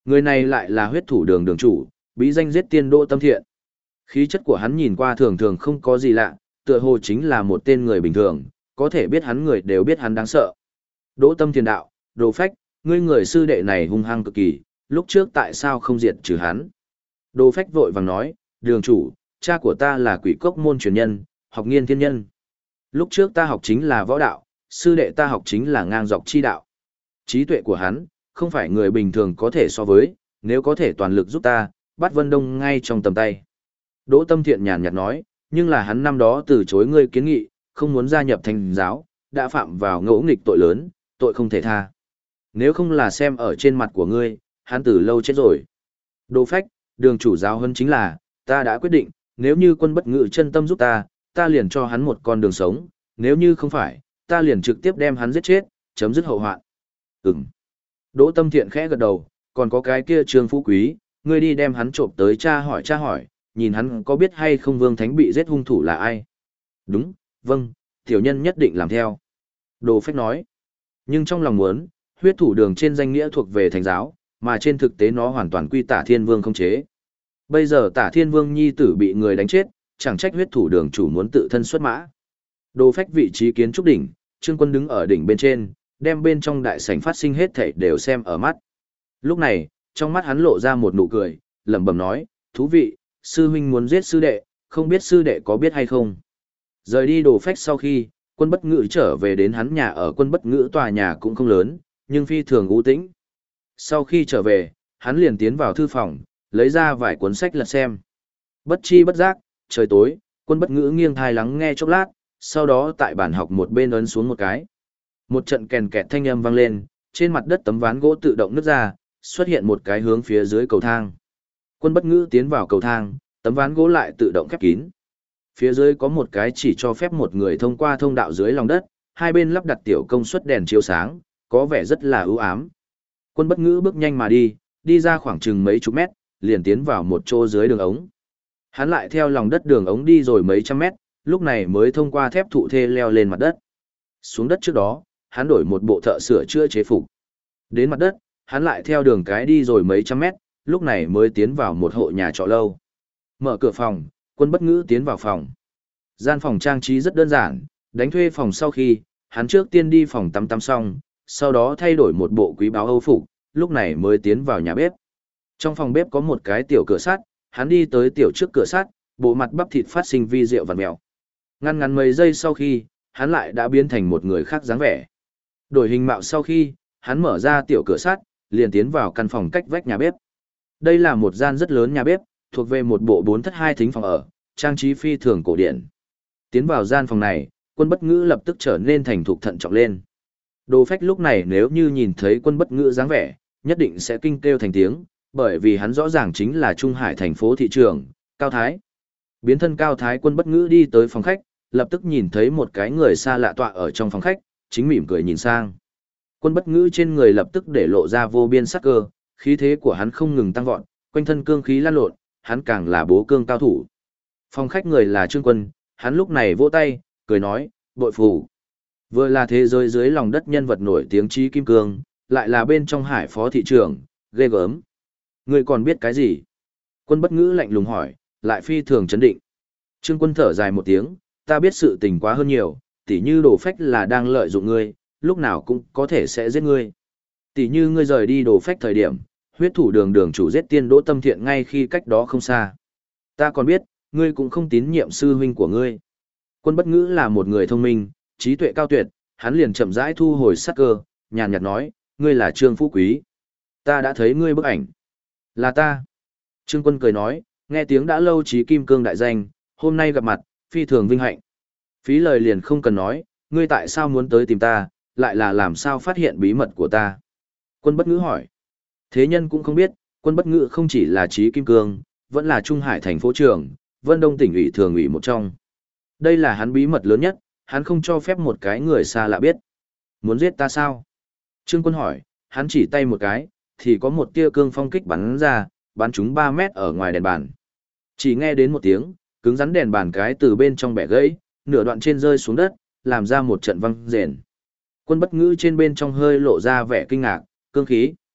Người này lại là huyết thủ đường đường chủ, bí danh giết tiên Đỗ Tâm Thiện. Khí chất của hắn nhìn qua thường thường không có gì lạ, tựa hồ chính là một tên người bình thường, có thể biết hắn người đều biết hắn đáng sợ. Đỗ Tâm Thiện đạo, Đồ Phách, ngươi người sư đệ này hung hăng cực kỳ, lúc trước tại sao không diệt trừ hắn? Đồ Phách vội vàng nói, đường chủ, cha của ta là quỷ cốc môn truyền nhân, học nghiên thiên nhân. Lúc trước ta học chính là võ đạo, sư đệ ta học chính là ngang dọc chi đạo. Trí tuệ của hắn, không phải người bình thường có thể so với, nếu có thể toàn lực giúp ta, bắt Vân Đông ngay trong tầm tay. Đỗ Tâm Thiện nhàn nhạt nói, nhưng là hắn năm đó từ chối ngươi kiến nghị, không muốn gia nhập thành giáo, đã phạm vào ngỗ nghịch tội lớn, tội không thể tha. Nếu không là xem ở trên mặt của ngươi, hắn từ lâu chết rồi. Đồ Phách, đường chủ giáo hơn chính là, ta đã quyết định, nếu như Quân Bất Ngữ chân tâm giúp ta, ta liền cho hắn một con đường sống, nếu như không phải, ta liền trực tiếp đem hắn giết chết, chấm dứt hậu hoạn. Ừm. Đỗ Tâm Thiện khẽ gật đầu, còn có cái kia Trương Phú Quý, ngươi đi đem hắn trộm tới tra hỏi, nhìn hắn có biết hay không Vương Thánh bị giết hung thủ là ai. Đúng, vâng, tiểu nhân nhất định làm theo. Đồ Phách nói, nhưng trong lòng muốn, huyết thủ đường trên danh nghĩa thuộc về thành giáo, mà trên thực tế nó hoàn toàn quy Tả Thiên Vương không chế. Bây giờ Tả Thiên Vương nhi tử bị người đánh chết, chẳng trách huyết thủ đường chủ muốn tự thân xuất mã. Đồ Phách vị trí kiến trúc đỉnh, Trương Quân đứng ở đỉnh bên trên, đem bên trong đại sảnh phát sinh hết thảy đều xem ở mắt. Lúc này, trong mắt hắn lộ ra một nụ cười, lẩm bẩm nói, thú vị, sư huynh muốn giết sư đệ, không biết sư đệ có biết hay không. Rời đi Đồ Phách sau khi, Quân Bất Ngữ trở về đến hắn nhà ở Quân Bất Ngữ tòa nhà cũng không lớn, nhưng phi thường u tĩnh. Sau khi trở về, hắn liền tiến vào thư phòng, lấy ra vài cuốn sách lật xem. Bất chi bất giác, trời tối, Quân Bất Ngữ nghiêng thai lắng nghe chốc lát, sau đó tại bàn học một bên ấn xuống một cái. Một trận kèn kẹt thanh âm vang lên, trên mặt đất tấm ván gỗ tự động nứt ra, xuất hiện một cái hướng phía dưới cầu thang. Quân Bất Ngữ tiến vào cầu thang, tấm ván gỗ lại tự động khép kín. Phía dưới có một cái chỉ cho phép một người thông qua thông đạo dưới lòng đất, hai bên lắp đặt tiểu công suất đèn chiếu sáng, có vẻ rất là ưu ám. Quân Bất Ngữ bước nhanh mà đi ra khoảng chừng mấy chục mét, liền tiến vào một chỗ dưới đường ống. Hắn lại theo lòng đất đường ống đi rồi mấy trăm mét, lúc này mới thông qua thép thụ thê leo lên mặt đất. Xuống đất trước đó, hắn đổi một bộ thợ sửa chữa chế phục. Đến mặt đất, hắn lại theo đường cái đi rồi mấy trăm mét, lúc này mới tiến vào một hộ nhà trọ lâu. Mở cửa phòng, Quân Bất Ngữ tiến vào phòng. Gian phòng trang trí rất đơn giản, đánh thuê phòng sau khi, hắn trước tiên đi phòng tắm xong, sau đó thay đổi một bộ quý báu Âu phục, lúc này mới tiến vào nhà bếp. Trong phòng bếp có một cái tiểu cửa sắt, hắn đi tới tiểu trước cửa sắt, bộ mặt bắp thịt phát sinh vi rượu vằn mèo. Ngăn mấy giây sau khi, hắn lại đã biến thành một người khác dáng vẻ. Đổi hình mạo sau khi, hắn mở ra tiểu cửa sắt, liền tiến vào căn phòng cách vách nhà bếp. Đây là một gian rất lớn nhà bếp, thuộc về một bộ 4 thất 2 thính phòng ở, trang trí phi thường cổ điển. Tiến vào gian phòng này, Quân Bất Ngữ lập tức trở nên thành thục thận trọng lên. Đồ Phách lúc này nếu như nhìn thấy Quân Bất Ngữ dáng vẻ, nhất định sẽ kinh kêu thành tiếng, bởi vì hắn rõ ràng chính là Trung Hải thành phố thị trưởng, Cao Thái. Biến thân Cao Thái Quân Bất Ngữ đi tới phòng khách, lập tức nhìn thấy một cái người xa lạ tọa ở trong phòng khách, chính mỉm cười nhìn sang. Quân Bất Ngữ trên người lập tức để lộ ra vô biên sắc cơ, khí thế của hắn không ngừng tăng vọt, quanh thân cương khí lan lộn, hắn càng là bố cương cao thủ. Phòng khách người là Trương Quân, hắn lúc này vỗ tay, cười nói, bội phủ. Vừa là thế giới dưới lòng đất nhân vật nổi tiếng Chí Kim Cương, lại là bên trong Hải phó thị trưởng, ghê gớm. Người còn biết cái gì? Quân Bất Ngữ lạnh lùng hỏi, lại phi thường chấn định. Trương Quân thở dài một tiếng, ta biết sự tình quá hơn nhiều, tỉ như Đồ Phách là đang lợi dụng ngươi, lúc nào cũng có thể sẽ giết ngươi. Tỉ như ngươi rời đi Đồ Phách thời điểm, huyết thủ đường đường chủ giết tiên Đỗ Tâm Thiện ngay khi cách đó không xa. Ta còn biết, ngươi cũng không tín nhiệm sư huynh của ngươi. Quân Bất Ngữ là một người thông minh, trí tuệ cao tuyệt, hắn liền chậm rãi thu hồi sắc cơ, nhàn nhạt nói, ngươi là Trương Phú Quý. Ta đã thấy ngươi bức ảnh. Là ta. Trương Quân cười nói, nghe tiếng đã lâu Chí Kim Cương đại danh, hôm nay gặp mặt, phi thường vinh hạnh. Phí lời liền không cần nói, ngươi tại sao muốn tới tìm ta, lại là làm sao phát hiện bí mật của ta. Quân Bất Ngữ hỏi. Thế nhân cũng không biết, Quân Bất Ngữ không chỉ là Chí Kim Cương, vẫn là Trung Hải thành phố trưởng, Vân Đông tỉnh ủy thường ủy một trong. Đây là hắn bí mật lớn nhất, hắn không cho phép một cái người xa lạ biết. Muốn giết ta sao? Trương Quân hỏi, hắn chỉ tay một cái, thì có một tia cương phong kích bắn ra, bắn trúng 3 mét ở ngoài đèn bàn. Chỉ nghe đến một tiếng, cứng rắn đèn bàn cái từ bên trong bẻ gãy, nửa đoạn trên rơi xuống đất, làm ra một trận vang rền. Quân Bất Ngữ trên bên trong hơi lộ ra vẻ kinh ngạc, cương khí.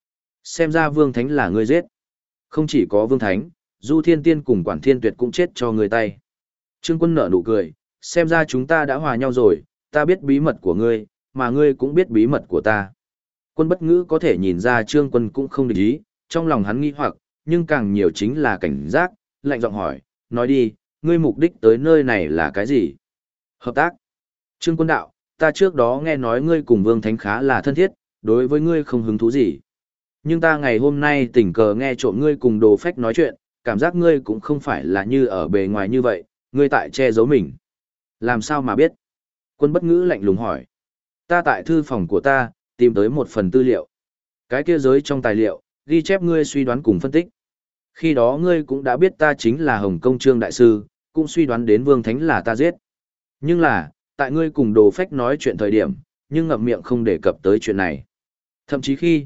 xem ra Vương Thánh là ngươi giết. Không chỉ có Vương Thánh, Du Thiên Tiên cùng Quản Thiên Tuyệt cũng chết cho ngươi tay. Trương Quân nở nụ cười, xem ra chúng ta đã hòa nhau rồi, ta biết bí mật của ngươi, mà ngươi cũng biết bí mật của ta. Quân Bất Ngữ có thể nhìn ra Trương Quân cũng không địch ý, trong lòng hắn nghi hoặc, nhưng càng nhiều chính là cảnh giác, lạnh giọng hỏi, nói đi, ngươi mục đích tới nơi này là cái gì? Hợp tác. Trương Quân đạo, ta trước đó nghe nói ngươi cùng Vương Thánh khá là thân thiết, đối với ngươi không hứng thú gì. Nhưng ta ngày hôm nay tình cờ nghe trộm ngươi cùng Đồ Phách nói chuyện, cảm giác ngươi cũng không phải là như ở bề ngoài như vậy, ngươi tại che giấu mình. Làm sao mà biết? Quân Bất Ngữ lạnh lùng hỏi. Ta tại thư phòng của ta, tìm tới một phần tư liệu. Cái kia giới trong tài liệu, ghi chép ngươi suy đoán cùng phân tích. Khi đó ngươi cũng đã biết ta chính là Hồng Công Trương Đại Sư, cũng suy đoán đến Vương Thánh là ta giết. Nhưng là, tại ngươi cùng Đồ Phách nói chuyện thời điểm, nhưng ngậm miệng không đề cập tới chuyện này. Thậm chí khi,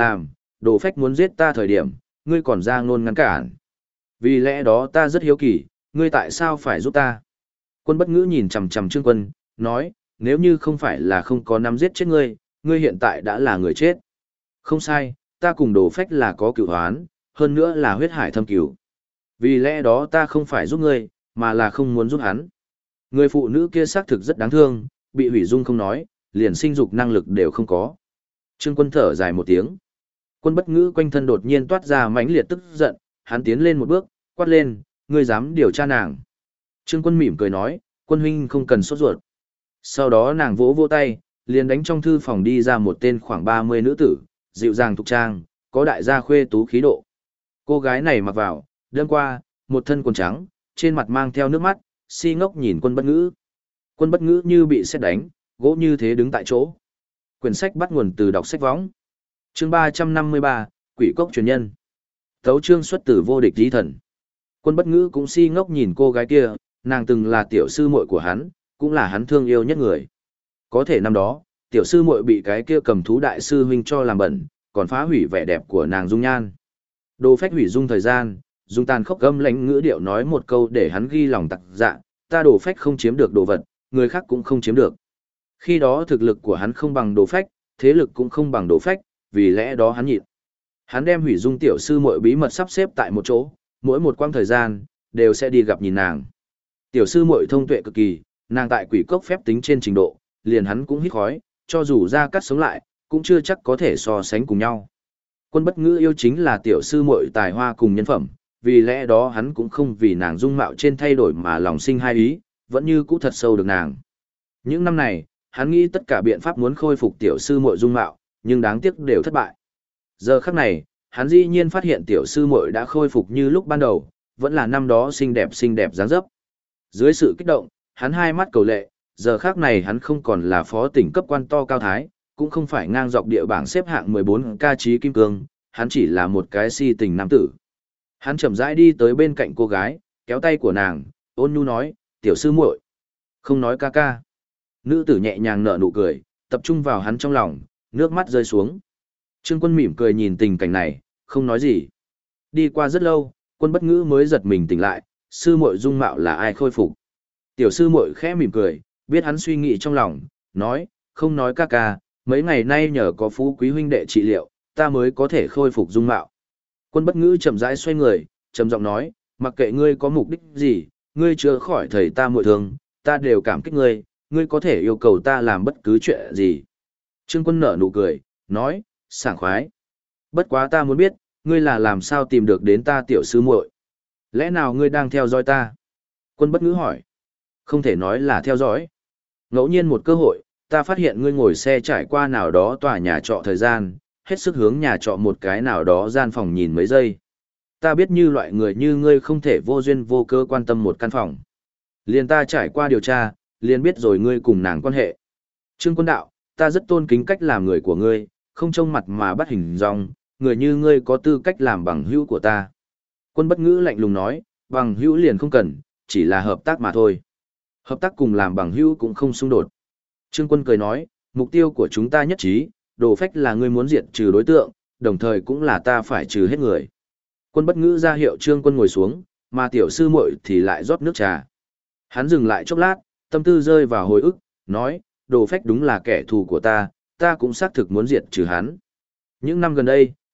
Đồ Phách muốn giết ta thời điểm, ngươi còn ra ngôn ngăn cản. Vì lẽ đó ta rất hiếu kỳ, ngươi tại sao phải giúp ta? Quân Bất Ngữ nhìn chằm chằm Trương Quân, nói, nếu như không phải là không có nắm giết chết ngươi, ngươi hiện tại đã là người chết. Không sai, ta cùng Đồ Phách là có cửu hoán, hơn nữa là huyết hải thâm cửu. Vì lẽ đó ta không phải giúp ngươi, mà là không muốn giúp hắn. Người phụ nữ kia xác thực rất đáng thương, bị hủy dung không nói, liền sinh dục năng lực đều không có. Trương Quân thở dài một tiếng. Quân Bất Ngữ quanh thân đột nhiên toát ra mãnh liệt tức giận, hắn tiến lên một bước, quát lên, ngươi dám điều tra nàng. Trương Quân mỉm cười nói, Quân huynh không cần sốt ruột. Sau đó nàng vỗ vỗ tay, liền đánh trong thư phòng đi ra một tên khoảng 30 nữ tử, dịu dàng thục trang, có đại gia khuê tú khí độ. Cô gái này mặc vào, đêm qua, một thân quần trắng, trên mặt mang theo nước mắt, si ngốc nhìn Quân Bất Ngữ. Quân Bất Ngữ như bị sét đánh, gỗ như thế đứng tại chỗ. Quyển sách bắt nguồn từ đọc sách võng. Chương 353, Quỷ cốc truyền nhân. Tấu chương xuất từ vô địch chí thần. Quân Bất Ngữ cũng si ngốc nhìn cô gái kia, nàng từng là tiểu sư muội của hắn, cũng là hắn thương yêu nhất người. Có thể năm đó, tiểu sư muội bị cái kia cầm thú đại sư huynh cho làm bẩn, còn phá hủy vẻ đẹp của nàng dung nhan. Đồ Phách hủy dung thời gian, dùng tàn khốc gâm lãnh ngữ điệu nói một câu để hắn ghi lòng tặc dạ, ta Đồ Phách không chiếm được đồ vật, người khác cũng không chiếm được. Khi đó thực lực của hắn không bằng Đồ Phách, thế lực cũng không bằng Đồ Phách, vì lẽ đó hắn nhịn. Hắn đem hủy dung tiểu sư muội bí mật sắp xếp tại một chỗ, mỗi một quãng thời gian đều sẽ đi gặp nhìn nàng. Tiểu sư muội thông tuệ cực kỳ, nàng tại quỷ cốc phép tính trên trình độ, liền hắn cũng hít khói, cho dù ra cắt sống lại, cũng chưa chắc có thể so sánh cùng nhau. Quân Bất Ngữ yêu chính là tiểu sư muội tài hoa cùng nhân phẩm, vì lẽ đó hắn cũng không vì nàng dung mạo trên thay đổi mà lòng sinh hai ý, vẫn như cũ thật sâu được nàng. Những năm này, hắn nghĩ tất cả biện pháp muốn khôi phục tiểu sư muội dung mạo, nhưng đáng tiếc đều thất bại. Giờ khắc này, hắn dĩ nhiên phát hiện tiểu sư muội đã khôi phục như lúc ban đầu, vẫn là năm đó xinh đẹp dáng dấp. Dưới sự kích động, hắn hai mắt cầu lệ, giờ khắc này hắn không còn là phó tỉnh cấp quan to cao thái, cũng không phải ngang dọc địa bảng xếp hạng 14 ca trí kim cương, hắn chỉ là một cái si tình nam tử. Hắn chậm rãi đi tới bên cạnh cô gái, kéo tay của nàng, ôn nhu nói, tiểu sư muội, không nói ca ca. Nữ tử nhẹ nhàng nở nụ cười, tập trung vào hắn trong lòng, nước mắt rơi xuống. Trương Quân mỉm cười nhìn tình cảnh này, không nói gì. Đi qua rất lâu, Quân Bất Ngữ mới giật mình tỉnh lại, sư muội dung mạo là ai khôi phục. Tiểu sư muội khẽ mỉm cười, biết hắn suy nghĩ trong lòng, nói, không nói ca ca, mấy ngày nay nhờ có Phú Quý huynh đệ trị liệu, ta mới có thể khôi phục dung mạo. Quân Bất Ngữ chậm rãi xoay người, trầm giọng nói, mặc kệ ngươi có mục đích gì, ngươi chữa khỏi thầy ta muội thương, ta đều cảm kích ngươi, ngươi có thể yêu cầu ta làm bất cứ chuyện gì. Trương Quân nở nụ cười, nói, sảng khoái. Bất quá ta muốn biết, ngươi là làm sao tìm được đến ta tiểu sư muội? Lẽ nào ngươi đang theo dõi ta? Quân Bất Ngữ hỏi. Không thể nói là theo dõi. Ngẫu nhiên một cơ hội, ta phát hiện ngươi ngồi xe trải qua nào đó tòa nhà trọ thời gian, hết sức hướng nhà trọ một cái nào đó gian phòng nhìn mấy giây. Ta biết như loại người như ngươi không thể vô duyên vô cớ quan tâm một căn phòng. Liền ta trải qua điều tra, liền biết rồi ngươi cùng nàng quan hệ. Trương Quân đạo, ta rất tôn kính cách làm người của ngươi, không trông mặt mà bắt hình dong, người như ngươi có tư cách làm bằng hữu của ta. Quân Bất Ngữ lạnh lùng nói, bằng hữu liền không cần, chỉ là hợp tác mà thôi. Hợp tác cùng làm bằng hữu cũng không xung đột. Trương Quân cười nói, mục tiêu của chúng ta nhất trí, Đồ Phách là ngươi muốn diệt trừ đối tượng, đồng thời cũng là ta phải trừ hết người. Quân Bất Ngữ ra hiệu Trương Quân ngồi xuống, mà tiểu sư muội thì lại rót nước trà. Hắn dừng lại chốc lát, tâm tư rơi vào hồi ức, nói, Đồ Phách đúng là kẻ thù của ta cũng xác thực muốn diệt trừ hắn. Những năm gần đây,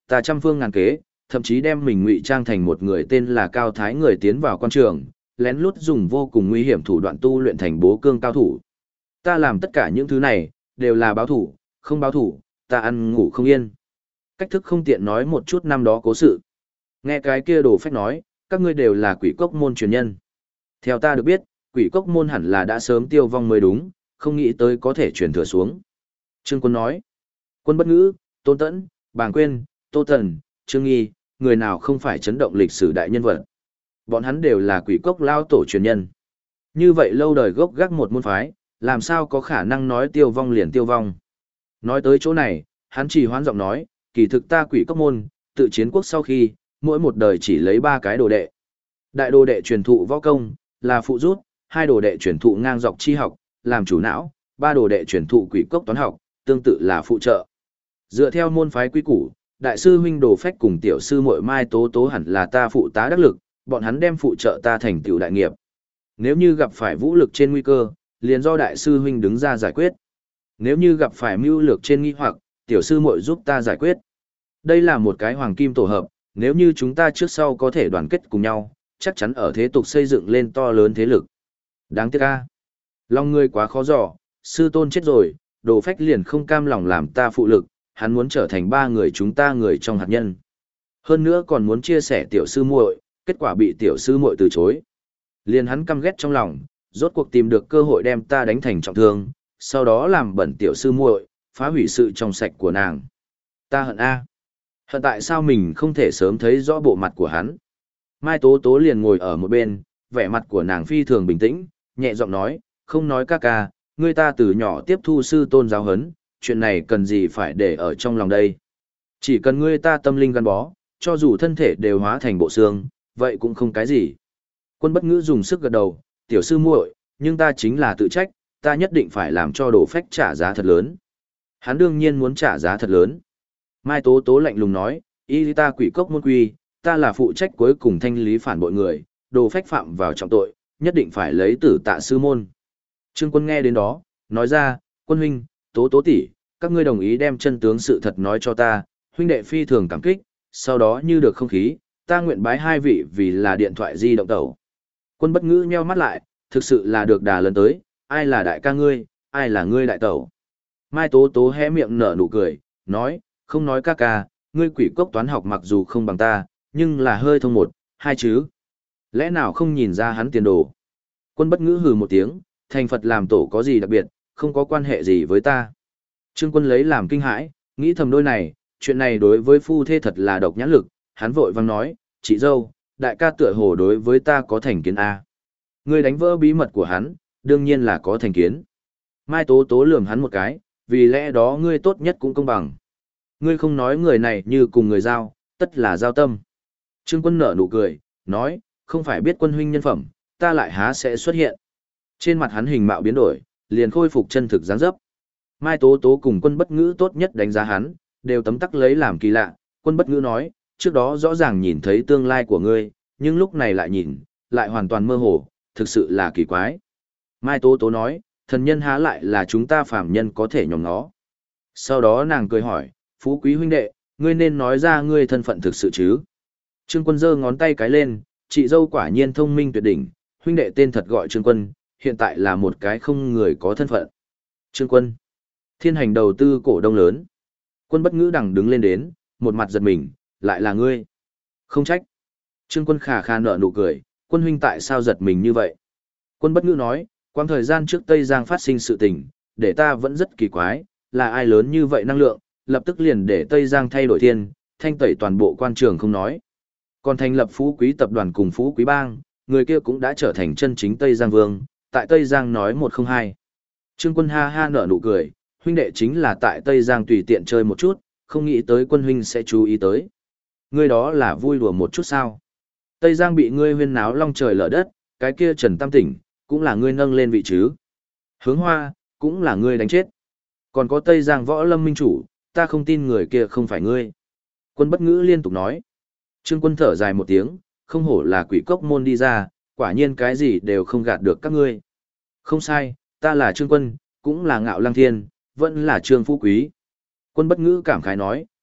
ta trăm phương ngàn kế, thậm chí đem mình ngụy trang thành một người tên là Cao Thái người tiến vào quan trường, lén lút dùng vô cùng nguy hiểm thủ đoạn tu luyện thành bố cương cao thủ. Ta làm tất cả những thứ này, đều là báo thủ, không báo thủ, ta ăn ngủ không yên. Cách thức không tiện nói một chút năm đó cố sự. Nghe cái kia đồ phách nói, các ngươi đều là quỷ cốc môn truyền nhân. Theo ta được biết, quỷ cốc môn hẳn là đã sớm tiêu vong mới đúng, không nghĩ tới có thể truyền thừa xuống. Trương Quân nói, Quân Bất Ngữ, Tôn Tẫn, Bàng Quyên, Tô Tần, Trương Nghi, người nào không phải chấn động lịch sử đại nhân vật. Bọn hắn đều là quỷ cốc lao tổ truyền nhân. Như vậy lâu đời gốc gác một môn phái, làm sao có khả năng nói tiêu vong liền tiêu vong. Nói tới chỗ này, hắn chỉ hoán giọng nói, kỳ thực ta quỷ cốc môn, tự chiến quốc sau khi, mỗi một đời chỉ lấy 3 cái đồ đệ. Đại đồ đệ truyền thụ võ công, là phụ rút, 2 đồ đệ truyền thụ ngang dọc chi học, làm chủ não, 3 đồ đệ truyền thụ quỷ cốc toán học, tương tự là phụ trợ. Dựa theo môn phái quy củ, đại sư huynh Đồ Phách cùng tiểu sư muội Mai Tố Tố hẳn là ta phụ tá đắc lực, bọn hắn đem phụ trợ ta thành tựu đại nghiệp. Nếu như gặp phải vũ lực trên nguy cơ, liền do đại sư huynh đứng ra giải quyết. Nếu như gặp phải mưu lược trên nghi hoặc, tiểu sư muội giúp ta giải quyết. Đây là một cái hoàng kim tổ hợp, nếu như chúng ta trước sau có thể đoàn kết cùng nhau, chắc chắn ở thế tục xây dựng lên to lớn thế lực. Đáng tiếc a, lòng ngươi quá khó dò, sư tôn chết rồi, Đồ Phách liền không cam lòng làm ta phụ lực, hắn muốn trở thành 3 người chúng ta người trong hạt nhân. Hơn nữa còn muốn chia sẻ tiểu sư muội, kết quả bị tiểu sư muội từ chối. Liền hắn căm ghét trong lòng, rốt cuộc tìm được cơ hội đem ta đánh thành trọng thương, sau đó làm bẩn tiểu sư muội, phá hủy sự trong sạch của nàng. Ta hận a. Hận tại sao mình không thể sớm thấy rõ bộ mặt của hắn. Mai Tố Tố liền ngồi ở một bên, vẻ mặt của nàng phi thường bình tĩnh, nhẹ giọng nói, không nói ca ca, ngươi ta từ nhỏ tiếp thu sư tôn giáo huấn, chuyện này cần gì phải để ở trong lòng đây. Chỉ cần ngươi ta tâm linh gắn bó, cho dù thân thể đều hóa thành bộ xương, vậy cũng không cái gì. Quân Bất Ngữ dùng sức gật đầu, tiểu sư muội, nhưng ta chính là tự trách, ta nhất định phải làm cho Đồ Phách trả giá thật lớn. Hắn đương nhiên muốn trả giá thật lớn. Mai Tố Tố lạnh lùng nói, y ta quỷ cốc môn quy, ta là phụ trách cuối cùng thanh lý phản bội người, Đồ Phách phạm vào trọng tội, nhất định phải lấy tử tạ sư môn. Trương Quân nghe đến đó, nói ra, Quân huynh, Tố Tố tỷ, các ngươi đồng ý đem chân tướng sự thật nói cho ta, huynh đệ phi thường cảm kích, sau đó như được không khí, ta nguyện bái 2 vị vì là điện thoại di động tẩu. Quân Bất Ngữ nheo mắt lại, thực sự là được đà lớn tới, ai là đại ca ngươi, ai là ngươi đại tẩu. Mai Tố Tố hé miệng nở nụ cười, nói, không nói ca ca, ngươi quỷ cốc toán học mặc dù không bằng ta, nhưng là hơi thông 1, 2 chứ. Lẽ nào không nhìn ra hắn tiền đồ. Quân Bất Ngữ hừ một tiếng, thành Phật làm tổ có gì đặc biệt, không có quan hệ gì với ta. Trương Quân lấy làm kinh hãi, nghĩ thầm đôi này, chuyện này đối với phu thê thật là độc nhãn lực, hắn vội vang nói, chị dâu, đại ca tựa hồ đối với ta có thành kiến A. Ngươi đánh vỡ bí mật của hắn, đương nhiên là có thành kiến. Mai Tố Tố lườm hắn một cái, vì lẽ đó ngươi tốt nhất cũng công bằng. Ngươi không nói người này như cùng người giao, tất là giao tâm. Trương Quân nở nụ cười, nói, không phải biết Quân huynh nhân phẩm, ta lại há sẽ xuất hiện. Trên mặt hắn hình mạo biến đổi, liền khôi phục chân thực dáng dấp. Mai Tố Tố cùng Quân Bất Ngữ tốt nhất đánh giá hắn, đều tấm tắc lấy làm kỳ lạ. Quân Bất Ngữ nói, trước đó rõ ràng nhìn thấy tương lai của ngươi, nhưng lúc này lại nhìn, lại hoàn toàn mơ hồ, thực sự là kỳ quái. Mai Tố Tố nói, thần nhân há lại là chúng ta phàm nhân có thể nhòm ngó. Sau đó nàng cười hỏi, Phú Quý huynh đệ, ngươi nên nói ra ngươi thân phận thực sự chứ. Trương Quân giơ ngón tay cái lên, chị dâu quả nhiên thông minh tuyệt đỉnh, huynh đệ tên thật gọi Trương Quân, hiện tại là một cái không người có thân phận. Trương Quân, Thiên Hành đầu tư cổ đông lớn. Quân Bất Ngữ đằng đứng lên đến, một mặt giật mình, lại là ngươi. Không trách. Trương Quân khà khà nở nụ cười, Quân huynh tại sao giật mình như vậy? Quân Bất Ngữ nói, quãng thời gian trước Tây Giang phát sinh sự tình, để ta vẫn rất kỳ quái, là ai lớn như vậy năng lượng, lập tức liền để Tây Giang thay đổi thiên, thanh tẩy toàn bộ quan trường không nói. Còn thành lập Phú Quý tập đoàn cùng Phú Quý bang, người kia cũng đã trở thành chân chính Tây Giang vương, tại Tây Giang nói 102. Trương Quân ha ha nở nụ cười, huynh đệ chính là tại Tây Giang tùy tiện chơi một chút, không nghĩ tới Quân huynh sẽ chú ý tới. Ngươi đó là vui đùa một chút sao? Tây Giang bị ngươi huyên náo long trời lở đất, cái kia Trần Tam Tỉnh, cũng là ngươi nâng lên vị chứ. Hướng Hoa, cũng là ngươi đánh chết. Còn có Tây Giang Võ Lâm minh chủ, ta không tin người kia không phải ngươi. Quân Bất Ngữ liên tục nói. Trương Quân thở dài một tiếng, không hổ là quỷ cốc môn đi ra, quả nhiên cái gì đều không gạt được các ngươi. Không sai, ta là Trương Quân, cũng là Ngạo Lăng Thiên, vẫn là Trương Phú Quý. Quân Bất Ngữ cảm khái nói,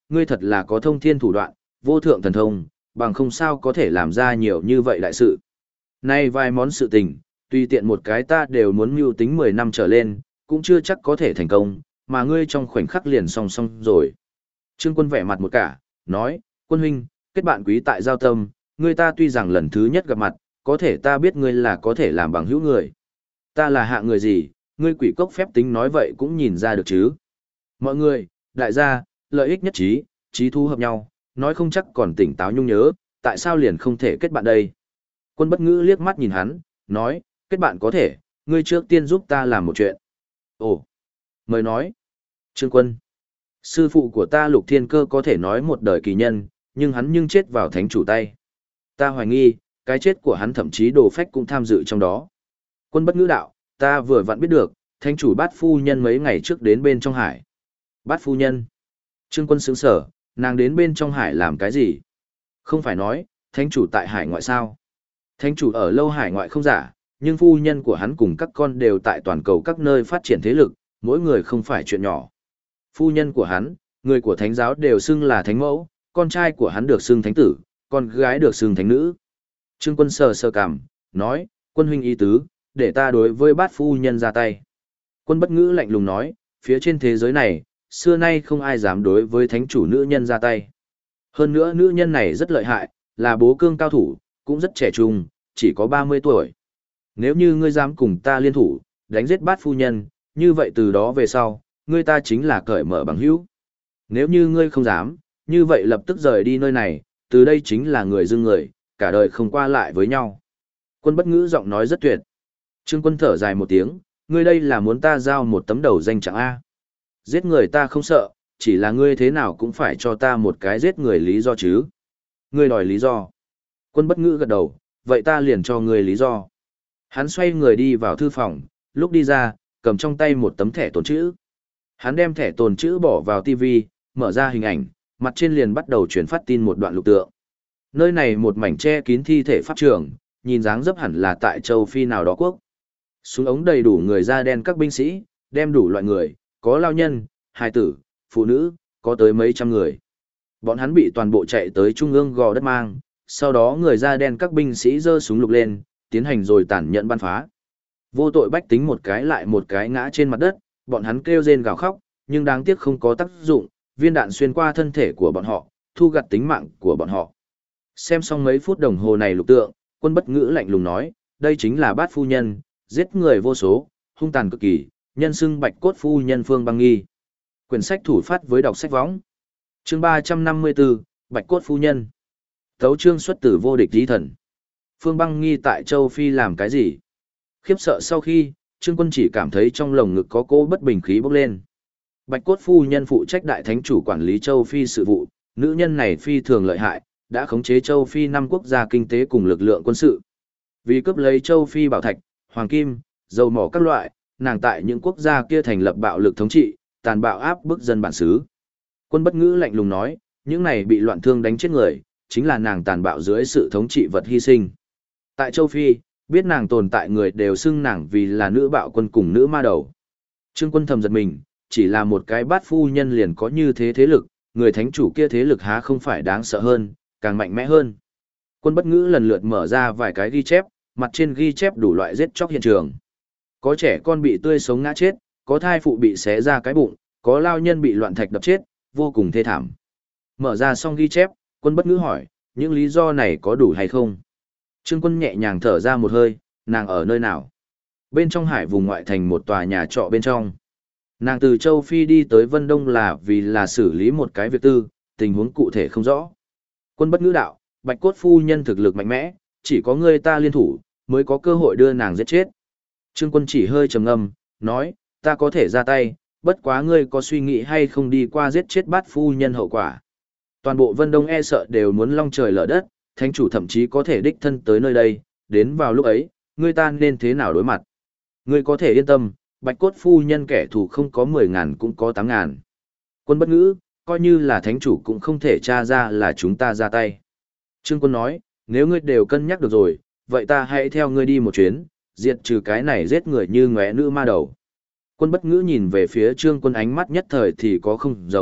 ngươi thật là có thông thiên thủ đoạn, vô thượng thần thông, bằng không sao có thể làm ra nhiều như vậy đại sự. Nay vài món sự tình, tùy tiện một cái ta đều muốn mưu tính 10 năm trở lên, cũng chưa chắc có thể thành công, mà ngươi trong khoảnh khắc liền song song rồi. Trương Quân vẻ mặt một cả, nói, Quân huynh, kết bạn quý tại giao tâm, ngươi ta tuy rằng lần thứ nhất gặp mặt, có thể ta biết ngươi là có thể làm bằng hữu người. Ta là hạ người gì, ngươi quỷ cốc phép tính nói vậy cũng nhìn ra được chứ. Mọi người, đại gia, lợi ích nhất trí, trí thu hợp nhau, nói không chắc còn tỉnh táo nhung nhớ, tại sao liền không thể kết bạn đây. Quân Bất Ngữ liếc mắt nhìn hắn, nói, kết bạn có thể, ngươi trước tiên giúp ta làm một chuyện. Ồ, mời nói. Trương Quân, sư phụ của ta Lục Thiên Cơ có thể nói một đời kỳ nhân, nhưng hắn nhưng chết vào thánh chủ tay. Ta hoài nghi, cái chết của hắn thậm chí đồ phách cũng tham dự trong đó. Quân Bất Ngữ đạo, ta vừa vặn biết được, thánh chủ Bát phu nhân mấy ngày trước đến bên trong hải. Bát phu nhân. Trương Quân sững sờ, nàng đến bên trong hải làm cái gì? Không phải nói, thánh chủ tại hải ngoại sao? Thánh chủ ở lâu hải ngoại không giả, nhưng phu nhân của hắn cùng các con đều tại toàn cầu các nơi phát triển thế lực, mỗi người không phải chuyện nhỏ. Phu nhân của hắn, người của thánh giáo đều xưng là thánh mẫu, con trai của hắn được xưng thánh tử, con gái được xưng thánh nữ. Trương Quân sờ sờ cằm, nói, Quân huynh ý tứ, để ta đối với Bát phu nhân ra tay. Quân Bất Ngữ lạnh lùng nói, phía trên thế giới này, xưa nay không ai dám đối với thánh chủ nữ nhân ra tay. Hơn nữa nữ nhân này rất lợi hại, là bố cương cao thủ, cũng rất trẻ trung, chỉ có 30 tuổi. Nếu như ngươi dám cùng ta liên thủ, đánh giết Bát phu nhân, như vậy từ đó về sau, ngươi ta chính là cởi mở bằng hữu. Nếu như ngươi không dám, như vậy lập tức rời đi nơi này, từ đây chính là người dưng người, cả đời không qua lại với nhau. Quân Bất Ngữ giọng nói rất tuyệt. Trương Quân thở dài một tiếng, ngươi đây là muốn ta giao một tấm đầu danh chẳng a? Giết người ta không sợ, chỉ là ngươi thế nào cũng phải cho ta một cái giết người lý do chứ. Ngươi đòi lý do. Quân Bất Ngữ gật đầu, vậy ta liền cho ngươi lý do. Hắn xoay người đi vào thư phòng, lúc đi ra, cầm trong tay một tấm thẻ tồn chữ. Hắn đem thẻ tồn chữ bỏ vào TV, mở ra hình ảnh, mặt trên liền bắt đầu truyền phát tin một đoạn lục tượng. Nơi này một mảnh che kín thi thể pháp trường, nhìn dáng dấp hẳn là tại châu Phi nào đó quốc. Súng ống đầy đủ người da đen các binh sĩ, đem đủ loại người, có lao nhân, hài tử, phụ nữ, có tới mấy trăm người. Bọn hắn bị toàn bộ chạy tới trung ương gò đất mang, sau đó người da đen các binh sĩ giơ súng lục lên, tiến hành rồi tàn nhẫn bắn phá. Vô tội bách tính một cái lại một cái ngã trên mặt đất, bọn hắn kêu rên gào khóc, nhưng đáng tiếc không có tác dụng, viên đạn xuyên qua thân thể của bọn họ, thu gặt tính mạng của bọn họ. Xem xong mấy phút đồng hồ này lục tượng, Quân Bất Ngữ lạnh lùng nói, đây chính là Bát phu nhân, giết người vô số, hung tàn cực kỳ, nhân xưng Bạch Cốt phu nhân Phương Băng Nghi. Quyển sách thủ phát với đọc sách võng. Chương 354, Bạch Cốt phu nhân. Tấu chương xuất từ Vô Địch Chí Thần. Phương Băng Nghi tại châu Phi làm cái gì? Khiếp sợ sau khi, Trương Quân chỉ cảm thấy trong lồng ngực có cỗ bất bình khí bốc lên. Bạch Cốt phu nhân phụ trách đại thánh chủ quản lý châu Phi sự vụ, nữ nhân này phi thường lợi hại, đã khống chế châu Phi 5 quốc gia kinh tế cùng lực lượng quân sự. Vì cướp lấy châu Phi bảo thạch, hoàng kim, dầu mỏ các loại, nàng tại những quốc gia kia thành lập bạo lực thống trị, tàn bạo áp bức dân bản xứ. Quân Bất Ngữ lạnh lùng nói, những này bị loạn thương đánh chết người, chính là nàng tàn bạo dưới sự thống trị vật hy sinh. Tại châu Phi, biết nàng tồn tại người đều xưng nàng vì là nữ bạo quân cùng nữ ma đầu. Trương Quân thầm giật mình, chỉ là một cái Bát phu nhân liền có như thế thế lực, người thánh chủ kia thế lực há không phải đáng sợ hơn, càng mạnh mẽ hơn. Quân Bất Ngữ lần lượt mở ra vài cái ghi chép, mặt trên ghi chép đủ loại giết chóc hiện trường. Có trẻ con bị tươi sống ngã chết, có thai phụ bị xé ra cái bụng, có lao nhân bị loạn thạch đập chết, vô cùng thê thảm. Mở ra xong ghi chép, Quân Bất Ngữ hỏi, những lý do này có đủ hay không? Trương Quân nhẹ nhàng thở ra một hơi, nàng ở nơi nào? Bên trong hải vùng ngoại thành một tòa nhà trọ bên trong. Nàng từ châu Phi đi tới Vân Đông là vì là xử lý một cái việc tư, tình huống cụ thể không rõ. Quân Bất Ngữ đạo, Bạch Cốt phu nhân thực lực mạnh mẽ, chỉ có ngươi ta liên thủ, mới có cơ hội đưa nàng giết chết. Trương Quân chỉ hơi trầm ngâm, nói, ta có thể ra tay, bất quá ngươi có suy nghĩ hay không đi qua giết chết Bát phu nhân hậu quả. Toàn bộ Vân Đông e sợ đều muốn long trời lở đất, thánh chủ thậm chí có thể đích thân tới nơi đây, đến vào lúc ấy, ngươi ta nên thế nào đối mặt. Ngươi có thể yên tâm, Bạch Cốt phu nhân kẻ thù không có 10.000 cũng có 8.000. Quân Bất Ngữ, coi như là thánh chủ cũng không thể tra ra là chúng ta ra tay. Trương Quân nói, nếu ngươi đều cân nhắc được rồi, vậy ta hãy theo ngươi đi một chuyến, diệt trừ cái này giết người như ngóe nữ ma đầu. Quân Bất Ngữ nhìn về phía Trương Quân ánh mắt nhất thời thì có không giống,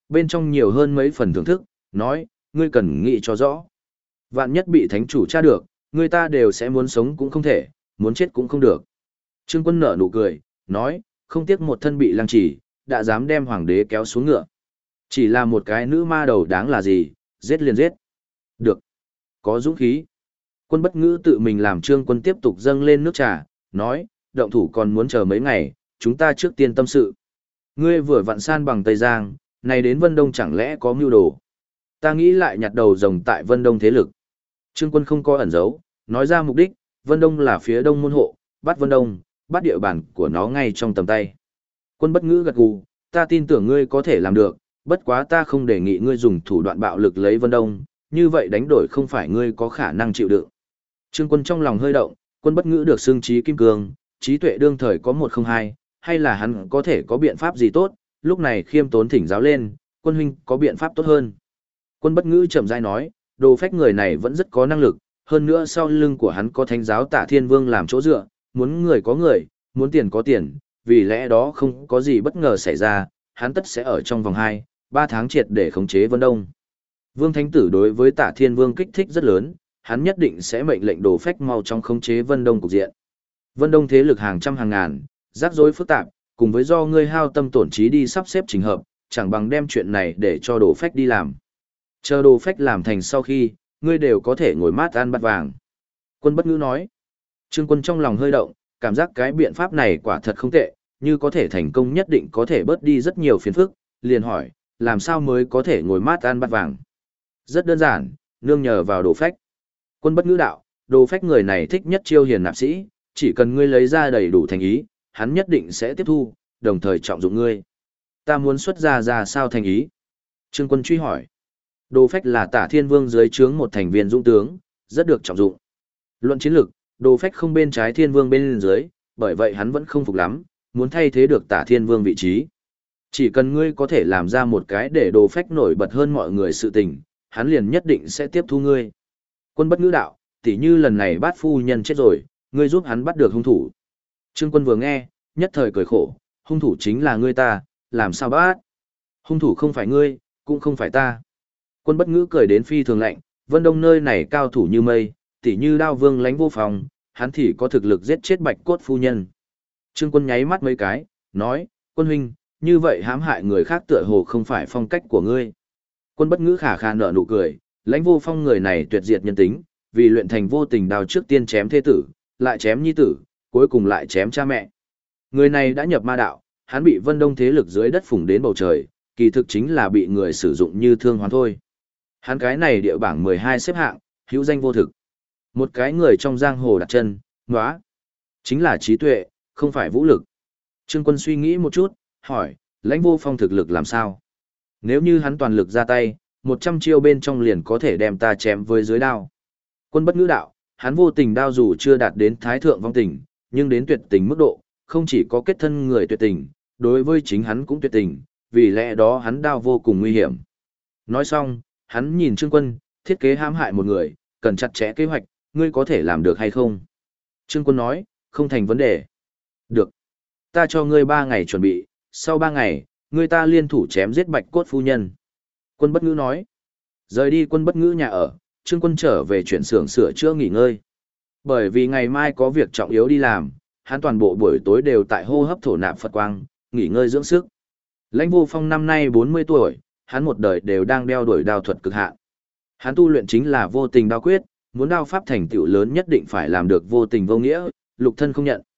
bên trong nhiều hơn mấy phần thưởng thức, nói, ngươi cần nghĩ cho rõ. Vạn nhất bị thánh chủ tra được, người ta đều sẽ muốn sống cũng không thể, muốn chết cũng không được. Trương Quân nở nụ cười, nói, không tiếc một thân bị lăng trì, đã dám đem hoàng đế kéo xuống ngựa. Chỉ là một cái nữ ma đầu đáng là gì, giết liền giết. Được. Có dũng khí. Quân Bất Ngữ tự mình làm Trương Quân tiếp tục dâng lên nước trà, nói, động thủ còn muốn chờ mấy ngày, chúng ta trước tiên tâm sự. Ngươi vừa vặn san bằng Tây Giang, này đến Vân Đông chẳng lẽ có mưu đồ. Ta nghĩ lại nhặt đầu rồng tại Vân Đông thế lực. Trương Quân không có ẩn giấu, nói ra mục đích, Vân Đông là phía đông môn hộ, bắt Vân Đông, bắt địa bàn của nó ngay trong tầm tay. Quân Bất Ngữ gật gù, ta tin tưởng ngươi có thể làm được, bất quá ta không đề nghị ngươi dùng thủ đoạn bạo lực lấy Vân Đông, như vậy đánh đổi không phải ngươi có khả năng chịu đựng. Trương Quân trong lòng hơi động, Quân Bất Ngữ được xưng trí kim cương, trí tuệ đương thời có 102, hay là hắn có thể có biện pháp gì tốt, lúc này khiêm tốn thỉnh giáo lên, Quân huynh có biện pháp tốt hơn. Quân Bất Ngữ chậm rãi nói, Đồ Phách người này vẫn rất có năng lực, hơn nữa sau lưng của hắn có thánh giáo Tả Thiên Vương làm chỗ dựa, muốn người có người, muốn tiền có tiền, vì lẽ đó không có gì bất ngờ xảy ra, hắn tất sẽ ở trong vòng 2-3 tháng triệt để khống chế Vân Đông. Vương Thánh Tử đối với Tả Thiên Vương kích thích rất lớn, hắn nhất định sẽ mệnh lệnh Đồ Phách mau chóng khống chế Vân Đông cục diện. Vân Đông thế lực hàng trăm hàng ngàn, rắc rối phức tạp, cùng với do ngươi hao tâm tổn trí đi sắp xếp trình hợp, chẳng bằng đem chuyện này để cho Đồ Phách đi làm. Chờ Đồ Phách làm thành sau khi, ngươi đều có thể ngồi mát ăn bát vàng. Quân Bất Ngữ nói. Trương Quân trong lòng hơi động, cảm giác cái biện pháp này quả thật không tệ, như có thể thành công nhất định có thể bớt đi rất nhiều phiền phức, liền hỏi, làm sao mới có thể ngồi mát ăn bát vàng. Rất đơn giản, nương nhờ vào Đồ Phách. Quân Bất Ngữ đạo, Đồ Phách người này thích nhất chiêu hiền nạp sĩ, chỉ cần ngươi lấy ra đầy đủ thành ý, hắn nhất định sẽ tiếp thu, đồng thời trọng dụng ngươi. Ta muốn xuất ra sao thành ý? Trương Quân truy hỏi. Đồ Phách là Tả Thiên Vương dưới trướng một thành viên dũng tướng, rất được trọng dụng. Luận chiến lược, Đồ Phách không bên trái Thiên Vương bên dưới, bởi vậy hắn vẫn không phục lắm, muốn thay thế được Tả Thiên Vương vị trí. Chỉ cần ngươi có thể làm ra một cái để Đồ Phách nổi bật hơn mọi người sự tình, hắn liền nhất định sẽ tiếp thu ngươi. Quân Bất Ngữ đạo, tỉ như lần này Bát phu nhân chết rồi, ngươi giúp hắn bắt được hung thủ. Trương Quân vừa nghe, nhất thời cười khổ, hung thủ chính là ngươi ta, làm sao bắt? Hung thủ không phải ngươi, cũng không phải ta. Quân Bất Ngữ cười đến phi thường lạnh, Vân Đông nơi này cao thủ như mây, tỉ như Đao Vương Lãnh Vô Phong, hắn thì có thực lực giết chết Bạch Cốt phu nhân. Trương Quân nháy mắt mấy cái, nói, Quân huynh, như vậy hãm hại người khác tựa hồ không phải phong cách của ngươi. Quân Bất Ngữ khả khả nở nụ cười, Lãnh Vô Phong người này tuyệt diệt nhân tính, vì luyện thành vô tình đao trước tiên chém thế tử, lại chém nhi tử, cuối cùng lại chém cha mẹ. Người này đã nhập ma đạo, hắn bị Vân Đông thế lực dưới đất phủng đến bầu trời, kỳ thực chính là bị người sử dụng như thương hoán thôi. Hắn cái này địa bảng 12 xếp hạng, hữu danh vô thực. Một cái người trong giang hồ đặt chân, nóa. Chính là trí tuệ, không phải vũ lực. Trương Quân suy nghĩ một chút, hỏi, Lãnh Vô Phong thực lực làm sao? Nếu như hắn toàn lực ra tay, 100 chiêu bên trong liền có thể đem ta chém với dưới đao. Quân Bất Ngữ đạo, hắn vô tình đao dù chưa đạt đến thái thượng vong tình, nhưng đến tuyệt tình mức độ, không chỉ có kết thân người tuyệt tình, đối với chính hắn cũng tuyệt tình, vì lẽ đó hắn đao vô cùng nguy hiểm. Nói xong, hắn nhìn Trương Quân, thiết kế hãm hại một người, cần chặt chẽ kế hoạch, ngươi có thể làm được hay không? Trương Quân nói, không thành vấn đề. Được. Ta cho ngươi 3 ngày chuẩn bị, sau 3 ngày, ngươi ta liên thủ chém giết Bạch Cốt phu nhân. Quân Bất Ngữ nói. Rời đi Quân Bất Ngữ nhà ở, Trương Quân trở về chuyển xưởng sửa chữa nghỉ ngơi. Bởi vì ngày mai có việc trọng yếu đi làm, hắn toàn bộ buổi tối đều tại hô hấp thổ nạp Phật quang, nghỉ ngơi dưỡng sức. Lãnh Vô Phong năm nay 40 tuổi, hắn một đời đều đang đeo đuổi đao thuật cực hạn. Hắn tu luyện chính là vô tình đao quyết, muốn đao pháp thành tựu lớn nhất định phải làm được vô tình vô nghĩa, lục thân không nhận.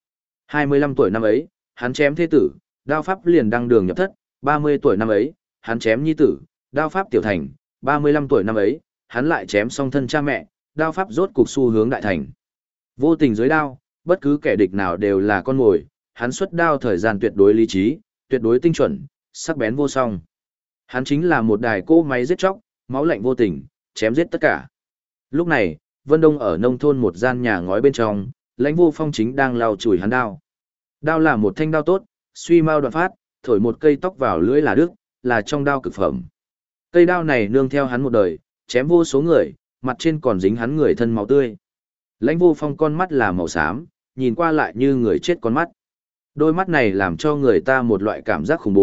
25 tuổi năm ấy, hắn chém thế tử, đao pháp liền đăng đường nhập thất, 30 tuổi năm ấy, hắn chém nhi tử, đao pháp tiểu thành, 35 tuổi năm ấy, hắn lại chém song thân cha mẹ, đao pháp rốt cục xu hướng đại thành. Vô tình dưới đao, bất cứ kẻ địch nào đều là con mồi, hắn xuất đao thời gian tuyệt đối lý trí, tuyệt đối tinh chuẩn, sắc bén vô song. Hắn chính là một đài cỗ máy giết chóc, máu lạnh vô tình, chém giết tất cả. Lúc này, Vân Đông ở nông thôn một gian nhà ngói bên trong, Lãnh Vô Phong chính đang lau chùi hắn đao. Đao là một thanh đao tốt, suy mau đoạn phát, thổi một cây tóc vào lưỡi là đứt, là trong đao cực phẩm. Cây đao này nương theo hắn một đời, chém vô số người, mặt trên còn dính hắn người thân máu tươi. Lãnh Vô Phong con mắt là màu xám, nhìn qua lại như người chết con mắt. Đôi mắt này làm cho người ta một loại cảm giác khủng bố,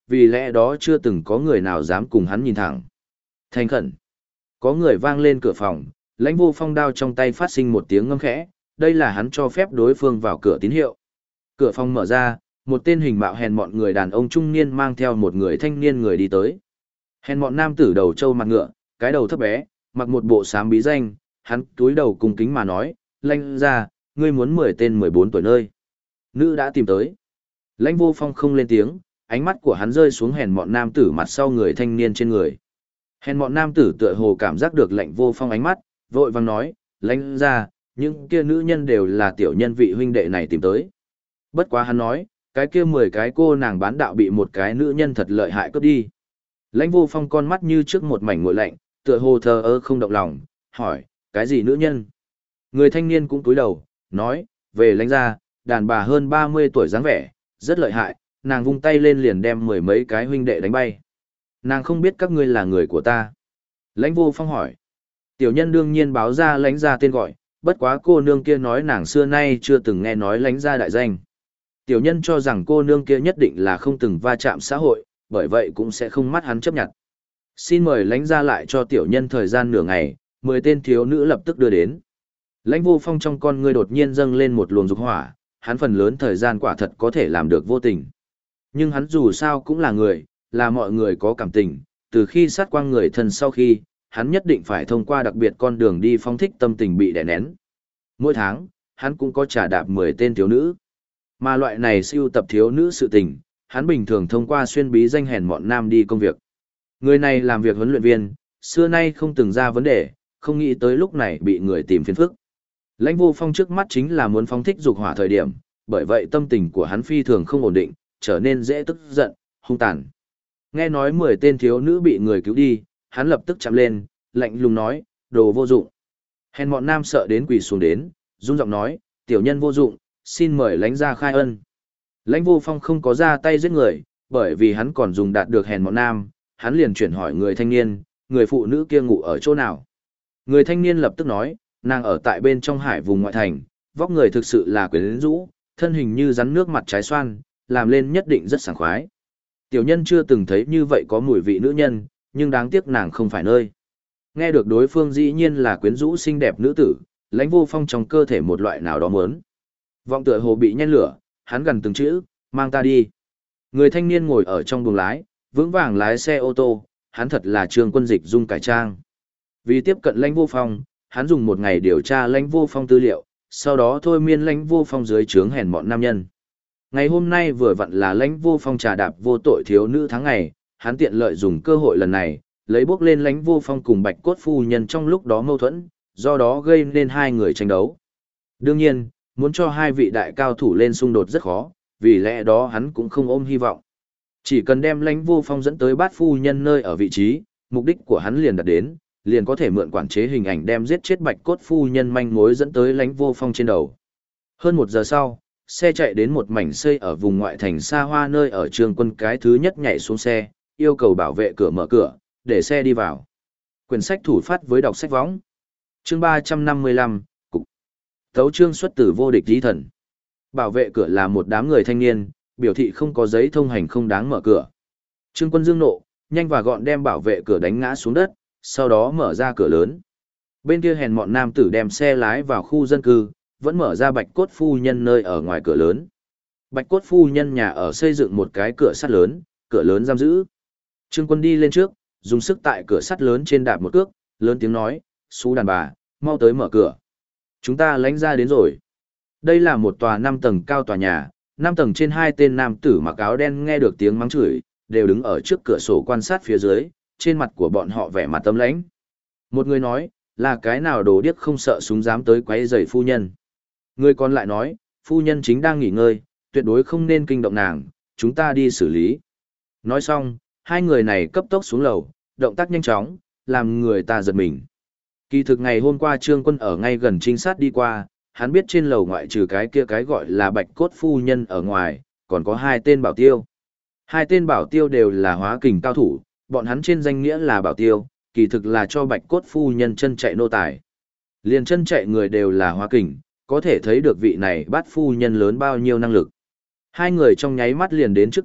vì lẽ đó chưa từng có người nào dám cùng hắn nhìn thẳng. Thành khẩn. Có người vang lên cửa phòng, Lãnh Vô Phong đao trong tay phát sinh một tiếng ngâm khẽ, đây là hắn cho phép đối phương vào cửa tín hiệu. Cửa phòng mở ra, một tên hình mạo hèn mọn người đàn ông trung niên mang theo một người thanh niên người đi tới. Hèn mọn nam tử đầu trâu mặt ngựa, cái đầu thấp bé, mặc một bộ xám bí danh, hắn túi đầu cung kính mà nói, Lãnh gia, ngươi muốn 10 tên 14 tuổi nơi. Nữ đã tìm tới. Lãnh Vô Phong không lên tiếng, ánh mắt của hắn rơi xuống hèn mọn nam tử mặt sau người thanh niên trên người. Hèn mọn nam tử tựa hồ cảm giác được Lãnh Vô Phong ánh mắt, vội vàng nói, Lãnh gia, những kia nữ nhân đều là tiểu nhân vị huynh đệ này tìm tới. Bất quá hắn nói, cái kia 10 cái cô nàng bán đạo bị một cái nữ nhân thật lợi hại cướp đi. Lãnh Vô Phong con mắt như trước một mảnh nguội lạnh, tựa hồ thờ ơ không động lòng, hỏi, cái gì nữ nhân? Người thanh niên cũng cúi đầu, nói, về Lãnh gia, đàn bà hơn 30 tuổi dáng vẻ, rất lợi hại, nàng vung tay lên liền đem 10 mấy cái huynh đệ đánh bay. Nàng không biết các ngươi là người của ta. Lãnh Vô Phong hỏi. Tiểu nhân đương nhiên báo ra Lãnh gia tên gọi, bất quá cô nương kia nói nàng xưa nay chưa từng nghe nói Lãnh gia đại danh. Tiểu nhân cho rằng cô nương kia nhất định là không từng va chạm xã hội, bởi vậy cũng sẽ không mắt hắn chấp nhận. Xin mời Lãnh gia lại cho tiểu nhân thời gian nửa ngày, 10 tên thiếu nữ lập tức đưa đến. Lãnh Vô Phong trong con ngươi đột nhiên dâng lên một luồng dục hỏa, hắn phần lớn thời gian quả thật có thể làm được vô tình. Nhưng hắn dù sao cũng là người, là mọi người có cảm tình, từ khi sát quang người thân sau khi, hắn nhất định phải thông qua đặc biệt con đường đi phóng thích tâm tình bị đè nén. Mỗi tháng, hắn cũng có trả đạp 10 tên thiếu nữ. Mà loại này siêu tập thiếu nữ sự tình, hắn bình thường thông qua xuyên bí danh hèn mọn nam đi công việc. Người này làm việc huấn luyện viên, xưa nay không từng ra vấn đề, không nghĩ tới lúc này bị người tìm phiền phức. Lãnh Vô Phong trước mắt chính là muốn phóng thích dục hỏa thời điểm, bởi vậy tâm tình của hắn phi thường không ổn định, trở nên dễ tức giận, hung tàn. Nghe nói 10 tên thiếu nữ bị người cứu đi, hắn lập tức chạm lên, lạnh lùng nói, đồ vô dụng. Hèn mọn nam sợ đến quỳ xuống đến, run giọng nói, tiểu nhân vô dụng, xin mời Lãnh gia khai ân. Lãnh Vô Phong không có ra tay giết người, bởi vì hắn còn dùng đạt được hèn mọn nam, hắn liền chuyển hỏi người thanh niên, người phụ nữ kia ngủ ở chỗ nào. Người thanh niên lập tức nói, nàng ở tại bên trong hải vùng ngoại thành, vóc người thực sự là quyến rũ, thân hình như rắn nước mặt trái xoan, làm lên nhất định rất sảng khoái. Tiểu nhân chưa từng thấy như vậy có mùi vị nữ nhân, nhưng đáng tiếc nàng không phải nơi. Nghe được đối phương dĩ nhiên là quyến rũ xinh đẹp nữ tử, Lãnh Vô Phong trong cơ thể một loại nào đó muốn. Vọng tựa hồ bị nhen lửa, hắn gần từng chữ, mang ta đi. Người thanh niên ngồi ở trong buồng lái, vững vàng lái xe ô tô, hắn thật là Trương Quân Dịch dung cải trang. Vì tiếp cận Lãnh Vô Phong, hắn dùng một ngày điều tra Lãnh Vô Phong tư liệu, sau đó thôi miên Lãnh Vô Phong dưới trướng hèn mọn nam nhân. Ngày hôm nay vừa vặn là Lãnh Vô Phong trà đạp vô tội thiếu nữ tháng ngày, hắn tiện lợi dùng cơ hội lần này, lấy bước lên Lãnh Vô Phong cùng Bạch Cốt phu nhân trong lúc đó mâu thuẫn, do đó gây nên hai người tranh đấu. Đương nhiên, muốn cho hai vị đại cao thủ lên xung đột rất khó, vì lẽ đó hắn cũng không ôm hy vọng. Chỉ cần đem Lãnh Vô Phong dẫn tới Bát phu nhân nơi ở vị trí, mục đích của hắn liền đạt đến, liền có thể mượn quản chế hình ảnh đem giết chết Bạch Cốt phu nhân manh mối dẫn tới Lãnh Vô Phong trên đầu. Hơn 1 giờ sau, xe chạy đến một mảnh xây ở vùng ngoại thành xa hoa nơi ở Trương Quân cái thứ nhất nhảy xuống xe, yêu cầu bảo vệ cửa mở cửa, để xe đi vào. Quyển sách thủ phát với đọc sách võng. Chương 355, Cục. Tấu chương xuất từ vô địch lý thần. Bảo vệ cửa là một đám người thanh niên, biểu thị không có giấy thông hành không đáng mở cửa. Trương Quân dương nộ, nhanh và gọn đem bảo vệ cửa đánh ngã xuống đất, sau đó mở ra cửa lớn. Bên kia hèn mọn nam tử đem xe lái vào khu dân cư, vẫn mở ra Bạch Cốt phu nhân nơi ở ngoài cửa lớn. Bạch Cốt phu nhân nhà ở xây dựng một cái cửa sắt lớn, cửa lớn giam giữ. Trương Quân đi lên trước, dùng sức tại cửa sắt lớn trên đạp một cước, lớn tiếng nói, "Xú đàn bà, mau tới mở cửa. Chúng ta Lãnh gia đến rồi." Đây là một tòa 5 tầng cao tòa nhà, 5 tầng trên 2 tên nam tử mặc áo đen nghe được tiếng mắng chửi, đều đứng ở trước cửa sổ quan sát phía dưới, trên mặt của bọn họ vẻ mặt tâm lãnh. Một người nói, là cái nào đồ điếc không sợ súng dám tới quấy rầy phu nhân. Người còn lại nói, phu nhân chính đang nghỉ ngơi, tuyệt đối không nên kinh động nàng, chúng ta đi xử lý. Nói xong, hai người này cấp tốc xuống lầu, động tác nhanh chóng, làm người ta giật mình. Kỳ thực ngày hôm qua Trương Quân ở ngay gần trinh sát đi qua, hắn biết trên lầu ngoại trừ cái kia cái gọi là Bạch Cốt phu nhân ở ngoài, còn có 2 tên bảo tiêu. 2 tên bảo tiêu đều là hóa kình cao thủ, bọn hắn trên danh nghĩa là bảo tiêu, kỳ thực là cho Bạch Cốt phu nhân chân chạy nô tài. Liền chân chạy người đều là hóa kình, có thể thấy được vị này Bát phu nhân lớn bao nhiêu năng lực. Hai người trong nháy mắt liền đến trước cửa,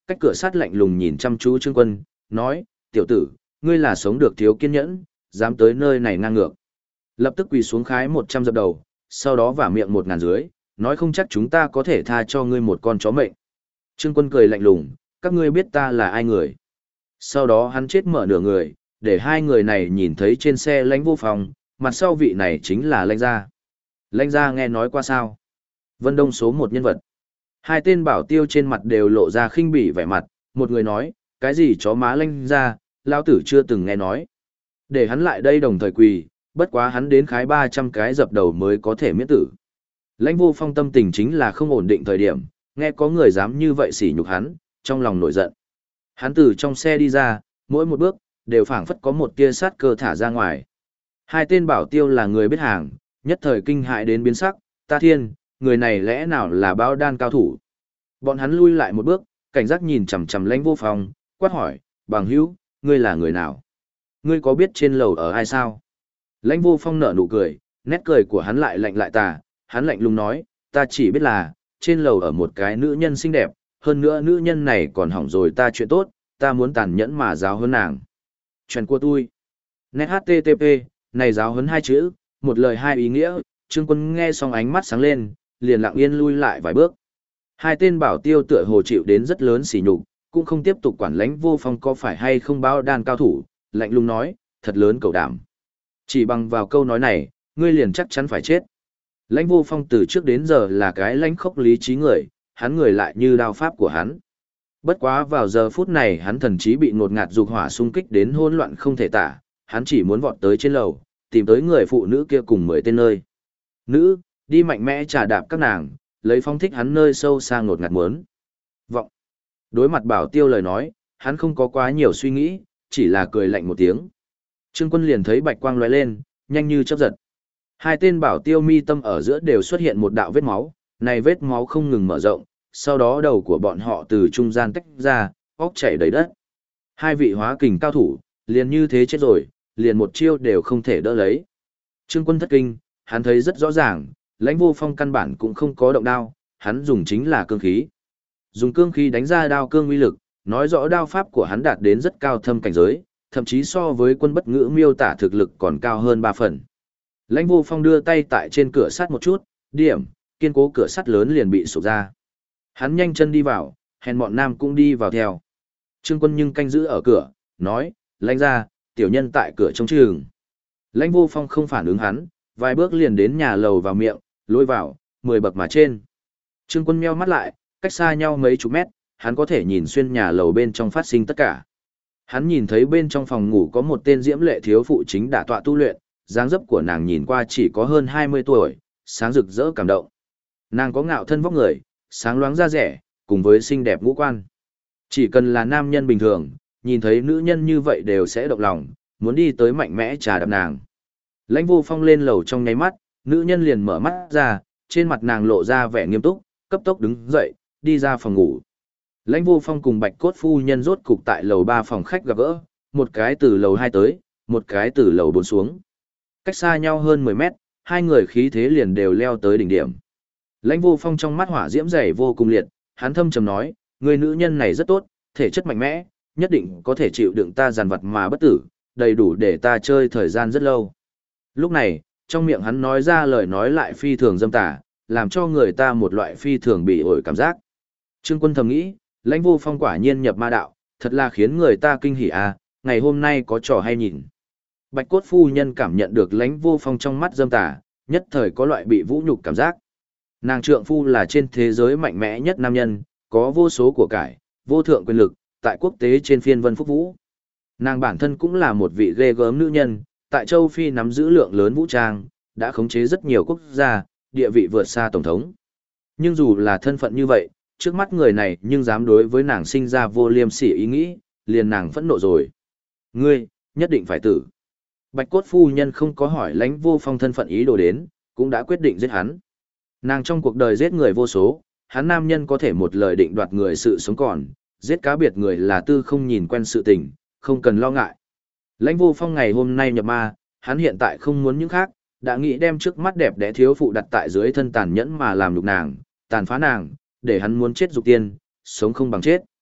cách cửa sắt lạnh lùng nhìn chăm chú Trương Quân, nói, tiểu tử, ngươi là sống được thiếu kiên nhẫn, dám tới nơi này ngang ngược. Lập tức quỳ xuống khái 100 dập đầu, sau đó vả miệng 1000 dưới, nói không chắc chúng ta có thể tha cho ngươi một con chó mệnh. Trương Quân cười lạnh lùng, các ngươi biết ta là ai người. Sau đó hắn chết mở nửa người, để hai người này nhìn thấy trên xe Lãnh Vô Phong, mặt sau vị này chính là Lãnh gia. Lãnh gia nghe nói qua sao? Vân Đông số một nhân vật. Hai tên bảo tiêu trên mặt đều lộ ra khinh bỉ vẻ mặt, một người nói, cái gì chó má Lãnh gia, lao tử chưa từng nghe nói. Để hắn lại đây đồng thời quỳ, bất quá hắn đến khái 300 cái dập đầu mới có thể miễn tử. Lãnh Vô Phong tâm tình chính là không ổn định thời điểm, nghe có người dám như vậy sỉ nhục hắn, trong lòng nổi giận. Hắn từ trong xe đi ra, mỗi một bước, đều phảng phất có một tia sát cơ thả ra ngoài. Hai tên bảo tiêu là người biết hàng, nhất thời kinh hại đến biến sắc, ta thiên, người này lẽ nào là bao đan cao thủ. Bọn hắn lui lại một bước, cảnh giác nhìn chằm chằm Lãnh Vô Phong, quát hỏi, bằng hữu, ngươi là người nào? Ngươi có biết trên lầu ở ai sao? Lãnh Vô Phong nở nụ cười, nét cười của hắn lại lạnh lại tà, hắn lạnh lùng nói, ta chỉ biết là, trên lầu ở một cái nữ nhân xinh đẹp, hơn nữa nữ nhân này còn hỏng rồi ta chuyện tốt, ta muốn tàn nhẫn mà giáo huấn nàng. Chuyện của tôi. Net HTTP, này giáo huấn hai chữ, một lời hai ý nghĩa, Trương Quân nghe xong ánh mắt sáng lên, liền lặng yên lui lại vài bước. Hai tên bảo tiêu tựa hồ chịu đến rất lớn sỉ nhục, cũng không tiếp tục quản Lãnh Vô Phong có phải hay không bao đan cao thủ, lạnh lùng nói, thật lớn cầu đảm. Chỉ bằng vào câu nói này, ngươi liền chắc chắn phải chết. Lãnh Vô Phong từ trước đến giờ là cái lãnh khốc lý trí người, hắn người lại như đao pháp của hắn. Bất quá vào giờ phút này hắn thần chí bị ngột ngạt dục hỏa xung kích đến hỗn loạn không thể tả, hắn chỉ muốn vọt tới trên lầu, tìm tới người phụ nữ kia cùng 10 tên nơi. Nữ, đi mạnh mẽ trà đạp các nàng, lấy phong thích hắn nơi sâu xa ngột ngạt muốn. Vọng. Đối mặt bảo tiêu lời nói, hắn không có quá nhiều suy nghĩ, chỉ là cười lạnh một tiếng. Trương Quân liền thấy bạch quang lóe lên, nhanh như chớp giật. Hai tên bảo tiêu mi tâm ở giữa đều xuất hiện một đạo vết máu, này vết máu không ngừng mở rộng, sau đó đầu của bọn họ từ trung gian tách ra, óc chảy đầy đất. Hai vị hóa kình cao thủ, liền như thế chết rồi, liền một chiêu đều không thể đỡ lấy. Trương Quân thất kinh, hắn thấy rất rõ ràng, Lãnh Vô Phong căn bản cũng không có động đao, hắn dùng chính là cương khí. Dùng cương khí đánh ra đao cương uy lực, nói rõ đao pháp của hắn đạt đến rất cao thâm cảnh giới, thậm chí so với Quân Bất Ngữ miêu tả thực lực còn cao hơn 3 phần. Lãnh Vô Phong đưa tay tại trên cửa sắt một chút, điểm, kiên cố cửa sắt lớn liền bị sụp ra. Hắn nhanh chân đi vào, hèn bọn nam cũng đi vào theo. Trương Quân nhưng canh giữ ở cửa, nói, Lãnh ra, tiểu nhân tại cửa trông chừng. Lãnh Vô Phong không phản ứng hắn, vài bước liền đến nhà lầu vào miệng, lôi vào, 10 bậc mà trên. Trương Quân meo mắt lại, cách xa nhau mấy chục mét, hắn có thể nhìn xuyên nhà lầu bên trong phát sinh tất cả. Hắn nhìn thấy bên trong phòng ngủ có một tên diễm lệ thiếu phụ chính đả tọa tu luyện, dáng dấp của nàng nhìn qua chỉ có hơn 20 tuổi, sáng rực rỡ cảm động. Nàng có ngạo thân vóc người, sáng loáng da rẻ, cùng với xinh đẹp ngũ quan. Chỉ cần là nam nhân bình thường, nhìn thấy nữ nhân như vậy đều sẽ động lòng, muốn đi tới mạnh mẽ trà đạp nàng. Lãnh Vô Phong lên lầu trong nháy mắt, nữ nhân liền mở mắt ra, trên mặt nàng lộ ra vẻ nghiêm túc, cấp tốc đứng dậy, đi ra phòng ngủ. Lãnh Vô Phong cùng Bạch Cốt phu nhân rốt cục tại lầu 3 phòng khách gặp gỡ, một cái từ lầu 2 tới, một cái từ lầu 4 xuống. Cách xa nhau hơn 10 mét, hai người khí thế liền đều leo tới đỉnh điểm. Lãnh Vô Phong trong mắt hỏa diễm dày vô cùng liệt, hắn thâm trầm nói, người nữ nhân này rất tốt, thể chất mạnh mẽ, nhất định có thể chịu đựng ta giàn vật mà bất tử, đầy đủ để ta chơi thời gian rất lâu. Lúc này, trong miệng hắn nói ra lời nói lại phi thường dâm tà, làm cho người ta một loại phi thường bị ổi cảm giác. Trương Quân thầm nghĩ, Lãnh Vô Phong quả nhiên nhập ma đạo, thật là khiến người ta kinh hỉ à, ngày hôm nay có trò hay nhìn. Bạch Cốt phu nhân cảm nhận được Lãnh Vô Phong trong mắt dâm tà, nhất thời có loại bị vũ nhục cảm giác. Nàng trượng phu là trên thế giới mạnh mẽ nhất nam nhân, có vô số của cải, vô thượng quyền lực, tại quốc tế trên phiên vân phúc vũ. Nàng bản thân cũng là một vị ghê gớm nữ nhân, tại châu Phi nắm giữ lượng lớn vũ trang, đã khống chế rất nhiều quốc gia, địa vị vượt xa tổng thống. Nhưng dù là thân phận như vậy, trước mắt người này nhưng dám đối với nàng sinh ra vô liêm sỉ ý nghĩ, liền nàng phẫn nộ rồi. Ngươi, nhất định phải tử. Bạch Cốt phu nhân không có hỏi Lãnh Vô Phong thân phận ý đồ đến, cũng đã quyết định giết hắn. Nàng trong cuộc đời giết người vô số, hắn nam nhân có thể một lời định đoạt người sự sống còn, giết cá biệt người là tư không nhìn quen sự tình, không cần lo ngại. Lãnh Vô Phong ngày hôm nay nhập ma, hắn hiện tại không muốn những khác, đã nghĩ đem trước mắt đẹp đẽ thiếu phụ đặt tại dưới thân tàn nhẫn mà làm nhục nàng, tàn phá nàng, để hắn muốn chết dục tiên, sống không bằng chết.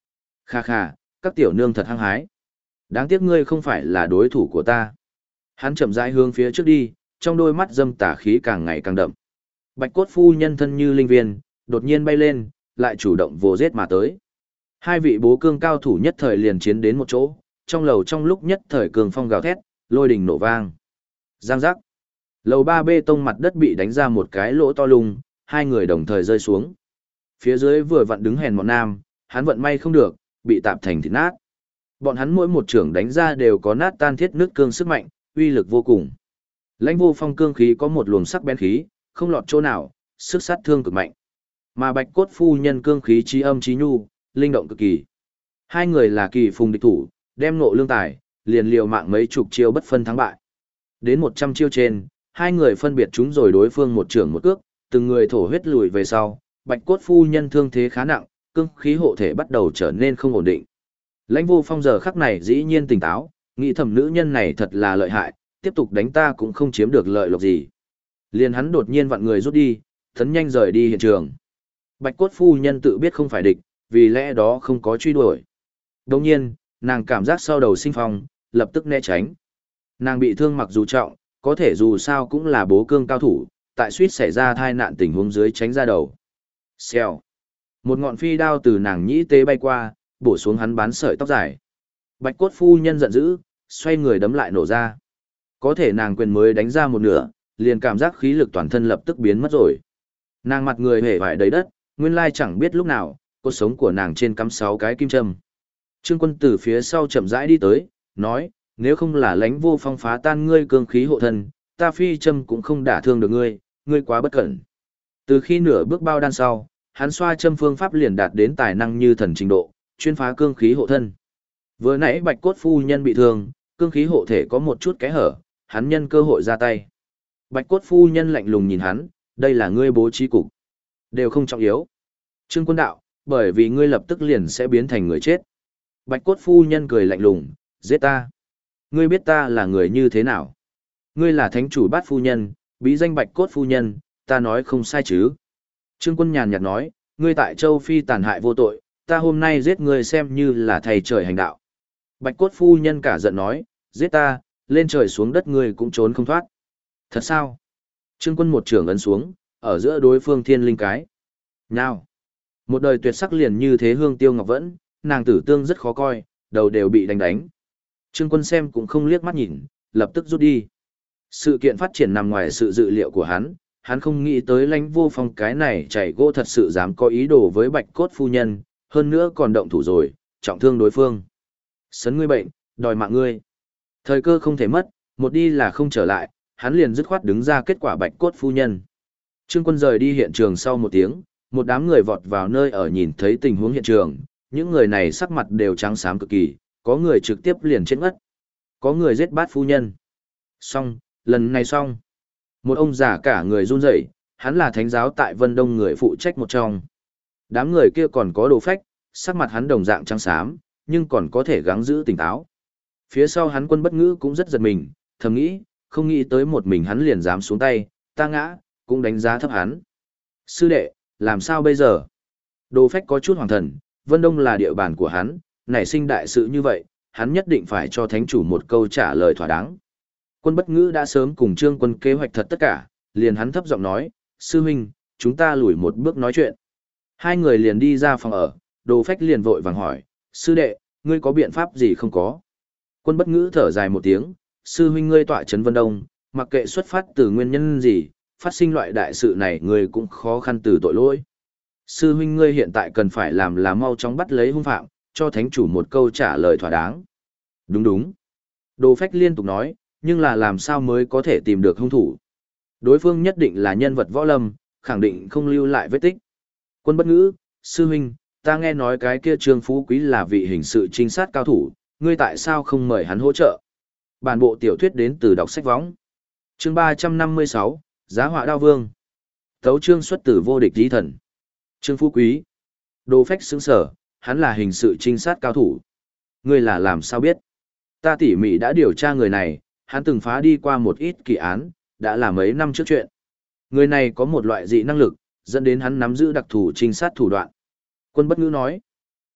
Kha kha, các tiểu nương thật hăng hái. Đáng tiếc ngươi không phải là đối thủ của ta. Hắn chậm rãi hướng phía trước đi, trong đôi mắt dâm tà khí càng ngày càng đậm. Bạch cốt phu nhân thân như linh viên, đột nhiên bay lên, lại chủ động vồ giết mà tới. Hai vị bố cương cao thủ nhất thời liền chiến đến một chỗ, trong lầu trong lúc nhất thời cường phong gào thét, lôi đình nổ vang. Giang giác. Lầu 3 bê tông mặt đất bị đánh ra một cái lỗ to lung, hai người đồng thời rơi xuống. Phía dưới vừa vặn đứng hèn một nam, hắn vận may không được, bị tạp thành thịt nát. Bọn hắn mỗi một trưởng đánh ra đều có nát tan thiết nước cương sức mạnh, uy lực vô cùng. Lãnh Vô Phong cương khí có một luồng sắc bén khí, không lọt chỗ nào, sức sát thương cực mạnh. Mà Bạch cốt phu nhân cương khí trí âm trí nhu, linh động cực kỳ. Hai người là kỳ phùng địch thủ, đem nộ lương tài, liền liều mạng mấy chục chiêu bất phân thắng bại. Đến 100 chiêu trên, hai người phân biệt trúng rồi đối phương một trưởng một cước, từng người thổ huyết lùi về sau, Bạch cốt phu nhân thương thế khá nặng, cương khí hộ thể bắt đầu trở nên không ổn định. Lãnh Vô Phong giờ khắc này dĩ nhiên tỉnh táo, nghĩ thầm nữ nhân này thật là lợi hại, tiếp tục đánh ta cũng không chiếm được lợi lộc gì. Liền hắn đột nhiên vặn người rút đi, thấn nhanh rời đi hiện trường. Bạch cốt phu nhân tự biết không phải địch, vì lẽ đó không có truy đuổi. Đồng nhiên, nàng cảm giác sau đầu sinh phong, lập tức né tránh. Nàng bị thương mặc dù trọng, có thể dù sao cũng là bố cương cao thủ, tại suýt xảy ra tai nạn tình huống dưới tránh ra đầu. Xèo. Một ngọn phi đao từ nàng nhĩ tế bay qua, bổ xuống hắn bán sợi tóc dài. Bạch cốt phu nhân giận dữ, xoay người đấm lại nổ ra. Có thể nàng quyền mới đánh ra một nửa, liền cảm giác khí lực toàn thân lập tức biến mất rồi. Nàng mặt người hề vải đầy đất, nguyên lai chẳng biết lúc nào, cột sống của nàng trên cắm 6 cái kim châm. Trương Quân từ phía sau chậm rãi đi tới, nói, nếu không là Lãnh Vô Phong phá tan ngươi cương khí hộ thân, ta phi châm cũng không đả thương được ngươi, ngươi quá bất cẩn. Từ khi nửa bước bao đan sau, hắn xoa châm phương pháp liền đạt đến tài năng như thần trình độ, chuyên phá cương khí hộ thân. Vừa nãy Bạch cốt phu nhân bị thương, cương khí hộ thể có một chút kẽ hở, hắn nhân cơ hội ra tay. Bạch cốt phu nhân lạnh lùng nhìn hắn, đây là ngươi bố trí cục. Đều không trọng yếu. Trương Quân đạo, bởi vì ngươi lập tức liền sẽ biến thành người chết. Bạch cốt phu nhân cười lạnh lùng, giết ta. Ngươi biết ta là người như thế nào? Ngươi là thánh chủ bát phu nhân, bí danh Bạch cốt phu nhân, ta nói không sai chứ. Trương Quân nhàn nhạt nói, ngươi tại châu Phi tàn hại vô tội, ta hôm nay giết ngươi xem như là thầy trời hành đạo. Bạch cốt phu nhân cả giận nói, giết ta, lên trời xuống đất ngươi cũng trốn không thoát. Thật sao? Trương Quân một trường ấn xuống, ở giữa đối phương thiên linh cái. Nào! Một đời tuyệt sắc liền như thế hương tiêu ngọc vẫn, nàng tử tương rất khó coi, đầu đều bị đánh đánh. Trương Quân xem cũng không liếc mắt nhìn, lập tức rút đi. Sự kiện phát triển nằm ngoài sự dự liệu của hắn không nghĩ tới Lãnh Vô Phong cái này chảy gỗ thật sự dám có ý đồ với Bạch cốt phu nhân, hơn nữa còn động thủ rồi, trọng thương đối phương. Sấn ngươi bệnh, đòi mạng ngươi. Thời cơ không thể mất, một đi là không trở lại, hắn liền dứt khoát đứng ra kết quả Bạch cốt phu nhân. Trương Quân rời đi hiện trường sau một tiếng, một đám người vọt vào nơi ở nhìn thấy tình huống hiện trường, những người này sắc mặt đều trắng xám cực kỳ, có người trực tiếp liền chết ngất, có người giết bát phu nhân. Xong, lần này xong. Một ông già cả người run rẩy, hắn là thánh giáo tại Vân Đông người phụ trách một trong. Đám người kia còn có đồ phách, sắc mặt hắn đồng dạng trắng xám, nhưng còn có thể gắng giữ tỉnh táo. Phía sau hắn Quân Bất Ngữ cũng rất giật mình, thầm nghĩ, không nghĩ tới một mình hắn liền dám xuống tay, ta ngã, cũng đánh giá thấp hắn. Sư đệ, làm sao bây giờ? Đồ phách có chút hoàng thần, Vân Đông là địa bàn của hắn, nảy sinh đại sự như vậy, hắn nhất định phải cho thánh chủ một câu trả lời thỏa đáng. Quân Bất Ngữ đã sớm cùng Trương Quân kế hoạch thật tất cả, liền hắn thấp giọng nói, sư huynh, chúng ta lùi một bước nói chuyện. Hai người liền đi ra phòng ở, Đồ phách liền vội vàng hỏi, sư đệ, ngươi có biện pháp gì không có? Quân Bất Ngữ thở dài một tiếng, sư huynh ngươi tọa trấn Vân Đông, mặc kệ xuất phát từ nguyên nhân gì, phát sinh loại đại sự này ngươi cũng khó khăn từ tội lỗi. Sư huynh ngươi hiện tại cần phải làm là mau chóng bắt lấy hung phạm, cho thánh chủ một câu trả lời thỏa đáng. Đúng đúng. Đồ phách liên tục nói, nhưng là làm sao mới có thể tìm được hung thủ. Đối phương nhất định là nhân vật võ lâm, khẳng định không lưu lại vết tích. Quân Bất Ngữ, sư huynh, ta nghe nói cái kia Trương Phú Quý là vị hình sự trinh sát cao thủ, ngươi tại sao không mời hắn hỗ trợ? Bản bộ tiểu thuyết đến từ đọc sách võng. Chương 356, Giá họa đao vương. Tấu chương xuất từ vô địch chí thần. Trương Phú Quý. Đồ phách sững sở, hắn là hình sự trinh sát cao thủ. Ngươi là làm sao biết? Ta tỉ mỉ đã điều tra người này, hắn từng phá đi qua một ít kỳ án, đã là mấy năm trước chuyện. Người này có một loại dị năng lực, dẫn đến hắn nắm giữ đặc thù trinh sát thủ đoạn. Quân Bất Ngữ nói.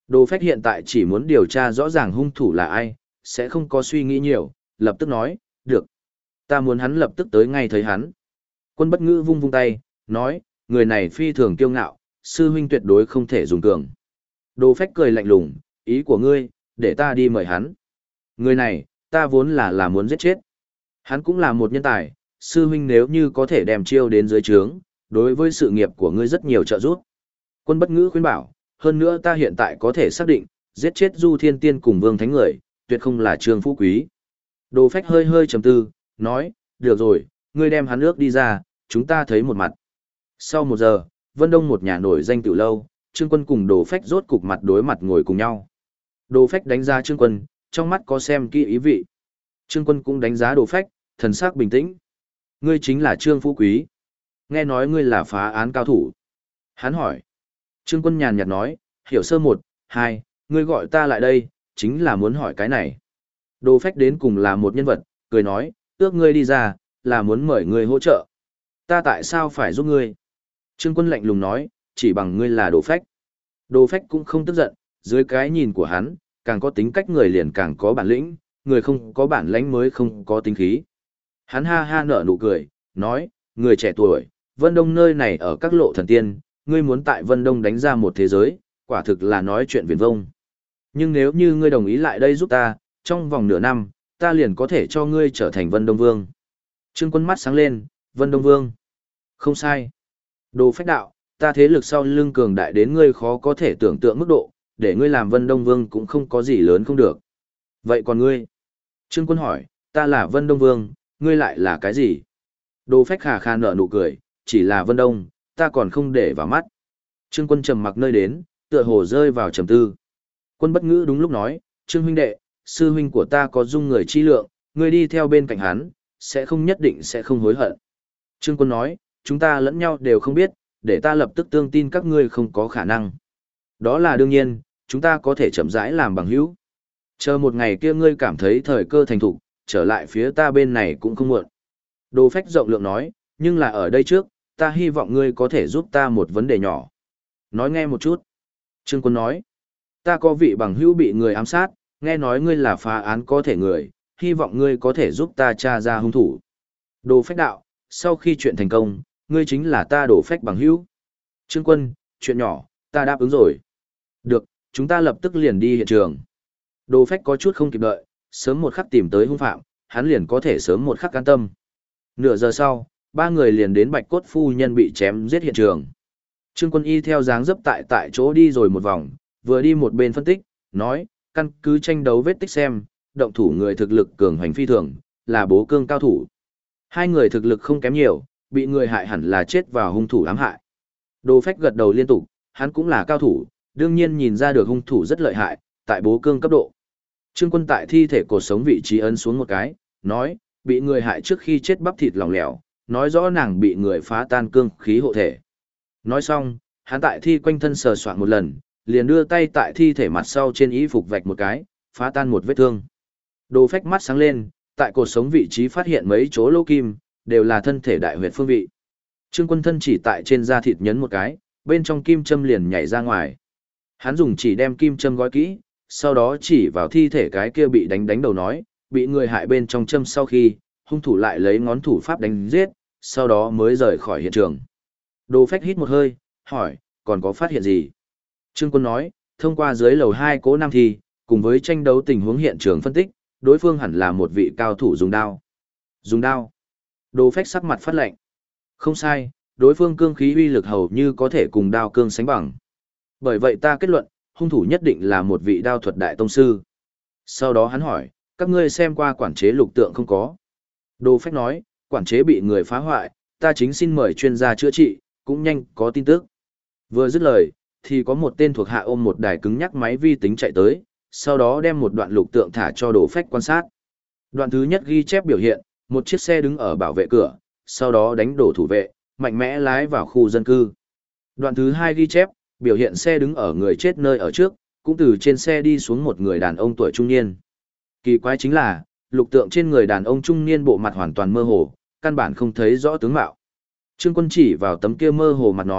Đồ Phách hiện tại chỉ muốn điều tra rõ ràng hung thủ là ai, sẽ không có suy nghĩ nhiều, lập tức nói, được. Ta muốn hắn lập tức tới ngay thấy hắn. Quân Bất Ngữ vung vung tay, nói, người này phi thường kiêu ngạo, sư huynh tuyệt đối không thể dùng cường. Đồ Phách cười lạnh lùng, ý của ngươi, để ta đi mời hắn. Người này, ta vốn là muốn giết chết. Hắn cũng là một nhân tài, sư huynh nếu như có thể đem chiêu đến dưới trướng, đối với sự nghiệp của ngươi rất nhiều trợ giúp. Quân Bất Ngữ khuyên bảo, hơn nữa ta hiện tại có thể xác định, giết chết Du Thiên Tiên cùng Vương Thánh người, tuyệt không là Trương Phú Quý. Đồ Phách hơi hơi trầm tư, nói, được rồi, ngươi đem hắn ước đi ra, chúng ta thấy một mặt. Sau 1 giờ, Vân Đông một nhà nổi danh tiểu lâu, Trương Quân cùng Đồ Phách rốt cục mặt đối mặt ngồi cùng nhau. Đồ Phách đánh giá Trương Quân, trong mắt có xem kỹ ý vị. Trương Quân cũng đánh giá Đồ Phách, thần sắc bình tĩnh. Ngươi chính là Trương Phú Quý. Nghe nói ngươi là phá án cao thủ. Hắn hỏi. Trương Quân nhàn nhạt nói, hiểu sơ 1, 2, ngươi gọi ta lại đây, chính là muốn hỏi cái này. Đồ Phách đến cùng là một nhân vật, cười nói, ước ngươi đi ra, là muốn mời ngươi hỗ trợ. Ta tại sao phải giúp ngươi? Trương Quân lạnh lùng nói, chỉ bằng ngươi là Đồ Phách. Đồ Phách cũng không tức giận, dưới cái nhìn của hắn, càng có tính cách người liền càng có bản lĩnh, người không có bản lĩnh mới không có tính khí. Hắn ha ha nở nụ cười, nói, người trẻ tuổi, Vân Đông nơi này ở các lộ thần tiên, ngươi muốn tại Vân Đông đánh ra một thế giới, quả thực là nói chuyện viển vông. Nhưng nếu như ngươi đồng ý lại đây giúp ta, trong vòng nửa năm, ta liền có thể cho ngươi trở thành Vân Đông Vương. Trương Quân mắt sáng lên, Vân Đông Vương. Không sai. Đồ Phách đạo, ta thế lực sau lưng cường đại đến ngươi khó có thể tưởng tượng mức độ, để ngươi làm Vân Đông Vương cũng không có gì lớn không được. Vậy còn ngươi? Trương Quân hỏi, ta là Vân Đông Vương, ngươi lại là cái gì? Đồ Phách khà khà nở nụ cười, chỉ là Vân Đông, ta còn không để vào mắt. Trương Quân trầm mặc nơi đến, tựa hồ rơi vào trầm tư. Quân Bất Ngữ đúng lúc nói, Trương huynh đệ, sư huynh của ta có dung người chi lượng, ngươi đi theo bên cạnh hắn, sẽ không nhất định sẽ không hối hận. Trương Quân nói, chúng ta lẫn nhau đều không biết, để ta lập tức tương tin các ngươi không có khả năng. Đó là đương nhiên, chúng ta có thể chậm rãi làm bằng hữu. Chờ một ngày kia ngươi cảm thấy thời cơ thành thục, trở lại phía ta bên này cũng không muộn. Đồ Phách rộng lượng nói, nhưng là ở đây trước, ta hy vọng ngươi có thể giúp ta một vấn đề nhỏ. Nói nghe một chút. Trương Quân nói, ta có vị bằng hữu bị người ám sát, nghe nói ngươi là phá án có thể người, hy vọng ngươi có thể giúp ta tra ra hung thủ. Đồ Phách đạo, sau khi chuyện thành công, ngươi chính là ta Đồ Phách bằng hữu. Trương Quân, chuyện nhỏ, ta đáp ứng rồi. Được, chúng ta lập tức liền đi hiện trường. Đồ Phách có chút không kịp đợi, sớm một khắc tìm tới hung phạm, hắn liền có thể sớm một khắc an tâm. Nửa giờ sau, 3 người liền đến Bạch Cốt phu nhân bị chém giết hiện trường. Trương Quân y theo dáng dấp tại chỗ đi rồi một vòng, vừa đi một bên phân tích, nói, căn cứ tranh đấu vết tích xem, động thủ người thực lực cường hoành phi thường, là Bố Cương cao thủ. 2 người thực lực không kém nhiều, bị người hại hẳn là chết vào hung thủ ám hại. Đồ Phách gật đầu liên tục, hắn cũng là cao thủ, đương nhiên nhìn ra được hung thủ rất lợi hại, tại Bố Cương cấp độ. Trương Quân tại thi thể cột sống vị trí ấn xuống một cái, nói, bị người hại trước khi chết bắp thịt lỏng lẻo, nói rõ nàng bị người phá tan cương khí hộ thể. Nói xong, hắn tại thi quanh thân sờ soạn một lần, liền đưa tay tại thi thể mặt sau trên y phục vạch một cái, phá tan một vết thương. Đồ Phách mắt sáng lên, tại cột sống vị trí phát hiện mấy chỗ lỗ kim, đều là thân thể đại huyệt phương vị. Trương Quân thân chỉ tại trên da thịt nhấn một cái, bên trong kim châm liền nhảy ra ngoài. Hắn dùng chỉ đem kim châm gói kỹ, sau đó chỉ vào thi thể cái kia bị đánh đầu nói, bị người hại bên trong châm sau khi, hung thủ lại lấy ngón thủ pháp đánh giết, sau đó mới rời khỏi hiện trường. Đồ Phách hít một hơi, hỏi, còn có phát hiện gì? Trương Quân nói, thông qua dưới lầu 2 cố nam thi, cùng với tranh đấu tình huống hiện trường phân tích, đối phương hẳn là một vị cao thủ dùng đao. Dùng đao? Đồ Phách sắc mặt phát lạnh. Không sai, đối phương cương khí uy lực hầu như có thể cùng đao cương sánh bằng. Bởi vậy ta kết luận, hung thủ nhất định là một vị đao thuật đại tông sư. Sau đó hắn hỏi, các ngươi xem qua quản chế lục tượng không có? Đồ Phách nói, quản chế bị người phá hoại, ta chính xin mời chuyên gia chữa trị, cũng nhanh có tin tức. Vừa dứt lời, thì có một tên thuộc hạ ôm một đài cứng nhắc máy vi tính chạy tới, sau đó đem một đoạn lục tượng thả cho Đồ Phách quan sát. Đoạn thứ nhất ghi chép biểu hiện, một chiếc xe đứng ở bảo vệ cửa, sau đó đánh đổ thủ vệ, mạnh mẽ lái vào khu dân cư. Đoạn thứ hai ghi chép, biểu hiện xe đứng ở người chết nơi ở trước, cũng từ trên xe đi xuống một người đàn ông tuổi trung niên. Kỳ quái chính là, lục tượng trên người đàn ông trung niên bộ mặt hoàn toàn mơ hồ, căn bản không thấy rõ tướng mạo. Trương Quân chỉ vào tấm kia mơ hồ mặt nói,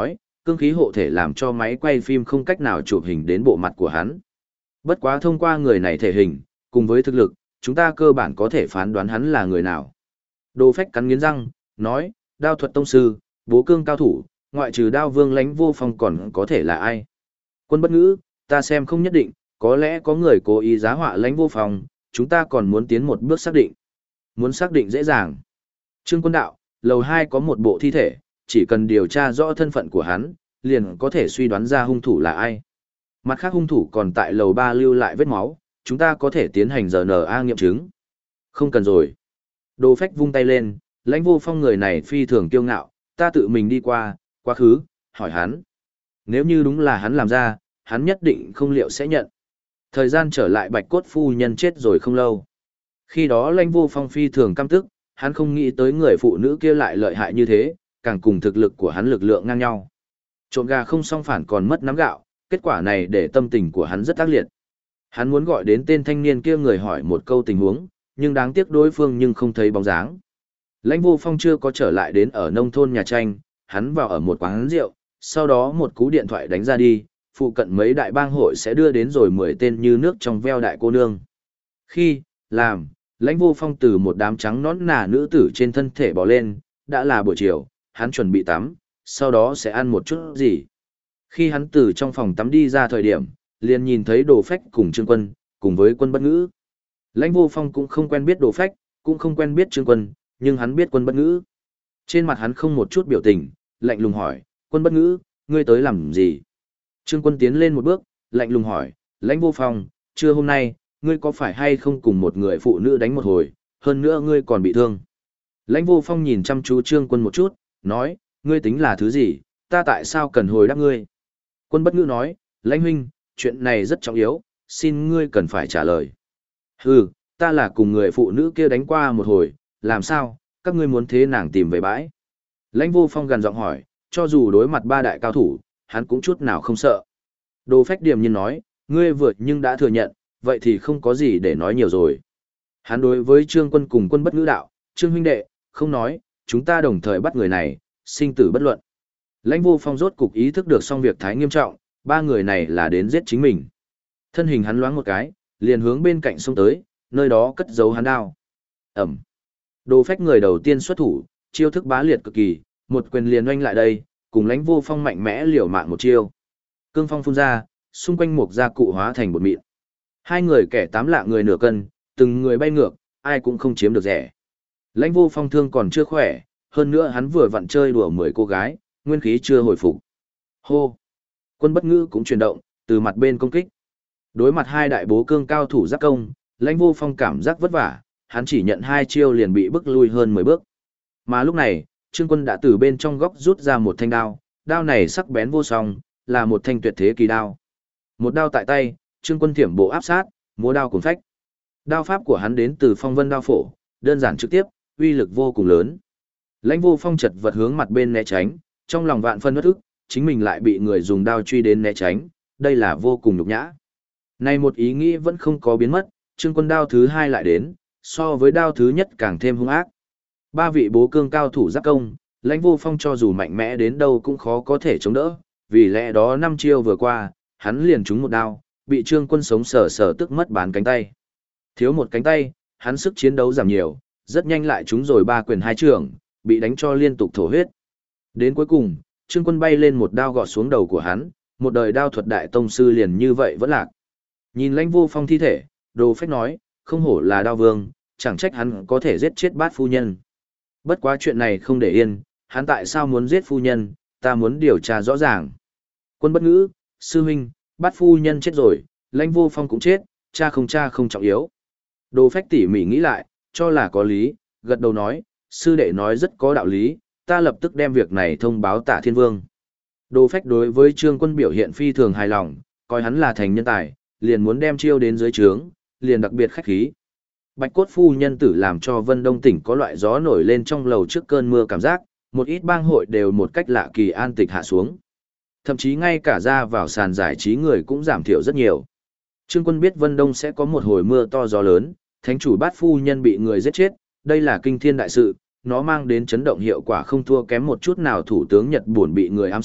cương khí hộ thể làm cho máy quay phim không cách nào chụp hình đến bộ mặt của hắn. Bất quá thông qua người này thể hình, cùng với thực lực, chúng ta cơ bản có thể phán đoán hắn là người nào. Đồ Phách cắn nghiến răng, nói, đao thuật tông sư, bố cương cao thủ, ngoại trừ đao vương Lãnh Vô Phong còn có thể là ai? Quân Bất Ngữ, ta xem không nhất định, có lẽ có người cố ý giá họa Lãnh Vô Phong, chúng ta còn muốn tiến một bước xác định. Muốn xác định dễ dàng. Trương Quân đạo, lầu 2 có một bộ thi thể, chỉ cần điều tra rõ thân phận của hắn, liền có thể suy đoán ra hung thủ là ai. Mặt khác hung thủ còn tại lầu 3 lưu lại vết máu, chúng ta có thể tiến hành DNA nghiệm chứng. Không cần rồi. Đồ Phách vung tay lên, Lãnh Vô Phong người này phi thường kiêu ngạo, ta tự mình đi qua, quá khứ, hỏi hắn. Nếu như đúng là hắn làm ra, hắn nhất định không liệu sẽ nhận. Thời gian trở lại Bạch Cốt phu nhân chết rồi không lâu. Khi đó Lãnh Vô Phong phi thường căm tức, hắn không nghĩ tới người phụ nữ kia lại lợi hại như thế, càng cùng thực lực của hắn lực lượng ngang nhau. Trộm gà không xong phản còn mất nắm gạo, kết quả này để tâm tình của hắn rất ác liệt. Hắn muốn gọi đến tên thanh niên kia người hỏi một câu tình huống, nhưng đáng tiếc đối phương nhưng không thấy bóng dáng. Lãnh Vô Phong chưa có trở lại đến ở nông thôn nhà tranh, hắn vào ở một quán rượu, sau đó một cú điện thoại đánh ra đi, phụ cận mấy đại bang hội sẽ đưa đến rồi 10 tên như nước trong veo đại cô nương. Khi, làm, Lãnh Vô Phong từ một đám trắng nõn nà nữ tử trên thân thể bò lên, đã là buổi chiều, hắn chuẩn bị tắm, sau đó sẽ ăn một chút gì. Khi hắn từ trong phòng tắm đi ra thời điểm, liền nhìn thấy Đồ Phách cùng Trương Quân, cùng với Quân Bất Ngữ. Lãnh Vô Phong cũng không quen biết Đồ Phách, cũng không quen biết Trương Quân, nhưng hắn biết Quân Bất Ngữ. Trên mặt hắn không một chút biểu tình, lạnh lùng hỏi, Quân Bất Ngữ, ngươi tới làm gì? Trương Quân tiến lên một bước, lạnh lùng hỏi, Lãnh Vô Phong, trưa hôm nay, ngươi có phải hay không cùng một người phụ nữ đánh một hồi, hơn nữa ngươi còn bị thương? Lãnh Vô Phong nhìn chăm chú Trương Quân một chút, nói, ngươi tính là thứ gì, ta tại sao cần hồi đáp ngươi? Quân Bất Ngữ nói, Lãnh huynh, chuyện này rất trọng yếu, xin ngươi cần phải trả lời. Hừ, ta là cùng người phụ nữ kia đánh qua một hồi, làm sao, các ngươi muốn thế nàng tìm về bãi? Lãnh Vô Phong gần giọng hỏi, cho dù đối mặt ba đại cao thủ, hắn cũng chút nào không sợ. Đồ Phách điềm nhiên nói, ngươi vượt nhưng đã thừa nhận, vậy thì không có gì để nói nhiều rồi. Hắn đối với Trương Quân cùng Quân Bất Ngữ đạo, Trương huynh đệ, không nói, chúng ta đồng thời bắt người này, sinh tử bất luận. Lãnh Vô Phong rốt cục ý thức được xong việc thái nghiêm trọng, ba người này là đến giết chính mình. Thân hình hắn loáng một cái, liền hướng bên cạnh xông tới, nơi đó cất giấu hắn đao. Ẩm. Đồ Phách người đầu tiên xuất thủ, chiêu thức bá liệt cực kỳ, một quyền liền oanh lại đây, cùng Lãnh Vô Phong mạnh mẽ liều mạng một chiêu. Cương phong phun ra, xung quanh một gia cụ hóa thành bột mịn. Hai người kẻ tám lạ người nửa cân, từng người bay ngược, ai cũng không chiếm được rẻ. Lãnh Vô Phong thương còn chưa khỏe, hơn nữa hắn vừa vặn chơi đùa 10 cô gái, nguyên khí chưa hồi phục. Hô. Quân Bất Ngữ cũng chuyển động, từ mặt bên công kích. Đối mặt hai đại bố cương cao thủ giáp công, Lãnh Vô Phong cảm giác vất vả, hắn chỉ nhận 2 chiêu liền bị bức lui hơn 10 bước. Mà lúc này, Trương Quân đã từ bên trong góc rút ra một thanh đao, đao này sắc bén vô song, là một thanh tuyệt thế kỳ đao. Một đao tại tay, Trương Quân thiểm bộ áp sát, múa đao cuốn phách. Đao pháp của hắn đến từ Phong Vân đao phổ, đơn giản trực tiếp, uy lực vô cùng lớn. Lãnh Vô Phong chật vật hướng mặt bên né tránh, trong lòng vạn phân uất ức, chính mình lại bị người dùng đao truy đến né tránh, đây là vô cùng nhục nhã. Này một ý nghĩ vẫn không có biến mất, Trương Quân đao thứ 2 lại đến, so với đao thứ nhất càng thêm hung ác. Ba vị bố cương cao thủ giáp công, Lãnh Vô Phong cho dù mạnh mẽ đến đâu cũng khó có thể chống đỡ, vì lẽ đó 5 chiêu vừa qua, hắn liền trúng một đao, bị Trương Quân sống sờ sờ tức mất bán cánh tay. Thiếu một cánh tay, hắn sức chiến đấu giảm nhiều, rất nhanh lại trúng rồi 3 quyền 2 trường, bị đánh cho liên tục thổ huyết. Đến cuối cùng, Trương Quân bay lên một đao gọt xuống đầu của hắn, một đời đao thuật đại tông sư liền như vậy vẫn lạc. Nhìn Lãnh Vô Phong thi thể, Đồ Phách nói, không hổ là đao vương, chẳng trách hắn có thể giết chết bát phu nhân. Bất quá chuyện này không để yên, hắn tại sao muốn giết phu nhân, ta muốn điều tra rõ ràng. Quân Bất Ngữ, sư huynh, bát phu nhân chết rồi, Lãnh Vô Phong cũng chết, cha không trọng yếu. Đồ Phách tỉ mỉ nghĩ lại, cho là có lý, gật đầu nói, sư đệ nói rất có đạo lý, ta lập tức đem việc này thông báo Tạ Thiên Vương. Đồ Phách đối với Trương Quân biểu hiện phi thường hài lòng, coi hắn là thành nhân tài, liền muốn đem chiêu đến dưới trướng, liền đặc biệt khách khí. Bạch Cốt phu nhân tử làm cho Vân Đông tỉnh có loại gió nổi lên trong lầu trước cơn mưa cảm giác, một ít bang hội đều một cách lạ kỳ an tịch hạ xuống. Thậm chí ngay cả ra vào sàn giải trí người cũng giảm thiểu rất nhiều. Trương Quân biết Vân Đông sẽ có một hồi mưa to gió lớn, thánh chủ bát phu nhân bị người giết chết, đây là kinh thiên đại sự, nó mang đến chấn động hiệu quả không thua kém một chút nào thủ tướng Nhật Bản bị người ám sát,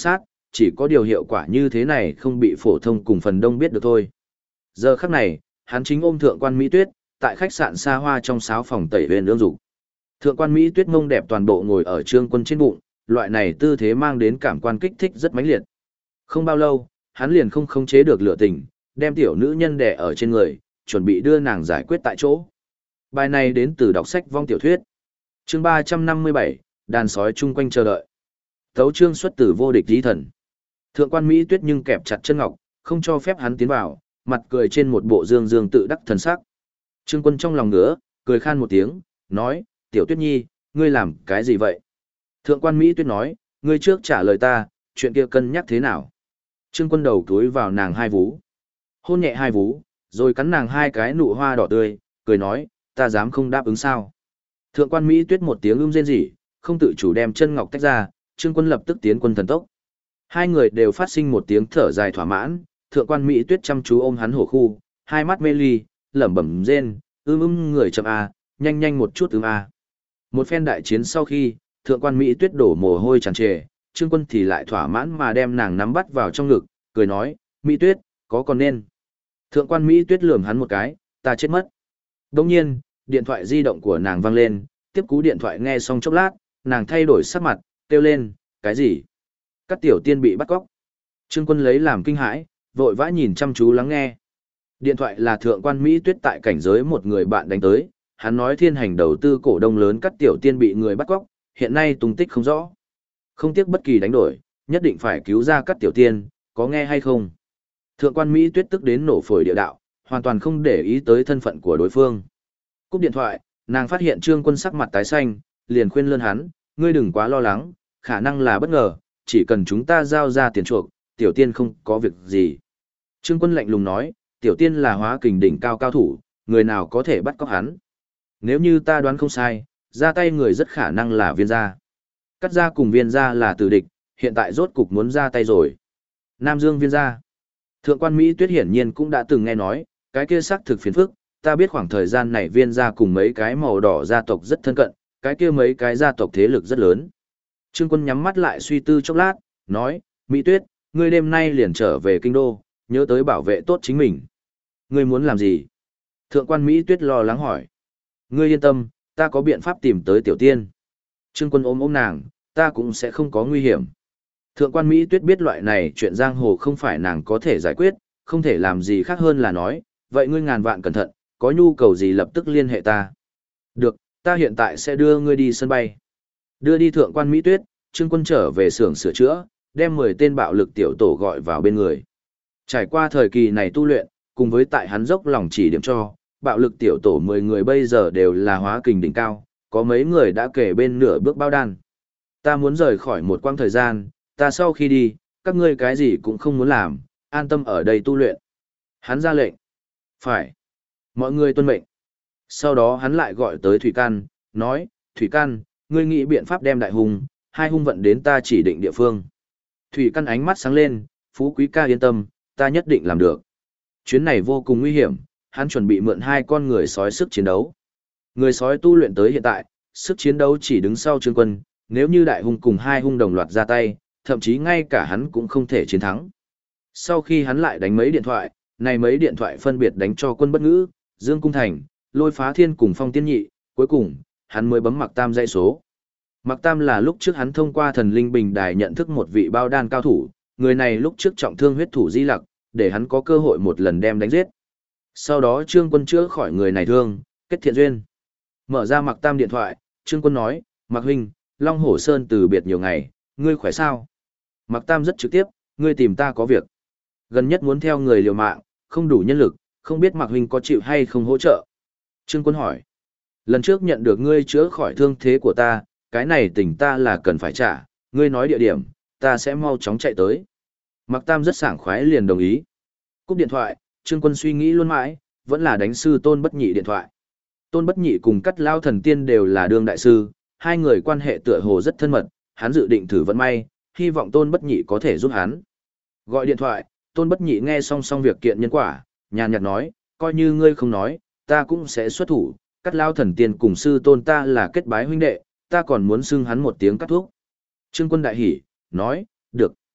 chỉ có điều hiệu quả như thế này không bị phổ thông cùng phần đông biết được thôi. Giờ khắc này, hắn chính ôm thượng quan Mỹ Tuyết, tại khách sạn xa hoa trong 6 phòng tẩy huyền ương dục. Thượng quan Mỹ Tuyết mông đẹp toàn bộ ngồi ở Trương Quân trên bụng, loại này tư thế mang đến cảm quan kích thích rất mãnh liệt. Không bao lâu, hắn liền không khống chế được lửa tình, đem tiểu nữ nhân đè ở trên người, chuẩn bị đưa nàng giải quyết tại chỗ. Bài này đến từ đọc sách vong tiểu thuyết. Chương 357, đàn sói chung quanh chờ đợi. Tấu chương xuất từ vô địch chí thần. Thượng quan Mỹ Tuyết nhưng kẹp chặt chân ngọc, không cho phép hắn tiến vào, mặt cười trên một bộ dương dương tự đắc thần sắc. Trương Quân trong lòng ngứa, cười khan một tiếng, nói, tiểu Tuyết Nhi, ngươi làm cái gì vậy? Thượng quan Mỹ Tuyết nói, ngươi trước trả lời ta, chuyện kia cân nhắc thế nào? Trương Quân đầu túi vào nàng hai vú. Hôn nhẹ hai vú, rồi cắn nàng hai cái nụ hoa đỏ tươi, cười nói, ta dám không đáp ứng sao? Thượng quan Mỹ Tuyết một tiếng rên rỉ, không tự chủ đem chân ngọc tách ra, Trương Quân lập tức tiến quân thần tốc. Hai người đều phát sinh một tiếng thở dài thỏa mãn, thượng quan Mỹ Tuyết chăm chú ôm hắn hổ khu, hai mắt mê ly, lẩm bẩm rên, người chậm a, nhanh nhanh một chút a. Một phen đại chiến sau khi, thượng quan Mỹ Tuyết đổ mồ hôi tràn trề, Trương Quân thì lại thỏa mãn mà đem nàng nắm bắt vào trong ngực, cười nói, Mỹ Tuyết, có còn nên. Thượng quan Mỹ Tuyết lườm hắn một cái, ta chết mất. Đồng nhiên, điện thoại di động của nàng vang lên, tiếp cú điện thoại nghe xong chốc lát, nàng thay đổi sắc mặt, kêu lên, cái gì? Các tiểu tiên bị bắt cóc. Trương Quân lấy làm kinh hãi, vội vã nhìn chăm chú lắng nghe. Điện thoại là thượng quan Mỹ Tuyết tại cảnh giới một người bạn đánh tới, hắn nói thiên hành đầu tư cổ đông lớn các tiểu tiên bị người bắt cóc, hiện nay tung tích không rõ. Không tiếc bất kỳ đánh đổi, nhất định phải cứu ra các tiểu tiên, có nghe hay không? Thượng quan Mỹ Tuyết tức đến nổ phổi địa đạo, hoàn toàn không để ý tới thân phận của đối phương. Cúp điện thoại, nàng phát hiện Trương Quân sắc mặt tái xanh, liền khuyên lơn hắn, ngươi đừng quá lo lắng, khả năng là bất ngờ, chỉ cần chúng ta giao ra tiền chuộc, tiểu tiên không có việc gì. Trương Quân lạnh lùng nói, tiểu tiên là hóa kình đỉnh cao cao thủ, người nào có thể bắt cóc hắn. Nếu như ta đoán không sai, ra tay người rất khả năng là viên gia. Cắt gia cùng viên gia là tử địch, hiện tại rốt cục muốn ra tay rồi. Nam Dương viên gia. Thượng quan Mỹ Tuyết hiển nhiên cũng đã từng nghe nói, cái kia xác thực phiền phức, ta biết khoảng thời gian này viên gia cùng mấy cái màu đỏ gia tộc rất thân cận, cái kia mấy cái gia tộc thế lực rất lớn. Trương Quân nhắm mắt lại suy tư chốc lát, nói, Mỹ Tuyết, ngươi đêm nay liền trở về kinh đô, nhớ tới bảo vệ tốt chính mình. Ngươi muốn làm gì? Thượng quan Mỹ Tuyết lo lắng hỏi. Ngươi yên tâm, ta có biện pháp tìm tới tiểu tiên. Trương Quân ôm nàng, ta cũng sẽ không có nguy hiểm. Thượng quan Mỹ Tuyết biết loại này chuyện giang hồ không phải nàng có thể giải quyết, không thể làm gì khác hơn là nói, vậy ngươi ngàn vạn cẩn thận, có nhu cầu gì lập tức liên hệ ta. Được, ta hiện tại sẽ đưa ngươi đi sân bay. Đưa đi thượng quan Mỹ Tuyết, Trương Quân trở về xưởng sửa chữa, đem 10 tên bạo lực tiểu tổ gọi vào bên người. Trải qua thời kỳ này tu luyện, cùng với tại hắn dốc lòng chỉ điểm cho, bạo lực tiểu tổ 10 người bây giờ đều là hóa kình đỉnh cao, có mấy người đã kể bên nửa bước bao đan. Ta muốn rời khỏi một quãng thời gian, ta sau khi đi, các ngươi cái gì cũng không muốn làm, an tâm ở đây tu luyện. Hắn ra lệnh. Phải. Mọi người tuân mệnh. Sau đó hắn lại gọi tới Thủy Căn, nói, Thủy Căn, ngươi nghĩ biện pháp đem đại hùng, hai hung vận đến ta chỉ định địa phương. Thủy Căn ánh mắt sáng lên, Phú Quý ca yên tâm, ta nhất định làm được. Chuyến này vô cùng nguy hiểm, hắn chuẩn bị mượn hai con người sói sức chiến đấu. Người sói tu luyện tới hiện tại, sức chiến đấu chỉ đứng sau Trương Quân, nếu như đại hung cùng hai hung đồng loạt ra tay, thậm chí ngay cả hắn cũng không thể chiến thắng. Sau khi hắn lại đánh mấy điện thoại, này mấy điện thoại phân biệt đánh cho Quân Bất Ngữ, Dương Cung Thành, Lôi Phá Thiên cùng Phong Tiên Nhị, cuối cùng, hắn mới bấm Mạc Tam dãy số. Mạc Tam là lúc trước hắn thông qua thần linh bình đài nhận thức một vị bao đan cao thủ, người này lúc trước trọng thương huyết thủ Di Lặc, để hắn có cơ hội một lần đem đánh giết. Sau đó Trương Quân chữa khỏi người này thương, kết thiện duyên. Mở ra Mạc Tam điện thoại, Trương Quân nói, Mạc huynh, Long Hổ Sơn từ biệt nhiều ngày, ngươi khỏe sao? Mạc Tam rất trực tiếp, ngươi tìm ta có việc. Gần nhất muốn theo người liều mạng, không đủ nhân lực, không biết Mạc huynh có chịu hay không hỗ trợ. Trương Quân hỏi, lần trước nhận được ngươi chữa khỏi thương thế của ta, cái này tình ta là cần phải trả, ngươi nói địa điểm, ta sẽ mau chóng chạy tới. Mạc Tam rất sảng khoái liền đồng ý. Cúp điện thoại, Trương Quân suy nghĩ luôn mãi, vẫn là đánh sư Tôn Bất Nhị điện thoại. Tôn Bất Nhị cùng Cắt Lao Thần Tiên đều là đương đại sư, hai người quan hệ tựa hồ rất thân mật, hắn dự định thử vận may, hy vọng Tôn Bất Nhị có thể giúp hắn. Gọi điện thoại, Tôn Bất Nhị nghe xong việc kiện nhân quả, nhàn nhạt nói, coi như ngươi không nói, ta cũng sẽ xuất thủ, Cắt Lao Thần Tiên cùng sư Tôn ta là kết bái huynh đệ, ta còn muốn xưng hắn một tiếng cắt thuốc. Trương Quân đại hỉ, nói, được.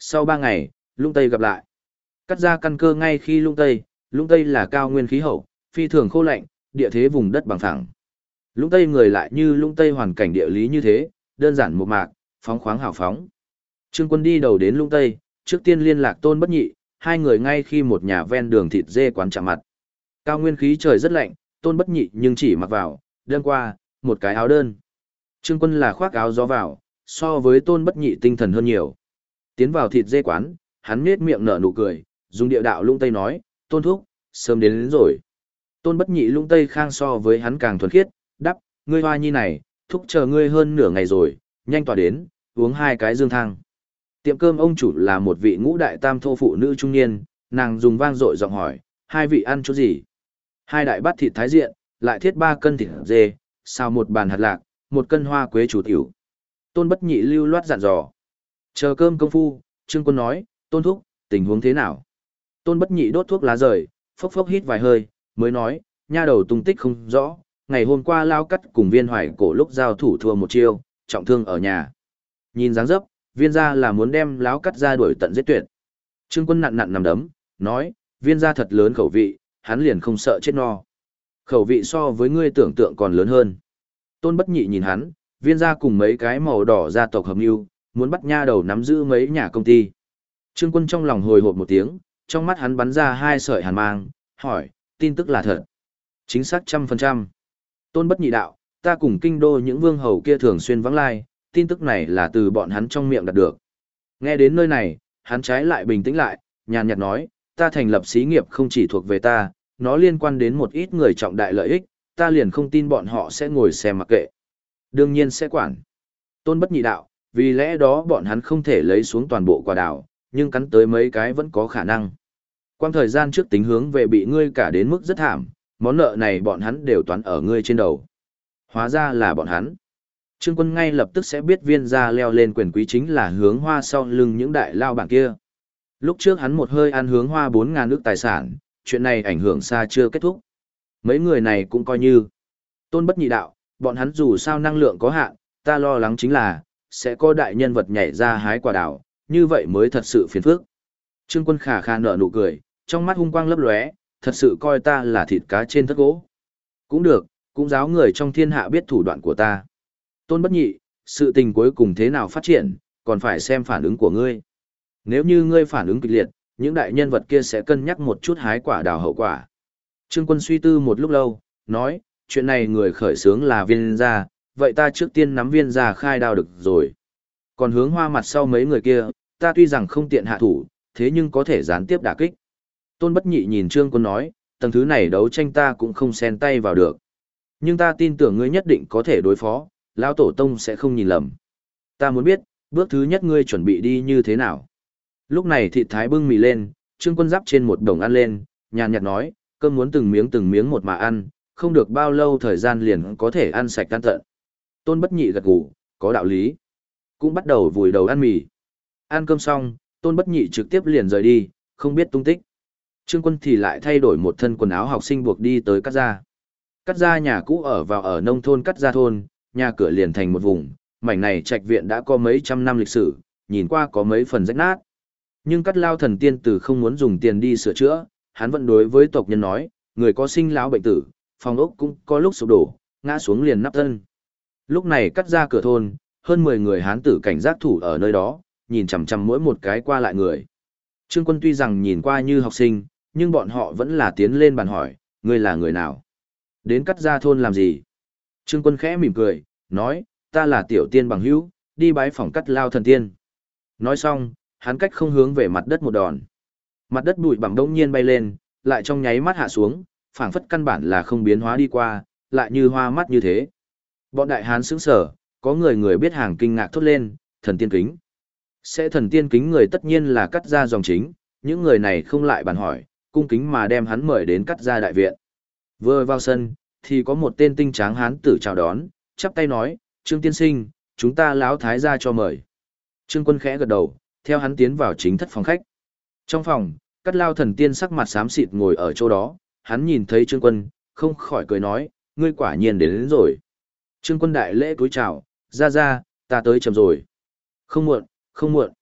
Sau 3 ngày, Lũng Tây gặp lại. Cắt ra căn cơ ngay khi Lũng Tây là cao nguyên khí hậu, phi thường khô lạnh, địa thế vùng đất bằng phẳng. Lũng Tây người lại như Lũng Tây hoàn cảnh địa lý như thế, đơn giản một mạc, phóng khoáng hào phóng. Trương Quân đi đầu đến Lũng Tây, trước tiên liên lạc Tôn Bất Nhị, hai người ngay khi một nhà ven đường thịt dê quán chạm mặt. Cao nguyên khí trời rất lạnh, Tôn Bất Nhị nhưng chỉ mặc vào, đơn qua, một cái áo đơn. Trương Quân là khoác áo gió vào, so với Tôn Bất Nhị tinh thần hơn nhiều. Tiến vào thịt dê quán, hắn nhếch miệng nở nụ cười, dùng địa đạo Lũng Tây nói, Tôn Thúc, sớm đến rồi. Tôn Bất Nhị Lũng Tây khang so với hắn càng thuần khiết, đắp, ngươi hoa nhi này, thúc chờ ngươi hơn nửa ngày rồi, nhanh tỏa đến, uống hai cái dương thang. Tiệm cơm ông chủ là một vị ngũ đại tam thô phụ nữ trung niên, nàng dùng vang dội giọng hỏi, hai vị ăn chỗ gì? Hai đại bát thịt thái diện, lại thiết 3 cân thịt dê, xào một bàn hạt lạc, 1 cân hoa quế chủ tiểu. Tôn Bất Nhị lưu loát dặn dò. Chờ cơm công phu, Trương Quân nói, Tôn Thúc, tình huống thế nào? Tôn Bất Nhị đốt thuốc lá rời, phốc phốc hít vài hơi, mới nói, nha đầu tung tích không rõ, ngày hôm qua lao cắt cùng Viên Hoài Cổ lúc giao thủ thua một chiêu, trọng thương ở nhà. Nhìn dáng dấp, Viên gia là muốn đem láo cắt ra đuổi tận giết tuyệt. Trương Quân nặn nặn nằm đấm, nói, Viên gia thật lớn khẩu vị, hắn liền không sợ chết no. Khẩu vị so với ngươi tưởng tượng còn lớn hơn. Tôn Bất Nhị nhìn hắn, Viên gia cùng mấy cái màu đỏ gia tộc hợp mưu, muốn bắt nha đầu nắm giữ mấy nhà công ty. Trương Quân trong lòng hồi hộp một tiếng, trong mắt hắn bắn ra 2 sợi hàn mang, hỏi, tin tức là thật. Chính xác 100%. Tôn Bất Nhị đạo, ta cùng kinh đô những vương hầu kia thường xuyên vắng lai, tin tức này là từ bọn hắn trong miệng đạt được. Nghe đến nơi này, hắn trái lại bình tĩnh lại, nhàn nhạt nói, ta thành lập xí nghiệp không chỉ thuộc về ta, nó liên quan đến một ít người trọng đại lợi ích, ta liền không tin bọn họ sẽ ngồi xem mặc kệ. Đương nhiên sẽ quản. Tôn Bất Nhị đạo, vì lẽ đó bọn hắn không thể lấy xuống toàn bộ quả đảo, nhưng cắn tới mấy cái vẫn có khả năng. Quang thời gian trước tính hướng về bị ngươi cả đến mức rất thảm, món nợ này bọn hắn đều toán ở ngươi trên đầu. Hóa ra là bọn hắn. Trương Quân ngay lập tức sẽ biết Viên gia leo lên quyền quý chính là Hướng Hoa sau lưng những đại lao bảng kia. Lúc trước hắn một hơi ăn Hướng Hoa 4.000 ức tài sản, chuyện này ảnh hưởng xa chưa kết thúc. Mấy người này cũng coi như. Tôn Bất Nhị đạo, bọn hắn dù sao năng lượng có hạn, ta lo lắng chính là, sẽ có đại nhân vật nhảy ra hái quả đảo, như vậy mới thật sự phiền phức. Trương Quân khà khà nở nụ cười, trong mắt hung quang lấp lóe, thật sự coi ta là thịt cá trên thất gỗ. Cũng được, cũng giáo người trong thiên hạ biết thủ đoạn của ta. Tôn Bất Nhị, sự tình cuối cùng thế nào phát triển, còn phải xem phản ứng của ngươi. Nếu như ngươi phản ứng kịch liệt, những đại nhân vật kia sẽ cân nhắc một chút hái quả đào hậu quả. Trương Quân suy tư một lúc lâu, nói, chuyện này người khởi xướng là Viên gia, vậy ta trước tiên nắm Viên gia khai đao được rồi. Còn Hướng Hoa mặt sau mấy người kia, ta tuy rằng không tiện hạ thủ, thế nhưng có thể gián tiếp đả kích. Tôn Bất Nhị nhìn Trương Quân nói, tầng thứ này đấu tranh ta cũng không xen tay vào được. Nhưng ta tin tưởng ngươi nhất định có thể đối phó, lão tổ tông sẽ không nhìn lầm. Ta muốn biết, bước thứ nhất ngươi chuẩn bị đi như thế nào. Lúc này thịt thái bưng mì lên, Trương Quân giáp trên một đồng ăn lên, nhàn nhạt nói, cơm muốn từng miếng một mà ăn, không được bao lâu thời gian liền có thể ăn sạch tan tận. Tôn Bất Nhị gật gù, có đạo lý. Cũng bắt đầu vùi đầu ăn mì. Ăn cơm xong, Tôn Bất Nhị trực tiếp liền rời đi, không biết tung tích. Trương Quân thì lại thay đổi một thân quần áo học sinh buộc đi tới Cắt Gia. Cắt Gia nhà cũ ở nông thôn Cắt Gia thôn, nhà cửa liền thành một vùng, mảnh này trạch viện đã có mấy trăm năm lịch sử, nhìn qua có mấy phần rách nát. Nhưng Cắt Lao thần tiên tử không muốn dùng tiền đi sửa chữa, hắn vẫn đối với tộc nhân nói, người có sinh lão bệnh tử, phòng ốc cũng có lúc sụp đổ, ngã xuống liền nắp thân. Lúc này Cắt Gia cửa thôn, hơn 10 người hán tử cảnh giác thủ ở nơi đó, nhìn chằm chằm mỗi một cái qua lại người. Trương Quân tuy rằng nhìn qua như học sinh, nhưng bọn họ vẫn là tiến lên bàn hỏi, ngươi là người nào? Đến Cắt Gia thôn làm gì? Trương Quân khẽ mỉm cười, nói, ta là tiểu tiên bằng hữu, đi bái phỏng Cắt Lao thần tiên. Nói xong, hắn cách không hướng về mặt đất một đòn. Mặt đất bụi bặm đống nhiên bay lên, lại trong nháy mắt hạ xuống, phảng phất căn bản là không biến hóa đi qua, lại như hoa mắt như thế. Bọn đại hán sững sờ, có người biết hàng kinh ngạc thốt lên, thần tiên kính. Sẽ thần tiên kính người tất nhiên là Cắt Gia dòng chính, những người này không lại bàn hỏi, cung kính mà đem hắn mời đến Cắt Gia đại viện. Vừa vào sân, thì có một tên tinh tráng hán tử chào đón, chắp tay nói, Trương tiên sinh, chúng ta lão thái gia cho mời. Trương Quân khẽ gật đầu, theo hắn tiến vào chính thất phòng khách. Trong phòng, Cắt Lao thần tiên sắc mặt xám xịt ngồi ở chỗ đó, hắn nhìn thấy Trương Quân, không khỏi cười nói, ngươi quả nhiên đến rồi. Trương Quân đại lễ cúi chào, ra, ta tới chậm rồi. Không muộn, không muộn.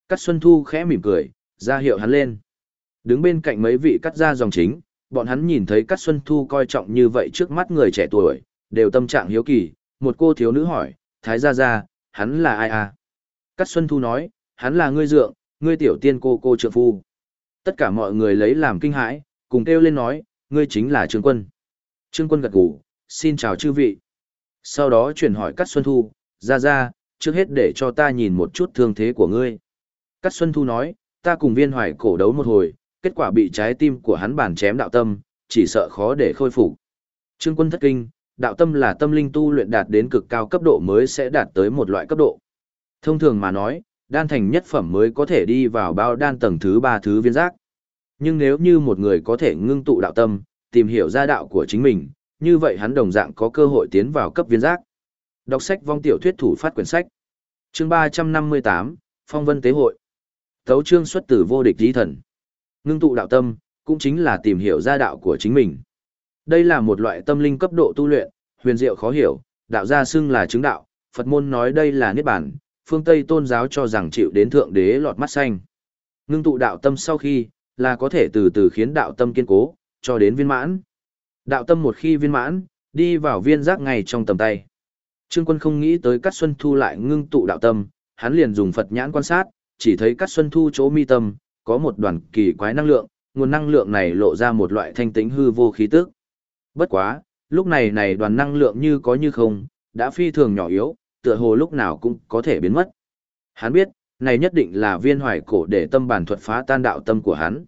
Cát Xuân Thu khẽ mỉm cười, ra hiệu hắn lên. Đứng bên cạnh mấy vị cắt gia dòng chính, bọn hắn nhìn thấy Cát Xuân Thu coi trọng như vậy trước mắt người trẻ tuổi, đều tâm trạng hiếu kỳ. Một cô thiếu nữ hỏi, Thái gia gia, hắn là ai à? Cát Xuân Thu nói, hắn là ngươi dượng, ngươi tiểu tiên cô trượng phu. Tất cả mọi người lấy làm kinh hãi, cùng kêu lên nói, ngươi chính là Trương Quân. Trương Quân gật gù, xin chào chư vị. Sau đó chuyển hỏi Cát Xuân Thu, gia, trước hết để cho ta nhìn một chút thương thế của ngươi. Cát Xuân Thu nói, ta cùng Viên Hoài Cổ đấu một hồi, kết quả bị trái tim của hắn bản chém đạo tâm, chỉ sợ khó để khôi phục. Trương Quân thất kinh, đạo tâm là tâm linh tu luyện đạt đến cực cao cấp độ mới sẽ đạt tới một loại cấp độ. Thông thường mà nói, đan thành nhất phẩm mới có thể đi vào bao đan tầng thứ 3 thứ viên giác. Nhưng nếu như một người có thể ngưng tụ đạo tâm, tìm hiểu ra đạo của chính mình, như vậy hắn đồng dạng có cơ hội tiến vào cấp viên giác. Đọc sách vong tiểu thuyết thủ phát quyển sách. Chương 358, Phong Vân Tế Hội. Tấu chương xuất từ vô địch chí thần. Ngưng tụ đạo tâm, cũng chính là tìm hiểu ra đạo của chính mình. Đây là một loại tâm linh cấp độ tu luyện, huyền diệu khó hiểu, đạo gia xưng là chứng đạo, Phật môn nói đây là niết bàn, phương Tây tôn giáo cho rằng chịu đến thượng đế lọt mắt xanh. Ngưng tụ đạo tâm sau khi, là có thể từ từ khiến đạo tâm kiên cố, cho đến viên mãn. Đạo tâm một khi viên mãn, đi vào viên giác ngay trong tầm tay. Trương Quân không nghĩ tới Cát Xuân Thu lại ngưng tụ đạo tâm, hắn liền dùng Phật nhãn quan sát, chỉ thấy Cát Xuân Thu chỗ mi tâm, có một đoàn kỳ quái năng lượng, nguồn năng lượng này lộ ra một loại thanh tĩnh hư vô khí tức. Bất quá, lúc này đoàn năng lượng như có như không, đã phi thường nhỏ yếu, tựa hồ lúc nào cũng có thể biến mất. Hắn biết, này nhất định là Viên Hoài Cổ để tâm bản thuật phá tan đạo tâm của hắn.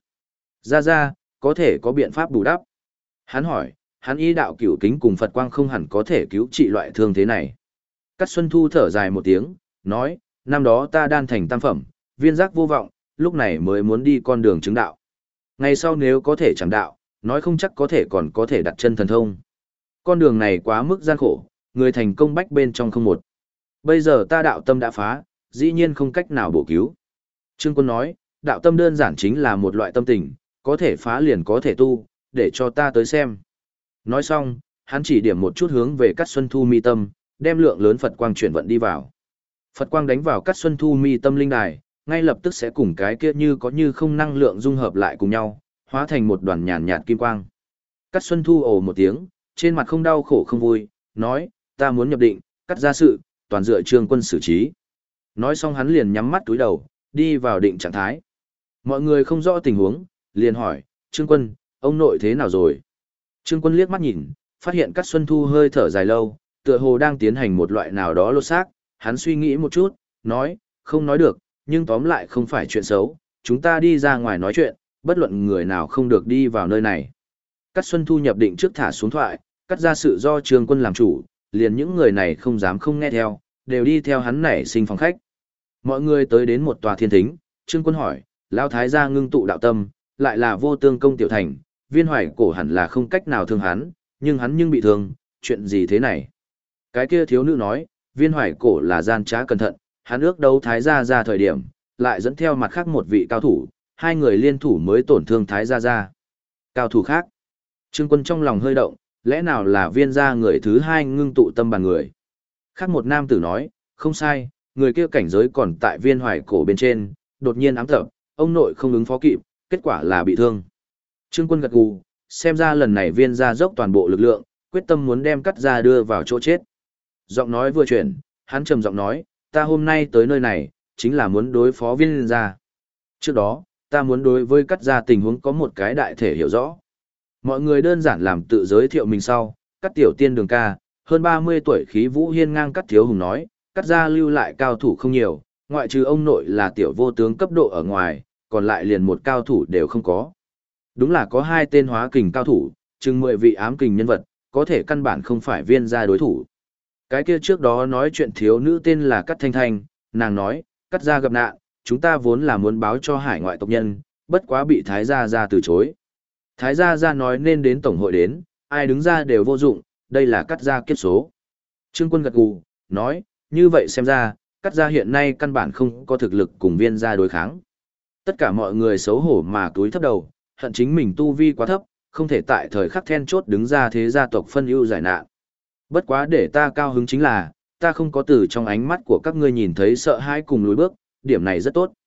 Ra, có thể có biện pháp bù đắp. Hắn hỏi, hắn ý đạo cửu kính cùng Phật quang không hẳn có thể cứu trị loại thương thế này. Cát Xuân Thu thở dài một tiếng, nói, năm đó ta đan thành tam phẩm, viên giác vô vọng, lúc này mới muốn đi con đường chứng đạo. Ngày sau nếu có thể chẳng đạo, nói không chắc có thể còn có thể đặt chân thần thông. Con đường này quá mức gian khổ, người thành công bách bên trong không một. Bây giờ ta đạo tâm đã phá, dĩ nhiên không cách nào bổ cứu. Trương Quân nói, đạo tâm đơn giản chính là một loại tâm tình, có thể phá liền có thể tu, để cho ta tới xem. Nói xong, hắn chỉ điểm một chút hướng về Cát Xuân Thu mi tâm, đem lượng lớn Phật quang chuyển vận đi vào. Phật quang đánh vào Cát Xuân Thu mi tâm linh đài, ngay lập tức sẽ cùng cái kia như có như không năng lượng dung hợp lại cùng nhau, hóa thành một đoàn nhàn nhạt kim quang. Cát Xuân Thu ồ một tiếng, trên mặt không đau khổ không vui, nói, ta muốn nhập định, cắt ra sự, toàn dựa Trương Quân xử trí. Nói xong hắn liền nhắm mắt túi đầu, đi vào định trạng thái. Mọi người không rõ tình huống, liền hỏi, Trương Quân, ông nội thế nào rồi? Trương Quân liếc mắt nhìn, phát hiện Cát Xuân Thu hơi thở dài lâu, tựa hồ đang tiến hành một loại nào đó lột xác, hắn suy nghĩ một chút, nói, không nói được, nhưng tóm lại không phải chuyện xấu, chúng ta đi ra ngoài nói chuyện, bất luận người nào không được đi vào nơi này. Cát Xuân Thu nhập định trước thả xuống thoại, cắt ra sự do Trương Quân làm chủ, liền những người này không dám không nghe theo, đều đi theo hắn nảy sinh phòng khách. Mọi người tới đến một tòa thiên thính, Trương Quân hỏi, Lão Thái gia ngưng tụ đạo tâm, lại là vô tương công tiểu thành, Viên Hoài Cổ hẳn là không cách nào thương hắn, nhưng hắn bị thương, chuyện gì thế này? Cái kia thiếu nữ nói, Viên Hoài Cổ là gian trá cẩn thận, hắn ước đấu Thái gia ra thời điểm, lại dẫn theo mặt khác một vị cao thủ, hai người liên thủ mới tổn thương Thái gia ra. Cao thủ khác. Trương Quân trong lòng hơi động, lẽ nào là Viên gia người thứ hai ngưng tụ tâm bàn người? Khác một nam tử nói, không sai, người kia cảnh giới còn tại Viên Hoài Cổ bên trên, đột nhiên ám tập, ông nội không ứng phó kịp, kết quả là bị thương. Trương Quân gật gù, xem ra lần này Viên gia dốc toàn bộ lực lượng, quyết tâm muốn đem cắt ra đưa vào chỗ chết. Giọng nói vừa chuyển, hắn trầm giọng nói, ta hôm nay tới nơi này, chính là muốn đối phó Viên gia. Trước đó, ta muốn đối với cắt ra tình huống có một cái đại thể hiểu rõ. Mọi người đơn giản làm tự giới thiệu mình sau, cắt tiểu tiên đường ca, hơn 30 tuổi khí vũ hiên ngang cắt thiếu hùng nói, cắt ra lưu lại cao thủ không nhiều, ngoại trừ ông nội là tiểu vô tướng cấp độ ở ngoài, còn lại liền một cao thủ đều không có. Đúng là có hai tên hóa kình cao thủ, chừng 10 vị ám kình nhân vật, có thể căn bản không phải Viên gia đối thủ. Cái kia trước đó nói chuyện thiếu nữ tên là Cắt Thanh Thanh, nàng nói, cắt gia gặp nạn, chúng ta vốn là muốn báo cho hải ngoại tộc nhân, bất quá bị Thái gia ra từ chối. Thái gia ra nói nên đến tổng hội đến, ai đứng ra đều vô dụng, đây là cắt gia kiếp số. Trương Quân gật gù, nói, như vậy xem ra, cắt gia hiện nay căn bản không có thực lực cùng Viên gia đối kháng. Tất cả mọi người xấu hổ mà túi thấp đầu, hận chính mình tu vi quá thấp, không thể tại thời khắc then chốt đứng ra thế gia tộc phân ưu giải nạn. Bất quá để ta cao hứng chính là, ta không có từ trong ánh mắt của các ngươi nhìn thấy sợ hãi cùng lùi bước, điểm này rất tốt.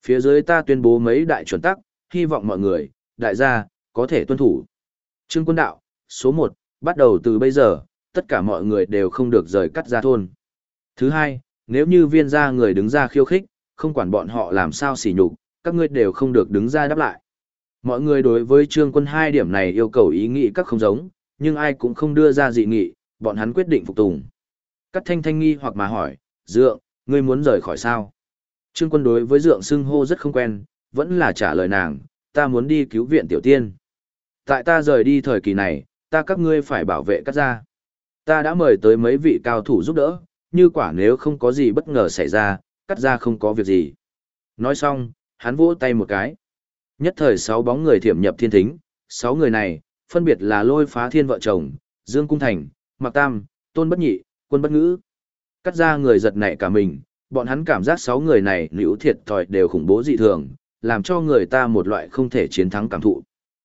Phía dưới ta tuyên bố mấy đại chuẩn tắc, hy vọng mọi người, đại gia, có thể tuân thủ. Trương Quân đạo, số 1, bắt đầu từ bây giờ, tất cả mọi người đều không được rời Cắt Gia thôn. Thứ hai, nếu như Viên gia người đứng ra khiêu khích, không quản bọn họ làm sao sỉ nhục, các ngươi đều không được đứng ra đáp lại. Mọi người đối với Trương Quân hai điểm này yêu cầu ý nghĩ các không giống, nhưng ai cũng không đưa ra dị nghị, bọn hắn quyết định phục tùng. Cắt Thanh Thanh nghi hoặc mà hỏi, Dượng, ngươi muốn rời khỏi sao? Trương Quân đối với Dượng xưng hô rất không quen, vẫn là trả lời nàng, ta muốn đi cứu viện tiểu tiên. Tại ta rời đi thời kỳ này, ta các ngươi phải bảo vệ Cắt Gia. Ta đã mời tới mấy vị cao thủ giúp đỡ, như quả nếu không có gì bất ngờ xảy ra, Cắt Gia không có việc gì. Nói xong, hắn vỗ tay một cái. Nhất thời 6 bóng người thiểm nhập thiên thính, 6 người này, phân biệt là Lôi Phá Thiên vợ chồng, Dương Cung Thành, Mạc Tam, Tôn Bất Nhị, Quân Bất Ngữ. Cắt Gia người giật nảy cả mình, bọn hắn cảm giác 6 người này liễu thiệt thòi đều khủng bố dị thường, làm cho người ta một loại không thể chiến thắng cảm thụ.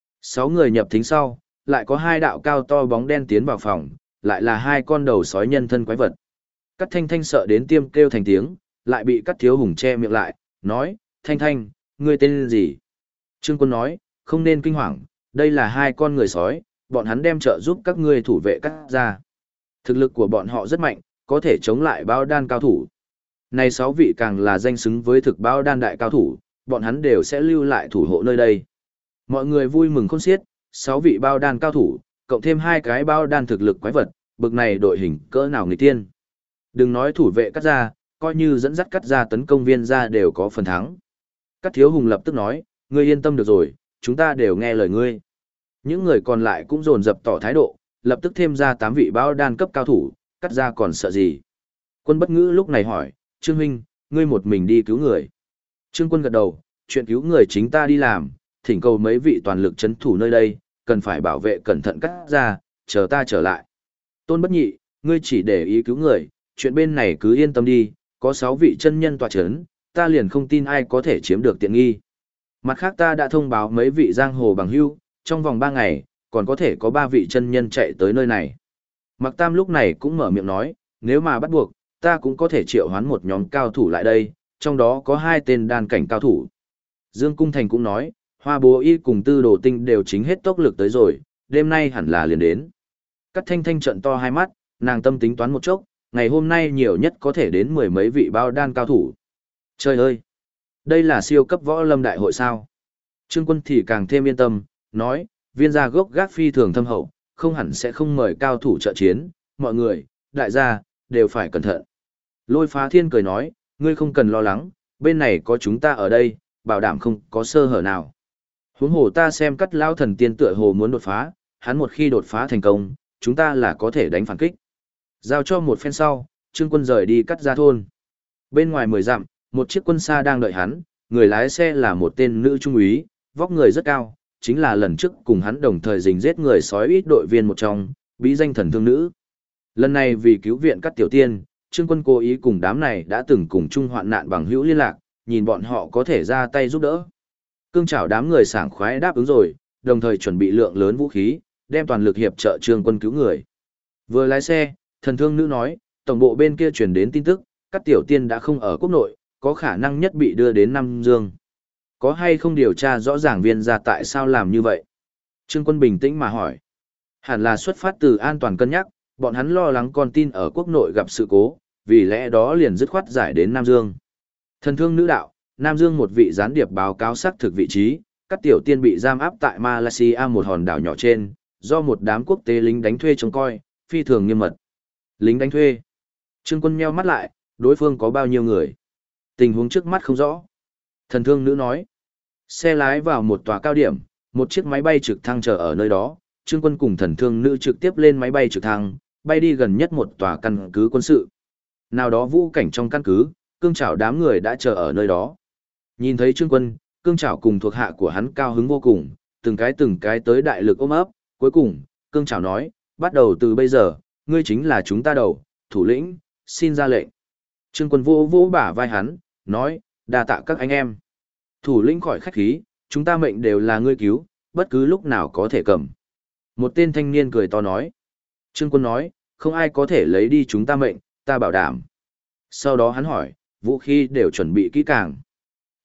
6 người nhập thính sau, lại có 2 đạo cao to bóng đen tiến vào phòng, lại là 2 con đầu sói nhân thân quái vật. Cắt Thanh Thanh sợ đến tiêm kêu thành tiếng, lại bị Cắt Thiếu Hùng che miệng lại, nói, Thanh Thanh, ngươi tên gì? Trương Quân nói, không nên kinh hoàng, đây là 2 con người sói, bọn hắn đem trợ giúp các ngươi thủ vệ Cắt Gia. Thực lực của bọn họ rất mạnh, có thể chống lại bao đan cao thủ. Này 6 vị càng là danh xứng với thực bao đan đại cao thủ, bọn hắn đều sẽ lưu lại thủ hộ nơi đây. Mọi người vui mừng khôn xiết, 6 vị bao đan cao thủ, cộng thêm 2 cái bao đan thực lực quái vật, bực này đội hình cỡ nào nghịch tiên. Đừng nói thủ vệ Cắt Gia, coi như dẫn dắt Cắt Gia tấn công Viên gia đều có phần thắng. Cắt Thiếu Hùng lập tức nói, ngươi yên tâm được rồi, chúng ta đều nghe lời ngươi. Những người còn lại cũng dồn dập tỏ thái độ, lập tức thêm ra 8 vị bao đan cấp cao thủ, Cắt Gia còn sợ gì. Quân Bất Ngữ lúc này hỏi, Trương huynh, ngươi một mình đi cứu người. Trương Quân gật đầu, chuyện cứu người chính ta đi làm, thỉnh cầu mấy vị toàn lực chấn thủ nơi đây, cần phải bảo vệ cẩn thận Cắt Gia, chờ ta trở lại. Tôn Bất Nhị, ngươi chỉ để ý cứu người, chuyện bên này cứ yên tâm đi, có 6 vị chân nhân tọa chấn, ta liền không tin ai có thể chiếm được tiện nghi. Mặt khác ta đã thông báo mấy vị giang hồ bằng hữu, trong vòng 3 ngày, còn có thể có 3 vị chân nhân chạy tới nơi này. Mạc Tam lúc này cũng mở miệng nói, nếu mà bắt buộc, ta cũng có thể triệu hoán một nhóm cao thủ lại đây, trong đó có 2 tên đan cảnh cao thủ. Dương Cung Thành cũng nói, Hoa Bố Y cùng Tư Đồ Tinh đều chính hết tốc lực tới rồi, đêm nay hẳn là liền đến. Cắt Thanh Thanh trợn to hai mắt, nàng tâm tính toán một chốc, ngày hôm nay nhiều nhất có thể đến 10 mấy vị bao đan cao thủ. Trời ơi! Đây là siêu cấp võ lâm đại hội sao? Trương Quân thì càng thêm yên tâm, nói, Viên gia gốc gác phi thường thâm hậu, không hẳn sẽ không mời cao thủ trợ chiến, mọi người, đại gia, đều phải cẩn thận. Lôi Phá Thiên cười nói, ngươi không cần lo lắng, bên này có chúng ta ở đây, bảo đảm không có sơ hở nào. Huống hồ ta xem Cắt lão thần tiên tựa hồ muốn đột phá, hắn một khi đột phá thành công, chúng ta là có thể đánh phản kích. Giao cho một phen sau, Trương Quân rời đi Cắt Gia thôn. Bên ngoài 10 dặm, một chiếc quân xa đang đợi hắn, người lái xe là một tên nữ trung úy, vóc người rất cao, chính là lần trước cùng hắn đồng thời rình giết người sói ít đội viên một trong, bí danh thần thương nữ. Lần này vì cứu viện Cắt Tiểu Tiên, Trương Quân cố ý cùng đám này đã từng cùng chung hoạn nạn bằng hữu liên lạc, nhìn bọn họ có thể ra tay giúp đỡ. Cương Trảo đám người sảng khoái đáp ứng rồi, đồng thời chuẩn bị lượng lớn vũ khí, đem toàn lực hiệp trợ Trương Quân cứu người. Vừa lái xe, thần thương nữ nói, tổng bộ bên kia truyền đến tin tức, Cắt Tiểu Tiên đã không ở quốc nội, có khả năng nhất bị đưa đến Nam Dương. Có hay không điều tra rõ ràng Viên gia tại sao làm như vậy? Trương Quân bình tĩnh mà hỏi. Hẳn là xuất phát từ an toàn cân nhắc, bọn hắn lo lắng con tin ở quốc nội gặp sự cố, vì lẽ đó liền dứt khoát giải đến Nam Dương. Thần thương nữ đạo, Nam Dương một vị gián điệp báo cáo xác thực vị trí, Cắt Tiểu Tiên bị giam áp tại Malaysia một hòn đảo nhỏ trên, do một đám quốc tế lính đánh thuê trông coi, phi thường nghiêm mật. Lính đánh thuê. Trương Quân nheo mắt lại, đối phương có bao nhiêu người? Tình huống trước mắt không rõ. Thần thương nữ nói, xe lái vào một tòa cao điểm, một chiếc máy bay trực thăng chờ ở nơi đó, Trương Quân cùng thần thương nữ trực tiếp lên máy bay trực thăng, bay đi gần nhất một tòa căn cứ quân sự. Nào đó vũ cảnh trong căn cứ, Cương Trảo đám người đã chờ ở nơi đó. Nhìn thấy Trương Quân, Cương Trảo cùng thuộc hạ của hắn cao hứng vô cùng, từng cái tới đại lực ôm ấp, cuối cùng, Cương Trảo nói, bắt đầu từ bây giờ, ngươi chính là chúng ta đầu, thủ lĩnh, xin ra lệnh. Trương Quân vô vỗ bả vai hắn, nói, đa tạ các anh em. Thủ lĩnh khỏi khách khí, chúng ta mệnh đều là ngươi cứu, bất cứ lúc nào có thể cầm. Một tên thanh niên cười to nói. Trương Quân nói, không ai có thể lấy đi chúng ta mệnh, ta bảo đảm. Sau đó hắn hỏi, vũ khí đều chuẩn bị kỹ càng.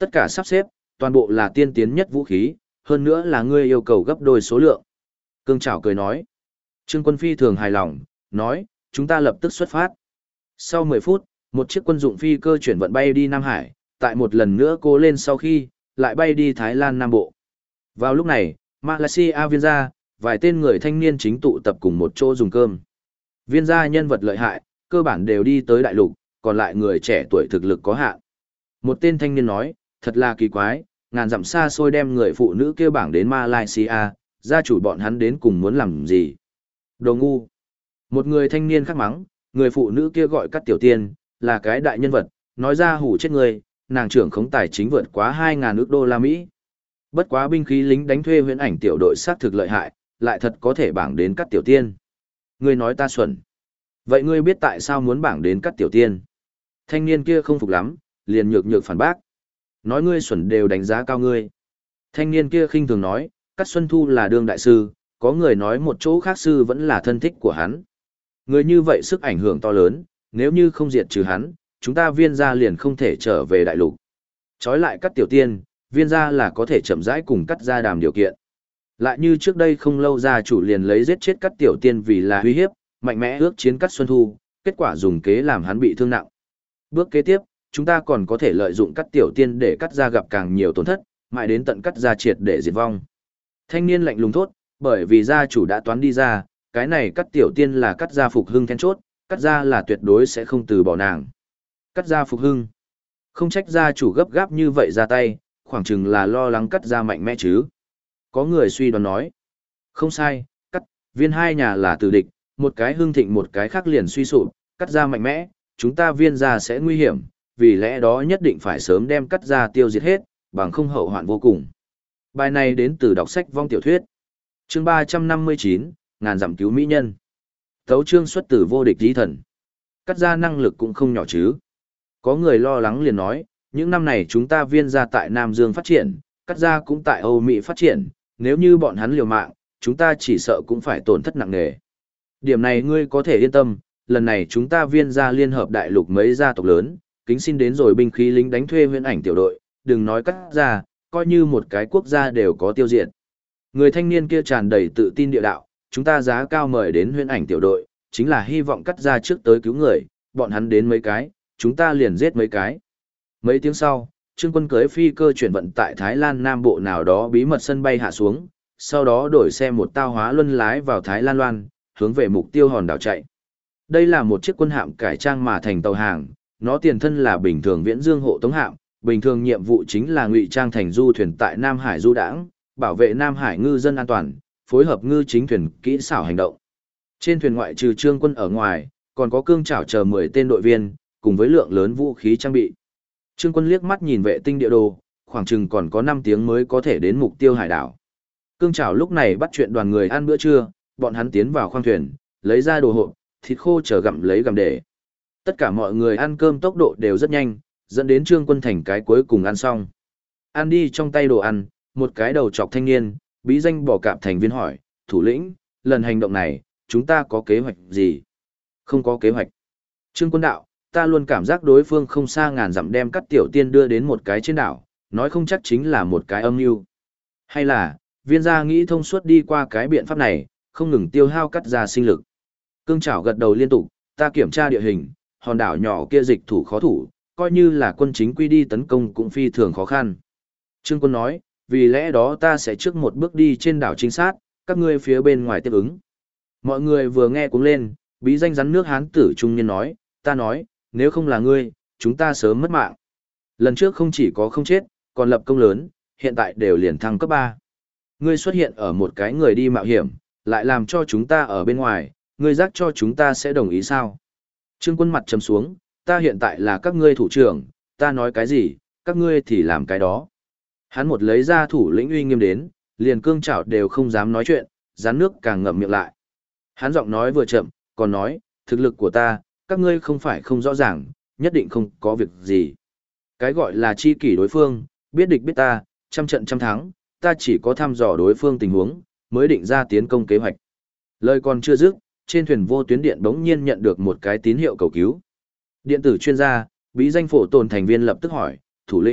Tất cả sắp xếp, toàn bộ là tiên tiến nhất vũ khí, hơn nữa là ngươi yêu cầu gấp đôi số lượng. Cương Trảo cười nói. Trương Quân phi thường hài lòng, nói, chúng ta lập tức xuất phát. Sau 10 phút, một chiếc quân dụng phi cơ chuyển vận bay đi Nam Hải, tại một lần nữa cố lên sau khi, lại bay đi Thái Lan Nam Bộ. Vào lúc này, Malaysia viên gia, vài tên người thanh niên chính tụ tập cùng một chỗ dùng cơm. Viên gia nhân vật lợi hại, cơ bản đều đi tới đại lục, còn lại người trẻ tuổi thực lực có hạn. Một tên thanh niên nói, thật là kỳ quái, ngàn dặm xa xôi đem người phụ nữ kêu bảng đến Malaysia, gia chủ bọn hắn đến cùng muốn làm gì. Đồ ngu. Một người thanh niên khắc mắng, người phụ nữ kia gọi Cát Tiểu Tiên, là cái đại nhân vật, nói ra hủ chết người, nàng trưởng khống tài chính vượt quá 2.000 ức đô la Mỹ. Bất quá binh khí lính đánh thuê huyễn ảnh tiểu đội sát thực lợi hại, lại thật có thể bảng đến Cát Tiểu Tiên. Ngươi nói ta xuẩn. Vậy ngươi biết tại sao muốn bảng đến Cát Tiểu Tiên? Thanh niên kia không phục lắm, liền nhược nhược phản bác. Nói ngươi xuẩn đều đánh giá cao ngươi. Thanh niên kia khinh thường nói, Cát Xuân Thu là đương đại sư, có người nói một chỗ khác sư vẫn là thân thích của hắn. Người như vậy sức ảnh hưởng to lớn, nếu như không diệt trừ hắn, chúng ta viên gia liền không thể trở về đại lục. Chói lại Cát Tiểu Tiên, viên gia là có thể chậm rãi cùng Cát gia đàm điều kiện. Lại như trước đây không lâu gia chủ liền lấy giết chết Cát Tiểu Tiên vì là uy hiếp, mạnh mẽ ước chiến Cát Xuân Thu, kết quả dùng kế làm hắn bị thương nặng. Bước kế tiếp, chúng ta còn có thể lợi dụng Cát Tiểu Tiên để Cát gia gặp càng nhiều tổn thất, mãi đến tận Cát gia triệt để diệt vong. Thanh niên lạnh lùng thốt, bởi vì gia chủ đã toán đi ra, cái này Cát Tiểu Tiên là Cát gia phục hưng then chốt, Cát gia là tuyệt đối sẽ không từ bỏ nàng. Cát gia phục hưng. Không trách gia chủ gấp gáp như vậy ra tay, khoảng chừng là lo lắng Cát gia mạnh mẽ chứ. Có người suy đoán nói. Không sai, Cát, viên hai nhà là tử địch, một cái hưng thịnh một cái khác liền suy sụp, Cát gia mạnh mẽ, chúng ta viên gia sẽ nguy hiểm, vì lẽ đó nhất định phải sớm đem Cát gia tiêu diệt hết, bằng không hậu hoạn vô cùng. Bài này đến từ đọc sách vong tiểu thuyết. Chương 359, ngàn dặm cứu mỹ nhân. Tấu chương xuất từ vô địch lý thần. Cát gia năng lực cũng không nhỏ chứ. Có người lo lắng liền nói, những năm này chúng ta viên gia tại Nam Dương phát triển, Cát gia cũng tại Âu Mỹ phát triển, nếu như bọn hắn liều mạng, chúng ta chỉ sợ cũng phải tổn thất nặng nề. Điểm này ngươi có thể yên tâm, lần này chúng ta viên gia liên hợp đại lục mấy gia tộc lớn, kính xin đến rồi binh khí lính đánh thuê huyễn ảnh tiểu đội, đừng nói Cát gia, coi như một cái quốc gia đều có tiêu diệt. Người thanh niên kia tràn đầy tự tin địa đạo, chúng ta giá cao mời đến huyễn ảnh tiểu đội, chính là hy vọng Cát gia trước tới cứu người, bọn hắn đến mấy cái, chúng ta liền giết mấy cái. Mấy tiếng sau, Trương Quân cưỡi phi cơ chuyển vận tại Thái Lan Nam Bộ nào đó bí mật sân bay hạ xuống, sau đó đổi xe một tao hóa luân lái vào Thái Lan Loan, hướng về mục tiêu hòn đảo chạy. Đây là một chiếc quân hạm cải trang mà thành tàu hàng, nó tiền thân là bình thường viễn dương hộ tống hạm, bình thường nhiệm vụ chính là ngụy trang thành du thuyền tại Nam Hải du đãng, bảo vệ Nam Hải ngư dân an toàn, phối hợp ngư chính thuyền kỹ xảo hành động. Trên thuyền ngoại trừ Trương Quân ở ngoài, còn có Cương Trảo chờ 10 tên đội viên, cùng với lượng lớn vũ khí trang bị. Trương Quân liếc mắt nhìn vệ tinh địa đồ, khoảng chừng còn có 5 tiếng mới có thể đến mục tiêu hải đảo. Cương Trảo lúc này bắt chuyện đoàn người ăn bữa trưa, bọn hắn tiến vào khoang thuyền, lấy ra đồ hộp, thịt khô chờ gặm lấy gặm để. Tất cả mọi người ăn cơm tốc độ đều rất nhanh, dẫn đến Trương Quân thành cái cuối cùng ăn xong. Ăn đi trong tay đồ ăn, một cái đầu trọc thanh niên, bí danh bỏ cạp thành viên hỏi, thủ lĩnh, lần hành động này, chúng ta có kế hoạch gì? Không có kế hoạch. Trương Quân đạo, ta luôn cảm giác đối phương không xa ngàn dặm đem Cát Tiểu Tiên đưa đến một cái trên đảo, nói không chắc chính là một cái âm mưu. Hay là, viên gia nghĩ thông suốt đi qua cái biện pháp này, không ngừng tiêu hao Cát gia sinh lực. Cương Trảo gật đầu liên tục, ta kiểm tra địa hình, hòn đảo nhỏ kia dịch thủ khó thủ, coi như là quân chính quy đi tấn công cũng phi thường khó khăn. Trương Quân nói, vì lẽ đó ta sẽ trước một bước đi trên đảo trinh sát, các ngươi phía bên ngoài tiếp ứng. Mọi người vừa nghe cuống lên, bí danh rắn nước hán tử trung niên nói, ta nói, nếu không là ngươi, chúng ta sớm mất mạng. Lần trước không chỉ có không chết, còn lập công lớn, hiện tại đều liền thăng cấp 3. Ngươi xuất hiện ở một cái người đi mạo hiểm, lại làm cho chúng ta ở bên ngoài, ngươi giác cho chúng ta sẽ đồng ý sao? Trương Quân mặt trầm xuống, ta hiện tại là các ngươi thủ trưởng, ta nói cái gì, các ngươi thì làm cái đó. Hắn một lấy ra thủ lĩnh uy nghiêm đến, liền Cương Trảo đều không dám nói chuyện, rắn nước càng ngậm miệng lại. Hắn giọng nói vừa chậm, còn nói, thực lực của ta, các ngươi không phải không rõ ràng, nhất định không có việc gì. Cái gọi là chi kỷ đối phương, biết địch biết ta, trăm trận trăm thắng, ta chỉ có thăm dò đối phương tình huống, mới định ra tiến công kế hoạch. Lời còn chưa dứt, trên thuyền vô tuyến điện bỗng nhiên nhận được một cái tín hiệu cầu cứu. Điện tử chuyên gia, bí danh phổ tồn thành viên lập tức hỏi, thủ lĩnh,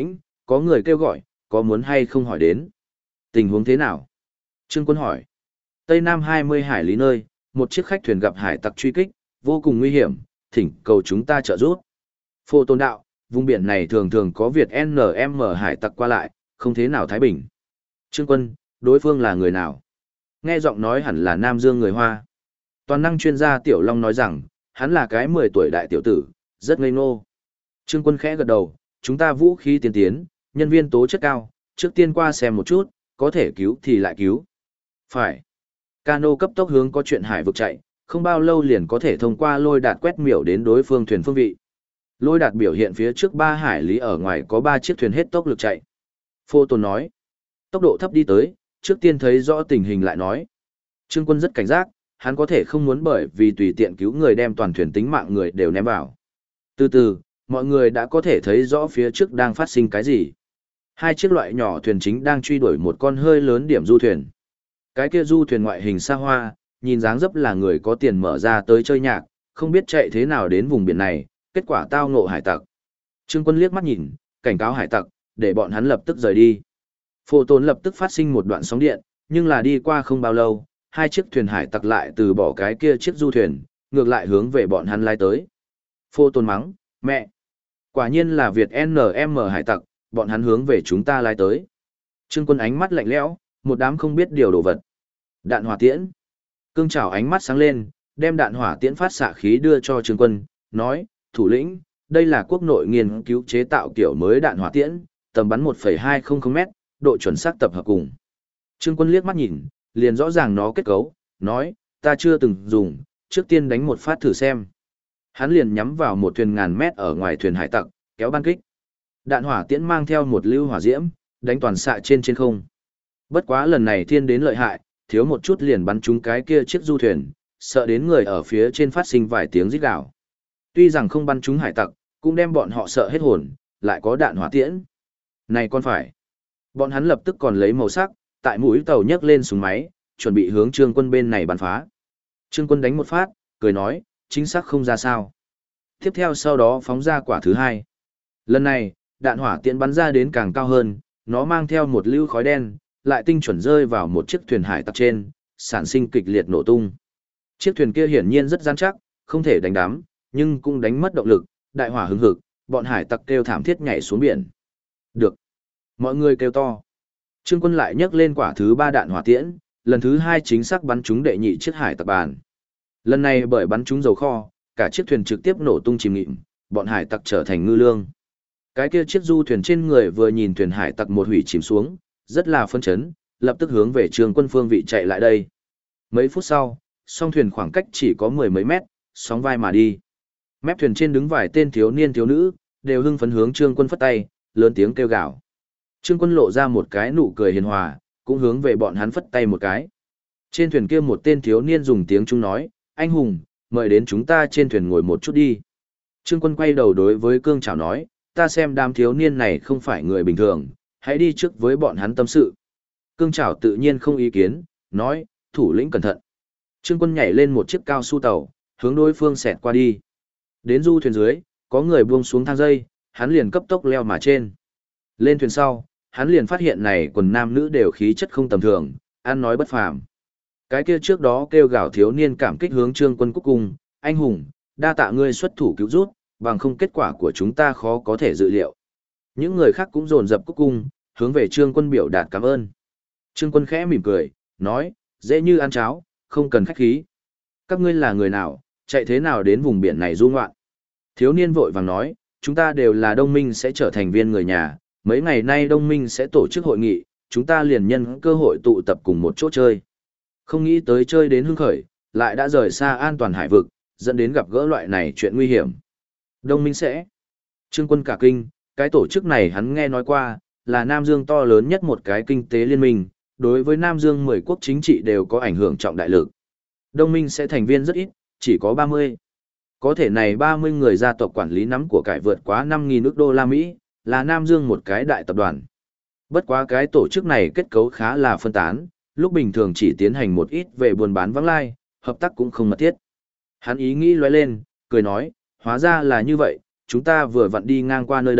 có người kêu gọi, có muốn hay không hỏi đến. Tình huống thế nào? Trương Quân hỏi. Tây Nam 20 hải lý nơi, một chiếc khách thuyền gặp hải tặc truy kích, vô cùng nguy hiểm, thỉnh cầu chúng ta trợ giúp. Phô Tôn đạo, vùng biển này thường thường có Việt NM hải tặc qua lại, không thế nào thái bình. Trương Quân, đối phương là người nào? Nghe giọng nói hẳn là Nam Dương người Hoa. Toàn năng chuyên gia Tiểu Long nói rằng, hắn là cái 10 tuổi đại tiểu tử, rất ngây ngô. Trương Quân khẽ gật đầu, chúng ta vũ khí tiên tiến, nhân viên tố chất cao, trước tiên qua xem một chút, có thể cứu thì lại cứu. Phải. Cano cấp tốc hướng có chuyện hải vực chạy, không bao lâu liền có thể thông qua lôi đạt quét miểu đến đối phương thuyền phương vị. Lôi đạt biểu hiện phía trước 3 hải lý ở ngoài có 3 chiếc thuyền hết tốc lực chạy. Phô Tôn nói, tốc độ thấp đi tới, trước tiên thấy rõ tình hình lại nói. Trương Quân rất cảnh giác, hắn có thể không muốn bởi vì tùy tiện cứu người đem toàn thuyền tính mạng người đều ném vào. Từ từ, mọi người đã có thể thấy rõ phía trước đang phát sinh cái gì. 2 chiếc loại nhỏ thuyền chính đang truy đuổi một con hơi lớn điểm du thuyền. Cái kia du thuyền ngoại hình xa hoa, nhìn dáng dấp là người có tiền mở ra tới chơi nhạc, không biết chạy thế nào đến vùng biển này, kết quả tao ngộ hải tặc. Trương Quân liếc mắt nhìn, cảnh cáo hải tặc, để bọn hắn lập tức rời đi. Phô Tôn lập tức phát sinh một đoạn sóng điện, nhưng là đi qua không bao lâu, 2 chiếc thuyền hải tặc lại từ bỏ cái kia chiếc du thuyền, ngược lại hướng về bọn hắn lái tới. Phô Tôn mắng, mẹ! Quả nhiên là Việt NM hải tặc, bọn hắn hướng về chúng ta lái tới. Trương Quân ánh mắt lạnh lẽo, một đám không biết điều đồ vật. Đạn hỏa tiễn. Cương Trảo ánh mắt sáng lên, đem đạn hỏa tiễn phát xạ khí đưa cho Trương Quân, nói, thủ lĩnh, đây là quốc nội nghiên cứu chế tạo kiểu mới đạn hỏa tiễn, tầm bắn 1,200 m, độ chuẩn xác tập hợp cùng. Trương Quân liếc mắt nhìn, liền rõ ràng nó kết cấu, nói, ta chưa từng dùng, trước tiên đánh một phát thử xem. Hắn liền nhắm vào một thuyền ngàn mét ở ngoài thuyền hải tặc, kéo ban kích. Đạn hỏa tiễn mang theo một lưu hỏa diễm, đánh toàn xạ trên không. Bất quá lần này thiên đến lợi hại, thiếu một chút liền bắn trúng cái kia chiếc du thuyền, sợ đến người ở phía trên phát sinh vài tiếng rít gào. Tuy rằng không bắn trúng hải tặc, cũng đem bọn họ sợ hết hồn, lại có đạn hỏa tiễn. Này con phải. Bọn hắn lập tức còn lấy màu sắc, tại mũi tàu nhấc lên súng máy, chuẩn bị hướng Trương Quân bên này bắn phá. Trương Quân đánh một phát, cười nói, chính xác không ra sao. Tiếp theo sau đó phóng ra quả thứ 2. Lần này, đạn hỏa tiễn bắn ra đến càng cao hơn, nó mang theo một lưu khói đen, lại tinh chuẩn rơi vào một chiếc thuyền hải tặc trên, sản sinh kịch liệt nổ tung. Chiếc thuyền kia hiển nhiên rất rắn chắc, không thể đánh đắm, nhưng cũng đánh mất động lực, đại hỏa hứng hực, bọn hải tặc kêu thảm thiết nhảy xuống biển. Được. Mọi người kêu to. Trương Quân lại nhấc lên quả thứ 3 đạn hỏa tiễn, lần thứ 2 chính xác bắn trúng đệ nhị chiếc hải tặc bàn. Lần này bởi bắn trúng dầu kho, cả chiếc thuyền trực tiếp nổ tung chìm nghịm, bọn hải tặc trở thành ngư lương. Cái kia chiếc du thuyền trên người vừa nhìn thuyền hải tặc một hủy chìm xuống, rất là phấn chấn, lập tức hướng về Trương Quân phương vị chạy lại đây. Mấy phút sau, song thuyền khoảng cách chỉ có 10 mấy mét, sóng vai mà đi. Mép thuyền trên đứng vài tên thiếu niên thiếu nữ, đều hưng phấn hướng Trương Quân phất tay, lớn tiếng kêu gào. Trương Quân lộ ra một cái nụ cười hiền hòa, cũng hướng về bọn hắn phất tay một cái. Trên thuyền kia một tên thiếu niên dùng tiếng Trung nói, anh hùng, mời đến chúng ta trên thuyền ngồi một chút đi. Trương Quân quay đầu đối với Cương Trảo nói, ta xem đám thiếu niên này không phải người bình thường, hãy đi trước với bọn hắn tâm sự. Cương Trảo tự nhiên không ý kiến, nói, thủ lĩnh cẩn thận. Trương Quân nhảy lên một chiếc cao su tàu, hướng đối phương xẹt qua đi. Đến du thuyền dưới, có người buông xuống thang dây, hắn liền cấp tốc leo mà trên. Lên thuyền sau, hắn liền phát hiện này quần nam nữ đều khí chất không tầm thường, ăn nói bất phàm. Cái kia trước đó kêu gào thiếu niên cảm kích hướng Trương Quân cúc cung, anh hùng, đa tạ ngươi xuất thủ cứu rút, bằng không kết quả của chúng ta khó có thể dự liệu. Những người khác cũng dồn dập cúc cung, hướng về Trương Quân biểu đạt cảm ơn. Trương Quân khẽ mỉm cười, nói, dễ như ăn cháo, không cần khách khí. Các ngươi là người nào, chạy thế nào đến vùng biển này du ngoạn? Thiếu niên vội vàng nói, chúng ta đều là đồng minh sẽ trở thành viên người nhà, mấy ngày nay đồng minh sẽ tổ chức hội nghị, chúng ta liền nhân cơ hội tụ tập cùng một chỗ chơi. Không nghĩ tới chơi đến hưng khởi, lại đã rời xa an toàn hải vực, dẫn đến gặp gỡ loại này chuyện nguy hiểm. Đồng minh sẽ. Trương Quân cả kinh, cái tổ chức này hắn nghe nói qua, là Nam Dương to lớn nhất một cái kinh tế liên minh, đối với Nam Dương 10 quốc chính trị đều có ảnh hưởng trọng đại lực. Đồng minh sẽ thành viên rất ít, chỉ có 30. Có thể này 30 người gia tộc quản lý nắm của cải vượt quá 5.000 nước đô la Mỹ, là Nam Dương một cái đại tập đoàn. Bất quá cái tổ chức này kết cấu khá là phân tán, lúc bình thường chỉ tiến hành một ít về buôn bán vắng lai, hợp tác cũng không mật thiết. Hắn ý nghĩ lóe lên, cười nói, hóa ra là như vậy, chúng ta vừa vặn đi ngang qua nơi đây,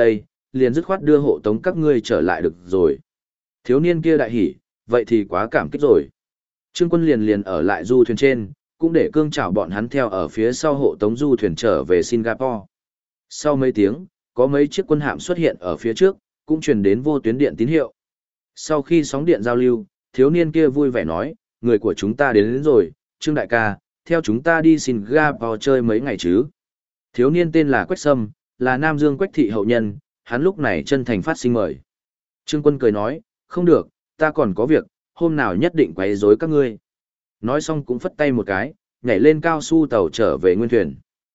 liền dứt khoát đưa hộ tống các ngươi trở lại được rồi. Thiếu niên kia đại hỉ, vậy thì quá cảm kích rồi. Trương Quân liền ở lại du thuyền trên, cũng để Cương Trảo bọn hắn theo ở phía sau hộ tống du thuyền trở về Singapore. Sau mấy tiếng, có mấy chiếc quân hạm xuất hiện ở phía trước, cũng truyền đến vô tuyến điện tín hiệu. Sau khi sóng điện giao lưu, thiếu niên kia vui vẻ nói, người của chúng ta đến rồi, Trương đại ca, theo chúng ta đi Singapore chơi mấy ngày chứ. Thiếu niên tên là Quách Sâm, là Nam Dương Quách thị hậu nhân, hắn lúc này chân thành phát sinh mời. Trương Quân cười nói, không được, ta còn có việc, hôm nào nhất định quấy rối các ngươi. Nói xong cũng phất tay một cái, nhảy lên cao su tàu trở về nguyên thuyền.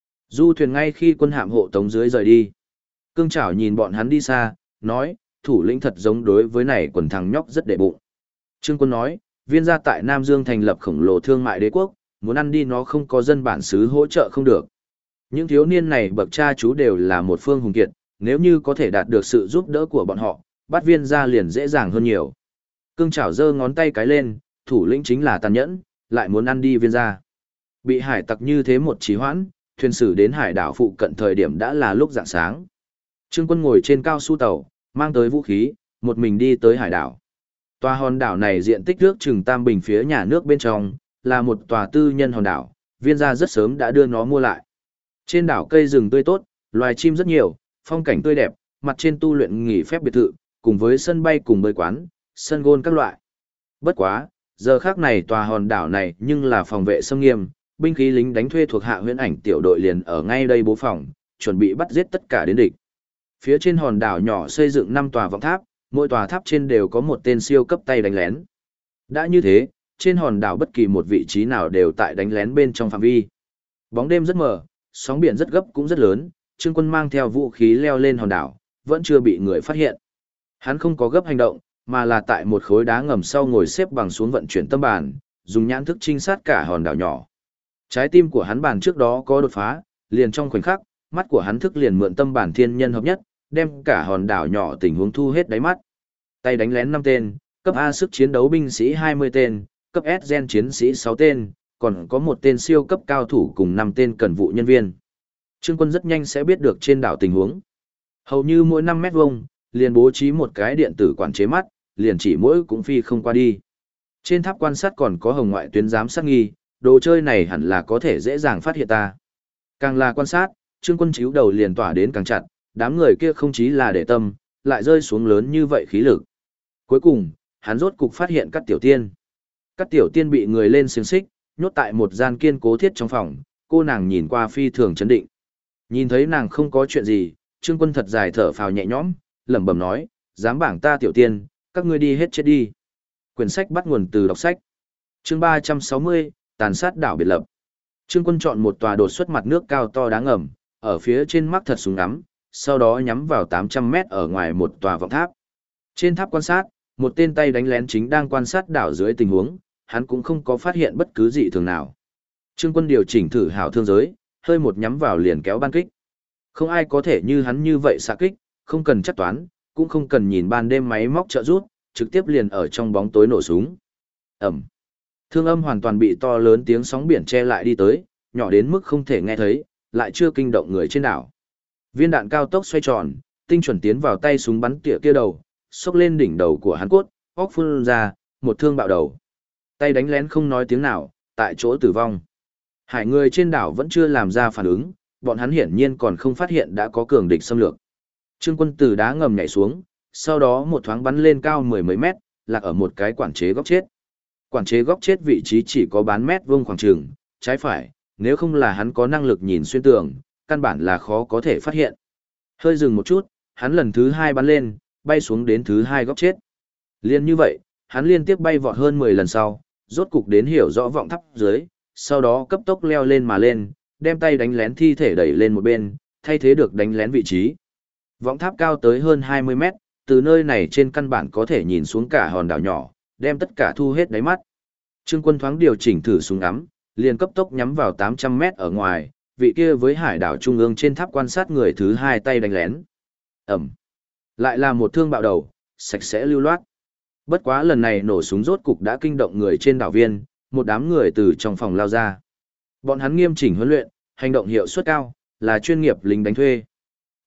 Du thuyền ngay khi quân hạm hộ tống dưới rời đi. Cương Trảo nhìn bọn hắn đi xa, nói, thủ lĩnh thật giống đối với này quần thằng nhóc rất để bụng. Trương Quân nói, viên gia tại Nam Dương thành lập khổng lồ thương mại đế quốc, muốn ăn đi nó không có dân bản xứ hỗ trợ không được. Những thiếu niên này bậc cha chú đều là một phương hùng kiệt, nếu như có thể đạt được sự giúp đỡ của bọn họ, bắt viên gia liền dễ dàng hơn nhiều. Cương Trảo giơ ngón tay cái lên, thủ lĩnh chính là tàn nhẫn, lại muốn ăn đi viên gia. Bị hải tặc như thế một trì hoãn, thuyền sử đến hải đảo phụ cận thời điểm đã là lúc rạng sáng. Trương Quân ngồi trên cao su tàu, mang tới vũ khí, một mình đi tới hải đảo. Tòa hòn đảo này diện tích nước chừng tam bình phía nhà nước bên trong, là một tòa tư nhân hòn đảo, viên gia rất sớm đã đưa nó mua lại. Trên đảo cây rừng tươi tốt, loài chim rất nhiều, phong cảnh tươi đẹp, mặt trên tu luyện nghỉ phép biệt thự, cùng với sân bay cùng bơi quán, sân gôn các loại. Bất quá, giờ khác này tòa hòn đảo này nhưng là phòng vệ xâm nghiêm, binh khí lính đánh thuê thuộc hạ huyễn ảnh tiểu đội liền ở ngay đây bố phòng, chuẩn bị bắt giết tất cả đến địch. Phía trên hòn đảo nhỏ xây dựng 5 tòa vọng tháp, mỗi tòa tháp trên đều có một tên siêu cấp tay đánh lén. Đã như thế, trên hòn đảo bất kỳ một vị trí nào đều tại đánh lén bên trong phạm vi. Bóng đêm rất mờ, sóng biển rất gấp cũng rất lớn, Trương Quân mang theo vũ khí leo lên hòn đảo, vẫn chưa bị người phát hiện. Hắn không có gấp hành động, mà là tại một khối đá ngầm sau ngồi xếp bằng xuống vận chuyển tâm bàn, dùng nhãn thức trinh sát cả hòn đảo nhỏ. Trái tim của hắn bàn trước đó có đột phá, liền trong khoảnh khắc, mắt của hắn thức liền mượn tâm bản thiên nhân hợp nhất, đem cả hòn đảo nhỏ tình huống thu hết đáy mắt. Tay đánh lén 5 tên, cấp A sức chiến đấu binh sĩ 20 tên, cấp S gen chiến sĩ 6 tên, còn có một tên siêu cấp cao thủ cùng 5 tên cần vụ nhân viên. Trương Quân rất nhanh sẽ biết được trên đảo tình huống. Hầu như mỗi 5 mét vuông, liền bố trí một cái điện tử quản chế mắt, liền chỉ mỗi cũng phi không qua đi. Trên tháp quan sát còn có hồng ngoại tuyến giám sát nghi, đồ chơi này hẳn là có thể dễ dàng phát hiện ta. Càng là quan sát, Trương Quân chíu đầu liền tỏa đến càng chặt, đám người kia không chí là để tâm, lại rơi xuống lớn như vậy khí lực. Cuối cùng, hắn rốt cục phát hiện các tiểu tiên. Các tiểu tiên bị người lên xiềng xích, nhốt tại một gian kiên cố thiết trong phòng, cô nàng nhìn qua phi thường chấn định. Nhìn thấy nàng không có chuyện gì, Trương Quân thật dài thở phào nhẹ nhõm, lẩm bẩm nói, dám bảng ta tiểu tiên, các ngươi đi hết chết đi. Quyển sách bắt nguồn từ đọc sách. Chương 360, tàn sát đảo biệt lập. Trương Quân chọn một tòa đột xuất mặt nước cao to đá ngầm, ở phía trên mắc thật súng ngắm, sau đó nhắm vào 800 mét ở ngoài một tòa vọng tháp. Trên tháp quan sát, một tên tay đánh lén chính đang quan sát đảo dưới tình huống, hắn cũng không có phát hiện bất cứ dị thường nào. Trương Quân điều chỉnh thử hảo thương giới, hơi một nhắm vào liền kéo ban kích. Không ai có thể như hắn như vậy xạ kích, không cần chắc toán, cũng không cần nhìn ban đêm máy móc trợ rút, trực tiếp liền ở trong bóng tối nổ súng. Ầm. Thương âm hoàn toàn bị to lớn tiếng sóng biển che lại đi tới, nhỏ đến mức không thể nghe thấy, lại chưa kinh động người trên đảo. Viên đạn cao tốc xoay tròn, tinh chuẩn tiến vào tay súng bắn tỉa kia đầu, xốc lên đỉnh đầu của hắn cốt, óc phun ra, một thương bạo đầu. Tay đánh lén không nói tiếng nào, tại chỗ tử vong. Hải người trên đảo vẫn chưa làm ra phản ứng, bọn hắn hiển nhiên còn không phát hiện đã có cường địch xâm lược. Trương Quân từ đá ngầm nhảy xuống, sau đó một thoáng bắn lên cao mười mấy mét, lạc ở một cái quản chế góc chết. Quản chế góc chết vị trí chỉ có bán mét vuông khoảng trường, trái phải, nếu không là hắn có năng lực nhìn xuyên tường, căn bản là khó có thể phát hiện. Hơi dừng một chút, hắn lần thứ 2 bắn lên, bay xuống đến thứ 2 góc chết. Liên như vậy, hắn liên tiếp bay vọt hơn 10 lần sau, rốt cục đến hiểu rõ vọng tháp dưới, sau đó cấp tốc leo lên mà lên, đem tay đánh lén thi thể đẩy lên một bên, thay thế được đánh lén vị trí. Vọng tháp cao tới hơn 20 mét, từ nơi này trên căn bản có thể nhìn xuống cả hòn đảo nhỏ, đem tất cả thu hết đáy mắt. Trương Quân thoáng điều chỉnh thử súng ngắm, liền cấp tốc nhắm vào 800 mét ở ngoài, vị kia với hải đảo trung ương trên tháp quan sát người thứ 2 tay đánh lén. Ẩm. Lại là một thương bạo đầu, sạch sẽ lưu loát. Bất quá lần này nổ súng rốt cục đã kinh động người trên đảo viên, một đám người từ trong phòng lao ra. Bọn hắn nghiêm chỉnh huấn luyện, hành động hiệu suất cao, là chuyên nghiệp lính đánh thuê.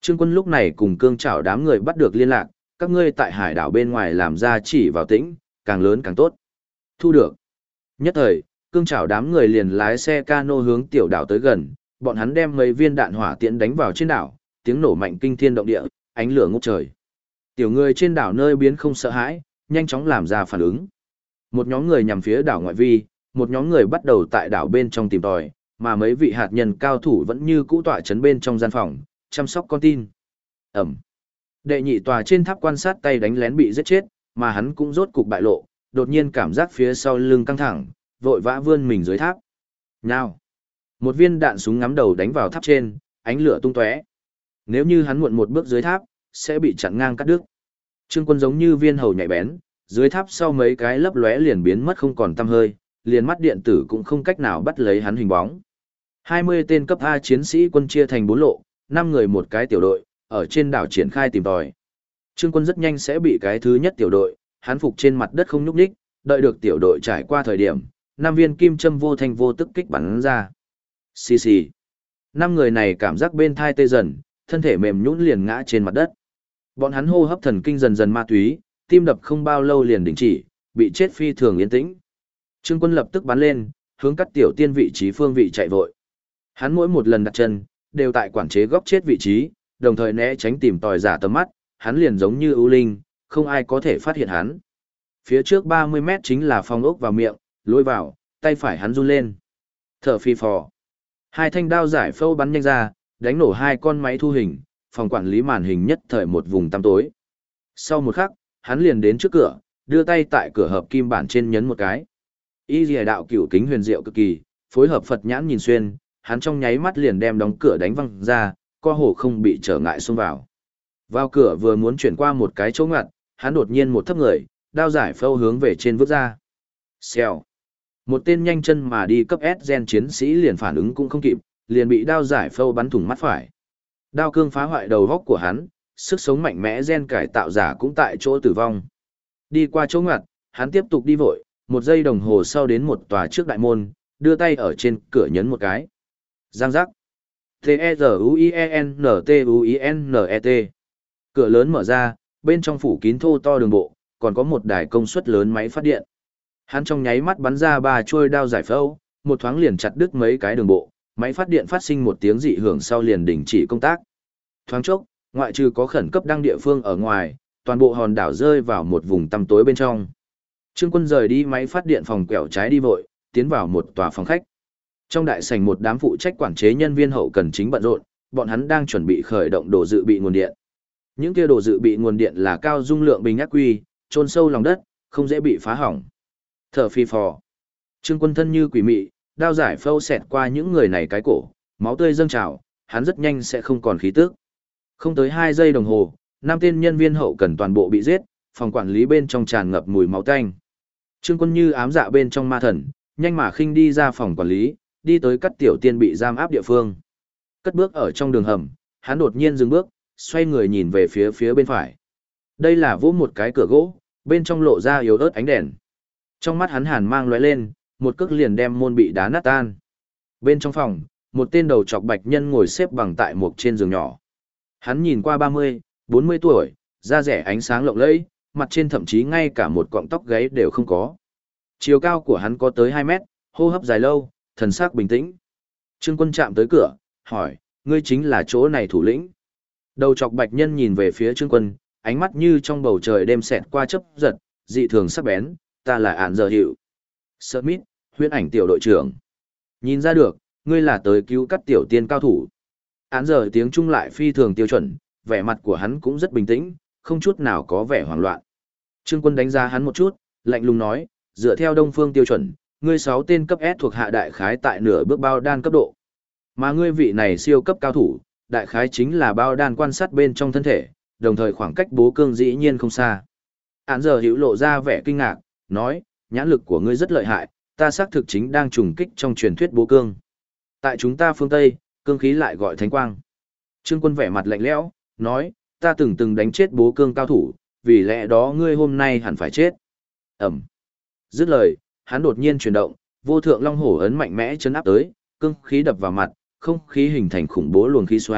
Trương Quân lúc này cùng Cương Trảo đám người bắt được liên lạc, các ngươi tại hải đảo bên ngoài làm ra chỉ vào tĩnh, càng lớn càng tốt. Thu được. Nhất thời, Cương Trảo đám người liền lái xe cano hướng tiểu đảo tới gần, bọn hắn đem mấy viên đạn hỏa tiễn đánh vào trên đảo, tiếng nổ mạnh kinh thiên động địa, ánh lửa ngút trời. Tiểu người trên đảo nơi biến không sợ hãi, nhanh chóng làm ra phản ứng. Một nhóm người nhằm phía đảo ngoại vi, một nhóm người bắt đầu tại đảo bên trong tìm tòi, mà mấy vị hạt nhân cao thủ vẫn như cũ tọa trấn bên trong gian phòng, chăm sóc con tin. Ẩm. Đệ nhị tòa trên tháp quan sát tay đánh lén bị giết chết, mà hắn cũng rốt cục bại lộ, đột nhiên cảm giác phía sau lưng căng thẳng, vội vã vươn mình dưới tháp. Nào. Một viên đạn súng ngắm đầu đánh vào tháp trên, ánh lửa tung tóe. Nếu như hắn muộn một bước dưới tháp, sẽ bị chặn ngang cắt đứt. Trương Quân giống như viên hầu nhạy bén, dưới tháp sau mấy cái lấp lóe liền biến mất không còn tăm hơi, liền mắt điện tử cũng không cách nào bắt lấy hắn hình bóng. 20 tên cấp A chiến sĩ quân chia thành 4 lộ, 5 người một cái tiểu đội, ở trên đảo triển khai tìm tòi. Trương Quân rất nhanh sẽ bị cái thứ nhất tiểu đội, hắn phục trên mặt đất không nhúc nhích, đợi được tiểu đội trải qua thời điểm, 5 viên kim châm vô thanh vô tức kích bắn ra. Xì xì. 5 người này cảm giác bên thai tê dần, thân thể mềm nhũn liền ngã trên mặt đất. Bọn hắn hô hấp thần kinh dần dần ma túy, tim đập không bao lâu liền đình chỉ, bị chết phi thường yên tĩnh. Trương Quân lập tức bắn lên, hướng cắt tiểu tiên vị trí phương vị chạy vội. Hắn mỗi một lần đặt chân, đều tại quản chế góc chết vị trí, đồng thời né tránh tìm tòi giả tầm mắt, hắn liền giống như ưu linh, không ai có thể phát hiện hắn. Phía trước 30 mét chính là phòng ốc vào miệng, lôi vào, tay phải hắn run lên. Thở phi phò. Hai thanh đao giải phẫu bắn nhanh ra, đánh nổ hai con máy thu hình, phòng quản lý màn hình nhất thời một vùng tăm tối. Sau một khắc, hắn liền đến trước cửa, đưa tay tại cửa hợp kim bản trên nhấn một cái. Y Lìa đạo cửu kính huyền diệu cực kỳ, phối hợp Phật nhãn nhìn xuyên, hắn trong nháy mắt liền đem đóng cửa đánh văng ra, co hồ không bị trở ngại xông vào. Vào cửa vừa muốn chuyển qua một cái chỗ ngặt, hắn đột nhiên một thấp người, đao giải phẫu hướng về trên vứt ra. Xèo. Một tên nhanh chân mà đi cấp S gen chiến sĩ liền phản ứng cũng không kịp, liền bị đao giải phẫu bắn thủng mắt phải. Đao cương phá hoại đầu góc của hắn, sức sống mạnh mẽ gen cải tạo giả cũng tại chỗ tử vong. Đi qua chỗ ngoặt, hắn tiếp tục đi vội, 1 giây đồng hồ sau đến một tòa trước đại môn, đưa tay ở trên cửa nhấn một cái. Giang giác. T-E-Z-U-I-E-N-T-U-I-N-E-T. Cửa lớn mở ra, bên trong phủ kín thô to đường bộ, còn có một đài công suất lớn máy phát điện. Hắn trong nháy mắt bắn ra 3 chuôi đao giải phẫu, một thoáng liền chặt đứt mấy cái đường bộ, máy phát điện phát sinh một tiếng dị hưởng sau liền đình chỉ công tác. Thoáng chốc, ngoại trừ có khẩn cấp đăng địa phương ở ngoài, toàn bộ hòn đảo rơi vào một vùng tăm tối bên trong. Trương Quân rời đi máy phát điện phòng quẹo trái đi vội, tiến vào một tòa phòng khách. Trong đại sảnh một đám phụ trách quản chế nhân viên hậu cần chính bận rộn, bọn hắn đang chuẩn bị khởi động đồ dự bị nguồn điện. Những kia đồ dự bị nguồn điện là cao dung lượng bình ắc quy, chôn sâu lòng đất, không dễ bị phá hỏng. Thở phi phò. Trương Quân thân như quỷ mị, đao giải phẫu xẹt qua những người này cái cổ, máu tươi dâng trào, hắn rất nhanh sẽ không còn khí tức. Không tới 2 giây đồng hồ, 5 tên nhân viên hậu cần toàn bộ bị giết, phòng quản lý bên trong tràn ngập mùi máu tanh. Trương Quân như ám dạ bên trong ma thần, nhanh mà khinh đi ra phòng quản lý, đi tới cắt tiểu tiên bị giam áp địa phương. Cất bước ở trong đường hầm, hắn đột nhiên dừng bước, xoay người nhìn về phía bên phải. Đây là vỗ một cái cửa gỗ, bên trong lộ ra yếu ớt ánh đèn. Trong mắt hắn hàn mang lóe lên, một cước liền đem môn bị đá nát tan. Bên trong phòng, một tên đầu trọc bạch nhân ngồi xếp bằng tại một trên giường nhỏ. Hắn nhìn qua 30, 40 tuổi, da rẻ ánh sáng lộng lẫy, mặt trên thậm chí ngay cả một cọng tóc gáy đều không có. Chiều cao của hắn có tới 2 mét, hô hấp dài lâu, thần sắc bình tĩnh. Trương Quân chạm tới cửa, hỏi, ngươi chính là chỗ này thủ lĩnh. Đầu trọc bạch nhân nhìn về phía Trương Quân, ánh mắt như trong bầu trời đêm xẹt qua chớp giật, dị thường sắc bén, ta là Án Giờ Hiệu. Smith, huyễn ảnh tiểu đội trưởng. Nhìn ra được, ngươi là tới cứu cắt tiểu tiên cao thủ. Án Giờ tiếng Trung lại phi thường tiêu chuẩn, vẻ mặt của hắn cũng rất bình tĩnh, không chút nào có vẻ hoảng loạn. Trương Quân đánh giá hắn một chút, lạnh lùng nói, dựa theo Đông Phương tiêu chuẩn, ngươi 6 tên cấp S thuộc hạ đại khái tại nửa bước bao đan cấp độ. Mà ngươi vị này siêu cấp cao thủ, đại khái chính là bao đan quan sát bên trong thân thể, đồng thời khoảng cách bố cương dĩ nhiên không xa. Án Giờ Hữu lộ ra vẻ kinh ngạc, nói, nhãn lực của ngươi rất lợi hại, ta xác thực chính đang trùng kích trong truyền thuyết bố cương. Tại chúng ta phương Tây, cương khí lại gọi thánh quang. Trương Quân vẻ mặt lạnh lẽo, nói, ta từng đánh chết bố cương cao thủ, vì lẽ đó ngươi hôm nay hẳn phải chết. Ẩm. Dứt lời, hắn đột nhiên chuyển động, vô thượng long hổ ấn mạnh mẽ chấn áp tới, cương khí đập vào mặt, không khí hình thành khủng bố luồng khí xoáy,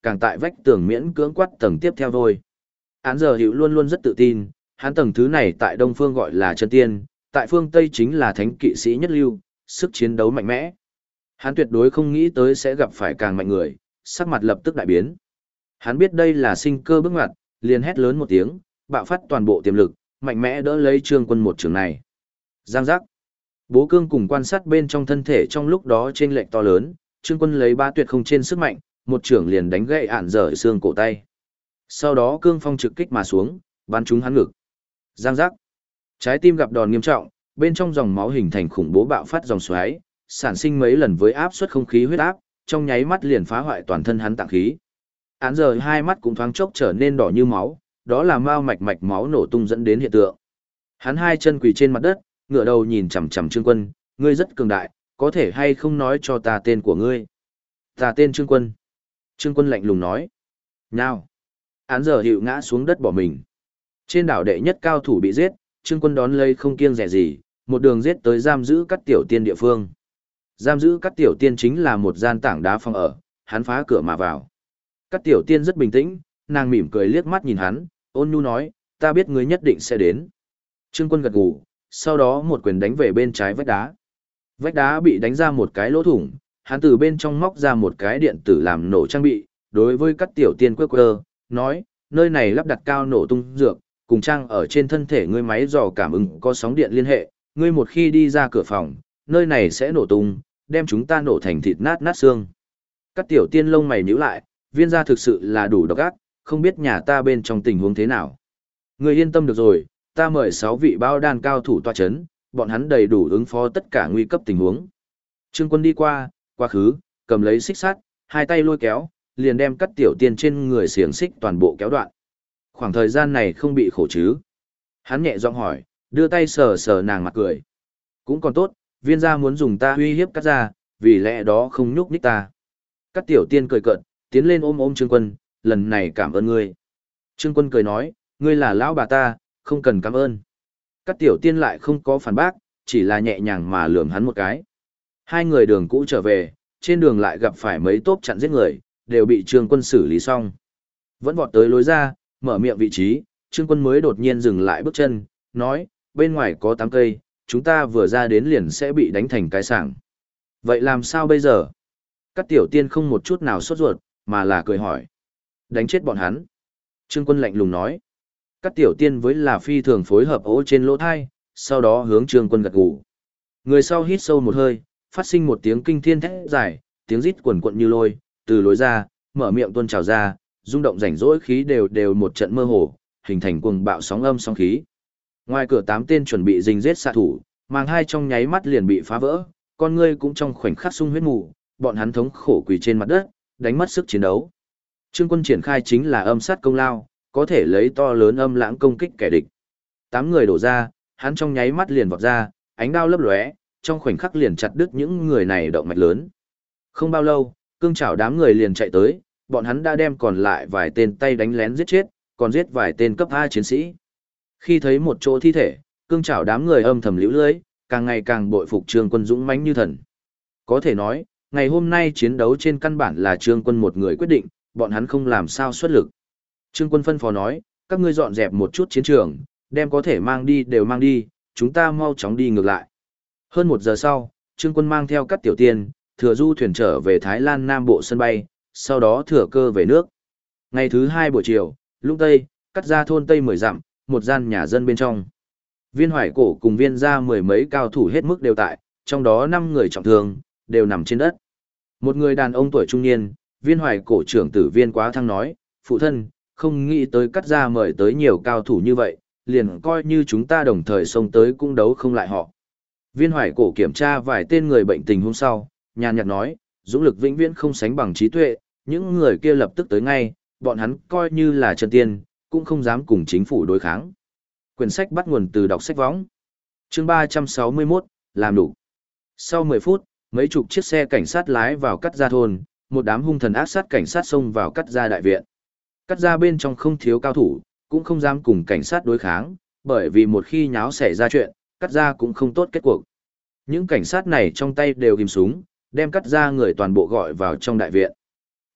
càng tại vách tường miễn cưỡng quát tầng tiếp theo thôi. Án giờ hiệu luôn luôn rất tự tin, hắn tầng thứ này tại Đông Phương gọi là chân tiên, tại phương Tây chính là thánh kỵ sĩ nhất lưu, sức chiến đấu mạnh mẽ. Hắn tuyệt đối không nghĩ tới sẽ gặp phải càng mạnh người, sắc mặt lập tức đại biến. Hắn biết đây là sinh cơ bước ngoặt, liền hét lớn một tiếng, bạo phát toàn bộ tiềm lực, mạnh mẽ đỡ lấy Trương Quân một trường này. Giang giác. Bố Cương cùng quan sát bên trong thân thể trong lúc đó chênh lệch to lớn, Trương Quân lấy ba tuyệt không trên sức mạnh, một trưởng liền đánh gãy ản dở xương cổ tay. Sau đó cương phong trực kích mà xuống, bắn trúng hắn ngực. Giang giác. Trái tim gặp đòn nghiêm trọng, bên trong dòng máu hình thành khủng bố bạo phát dòng xoáy, sản sinh mấy lần với áp suất không khí huyết áp, trong nháy mắt liền phá hoại toàn thân hắn tạng khí. Án giờ hai mắt cũng thoáng chốc trở nên đỏ như máu, đó là mao mạch máu nổ tung dẫn đến hiện tượng. Hắn hai chân quỳ trên mặt đất, ngửa đầu nhìn chằm chằm Trương Quân, ngươi rất cường đại, có thể hay không nói cho ta tên của ngươi? Ta tên Trương Quân. Trương Quân lạnh lùng nói. Nào. Án giờ hiệu ngã xuống đất bỏ mình. Trên đảo đệ nhất cao thủ bị giết, Trương Quân đón lấy không kiêng dè gì, một đường giết tới giam giữ Cát Tiểu Tiên địa phương. Giam giữ Cát Tiểu Tiên chính là một gian tảng đá phòng ở, hắn phá cửa mà vào. Cát Tiểu Tiên rất bình tĩnh, nàng mỉm cười liếc mắt nhìn hắn, ôn nhu nói, ta biết ngươi nhất định sẽ đến. Trương Quân gật gù, sau đó một quyền đánh về bên trái vách đá. Vách đá bị đánh ra một cái lỗ thủng, hắn từ bên trong móc ra một cái điện tử làm nổ trang bị, đối với Cát Tiểu Tiên quơ, nói, nơi này lắp đặt cao nổ tung dược, cùng trang ở trên thân thể ngươi máy dò cảm ứng có sóng điện liên hệ, ngươi một khi đi ra cửa phòng, nơi này sẽ nổ tung, đem chúng ta nổ thành thịt nát xương. Cát Tiểu Tiên lông mày nhíu lại, viên gia thực sự là đủ độc ác, không biết nhà ta bên trong tình huống thế nào. Ngươi yên tâm được rồi, ta mời 6 vị bao đan cao thủ tọa chấn, bọn hắn đầy đủ ứng phó tất cả nguy cấp tình huống. Trương Quân đi qua, quá khứ, cầm lấy xích sắt, hai tay lôi kéo, liền đem Cát Tiểu Tiên trên người xiềng xích toàn bộ kéo đoạn. Khoảng thời gian này không bị khổ chứ? Hắn nhẹ giọng hỏi, đưa tay sờ sờ nàng mặt cười. Cũng còn tốt, viên gia muốn dùng ta uy hiếp Cát gia, vì lẽ đó không nhúc nhích ta. Cát Tiểu Tiên cười cợt, tiến lên ôm Trương Quân, lần này cảm ơn ngươi. Trương Quân cười nói, ngươi là lão bà ta, không cần cảm ơn. Cát Tiểu Tiên lại không có phản bác, chỉ là nhẹ nhàng mà lườm hắn một cái. Hai người đường cũ trở về, trên đường lại gặp phải mấy tốp chặn giết người, đều bị Trương Quân xử lý xong. Vẫn vọt tới lối ra, mở miệng vị trí, Trương Quân mới đột nhiên dừng lại bước chân, nói, bên ngoài có 8 cây, chúng ta vừa ra đến liền sẽ bị đánh thành cái sảng. Vậy làm sao bây giờ? Cát Tiểu Tiên không một chút nào sốt ruột, mà là cười hỏi. Đánh chết bọn hắn. Trương Quân lạnh lùng nói. Cát Tiểu Tiên với là phi thường phối hợp ố trên lỗ thai, sau đó hướng Trương Quân gật gù. Người sau hít sâu một hơi, phát sinh một tiếng kinh thiên thét dài, tiếng rít quần quận như lôi, từ lối ra, mở miệng tuôn trào ra, rung động rảnh rỗi khí đều một trận mơ hồ, hình thành cuồng bạo sóng âm sóng khí. Ngoài cửa 8 tên chuẩn bị rình giết xạ thủ, màng hai trong nháy mắt liền bị phá vỡ, con ngươi cũng trong khoảnh khắc sung huyết mù, bọn hắn thống khổ quỳ trên mặt đất, đánh mất sức chiến đấu. Trương Quân triển khai chính là âm sát công lao, có thể lấy to lớn âm lãng công kích kẻ địch. 8 người đổ ra, hắn trong nháy mắt liền vọt ra, ánh đao lấp lóe, trong khoảnh khắc liền chặt đứt những người này động mạch lớn. Không bao lâu, cương chảo đám người liền chạy tới, bọn hắn đã đem còn lại vài tên tay đánh lén giết chết, còn giết vài tên cấp A chiến sĩ. Khi thấy một chỗ thi thể, cương chảo đám người âm thầm liễu lưới, càng ngày càng bội phục Trương Quân dũng mãnh như thần. Có thể nói, ngày hôm nay chiến đấu trên căn bản là Trương Quân một người quyết định, bọn hắn không làm sao xuất lực. Trương Quân phân phó nói, các ngươi dọn dẹp một chút chiến trường, đem có thể mang đi đều mang đi, chúng ta mau chóng đi ngược lại. Hơn 1 giờ sau, Trương Quân mang theo Cát Tiểu Tiên, thừa du thuyền trở về Thái Lan Nam Bộ sân bay, sau đó thừa cơ về nước. Ngày thứ 2 buổi chiều, lúc Tây, cắt ra thôn Tây 10 dặm, một gian nhà dân bên trong. Viên Hoài Cổ cùng Viên gia 10 mấy cao thủ hết mức đều tại, trong đó 5 người trọng thương, đều nằm trên đất. Một người đàn ông tuổi trung niên, Viên Hoài Cổ trưởng tử Viên Quá Thăng nói, phụ thân, không nghĩ tới cắt ra mời tới nhiều cao thủ như vậy, liền coi như chúng ta đồng thời xông tới cũng đấu không lại họ. Viên Hoài Cổ kiểm tra vài tên người bệnh tình hôm sau, nhàn nhạt nói, dũng lực vĩnh viễn không sánh bằng trí tuệ, những người kia lập tức tới ngay, bọn hắn coi như là chân tiên, cũng không dám cùng chính phủ đối kháng. Quyển sách bắt nguồn từ đọc sách võng. Chương 361, làm đủ. Sau 10 phút, mấy chục chiếc xe cảnh sát lái vào cắt ra thôn, một đám hung thần ác sát cảnh sát xông vào cắt ra đại viện. Cắt ra bên trong không thiếu cao thủ, cũng không dám cùng cảnh sát đối kháng, bởi vì một khi nháo xảy ra chuyện, cắt ra cũng không tốt kết cuộc. Những cảnh sát này trong tay đều ghim súng, đem cắt ra người toàn bộ gọi vào trong đại viện.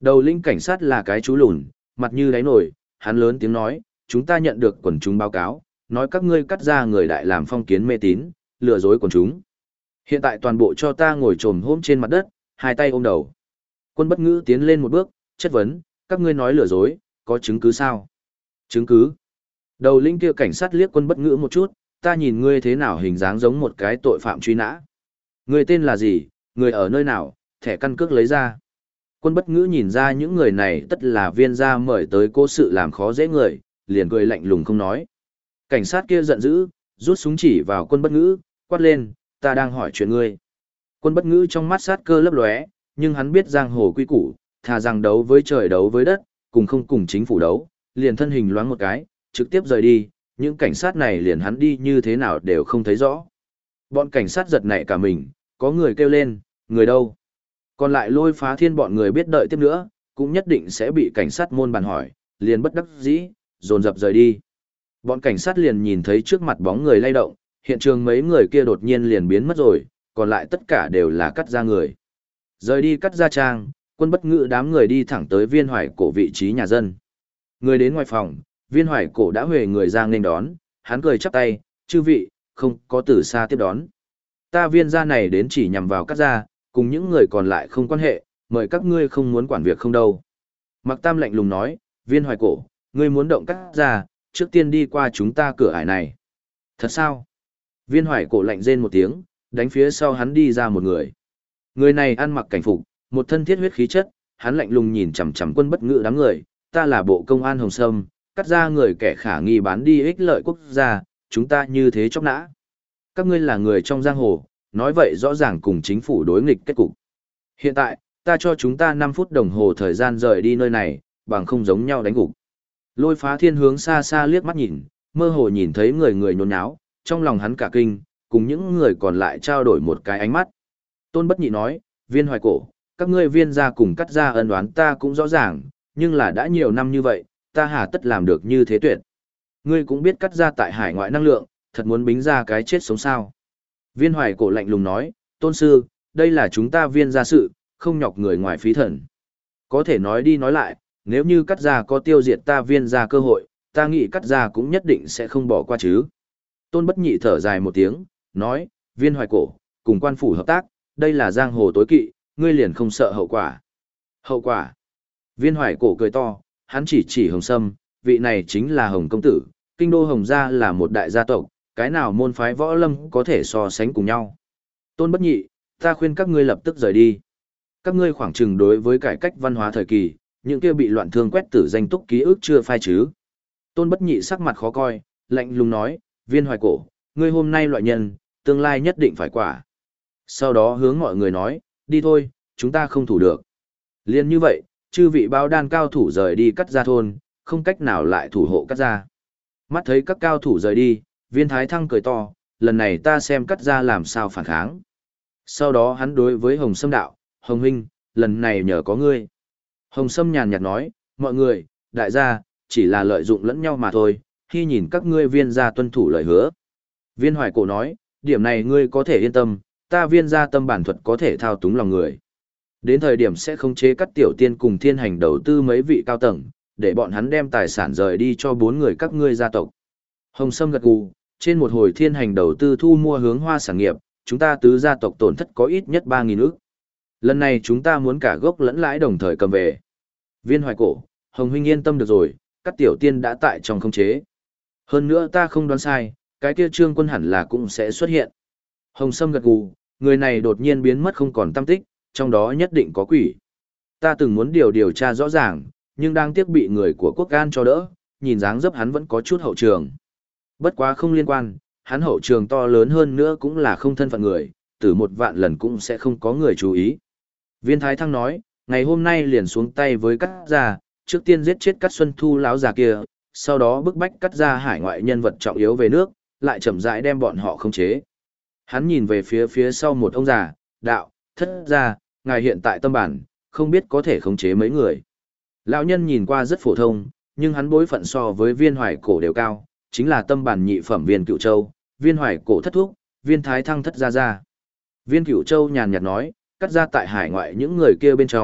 Đầu lĩnh cảnh sát là cái chú lùn, mặt như đáy nổi, hắn lớn tiếng nói, chúng ta nhận được quần chúng báo cáo, nói các ngươi cắt ra người đại làm phong kiến mê tín, lừa dối quần chúng. Hiện tại toàn bộ cho ta ngồi trồm hôm trên mặt đất, hai tay ôm đầu. Quân Bất Ngữ tiến lên một bước, chất vấn, các ngươi nói lừa dối, có chứng cứ sao? Chứng cứ? Đầu lĩnh kia cảnh sát liếc Quân Bất Ngữ một chút, ta nhìn ngươi thế nào hình dáng giống một cái tội phạm truy nã. Người tên là gì, người ở nơi nào, thẻ căn cước lấy ra. Quân Bất Ngữ nhìn ra những người này tất là viên gia mời tới cố sự làm khó dễ người, liền cười lạnh lùng không nói. Cảnh sát kia giận dữ, rút súng chỉ vào Quân Bất Ngữ, quát lên, ta đang hỏi chuyện ngươi. Quân Bất Ngữ trong mắt sát cơ lấp lóe, nhưng hắn biết giang hồ quy củ, thà rằng đấu với trời đấu với đất, cùng không cùng chính phủ đấu, liền thân hình loáng một cái, trực tiếp rời đi, những cảnh sát này liền hắn đi như thế nào đều không thấy rõ. Bọn cảnh sát giật nảy cả mình, có người kêu lên, người đâu? Còn lại Lôi Phá Thiên bọn người biết đợi tiếp nữa, cũng nhất định sẽ bị cảnh sát môn bàn hỏi, liền bất đắc dĩ, dồn dập rời đi. Bọn cảnh sát liền nhìn thấy trước mặt bóng người lay động, hiện trường mấy người kia đột nhiên liền biến mất rồi, còn lại tất cả đều là cắt ra người. Rời đi cắt ra trang, Quân Bất Ngữ đám người đi thẳng tới Viên Hoài Cổ vị trí nhà dân. Người đến ngoài phòng, Viên Hoài Cổ đã huề người ra nghênh đón, hắn cười chắp tay, chư vị, không có từ xa tiếp đón. Ta Viên gia này đến chỉ nhằm vào cắt gia, cùng những người còn lại không quan hệ, mời các ngươi không muốn quản việc không đâu. Mạc Tam lạnh lùng nói, Viên Hoài Cổ, ngươi muốn động cắt gia, trước tiên đi qua chúng ta cửa ải này. Thật sao? Viên Hoài Cổ lạnh rên một tiếng, đánh phía sau hắn đi ra một người. Người này ăn mặc cảnh phục, một thân thiết huyết khí chất, hắn lạnh lùng nhìn chằm chằm Quân Bất Ngữ đám người, ta là bộ công an Hồng Sâm, cắt ra người kẻ khả nghi bán đi ích lợi quốc gia, chúng ta như thế chóc nã. Các ngươi là người trong giang hồ, nói vậy rõ ràng cùng chính phủ đối nghịch kết cục. Hiện tại, ta cho chúng ta 5 phút đồng hồ thời gian rời đi nơi này, bằng không giống nhau đánh gục. Lôi Phá Thiên hướng xa xa liếc mắt nhìn, mơ hồ nhìn thấy người người nhốn nháo, trong lòng hắn cả kinh, cùng những người còn lại trao đổi một cái ánh mắt. Tôn Bất Nhị nói, Viên Hoài Cổ, các ngươi Viên gia cùng cắt gia ân oán ta cũng rõ ràng, nhưng là đã nhiều năm như vậy, ta hà tất làm được như thế tuyệt. Ngươi cũng biết cắt gia tại hải ngoại năng lượng, thật muốn bính ra cái chết sống sao. Viên Hoài Cổ lạnh lùng nói, Tôn Sư, đây là chúng ta Viên gia sự, không nhọc người ngoài phí thần. Có thể nói đi nói lại, nếu như cắt gia có tiêu diệt ta Viên gia cơ hội, ta nghĩ cắt gia cũng nhất định sẽ không bỏ qua chứ. Tôn Bất Nhị thở dài một tiếng, nói, Viên Hoài Cổ, cùng quan phủ hợp tác, đây là giang hồ tối kỵ, ngươi liền không sợ hậu quả. Hậu quả? Viên Hoài Cổ cười to, hắn chỉ Hồng Sâm, vị này chính là Hồng Công Tử, kinh đô Hồng gia là một đại gia tộc, cái nào môn phái võ lâm có thể so sánh cùng nhau. Tôn Bất Nhị, ta khuyên các ngươi lập tức rời đi. Các ngươi khoảng chừng đối với cải cách văn hóa thời kỳ, những kia bị loạn thương quét tử danh túc ký ức chưa phai chứ. Tôn Bất Nhị sắc mặt khó coi, lạnh lùng nói, Viên Hoài Cổ, ngươi hôm nay loại nhân, tương lai nhất định phải quả. Sau đó hướng mọi người nói, đi thôi, chúng ta không thủ được. Liên như vậy, chư vị báo đan cao thủ rời đi cắt ra thôn, không cách nào lại thủ hộ cắt ra. Mắt thấy các cao thủ rời đi, Viên Thái Thăng cười to, lần này ta xem cắt ra làm sao phản kháng. Sau đó hắn đối với Hồng Sâm đạo, Hồng huynh, lần này nhờ có ngươi. Hồng Sâm nhàn nhạt nói, mọi người, đại gia, chỉ là lợi dụng lẫn nhau mà thôi, khi nhìn các ngươi Viên gia tuân thủ lời hứa. Viên Hoài Cổ nói, điểm này ngươi có thể yên tâm, ta Viên gia tâm bản thuật có thể thao túng lòng người. Đến thời điểm sẽ khống chế các tiểu tiên cùng thiên hành đầu tư mấy vị cao tầng, để bọn hắn đem tài sản rời đi cho 4 người các ngươi gia tộc. Hồng Sâm gật gù, trên một hồi thiên hành đầu tư thu mua hướng hoa sản nghiệp, chúng ta tứ gia tộc tổn thất có ít nhất 3.000 ức. Lần này chúng ta muốn cả gốc lẫn lãi đồng thời cầm về. Viên Hoài Cổ, Hồng huynh yên tâm được rồi, các tiểu tiên đã tại trong khống chế. Hơn nữa ta không đoán sai, cái kia Trương Quân hẳn là cũng sẽ xuất hiện. Hồng Sâm gật gù, người này đột nhiên biến mất không còn tăm tích, trong đó nhất định có quỷ. Ta từng muốn điều tra rõ ràng, nhưng đang tiếc bị người của quốc an cho đỡ, nhìn dáng dấp hắn vẫn có chút hậu trường. Bất quá không liên quan, hắn hậu trường to lớn hơn nữa cũng là không thân phận người, từ 1 vạn lần cũng sẽ không có người chú ý. Viên Thái Thăng nói, ngày hôm nay liền xuống tay với cắt gia, trước tiên giết chết cắt Xuân Thu lão già kia, sau đó bức bách cắt gia hải ngoại nhân vật trọng yếu về nước, lại chậm rãi đem bọn họ khống chế. Hắn nhìn về phía sau một ông già, đạo, thất gia, ngài hiện tại tâm bản, không biết có thể khống chế mấy người. Lão nhân nhìn qua rất phổ thông, nhưng hắn bối phận so với Viên Hoài Cổ đều cao, chính là tâm bản nhị phẩm Viên Cửu Châu, Viên Hoài Cổ thất thúc, Viên Thái Thăng thất gia gia. Viên Cửu Châu nhàn nhạt nói, cắt ra tại hải ngoại những người kia bên trong,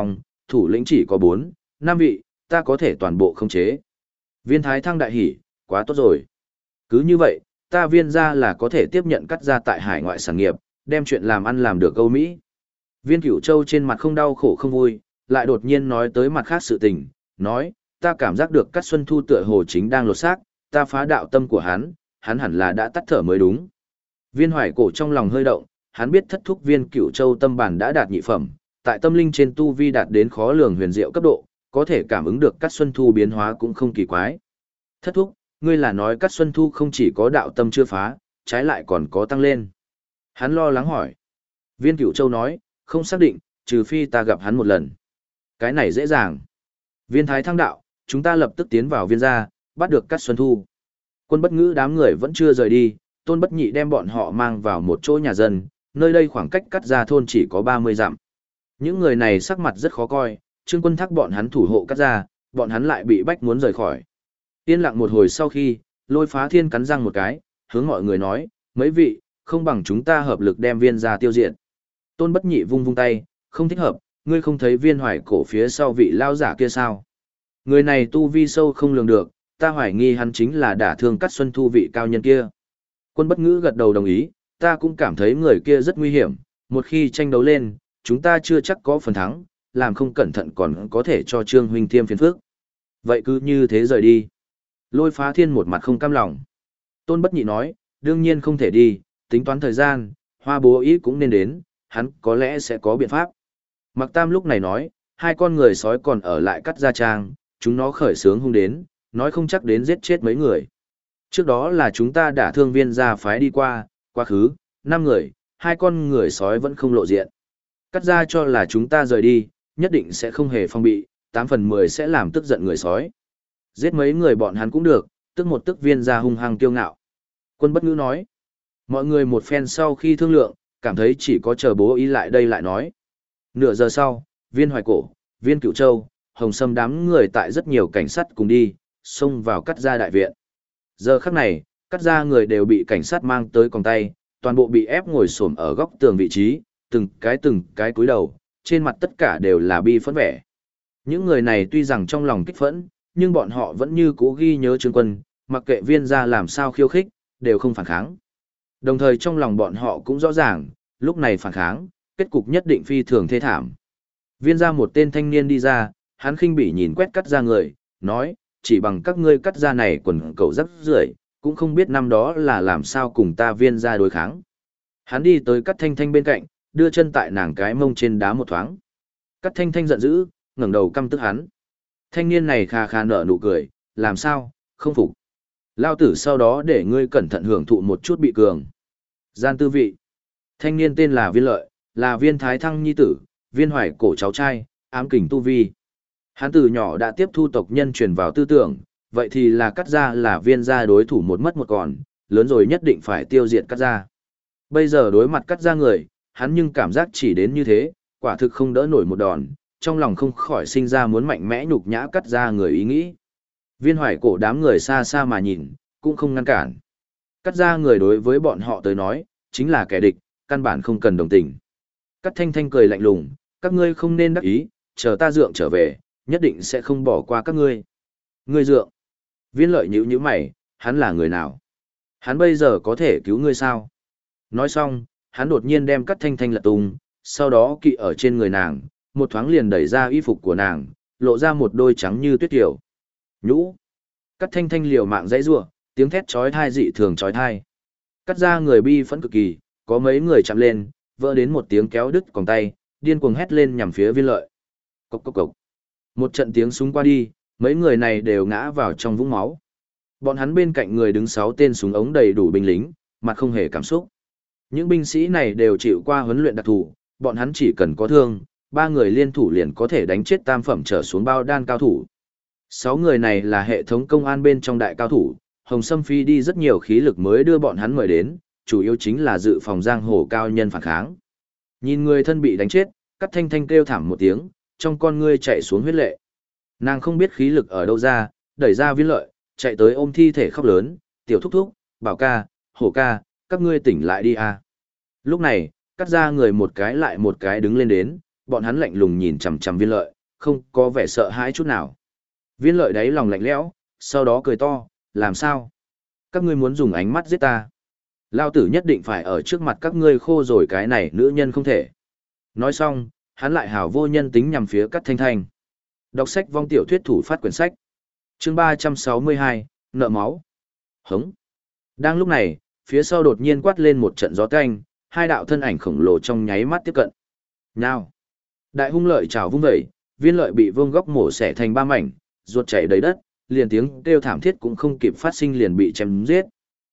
thủ lĩnh chỉ có 4, 5 vị, ta có thể toàn bộ khống chế. Viên Thái Thăng đại hỉ, quá tốt rồi. Cứ như vậy, ta viên gia là có thể tiếp nhận cắt gia tại hải ngoại sản nghiệp, đem chuyện làm ăn làm được Âu Mỹ. Viên Cửu Châu trên mặt không đau khổ không vui, lại đột nhiên nói tới mặt khác sự tình, nói, ta cảm giác được Cát Xuân Thu tựa hồ chính đang lột xác, ta phá đạo tâm của hắn hẳn là đã tắt thở mới đúng. Viên Hoài Cổ trong lòng hơi động, hắn biết thất thúc Viên Cửu Châu tâm bản đã đạt nhị phẩm, tại tâm linh trên tu vi đạt đến khó lường huyền diệu cấp độ, có thể cảm ứng được Cát Xuân Thu biến hóa cũng không kỳ quái. Thất thúc, ngươi là nói Cát Xuân Thu không chỉ có đạo tâm chưa phá, trái lại còn có tăng lên. Hắn lo lắng hỏi. Viên Cửu Châu nói, không xác định, trừ phi ta gặp hắn một lần. Cái này dễ dàng. Viên Thái Thăng đạo, chúng ta lập tức tiến vào viên gia, bắt được Cát Xuân Thu. Quân Bất Ngữ đám người vẫn chưa rời đi, Tôn Bất Nhị đem bọn họ mang vào một chỗ nhà dân, nơi đây khoảng cách Cát gia thôn chỉ có 30 dặm. Những người này sắc mặt rất khó coi, Trương Quân Thác bọn hắn thủ hộ Cát gia, bọn hắn lại bị bách muốn rời khỏi. Yên lặng một hồi sau khi, Lôi Phá Thiên cắn răng một cái, hướng mọi người nói, mấy vị, không bằng chúng ta hợp lực đem viên gia tiêu diệt. Tôn Bất Nhị vung vung tay, không thích hợp, ngươi không thấy Viên Hoài Cổ phía sau vị lao giả kia sao? Người này tu vi sâu không lường được, ta hoài nghi hắn chính là đả thương Cát Xuân Thu vị cao nhân kia. Quân Bất Ngữ gật đầu đồng ý, ta cũng cảm thấy người kia rất nguy hiểm, một khi tranh đấu lên, chúng ta chưa chắc có phần thắng, làm không cẩn thận còn có thể cho Trương huynh thêm phiền phức. Vậy cứ như thế rời đi. Lôi Phá Thiên một mặt không cam lòng. Tôn Bất Nhị nói, đương nhiên không thể đi, tính toán thời gian, Hoa Bố Ý cũng nên đến, hắn có lẽ sẽ có biện pháp. Mặc Tam lúc này nói, hai con người sói còn ở lại Cát gia trang, chúng nó khởi sướng hung đến, nói không chắc đến giết chết mấy người. Trước đó là chúng ta đã thương viên gia phái đi qua, quá khứ, 5 người, hai con người sói vẫn không lộ diện. Cát gia cho là chúng ta rời đi, nhất định sẽ không hề phong bị, 8 phần 10 sẽ làm tức giận người sói. Giết mấy người bọn hắn cũng được, tức một tức viên gia hung hăng kiêu ngạo. Quân Bất Ngữ nói, mọi người một phen sau khi thương lượng, cảm thấy chỉ có chờ Bố Ý lại đây lại nói. Nửa giờ sau, Viên Hoài Cổ, Viên Cửu Châu, Hồng Sâm đám người tại rất nhiều cảnh sát cùng đi, xông vào Cát gia đại viện. Giờ khắc này, Cát gia người đều bị cảnh sát mang tới còng tay, toàn bộ bị ép ngồi xổm ở góc tường vị trí, từng cái cúi đầu, trên mặt tất cả đều là bi phẫn vẻ. Những người này tuy rằng trong lòng kích phẫn, nhưng bọn họ vẫn như cố ghi nhớ Trương Quân, mặc kệ Viên gia làm sao khiêu khích, đều không phản kháng. Đồng thời trong lòng bọn họ cũng rõ ràng, lúc này phản kháng, kết cục nhất định phi thường thê thảm. Viên gia một tên thanh niên đi ra, hắn khinh bỉ nhìn quét Cát gia người, nói, chỉ bằng các ngươi Cát gia này quần cẩu rắc rưởi, cũng không biết năm đó là làm sao cùng ta Viên gia đối kháng. Hắn đi tới Cát Thanh Thanh bên cạnh, đưa chân tại nàng cái mông trên đá một thoáng. Cát Thanh Thanh giận dữ, ngẩng đầu căm tức hắn. Thanh niên này khà khà nở nụ cười, làm sao, không phục. Lao tử sau đó để ngươi cẩn thận hưởng thụ một chút bị cường. Gian tư vị. Thanh niên tên là Viên Lợi, là Viên Thái Thăng nhi tử, Viên Hoài Cổ cháu trai, ám kình tu vi. Hắn từ nhỏ đã tiếp thu tộc nhân truyền vào tư tưởng, vậy thì là Cát gia là Viên gia đối thủ một mất một còn, lớn rồi nhất định phải tiêu diệt Cát gia. Bây giờ đối mặt Cát gia người, hắn nhưng cảm giác chỉ đến như thế, quả thực không đỡ nổi một đòn, trong lòng không khỏi sinh ra muốn mạnh mẽ nhục nhã Cát gia người ý nghĩ. Viên Hoài Cổ đám người xa xa mà nhìn, cũng không ngăn cản. Cát gia người đối với bọn họ tới nói, chính là kẻ địch, căn bản không cần đồng tình. Cát Thanh Thanh cười lạnh lùng, các ngươi không nên đắc ý, chờ ta dượng trở về, nhất định sẽ không bỏ qua các ngươi. Ngươi dượng. Viên Lợi nhíu nhíu mày, hắn là người nào? Hắn bây giờ có thể cứu ngươi sao? Nói xong, hắn đột nhiên đem Cát Thanh Thanh lật tung, sau đó kỵ ở trên người nàng, một thoáng liền đẩy ra y phục của nàng, lộ ra một đôi trắng như tuyết tiểu. Nhũ. Cát Thanh Thanh liều mạng dãy rủa, tiếng thét chói tai dị thường chói tai. Cát gia người bi phẫn cực kỳ, có mấy người chạm lên, vỡ đến một tiếng kéo đứt còng tay, điên cuồng hét lên nhằm phía Viên Lợi. Cốc cốc cốc. Một trận tiếng súng qua đi, mấy người này đều ngã vào trong vũng máu. Bọn hắn bên cạnh người đứng 6 tên súng ống đầy đủ binh lính, mặt không hề cảm xúc. Những binh sĩ này đều chịu qua huấn luyện đặc thù, bọn hắn chỉ cần có thương, 3 người liên thủ liền có thể đánh chết tam phẩm trở xuống bao đan cao thủ. 6 người này là hệ thống công an bên trong đại cao thủ, Hồng Sâm Phi đi rất nhiều khí lực mới đưa bọn hắn mời đến, chủ yếu chính là dự phòng giang hồ cao nhân phản kháng. Nhìn người thân bị đánh chết, Cát Thanh Thanh kêu thảm một tiếng, trong con ngươi chạy xuống huyết lệ. Nàng không biết khí lực ở đâu ra, đẩy ra Viên Lợi, chạy tới ôm thi thể khóc lớn, tiểu thúc thúc, Bảo ca, Hổ ca, các ngươi tỉnh lại đi à. Lúc này, Cát gia người một cái lại một cái đứng lên đến, bọn hắn lạnh lùng nhìn chằm chằm Viên Lợi, không có vẻ sợ hãi chút nào. Viên lợi đáy lòng lạnh lẽo, sau đó cười to, làm sao? Các ngươi muốn dùng ánh mắt giết ta. Lao tử nhất định phải ở trước mặt các ngươi khô rồi cái này nữ nhân không thể. Nói xong, hắn lại hào vô nhân tính nhằm phía Cắt Thanh Thanh. Đọc sách vong tiểu thuyết thủ phát quyển sách. Chương 362, nợ máu. Hống. Đang lúc này, phía sau đột nhiên quát lên một trận gió tanh, hai đạo thân ảnh khổng lồ trong nháy mắt tiếp cận. Nào. Đại hung lợi trào vung vẩy, viên lợi bị vương góc mổ xẻ thành ba mảnh, ruột chảy đầy đất, liền tiếng kêu thảm thiết cũng không kịp phát sinh liền bị chém giết.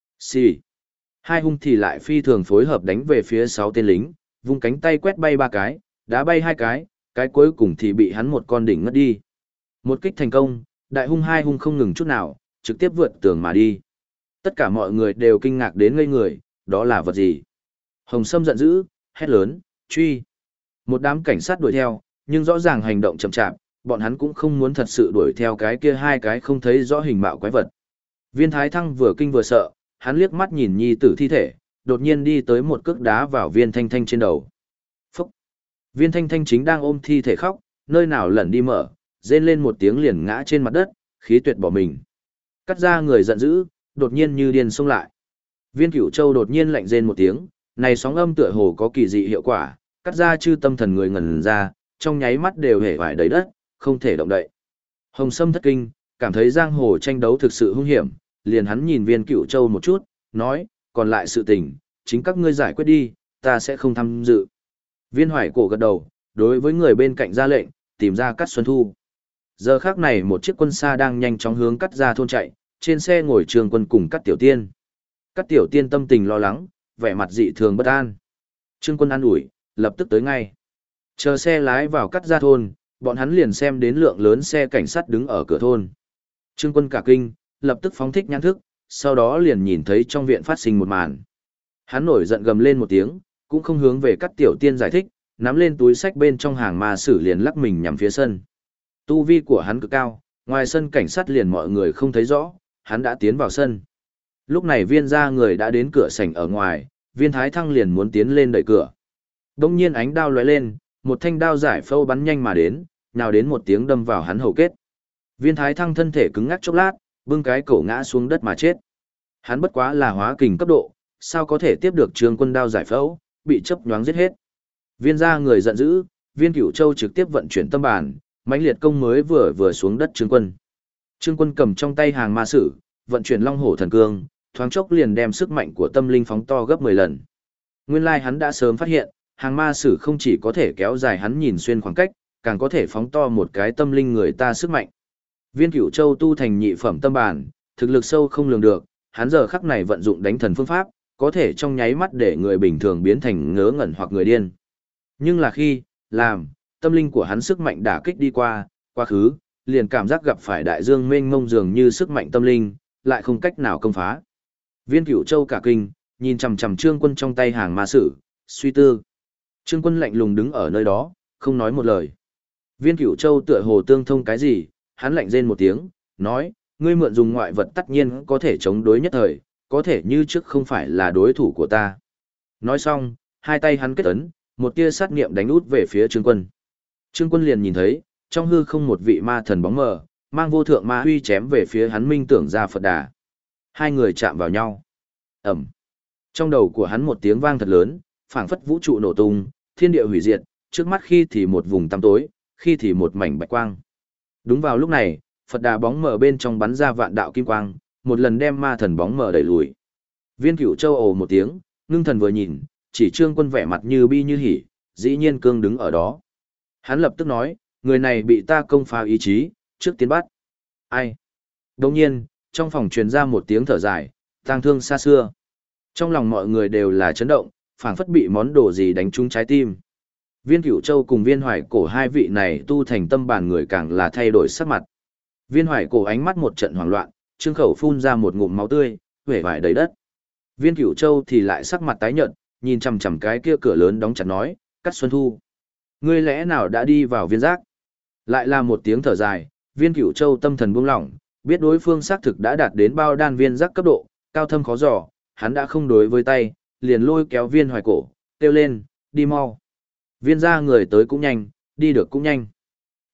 Xì. Hai hung thì lại phi thường phối hợp đánh về phía 6 tên lính, vung cánh tay quét bay 3 cái, đá bay 2 cái cuối cùng thì bị hắn một con đỉnh ngất đi. Một kích thành công, đại hung hai hung không ngừng chút nào, trực tiếp vượt tường mà đi. Tất cả mọi người đều kinh ngạc đến ngây người, đó là vật gì? Hồng Sâm giận dữ, hét lớn, truy. Một đám cảnh sát đuổi theo, nhưng rõ ràng hành động chậm chạp, bọn hắn cũng không muốn thật sự đuổi theo cái kia 2 cái không thấy rõ hình mạo quái vật. Viên Thái Thăng vừa kinh vừa sợ, hắn liếc mắt nhìn nhi tử thi thể, đột nhiên đi tới một cước đá vào Viên Thanh Thanh trên đầu. Phúc! Viên Thanh Thanh chính đang ôm thi thể khóc, nơi nào lẩn đi mở, rên lên một tiếng liền ngã trên mặt đất, khí tuyệt bỏ mình. Cắt ra người giận dữ, đột nhiên như điên xông lại. Viên Cửu Châu đột nhiên lạnh rên một tiếng, này sóng âm tựa hồ có kỳ dị hiệu quả, cắt ra chư tâm thần người ngẩn ra, trong nháy mắt đều hể vải đầy đất, không thể động đậy. Hồng Sâm thất kinh, cảm thấy giang hồ tranh đấu thực sự hung hiểm, liền hắn nhìn Viên Cửu Châu một chút, nói, còn lại sự tình, chính các ngươi giải quyết đi, ta sẽ không tham dự. Viên Hoài Cổ gật đầu, đối với người bên cạnh ra lệnh, tìm ra Cắt Xuân Thu. Giờ khác này một chiếc quân xa đang nhanh chóng hướng Cắt ra thôn chạy, trên xe ngồi Trường Quân cùng Cắt Tiểu Tiên. Cắt Tiểu Tiên tâm tình lo lắng, vẻ mặt dị thường bất an. Trương Quân an ủi, lập tức tới ngay. Chờ xe lái vào Cắt ra thôn, bọn hắn liền xem đến lượng lớn xe cảnh sát đứng ở cửa thôn. Trương Quân cả kinh, lập tức phóng thích nhãn thức, sau đó liền nhìn thấy trong viện phát sinh một màn. Hắn nổi giận gầm lên một tiếng, cũng không hướng về Cắt Tiểu Tiên giải thích, nắm lên túi sách bên trong hàng ma sử liền lắc mình nhằm phía sân. Tu vi của hắn cực cao, ngoài sân cảnh sát liền mọi người không thấy rõ, hắn đã tiến vào sân. Lúc này Viên gia người đã đến cửa sảnh ở ngoài, Viên Thái Thăng liền muốn tiến lên đẩy cửa. Đông nhiên ánh đao lóe lên, một thanh đao giải phâu bắn nhanh mà đến, nào đến một tiếng đâm vào hắn hầu kết. Viên Thái Thăng thân thể cứng ngắc chốc lát, bưng cái cổ ngã xuống đất mà chết. Hắn bất quá là hóa kình cấp độ, sao có thể tiếp được Trương Quân đao giải phẫu, bị chấp nhoáng giết hết. Viên gia người giận dữ, Viên Cửu Châu trực tiếp vận chuyển tâm bản, mãnh liệt công mới vừa xuống đất Trương Quân. Trương Quân cầm trong tay hàng ma sử, vận chuyển Long Hổ Thần Cương, thoáng chốc liền đem sức mạnh của tâm linh phóng to gấp 10 lần. Nguyên lai hắn đã sớm phát hiện, hàng ma sử không chỉ có thể kéo dài hắn nhìn xuyên khoảng cách, càng có thể phóng to một cái tâm linh người ta sức mạnh. Viên Cửu Châu tu thành nhị phẩm tâm bản, thực lực sâu không lường được, hắn giờ khắc này vận dụng đánh thần phương pháp, có thể trong nháy mắt để người bình thường biến thành ngớ ngẩn hoặc người điên. Nhưng là khi, làm, tâm linh của hắn sức mạnh đả kích đi qua, quá khứ, liền cảm giác gặp phải đại dương mênh mông dường như sức mạnh tâm linh, lại không cách nào công phá. Viên Cửu Châu cả kinh, nhìn chằm chằm Trương Quân trong tay hàng ma sử, suy tư. Trương Quân lạnh lùng đứng ở nơi đó, không nói một lời. Viên Cửu Châu tựa hồ tương thông cái gì, hắn lạnh rên một tiếng, nói, ngươi mượn dùng ngoại vật tất nhiên có thể chống đối nhất thời, có thể như trước không phải là đối thủ của ta. Nói xong, hai tay hắn kết ấn, một tia sát niệm đánh út về phía Trương Quân. Trương Quân liền nhìn thấy, trong hư không một vị ma thần bóng mờ, mang vô thượng ma huy chém về phía hắn minh tưởng ra Phật Đà. Hai người chạm vào nhau. Ẩm. Trong đầu của hắn một tiếng vang thật lớn, phảng phất vũ trụ nổ tung, thiên địa hủy diệt, trước mắt khi thì một vùng tăm tối, khi thì một mảnh bạch quang. Đúng vào lúc này, Phật Đà bóng mờ bên trong bắn ra vạn đạo kim quang, một lần đem ma thần bóng mờ đẩy lùi. Viên Cửu Châu ồ một tiếng, ngưng thần vừa nhìn, chỉ Trương Quân vẻ mặt như bi như hỉ, dĩ nhiên cương đứng ở đó. Hắn lập tức nói, người này bị ta công phá ý chí, trước tiến bắt. Ai? Đồng nhiên, trong phòng truyền ra một tiếng thở dài, tang thương xa xưa. Trong lòng mọi người đều là chấn động, phảng phất bị món đồ gì đánh trúng trái tim. Viên Cửu Châu cùng Viên Hoài Cổ hai vị này tu thành tâm bản người càng là thay đổi sắc mặt. Viên Hoài Cổ ánh mắt một trận hoảng loạn, trương khẩu phun ra một ngụm máu tươi, huệ vải đầy đất. Viên Cửu Châu thì lại sắc mặt tái nhợt, nhìn chằm chằm cái kia cửa lớn đóng chặt nói, Cắt Xuân Thu. Ngươi lẽ nào đã đi vào viên giác? Lại là một tiếng thở dài, Viên Cửu Châu tâm thần buông lỏng, biết đối phương xác thực đã đạt đến bao đan viên giác cấp độ, cao thâm khó dò, hắn đã không đối với tay, liền lôi kéo Viên Hoài Cổ, kêu lên, đi mau. Viên gia người tới cũng nhanh, đi được cũng nhanh.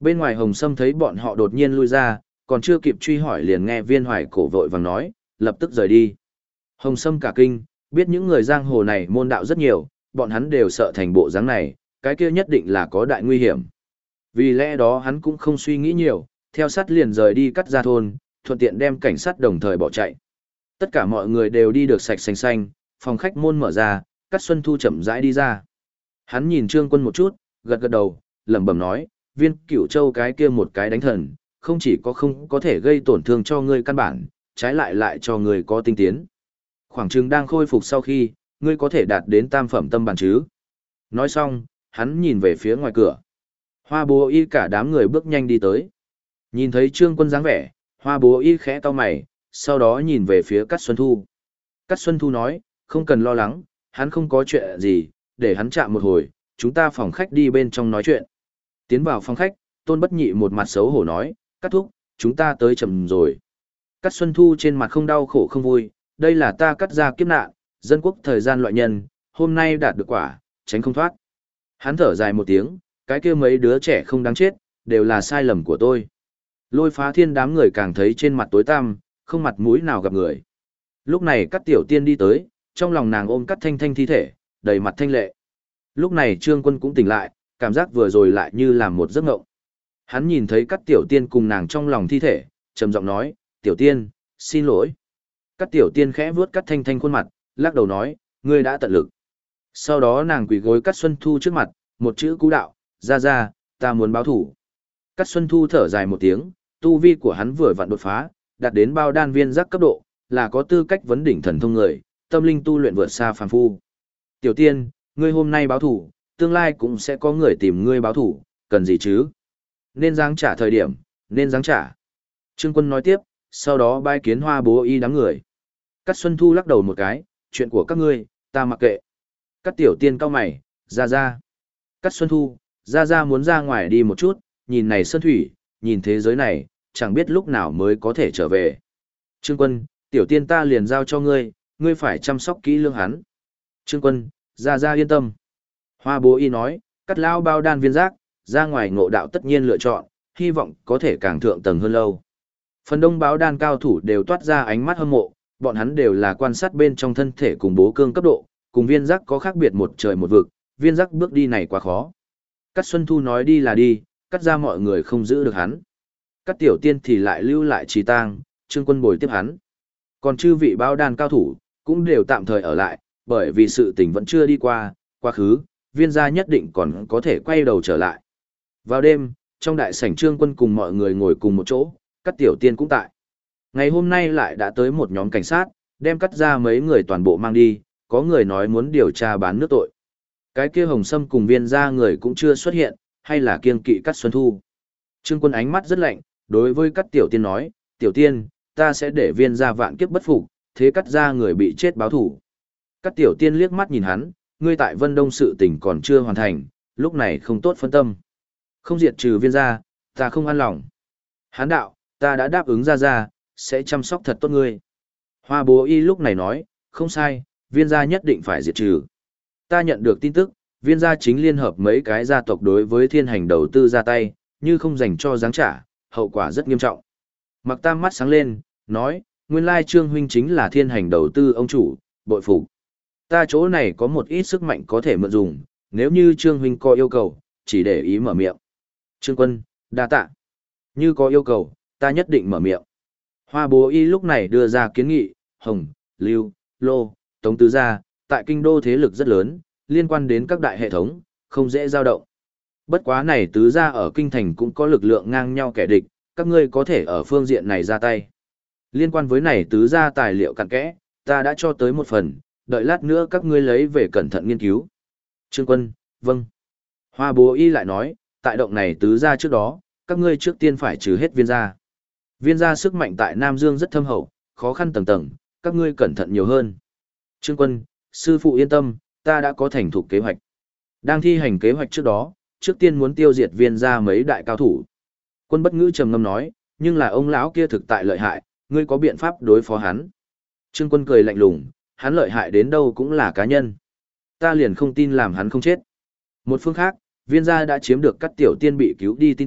Bên ngoài Hồng Sâm thấy bọn họ đột nhiên lui ra, còn chưa kịp truy hỏi liền nghe Viên Hoài cổ vội vàng nói, lập tức rời đi. Hồng Sâm cả kinh, biết những người giang hồ này môn đạo rất nhiều, bọn hắn đều sợ thành bộ dáng này, cái kia nhất định là có đại nguy hiểm. Vì lẽ đó hắn cũng không suy nghĩ nhiều, theo sát liền rời đi cắt ra thôn, thuận tiện đem cảnh sát đồng thời bỏ chạy. Tất cả mọi người đều đi được sạch xanh xanh, phòng khách môn mở ra, Cát Xuân Thu chậm rãi đi ra. Hắn nhìn Trương Quân một chút, gật gật đầu, lẩm bẩm nói, Viên Cửu Châu cái kia một cái đánh thần, không chỉ không có thể gây tổn thương cho ngươi căn bản, trái lại cho ngươi có tinh tiến. Khoảng chừng đang khôi phục sau khi, ngươi có thể đạt đến tam phẩm tâm bản chứ. Nói xong, hắn nhìn về phía ngoài cửa. Hoa Bố Y cả đám người bước nhanh đi tới. Nhìn thấy Trương Quân dáng vẻ, Hoa Bố Y khẽ cau mày, sau đó nhìn về phía Cát Xuân Thu. Cát Xuân Thu nói, không cần lo lắng, hắn không có chuyện gì, để hắn chạm một hồi, chúng ta phòng khách đi bên trong nói chuyện. Tiến vào phòng khách, Tôn Bất Nhị một mặt xấu hổ nói, Cát thúc, chúng ta tới chậm rồi. Cát Xuân Thu trên mặt không đau khổ không vui, đây là ta cắt ra kiếp nạn, dân quốc thời gian loại nhân, hôm nay đạt được quả, tránh không thoát. Hắn thở dài một tiếng, cái kia mấy đứa trẻ không đáng chết, đều là sai lầm của tôi. Lôi Phá Thiên đám người càng thấy trên mặt tối tăm, không mặt mũi nào gặp người. Lúc này Cát Tiểu Tiên đi tới, trong lòng nàng ôm Cát Thanh Thanh thi thể, đầy mặt thanh lệ. Lúc này Trương Quân cũng tỉnh lại, cảm giác vừa rồi lại như làm một giấc mộng. Hắn nhìn thấy Cát Tiểu Tiên cùng nàng trong lòng thi thể, trầm giọng nói, Tiểu Tiên, xin lỗi. Cát Tiểu Tiên khẽ vuốt Cát Thanh Thanh khuôn mặt, lắc đầu nói, ngươi đã tận lực. Sau đó nàng quỳ gối Cát Xuân Thu trước mặt, một chữ cú đạo, ra, ta muốn báo thủ. Cát Xuân Thu thở dài một tiếng, tu vi của hắn vừa vặn đột phá, đạt đến bao đan viên giác cấp độ, là có tư cách vấn đỉnh thần thông người, tâm linh tu luyện vượt xa phàm phu. Tiểu Tiên, ngươi hôm nay báo thủ, tương lai cũng sẽ có người tìm ngươi báo thủ, cần gì chứ? Nên giáng trả thời điểm, nên giáng trả. Trương Quân nói tiếp, sau đó bái kiến Hoa Bố Y đám người. Cát Xuân Thu lắc đầu một cái, chuyện của các ngươi, ta mặc kệ. Cát Tiểu Tiên cau mày, ra. Cát Xuân Thu, ra muốn ra ngoài đi một chút, nhìn này sơn thủy, nhìn thế giới này, chẳng biết lúc nào mới có thể trở về. Trương Quân, Tiểu Tiên ta liền giao cho ngươi, ngươi phải chăm sóc kỹ lương hắn. Trương Quân, ra yên tâm. Hoa Bố Y nói, Cát lão bao đan viên giác, ra ngoài ngộ đạo tất nhiên lựa chọn, hy vọng có thể càng thượng tầng hơn lâu. Phần đông báo đan cao thủ đều toát ra ánh mắt hâm mộ, bọn hắn đều là quan sát bên trong thân thể cùng bố cương cấp độ, cùng viên giác có khác biệt một trời một vực, viên giác bước đi này quá khó. Cát Xuân Thu nói đi là đi, cắt ra mọi người không giữ được hắn. Cát Tiểu Tiên thì lại lưu lại trì tang, Trương Quân bồi tiếp hắn. Còn chư vị báo đan cao thủ, cũng đều tạm thời ở lại, bởi vì sự tình vẫn chưa đi qua, quá khứ, viên gia nhất định còn có thể quay đầu trở lại. Vào đêm, trong đại sảnh Trương Quân cùng mọi người ngồi cùng một chỗ, Cát Tiểu Tiên cũng tại. Ngày hôm nay lại đã tới một nhóm cảnh sát, đem cắt ra mấy người toàn bộ mang đi, có người nói muốn điều tra bán nước tội. Cái kia Hồng Sâm cùng viên gia người cũng chưa xuất hiện, hay là kiêng kỵ Cát Xuân Thu. Trương Quân ánh mắt rất lạnh, đối với Cát Tiểu Tiên nói, Tiểu Tiên, ta sẽ để viên gia vạn kiếp bất phục, thế cắt ra người bị chết báo thủ. Cát Tiểu Tiên liếc mắt nhìn hắn, ngươi tại Vân Đông sự tình còn chưa hoàn thành, lúc này không tốt phân tâm. Không diệt trừ viên gia, ta không an lòng. Hán đạo, ta đã đáp ứng ra, sẽ chăm sóc thật tốt ngươi. Hoa Bố Y lúc này nói, không sai, viên gia nhất định phải diệt trừ. Ta nhận được tin tức, viên gia chính liên hợp mấy cái gia tộc đối với thiên hành đầu tư ra tay, như không dành cho giáng trả, hậu quả rất nghiêm trọng. Mặc Tam mắt sáng lên, nói, nguyên lai Trương huynh chính là thiên hành đầu tư ông chủ, bội phục. Ta chỗ này có một ít sức mạnh có thể mượn dùng, nếu như Trương huynh có yêu cầu, chỉ để ý mở miệng. Trương Quân, đa tạ. Như có yêu cầu, ta nhất định mở miệng. Hoa Bố Y lúc này đưa ra kiến nghị, Hồng, Lưu, Lô, Tống tứ gia, tại kinh đô thế lực rất lớn, liên quan đến các đại hệ thống, không dễ dao động. Bất quá này tứ gia ở kinh thành cũng có lực lượng ngang nhau kẻ địch, các ngươi có thể ở phương diện này ra tay. Liên quan với này tứ gia tài liệu cặn kẽ, ta đã cho tới một phần, đợi lát nữa các ngươi lấy về cẩn thận nghiên cứu. Trương Quân, vâng. Hoa Bố Y lại nói, tại động này tứ gia trước đó, các ngươi trước tiên phải trừ hết viên gia. Viên gia sức mạnh tại Nam Dương rất thâm hậu, khó khăn tầng tầng, các ngươi cẩn thận nhiều hơn. Trương Quân, sư phụ yên tâm, ta đã có thành thục kế hoạch. Đang thi hành kế hoạch trước đó, trước tiên muốn tiêu diệt viên gia mấy đại cao thủ. Quân Bất Ngữ trầm ngâm nói, nhưng là ông lão kia thực tại lợi hại, ngươi có biện pháp đối phó hắn. Trương Quân cười lạnh lùng, hắn lợi hại đến đâu cũng là cá nhân. Ta liền không tin làm hắn không chết. Một phương khác, viên gia đã chiếm được các tiểu tiên bị cứu đi tin tức,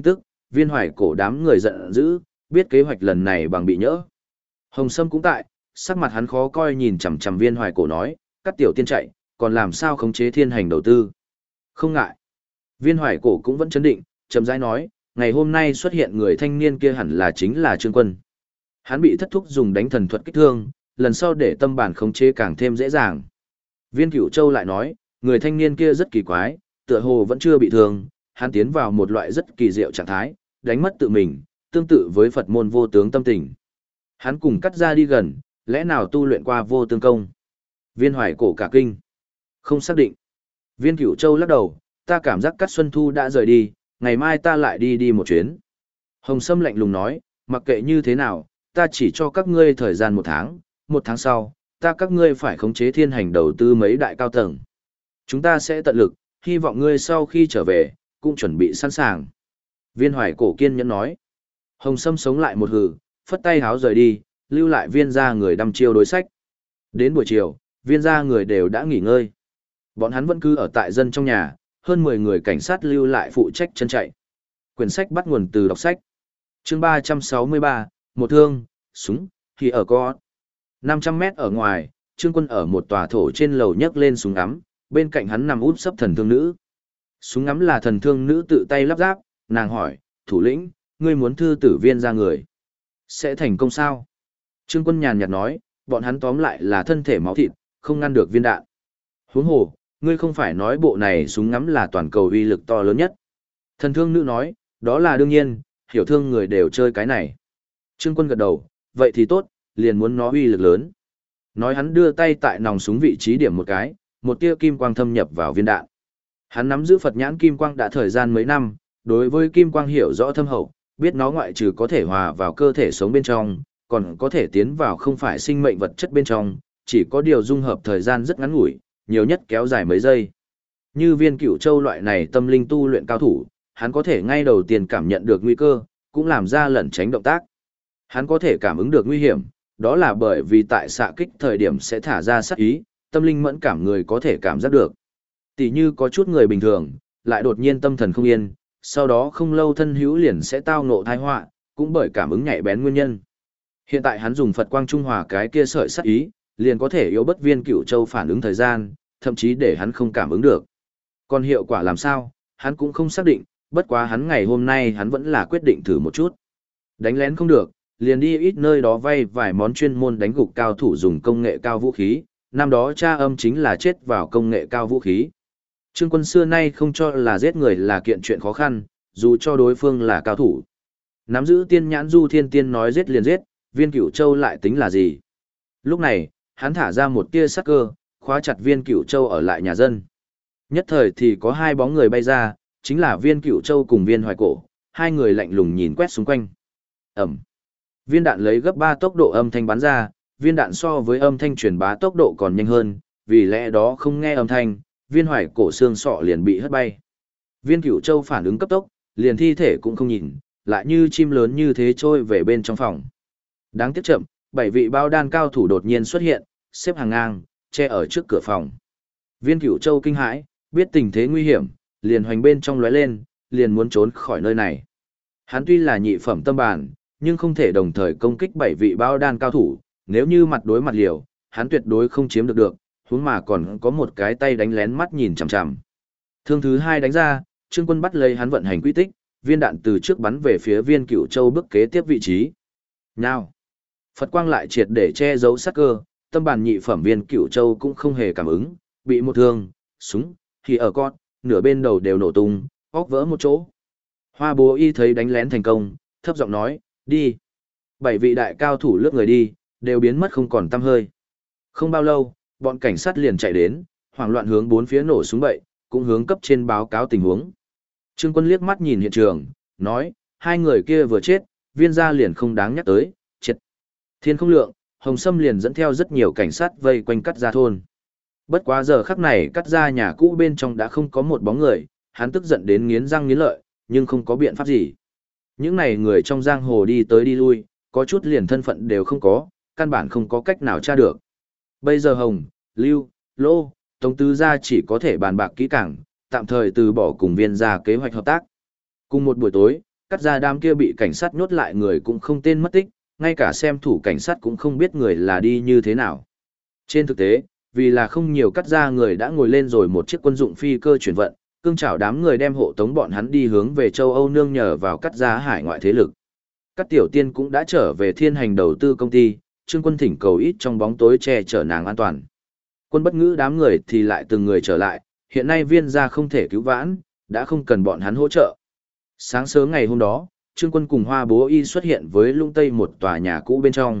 Viên Hoài Cổ đám người giận dữ, biết kế hoạch lần này bằng bị nhỡ. Hồng Sâm cũng tại, sắc mặt hắn khó coi nhìn chằm chằm Viên Hoài Cổ nói, các tiểu tiên chạy, còn làm sao khống chế thiên hành đầu tư. Không ngại. Viên Hoài Cổ cũng vẫn chấn định, chậm rãi nói, ngày hôm nay xuất hiện người thanh niên kia hẳn là chính là Trương Quân. Hắn bị thất thúc dùng đánh thần thuật kích thương, lần sau để tâm bản khống chế càng thêm dễ dàng. Viên Cửu Châu lại nói, người thanh niên kia rất kỳ quái, tựa hồ vẫn chưa bị thương, hắn tiến vào một loại rất kỳ diệu trạng thái, đánh mất tự mình, tương tự với Phật môn vô tướng tâm tình. Hắn cùng cắt ra đi gần, lẽ nào tu luyện qua vô tương công? Viên Hoài Cổ cả kinh. Không xác định. Viên Cửu Châu lắc đầu, ta cảm giác Cát Xuân Thu đã rời đi, ngày mai ta lại đi một chuyến. Hồng Sâm lạnh lùng nói, mặc kệ như thế nào, ta chỉ cho các ngươi thời gian một tháng sau, các ngươi phải khống chế thiên hành đầu tư mấy đại cao tầng. Chúng ta sẽ tận lực, hy vọng ngươi sau khi trở về, cũng chuẩn bị sẵn sàng. Viên Hoài Cổ kiên nhẫn nói. Hồng Sâm sống lại một hừ, phất tay háo rời đi, lưu lại viên gia người đăm chiêu đối sách. Đến buổi chiều, viên gia người đều đã nghỉ ngơi. Bọn hắn vẫn cứ ở tại dân trong nhà, hơn 10 người cảnh sát lưu lại phụ trách chân chạy. Quyển sách bắt nguồn từ đọc sách. Chương 363, một thương, súng, thì ở có 500 mét ở ngoài, Trương Quân ở một tòa thổ trên lầu nhấc lên súng ngắm, bên cạnh hắn nằm úp sấp thần thương nữ. Súng ngắm là thần thương nữ tự tay lắp ráp, nàng hỏi, thủ lĩnh, ngươi muốn thư tử viên ra người. Sẽ thành công sao? Trương Quân nhàn nhạt nói, bọn hắn tóm lại là thân thể máu thịt, không ngăn được viên đạn. Huống hồ, ngươi không phải nói bộ này súng ngắm là toàn cầu uy lực to lớn nhất. Thần thương nữ nói, đó là đương nhiên, hiểu thương người đều chơi cái này. Trương Quân gật đầu, vậy thì tốt, liền muốn nó uy lực lớn. Nói hắn đưa tay tại nòng súng vị trí điểm một cái, một tia kim quang thâm nhập vào viên đạn. Hắn nắm giữ Phật nhãn kim quang đã thời gian mấy năm, đối với kim quang hiểu rõ thâm hậu, biết nó ngoại trừ có thể hòa vào cơ thể sống bên trong, còn có thể tiến vào không phải sinh mệnh vật chất bên trong, chỉ có điều dung hợp thời gian rất ngắn ngủi, nhiều nhất kéo dài mấy giây. Như Viên Cửu Châu loại này tâm linh tu luyện cao thủ, hắn có thể ngay đầu tiên cảm nhận được nguy cơ, cũng làm ra lẩn tránh động tác. Hắn có thể cảm ứng được nguy hiểm, đó là bởi vì tại xạ kích thời điểm sẽ thả ra sát ý, tâm linh mẫn cảm người có thể cảm giác được. Tỷ như có chút người bình thường, lại đột nhiên tâm thần không yên, sau đó không lâu thân hữu liền sẽ tao ngộ tai họa, cũng bởi cảm ứng nhạy bén nguyên nhân. Hiện tại hắn dùng Phật quang trung hòa cái kia sợi sát ý, liền có thể yếu bất Viên Cửu Châu phản ứng thời gian, thậm chí để hắn không cảm ứng được. Còn hiệu quả làm sao, hắn cũng không xác định, bất quá hắn ngày hôm nay hắn vẫn là quyết định thử một chút. Đánh lén không được, liền đi ít nơi đó vay vài món chuyên môn đánh gục cao thủ dùng công nghệ cao vũ khí, năm đó cha âm chính là chết vào công nghệ cao vũ khí. Trương Quân xưa nay không cho là giết người là kiện chuyện khó khăn, dù cho đối phương là cao thủ. Nắm giữ tiên nhãn Du Thiên Tiên nói giết liền giết, Viên Cửu Châu lại tính là gì? Lúc này, hắn thả ra một tia sắc cơ, khóa chặt Viên Cửu Châu ở lại nhà dân. Nhất thời thì có hai bóng người bay ra, chính là Viên Cửu Châu cùng Viên Hoài Cổ, hai người lạnh lùng nhìn quét xung quanh. Ẩm. Viên đạn lấy gấp 3 tốc độ âm thanh bắn ra, viên đạn so với âm thanh truyền bá tốc độ còn nhanh hơn, vì lẽ đó không nghe âm thanh, Viên Hoài Cổ xương sọ liền bị hất bay. Viên Cửu Châu phản ứng cấp tốc, liền thi thể cũng không nhìn, lại như chim lớn như thế trôi về bên trong phòng. Đáng tiếc chậm, 7 vị bao đan cao thủ đột nhiên xuất hiện, xếp hàng ngang, che ở trước cửa phòng. Viên Cửu Châu kinh hãi, biết tình thế nguy hiểm, liền hoành bên trong lóe lên, liền muốn trốn khỏi nơi này. Hắn tuy là nhị phẩm tâm bản, nhưng không thể đồng thời công kích 7 vị bao đan cao thủ, nếu như mặt đối mặt liều, hắn tuyệt đối không chiếm được, huống mà còn có một cái tay đánh lén mắt nhìn chằm chằm. Thương thứ 2 đánh ra, Trương Quân bắt lấy hắn vận hành quy tích, viên đạn từ trước bắn về phía Viên Cửu Châu bước kế tiếp vị trí. Nào, Phật quang lại triệt để che giấu sát cơ, tâm bản nhị phẩm Viên Cửu Châu cũng không hề cảm ứng, bị một thương, súng, thì ở con, nửa bên đầu đều nổ tung, óc vỡ một chỗ. Hoa Bố Y thấy đánh lén thành công, thấp giọng nói, đi. 7 vị đại cao thủ lướt người đi, đều biến mất không còn tăm hơi. Không bao lâu, bọn cảnh sát liền chạy đến, hoảng loạn hướng bốn phía nổ súng bậy, cũng hướng cấp trên báo cáo tình huống. Trương Quân liếc mắt nhìn hiện trường, nói, hai người kia vừa chết, Viên gia liền không đáng nhắc tới, triệt. Thiên không lượng, Hồng Sâm liền dẫn theo rất nhiều cảnh sát vây quanh Cắt Gia thôn. Bất quá giờ khắc này Cắt Gia nhà cũ bên trong đã không có một bóng người, hắn tức giận đến nghiến răng nghiến lợi, nhưng không có biện pháp gì. Những này người trong giang hồ đi tới đi lui, có chút liền thân phận đều không có, căn bản không có cách nào tra được. Bây giờ Hồng, Lưu, Lô, Tống Tứ gia chỉ có thể bàn bạc kỹ càng, tạm thời từ bỏ cùng Viên gia kế hoạch hợp tác. Cùng một buổi tối, cắt ra đám kia bị cảnh sát nhốt lại người cũng không tên mất tích, ngay cả xem thủ cảnh sát cũng không biết người là đi như thế nào. Trên thực tế, vì là không nhiều cắt ra người đã ngồi lên rồi một chiếc quân dụng phi cơ chuyển vận, cương chảo đám người đem hộ tống bọn hắn đi hướng về châu Âu nương nhờ vào cắt ra hải ngoại thế lực. Các tiểu tiên cũng đã trở về thiên hành đầu tư công ty, Trương Quân thỉnh cầu ít trong bóng tối che chở nàng an toàn. Quân bất ngữ đám người thì lại từng người trở lại, hiện nay viên gia không thể cứu vãn, đã không cần bọn hắn hỗ trợ. Sáng sớm ngày hôm đó, Trương Quân cùng Hoa Bố Y xuất hiện với lung tây một tòa nhà cũ bên trong.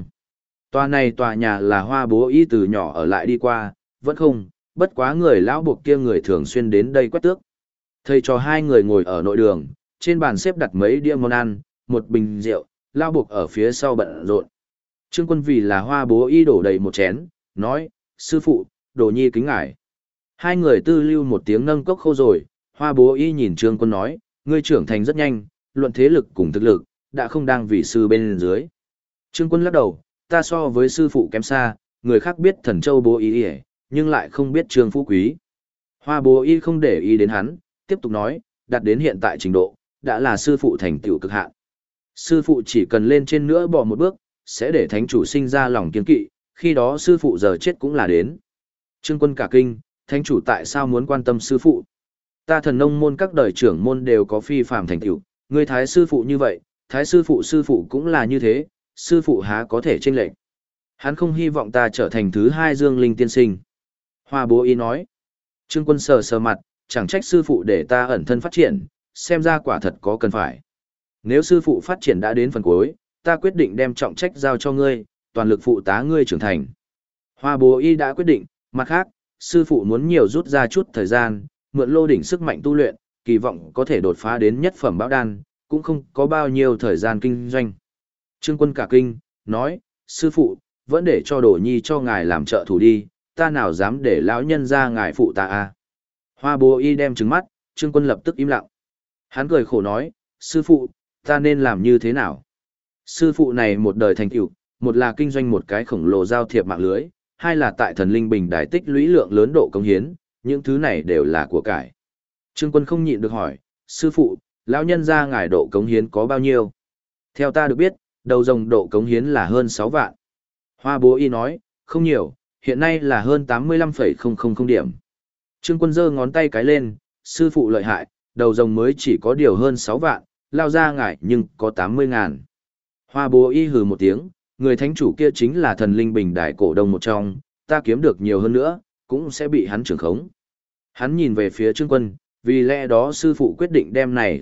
Tòa nhà là Hoa Bố Y từ nhỏ ở lại đi qua, vẫn không, bất quá người lão buộc kia người thường xuyên đến đây quét tước. Thầy trò hai người ngồi ở nội đường, trên bàn xếp đặt mấy đĩa món ăn, một bình rượu, lão buộc ở phía sau bận rộn. Trương Quân vì là Hoa Bố Y đổ đầy một chén, nói, sư phụ, đồ nhi kính ngài. Hai người tư lưu một tiếng nâng cốc khô rồi, Hoa Bố Y nhìn Trương Quân nói, ngươi trưởng thành rất nhanh, luận thế lực cùng thực lực, đã không đang vì sư bên dưới. Trương Quân lắc đầu, ta so với sư phụ kém xa, người khác biết Thần Châu Bố Y, nhưng lại không biết Trương Phú Quý. Hoa Bố Y không để ý đến hắn, tiếp tục nói, đạt đến hiện tại trình độ, đã là sư phụ thành tựu cực hạn. Sư phụ chỉ cần lên trên nữa bỏ một bước, sẽ để thánh chủ sinh ra lòng kiên kỵ, khi đó sư phụ giờ chết cũng là đến. Trương Quân cả kinh, thánh chủ tại sao muốn quan tâm sư phụ? Ta Thần Nông môn các đời trưởng môn đều có phi phàm thành tựu, người thái sư phụ như vậy, thái sư phụ cũng là như thế, sư phụ há có thể chênh lệch. Hắn không hy vọng ta trở thành thứ hai Dương Linh tiên sinh. Hoa Bố Y nói. Trương Quân sờ sờ mặt, chẳng trách sư phụ để ta ẩn thân phát triển, xem ra quả thật có cần phải. Nếu sư phụ phát triển đã đến phần cuối, ta quyết định đem trọng trách giao cho ngươi, toàn lực phụ tá ngươi trưởng thành. Hoa Bố Y đã quyết định, mặt khác, sư phụ muốn nhiều rút ra chút thời gian, mượn lô đỉnh sức mạnh tu luyện, kỳ vọng có thể đột phá đến nhất phẩm bão đan, cũng không có bao nhiêu thời gian kinh doanh. Trương Quân cả kinh, nói, sư phụ, vẫn để cho Đồ Nhi cho ngài làm trợ thủ đi, ta nào dám để lão nhân ra ngài phụ ta à. Hoa Bố Y đem trừng mắt, Trương Quân lập tức im lặng. Hắn cười khổ nói, sư phụ, ta nên làm như thế nào? Sư phụ này một đời thành tựu, một là kinh doanh một cái khổng lồ giao thiệp mạng lưới, hai là tại Thần Linh Bình Đài tích lũy lượng lớn độ công hiến, những thứ này đều là của cải. Trương Quân không nhịn được hỏi, sư phụ, lão nhân ra ngài độ cống hiến có bao nhiêu? Theo ta được biết, đầu rồng độ cống hiến là hơn 6 vạn. Hoa Bố Y nói, không nhiều, hiện nay là hơn 85,000 điểm. Trương Quân giơ ngón tay cái lên, sư phụ lợi hại, đầu rồng mới chỉ có điều hơn 6 vạn, lao ra ngài nhưng có 80.000. Hoa Bố Y hừ một tiếng, người thánh chủ kia chính là Thần Linh Bình Đài cổ đông một trong, ta kiếm được nhiều hơn nữa, cũng sẽ bị hắn trưởng khống. Hắn nhìn về phía Trương Quân, vì lẽ đó sư phụ quyết định đem này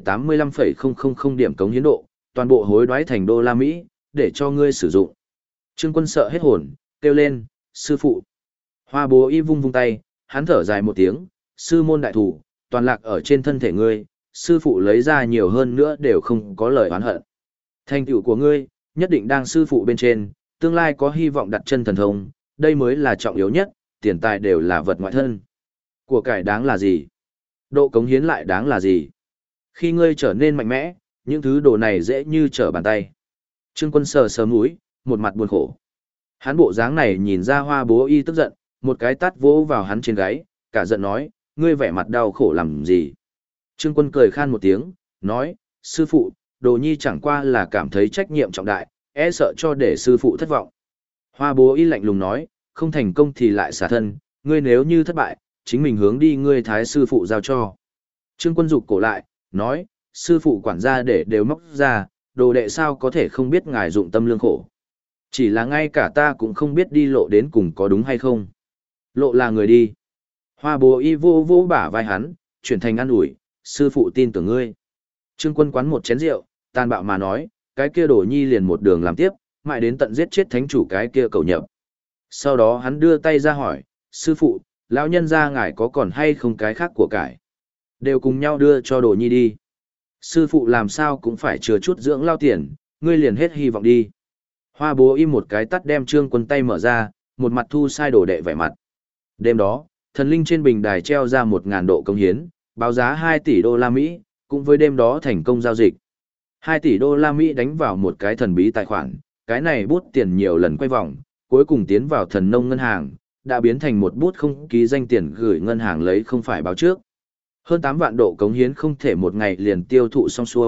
85,000 điểm cống hiến độ, toàn bộ hối đoái thành đô la Mỹ, để cho ngươi sử dụng. Trương Quân sợ hết hồn, kêu lên, sư phụ. Hoa Bố Y vung vung tay, hắn thở dài một tiếng, sư môn đại thủ, toàn lạc ở trên thân thể ngươi, sư phụ lấy ra nhiều hơn nữa đều không có lời oán hận. Thành tựu của ngươi, nhất định đang sư phụ bên trên, tương lai có hy vọng đặt chân thần thông, đây mới là trọng yếu nhất, tiền tài đều là vật ngoại thân. Của cải đáng là gì? Độ cống hiến lại đáng là gì? Khi ngươi trở nên mạnh mẽ, những thứ đồ này dễ như trở bàn tay. Trương Quân sờ sờ mũi, một mặt buồn khổ. Hắn bộ dáng này nhìn ra Hoa Bố Y tức giận, một cái tát vỗ vào hắn trên gáy, cả giận nói, ngươi vẻ mặt đau khổ làm gì? Trương Quân cười khan một tiếng, nói, sư phụ, Đồ Nhi chẳng qua là cảm thấy trách nhiệm trọng đại, e sợ cho để sư phụ thất vọng. Hoa Bố Y lạnh lùng nói, không thành công thì lại xả thân, ngươi nếu như thất bại, chính mình hướng đi ngươi thái sư phụ giao cho. Trương Quân rụt cổ lại, nói, sư phụ quản gia để đều móc ra, đồ đệ sao có thể không biết ngài dụng tâm lương khổ. Chỉ là ngay cả ta cũng không biết đi lộ đến cùng có đúng hay không. Lộ là người đi. Hoa Bố Y vô vô bả vai hắn, chuyển thành an ủi, sư phụ tin tưởng ngươi. Trương Quân quán một chén rượu, tàn bạo mà nói, cái kia Đồ Nhi liền một đường làm tiếp, mãi đến tận giết chết thánh chủ cái kia cầu nhập. Sau đó hắn đưa tay ra hỏi, sư phụ, lão nhân gia ngài có còn hay không cái khác của cải? Đều cùng nhau đưa cho Đồ Nhi đi. Sư phụ làm sao cũng phải chừa chút dưỡng lao tiền, ngươi liền hết hy vọng đi. Hoa Bố Y một cái tắt đem Trương Quân tay mở ra, một mặt thu sai đồ đệ vẻ mặt. Đêm đó, thần linh trên bình đài treo ra 1.000 độ công hiến, báo giá 2 tỷ đô la Mỹ, cũng với đêm đó thành công giao dịch. 2 tỷ đô la Mỹ đánh vào một cái thần bí tài khoản, cái này bút tiền nhiều lần quay vòng, cuối cùng tiến vào thần nông ngân hàng, đã biến thành một bút không ký danh tiền gửi ngân hàng lấy không phải báo trước. Hơn 8 vạn độ cống hiến không thể một ngày liền tiêu thụ xong xuôi,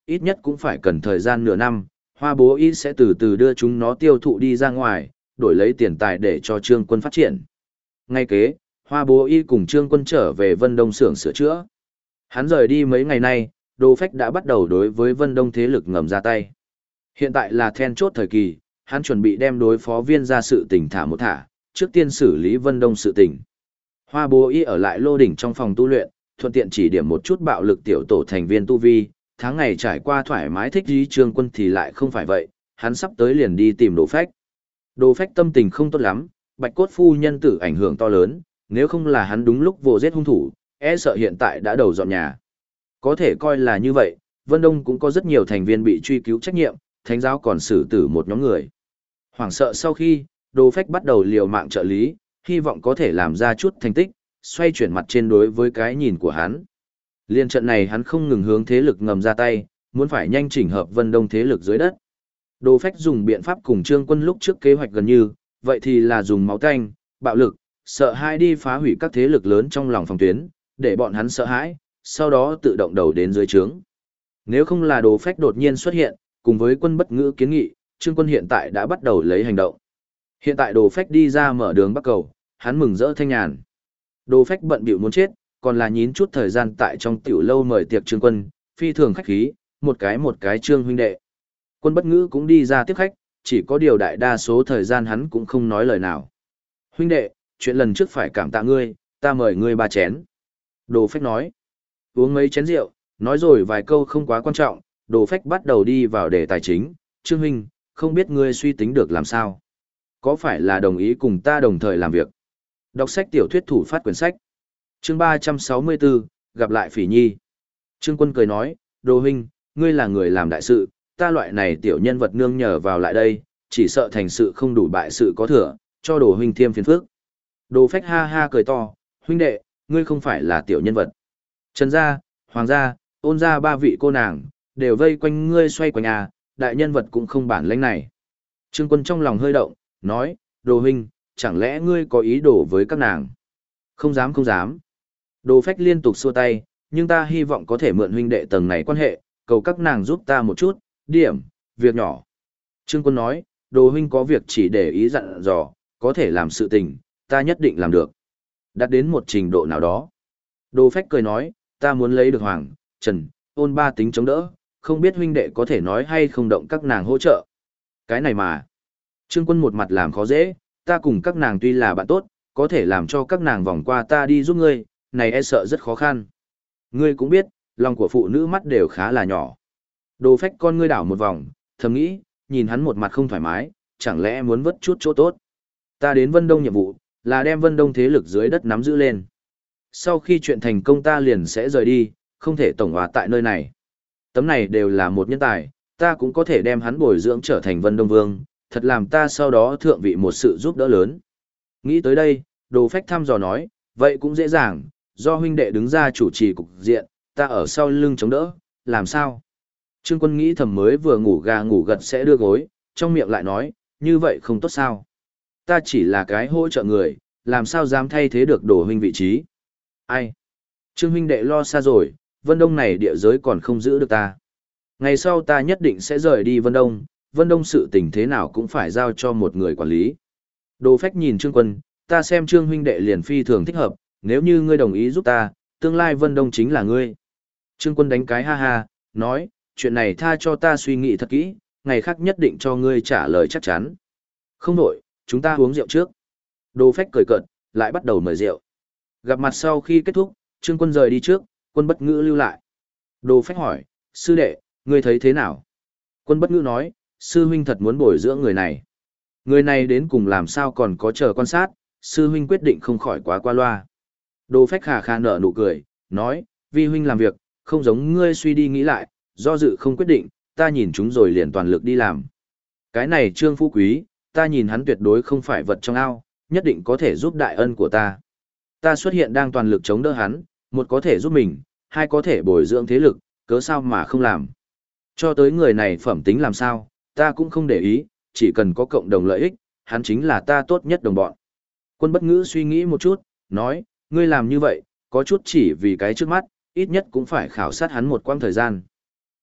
ít nhất cũng phải cần thời gian nửa năm, Hoa Bố Y sẽ từ từ đưa chúng nó tiêu thụ đi ra ngoài, đổi lấy tiền tài để cho Trương Quân phát triển. Ngay kế, Hoa Bố Y cùng Trương Quân trở về Vân Đông xưởng sửa chữa. Hắn rời đi mấy ngày nay, Đồ Phách đã bắt đầu đối với Vân Đông thế lực ngầm ra tay. Hiện tại là then chốt thời kỳ, hắn chuẩn bị đem đối phó Viên ra sự tình thả một thả, trước tiên xử lý Vân Đông sự tình. Hoa Bố Y ở lại Lô Đỉnh trong phòng tu luyện, thuận tiện chỉ điểm một chút bạo lực tiểu tổ thành viên tu vi, tháng ngày trải qua thoải mái thích ý. Trương Quân thì lại không phải vậy, hắn sắp tới liền đi tìm Đồ Phách. Đồ Phách tâm tình không tốt lắm, Bạch Cốt phu nhân tử ảnh hưởng to lớn, nếu không là hắn đúng lúc vô giết hung thủ, e sợ hiện tại đã đầu dọn nhà. Có thể coi là như vậy, Vân Đông cũng có rất nhiều thành viên bị truy cứu trách nhiệm, thánh giáo còn xử tử một nhóm người. Hoảng sợ sau khi, Đồ Phách bắt đầu liều mạng trợ lý, hy vọng có thể làm ra chút thành tích, xoay chuyển mặt trên đối với cái nhìn của hắn. Liên trận này hắn không ngừng hướng thế lực ngầm ra tay, muốn phải nhanh chỉnh hợp Vân Đông thế lực dưới đất. Đồ Phách dùng biện pháp cùng Trương Quân lúc trước kế hoạch gần như, vậy thì là dùng máu tanh, bạo lực, sợ hãi đi phá hủy các thế lực lớn trong lòng phòng tuyến, để bọn hắn sợ hãi, sau đó tự động đầu đến dưới trướng. Nếu không là Đồ Phách đột nhiên xuất hiện, cùng với Quân bất ngữ kiến nghị, Trương Quân hiện tại đã bắt đầu lấy hành động. Hiện tại Đồ Phách đi ra mở đường Bắc Cầu, hắn mừng rỡ thanh nhàn. Đồ Phách bận bịu muốn chết, còn là nhín chút thời gian tại trong tiểu lâu mời tiệc Trương Quân, phi thường khách khí, một cái Trương huynh đệ. Quân bất ngữ cũng đi ra tiếp khách, chỉ có điều đại đa số thời gian hắn cũng không nói lời nào. Huynh đệ, chuyện lần trước phải cảm tạ ngươi, ta mời ngươi 3 chén. Đồ Phách nói. Uống mấy chén rượu, nói rồi vài câu không quá quan trọng, Đồ Phách bắt đầu đi vào đề tài chính. Trương huynh, không biết ngươi suy tính được làm sao? Có phải là đồng ý cùng ta đồng thời làm việc? Đọc sách tiểu thuyết thủ phát quyển sách. Chương 364, gặp lại Phỉ Nhi. Trương Quân cười nói, Đồ huynh, ngươi là người làm đại sự, ta loại này tiểu nhân vật nương nhờ vào lại đây, chỉ sợ thành sự không đủ bại sự có thừa, cho Đồ huynh thêm phiền phức. Đồ Phách ha ha cười to, huynh đệ, ngươi không phải là tiểu nhân vật. Trần gia, Hoàng gia, Ôn gia 3 vị cô nàng, đều vây quanh ngươi xoay quanh à, đại nhân vật cũng không bản lĩnh này. Trương Quân trong lòng hơi động, nói, Đồ huynh, chẳng lẽ ngươi có ý đồ với các nàng? Không dám không dám. Đồ Phách liên tục xua tay, nhưng ta hy vọng có thể mượn huynh đệ tầng này quan hệ, cầu các nàng giúp ta một chút, điểm, việc nhỏ. Trương Quân nói, Đồ huynh có việc chỉ để ý dặn dò, có thể làm sự tình, ta nhất định làm được. Đạt đến một trình độ nào đó. Đồ Phách cười nói, ta muốn lấy được Hoàng, Trần, Ôn 3 tính chống đỡ, không biết huynh đệ có thể nói hay không động các nàng hỗ trợ. Cái này mà. Trương Quân một mặt làm khó dễ, ta cùng các nàng tuy là bạn tốt, có thể làm cho các nàng vòng qua ta đi giúp ngươi, này e sợ rất khó khăn. Ngươi cũng biết, lòng của phụ nữ mắt đều khá là nhỏ. Đồ Phách con ngươi đảo một vòng, thầm nghĩ, nhìn hắn một mặt không thoải mái, chẳng lẽ muốn vớt chút chỗ tốt. Ta đến Vân Đông nhiệm vụ, là đem Vân Đông thế lực dưới đất nắm giữ lên. Sau khi chuyện thành công ta liền sẽ rời đi, không thể tổng hòa tại nơi này. Tấm này đều là một nhân tài, ta cũng có thể đem hắn bồi dưỡng trở thành Vân Đông Vương, thật làm ta sau đó thượng vị một sự giúp đỡ lớn. Nghĩ tới đây, Đồ Phách thăm dò nói, vậy cũng dễ dàng, do huynh đệ đứng ra chủ trì cục diện, ta ở sau lưng chống đỡ, làm sao? Trương Quân nghĩ thầm mới vừa ngủ gà ngủ gật sẽ đưa gối, trong miệng lại nói, như vậy không tốt sao? Ta chỉ là cái hỗ trợ người, làm sao dám thay thế được Đồ huynh vị trí? Ai? Trương huynh đệ lo xa rồi, Vân Đông này địa giới còn không giữ được ta. Ngày sau ta nhất định sẽ rời đi Vân Đông sự tình thế nào cũng phải giao cho một người quản lý. Đồ Phách nhìn Trương Quân, ta xem Trương huynh đệ liền phi thường thích hợp, nếu như ngươi đồng ý giúp ta, tương lai Vân Đông chính là ngươi. Trương Quân đánh cái ha ha, nói, chuyện này tha cho ta suy nghĩ thật kỹ, ngày khác nhất định cho ngươi trả lời chắc chắn. Không đổi, chúng ta uống rượu trước. Đồ Phách cười cợt, lại bắt đầu mời rượu. Gặp mặt sau khi kết thúc, Trương Quân rời đi trước, Quân bất ngữ lưu lại. Đồ Phách hỏi, sư đệ, ngươi thấy thế nào? Quân bất ngữ nói, sư huynh thật muốn bồi dưỡng người này. Người này đến cùng làm sao còn có chờ quan sát, sư huynh quyết định không khỏi quá qua loa. Đồ Phách khà khà nở nụ cười, nói, vi huynh làm việc, không giống ngươi suy đi nghĩ lại, do dự không quyết định, ta nhìn chúng rồi liền toàn lực đi làm. Cái này Trương Phú Quý, ta nhìn hắn tuyệt đối không phải vật trong ao, nhất định có thể giúp đại ân của ta. Ta xuất hiện đang toàn lực chống đỡ hắn, một có thể giúp mình, hai có thể bồi dưỡng thế lực, cớ sao mà không làm. Cho tới người này phẩm tính làm sao, ta cũng không để ý, chỉ cần có cộng đồng lợi ích, hắn chính là ta tốt nhất đồng bọn. Quân bất ngữ suy nghĩ một chút, nói, ngươi làm như vậy, có chút chỉ vì cái trước mắt, ít nhất cũng phải khảo sát hắn một quãng thời gian.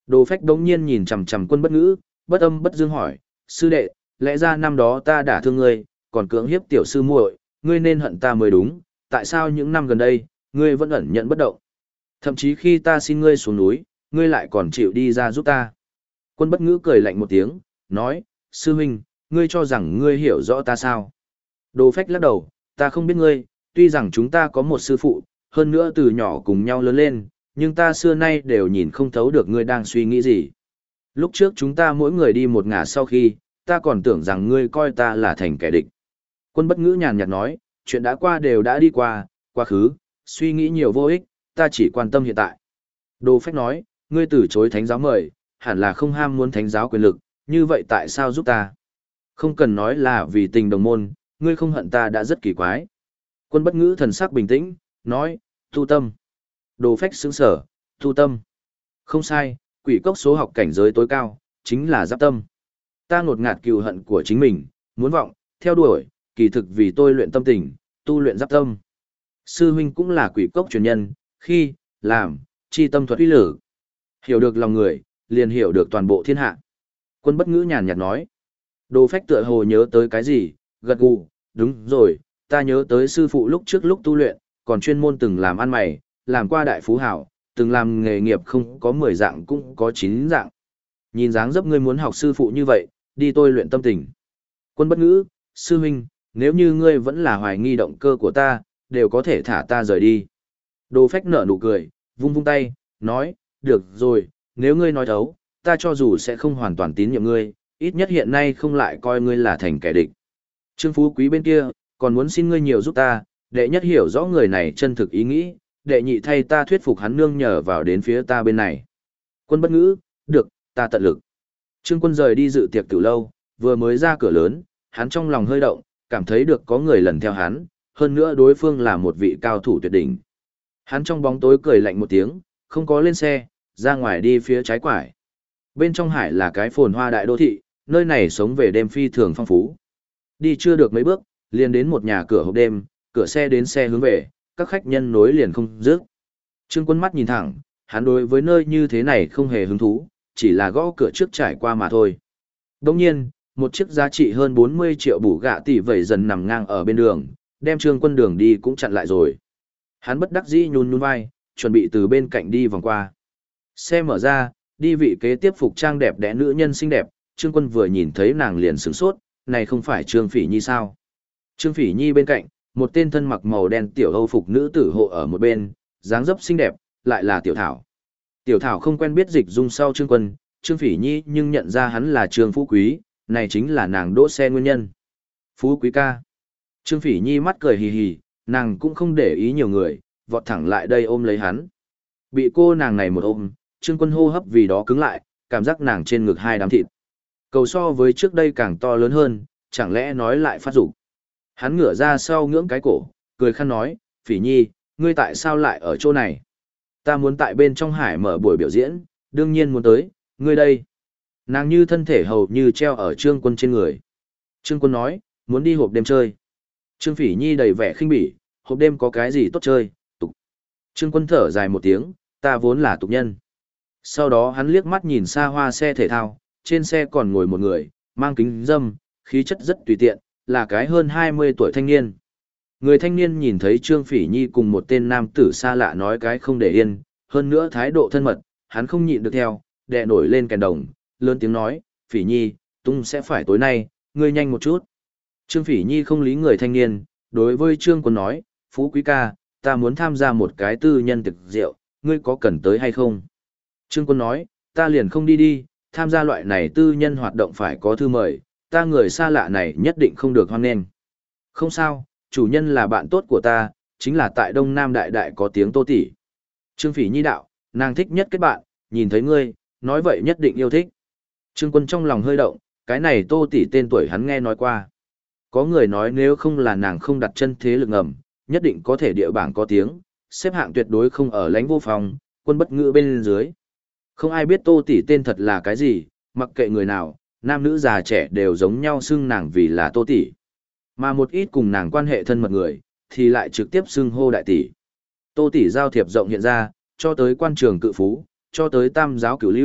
Đồ Phách đống nhiên nhìn chằm chằm Quân Bất Ngữ, bất âm bất dương hỏi, sư đệ, lẽ ra năm đó ta đã thương ngươi, còn cưỡng hiếp tiểu sư muội, ngươi nên hận ta mới đúng, tại sao những năm gần đây, ngươi vẫn ẩn nhận bất động? Thậm chí khi ta xin ngươi xuống núi, ngươi lại còn chịu đi ra giúp ta. Quân Bất Ngữ cười lạnh một tiếng, nói, sư huynh, ngươi cho rằng ngươi hiểu rõ ta sao? Đồ Phách lắc đầu, ta không biết ngươi, tuy rằng chúng ta có một sư phụ, hơn nữa từ nhỏ cùng nhau lớn lên, nhưng ta xưa nay đều nhìn không thấu được ngươi đang suy nghĩ gì. Lúc trước chúng ta mỗi người đi một ngả sau khi, ta còn tưởng rằng ngươi coi ta là thành kẻ địch. Quân Bất Ngữ nhàn nhạt nói, chuyện đã qua đều đã đi qua, quá khứ, suy nghĩ nhiều vô ích, ta chỉ quan tâm hiện tại. Đồ Phách nói, ngươi từ chối thánh giáo mời, hẳn là không ham muốn thánh giáo quyền lực, như vậy tại sao giúp ta? Không cần nói là vì tình đồng môn, ngươi không hận ta đã rất kỳ quái. Quân Bất Ngữ thần sắc bình tĩnh, nói, tu tâm. Đồ Phách sững sở, tu tâm. Không sai, quỷ cốc số học cảnh giới tối cao, chính là giáp tâm. Ta ngột ngạt cừu hận của chính mình, muốn vọng, theo đuổi, kỳ thực vì tôi luyện tâm tình, tu luyện giáp tâm. Sư huynh cũng là quỷ cốc truyền nhân, khi, làm, chi tâm thuật uy lử. Hiểu được lòng người, liền hiểu được toàn bộ thiên hạ. Quân Bất Ngữ nhàn nhạt nói. Đồ Phách tựa hồ nhớ tới cái gì, gật gù, đúng rồi, ta nhớ tới sư phụ lúc trước lúc tu luyện, còn chuyên môn từng làm ăn mày, làm qua đại phú hảo, từng làm nghề nghiệp không có 10 dạng cũng có 9 dạng. Nhìn dáng dấp ngươi muốn học sư phụ như vậy, đi tôi luyện tâm tình. Quân Bất Ngữ, sư huynh, nếu như ngươi vẫn là hoài nghi động cơ của ta, đều có thể thả ta rời đi. Đồ Phách nở nụ cười, vung vung tay, nói, được rồi, nếu ngươi nói thấu, ta cho dù sẽ không hoàn toàn tín nhiệm ngươi, ít nhất hiện nay không lại coi ngươi là thành kẻ địch. Trương Phú Quý bên kia, còn muốn xin ngươi nhiều giúp ta, đệ nhất hiểu rõ người này chân thực ý nghĩ, đệ nhị thay ta thuyết phục hắn nương nhờ vào đến phía ta bên này. Quân Bất Ngữ, được, ta tận lực. Trương Quân rời đi dự tiệc từ lâu, vừa mới ra cửa lớn, hắn trong lòng hơi động, cảm thấy được có người lần theo hắn, hơn nữa đối phương là một vị cao thủ tuyệt đỉnh. Hắn trong bóng tối cười lạnh một tiếng, không có lên xe, ra ngoài đi phía trái quải. Bên trong hải là cái phồn hoa đại đô thị, nơi này sống về đêm phi thường phong phú. Đi chưa được mấy bước, liền đến một nhà cửa hộp đêm, cửa xe đến xe hướng về, các khách nhân nối liền không dứt. Trương Quân mắt nhìn thẳng, hắn đối với nơi như thế này không hề hứng thú, chỉ là gõ cửa trước trải qua mà thôi. Đồng nhiên, một chiếc giá trị hơn 40 triệu bù gạ tỷ vẩy dần nằm ngang ở bên đường, đem Trương Quân đường đi cũng chặn lại rồi. Hắn bất đắc dĩ nhún nhún vai, chuẩn bị từ bên cạnh đi vòng qua. Xe mở ra, đi vị kế tiếp phục trang đẹp đẽ nữ nhân xinh đẹp, Trương Quân vừa nhìn thấy nàng liền sửng sốt, này không phải Trương Phỉ Nhi sao? Trương Phỉ Nhi bên cạnh, một tên thân mặc màu đen tiểu Âu phục nữ tử hộ ở một bên, dáng dấp xinh đẹp, lại là Tiểu Thảo. Tiểu Thảo không quen biết Dịch Dung sau Trương Quân, Trương Phỉ Nhi nhưng nhận ra hắn là Trương Phú Quý, này chính là nàng đỗ xe nguyên nhân. Phú Quý ca. Trương Phỉ Nhi mắt cười hì hì, nàng cũng không để ý nhiều người, vọt thẳng lại đây ôm lấy hắn. Bị cô nàng này một ôm, Trương Quân hô hấp vì đó cứng lại, cảm giác nàng trên ngực hai đám thịt. Cầu so với trước đây càng to lớn hơn, chẳng lẽ nói lại phát dục. Hắn ngửa ra sau ngưỡng cái cổ, cười khăn nói, Phỉ Nhi, ngươi tại sao lại ở chỗ này? Ta muốn tại bên trong hải mở buổi biểu diễn, đương nhiên muốn tới, ngươi đây. Nàng như thân thể hầu như treo ở Trương Quân trên người. Trương Quân nói, muốn đi hộp đêm chơi. Trương Phỉ Nhi đầy vẻ khinh bỉ, hộp đêm có cái gì tốt chơi, tục. Trương Quân thở dài một tiếng, ta vốn là tục nhân. Sau đó hắn liếc mắt nhìn xa hoa xe thể thao, trên xe còn ngồi một người, mang kính râm, khí chất rất tùy tiện, là cái hơn 20 tuổi thanh niên. Người thanh niên nhìn thấy Trương Phỉ Nhi cùng một tên nam tử xa lạ nói cái không để yên, hơn nữa thái độ thân mật, hắn không nhịn được theo, đè nổi lên kèn đồng, lớn tiếng nói, Phỉ Nhi, tung sẽ phải tối nay, ngươi nhanh một chút. Trương Phỉ Nhi không lý người thanh niên, đối với Trương Quân nói, Phú Quý ca, ta muốn tham gia một cái tư nhân tiệc rượu, ngươi có cần tới hay không? Trương Quân nói, ta liền không đi đi, tham gia loại này tư nhân hoạt động phải có thư mời, ta người xa lạ này nhất định không được hoan nghênh. Không sao, chủ nhân là bạn tốt của ta, chính là tại Đông Nam Đại Đại có tiếng Tô tỷ. Trương Phỉ Nhi đạo, nàng thích nhất kết bạn, nhìn thấy ngươi, nói vậy nhất định yêu thích. Trương Quân trong lòng hơi động, cái này Tô tỷ tên tuổi hắn nghe nói qua. Có người nói nếu không là nàng không đặt chân thế lực ngầm, nhất định có thể địa bảng có tiếng, xếp hạng tuyệt đối không ở lãnh vô phòng, Quân Bất Ngữ bên dưới. Không ai biết Tô tỷ tên thật là cái gì, mặc kệ người nào, nam nữ già trẻ đều giống nhau xưng nàng vì là Tô tỷ. Mà một ít cùng nàng quan hệ thân mật người, thì lại trực tiếp xưng hô đại tỷ. Tô tỷ giao thiệp rộng hiện ra, cho tới quan trường cự phú, cho tới tam giáo cửu lưu,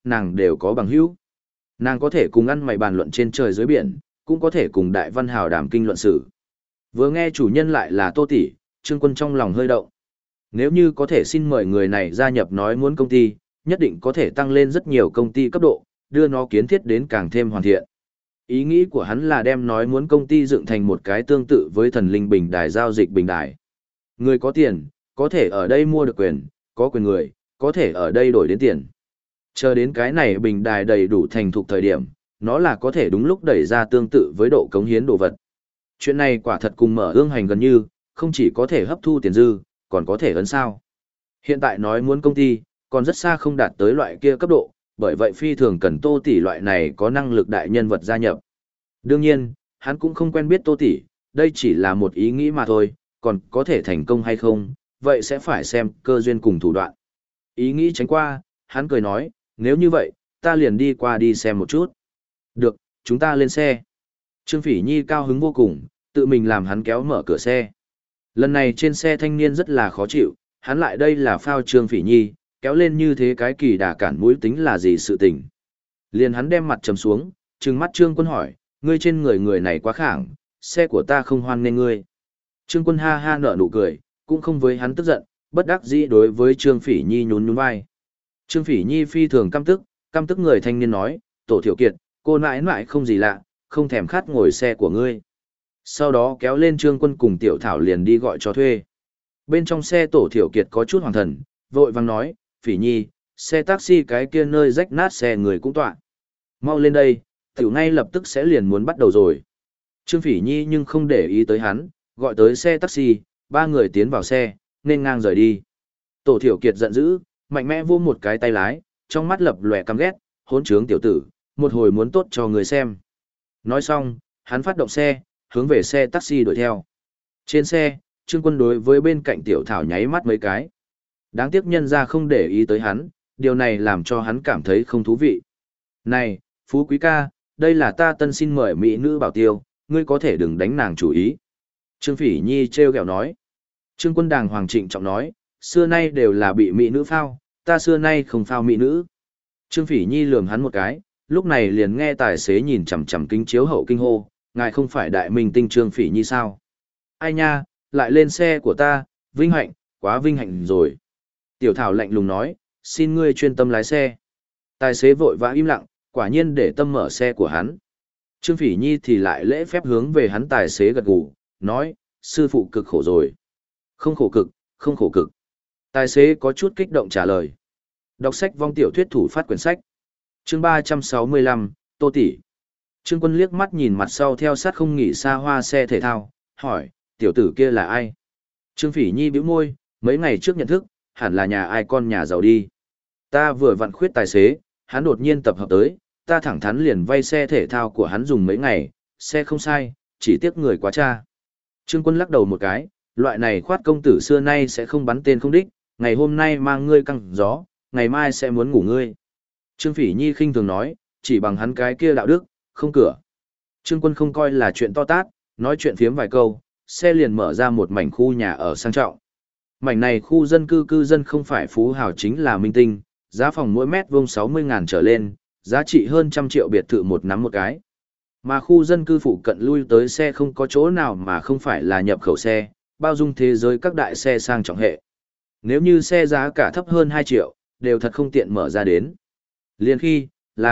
nàng đều có bằng hữu. Nàng có thể cùng ăn mày bàn luận trên trời dưới biển, cũng có thể cùng đại văn hào đàm kinh luận sử. Vừa nghe chủ nhân lại là Tô tỷ, Trương Quân trong lòng hơi động. Nếu như có thể xin mời người này gia nhập nói muốn công ty, nhất định có thể tăng lên rất nhiều công ty cấp độ, đưa nó kiến thiết đến càng thêm hoàn thiện. Ý nghĩ của hắn là đem nói muốn công ty dựng thành một cái tương tự với thần linh bình đài giao dịch bình đài. Người có tiền, có thể ở đây mua được quyền, có quyền người, có thể ở đây đổi đến tiền. Chờ đến cái này bình đài đầy đủ thành thục thời điểm, nó là có thể đúng lúc đẩy ra tương tự với độ cống hiến đồ vật. Chuyện này quả thật cùng mở ương hành gần như, không chỉ có thể hấp thu tiền dư, còn có thể ấn sao. Hiện tại nói muốn công ty, còn rất xa không đạt tới loại kia cấp độ, bởi vậy phi thường cần Tô tỷ loại này có năng lực đại nhân vật gia nhập. Đương nhiên, hắn cũng không quen biết Tô tỷ, đây chỉ là một ý nghĩ mà thôi, còn có thể thành công hay không, vậy sẽ phải xem cơ duyên cùng thủ đoạn. Ý nghĩ tránh qua, hắn cười nói, nếu như vậy, ta liền đi qua đi xem một chút. Được, chúng ta lên xe. Trương Phỉ Nhi cao hứng vô cùng, tự mình làm hắn kéo mở cửa xe. Lần này trên xe thanh niên rất là khó chịu, hắn lại đây là phao Trương Phỉ Nhi, kéo lên như thế cái kỳ đà cản mũi tính là gì sự tình. Liền hắn đem mặt trầm xuống, trừng mắt Trương Quân hỏi, ngươi trên người này quá khảng, xe của ta không hoan nên ngươi. Trương Quân ha ha nở nụ cười, cũng không với hắn tức giận, bất đắc dĩ đối với Trương Phỉ Nhi nhún nhún vai. Trương Phỉ Nhi phi thường căm tức người thanh niên nói, Tổ Thiểu Kiệt, cô nãi nãi không gì lạ, không thèm khát ngồi xe của ngươi. Sau đó kéo lên Trương Quân cùng Tiểu Thảo liền đi gọi cho thuê. Bên trong xe Tổ Thiểu Kiệt có chút hoàng thần, vội vàng nói, Phỉ Nhi, xe taxi cái kia nơi rách nát xe người cũng tọa. Mau lên đây, tiểu ngay lập tức sẽ liền muốn bắt đầu rồi. Trương Phỉ Nhi nhưng không để ý tới hắn, gọi tới xe taxi, ba người tiến vào xe, nên ngang rời đi. Tổ Thiểu Kiệt giận dữ, mạnh mẽ vỗ một cái tay lái, trong mắt lập lòe căm ghét, hỗn trướng tiểu tử, một hồi muốn tốt cho người xem. Nói xong, hắn phát động xe, hướng về xe taxi đuổi theo. Trên xe, Trương Quân đối với bên cạnh Tiểu Thảo nháy mắt mấy cái. Đáng tiếc nhân ra không để ý tới hắn, điều này làm cho hắn cảm thấy không thú vị. Này, Phú Quý ca, đây là ta tân xin mời mỹ nữ bảo tiêu, ngươi có thể đừng đánh nàng chủ ý. Trương Phỉ Nhi trêu ghẹo nói. Trương Quân đàng hoàng trịnh trọng nói, xưa nay đều là bị mỹ nữ phao, ta xưa nay không phao mỹ nữ. Trương Phỉ Nhi lườm hắn một cái, lúc này liền nghe tài xế nhìn chằm chằm kính chiếu hậu kinh hô, ngài không phải đại minh tinh Trương Phỉ Nhi sao? Ai nha, lại lên xe của ta, vinh hạnh, quá vinh hạnh rồi. Tiểu Thảo lạnh lùng nói, xin ngươi chuyên tâm lái xe. Tài xế vội vã im lặng, quả nhiên để tâm mở xe của hắn. Trương Phỉ Nhi thì lại lễ phép hướng về hắn tài xế gật gù, nói, sư phụ cực khổ rồi. Không khổ cực, không khổ cực. Tài xế có chút kích động trả lời. Đọc sách vong tiểu thuyết thủ phát quyển sách. Chương 365, Tô tỷ. Trương Quân liếc mắt nhìn mặt sau theo sát không nghỉ xa hoa xe thể thao, hỏi, tiểu tử kia là ai? Trương Phỉ Nhi bĩu môi, mấy ngày trước nhận thức, hẳn là nhà ai con nhà giàu đi. Ta vừa vặn khuyết tài xế, hắn đột nhiên tập hợp tới, ta thẳng thắn liền vay xe thể thao của hắn dùng mấy ngày, xe không sai, chỉ tiếc người quá cha. Trương Quân lắc đầu một cái, loại này khoát công tử xưa nay sẽ không bắn tên không đích, ngày hôm nay mang ngươi căng gió, ngày mai sẽ muốn ngủ ngươi. Trương Phỉ Nhi khinh thường nói, chỉ bằng hắn cái kia đạo đức, không cửa. Trương Quân không coi là chuyện to tát, nói chuyện phiếm vài câu, xe liền mở ra một mảnh khu nhà ở sang trọng. Mảnh này khu dân cư dân không phải phú hào chính là minh tinh, giá phòng mỗi mét vuông 60.000 trở lên, giá trị hơn 100 triệu biệt thự một nắm một cái. Mà khu dân cư phụ cận lui tới xe không có chỗ nào mà không phải là nhập khẩu xe, bao dung thế giới các đại xe sang trọng hệ. Nếu như xe giá cả thấp hơn 2 triệu, đều thật không tiện mở ra đến. Liền khi,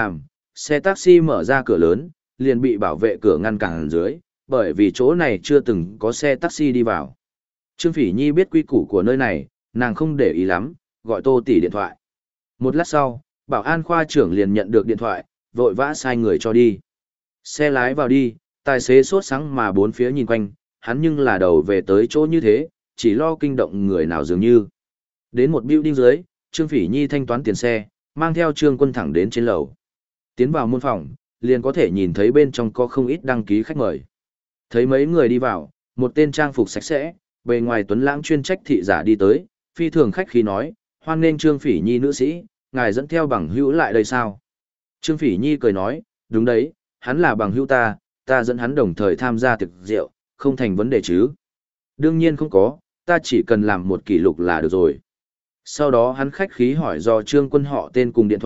xe taxi mở ra cửa lớn, liền bị bảo vệ cửa ngăn cản dưới, bởi vì chỗ này chưa từng có xe taxi đi vào. Trương Phỉ Nhi biết quy củ của nơi này, nàng không để ý lắm, gọi Tô tỷ điện thoại. Một lát sau, bảo an khoa trưởng liền nhận được điện thoại, vội vã sai người cho đi. Xe lái vào đi, tài xế sốt sắng mà bốn phía nhìn quanh, hắn nhưng là đầu về tới chỗ như thế, chỉ lo kinh động người nào dường như. Đến một building dưới, Trương Phỉ Nhi thanh toán tiền xe, mang theo Trương Quân thẳng đến trên lầu. Tiến vào môn phòng, liền có thể nhìn thấy bên trong có không ít đăng ký khách mời. Thấy mấy người đi vào, một tên trang phục sạch sẽ, bề ngoài tuấn lãng chuyên trách thị giả đi tới, phi thường khách khí nói, hoan nghênh Trương Phỉ Nhi nữ sĩ, ngài dẫn theo bằng hữu lại đây sao? Trương Phỉ Nhi cười nói, đúng đấy, hắn là bằng hữu ta dẫn hắn đồng thời tham gia tiệc rượu, không thành vấn đề chứ. Đương nhiên không có, ta chỉ cần làm một kỷ lục là được rồi. Sau đó hắn khách khí hỏi do Trương Quân họ tên cùng điện thoại,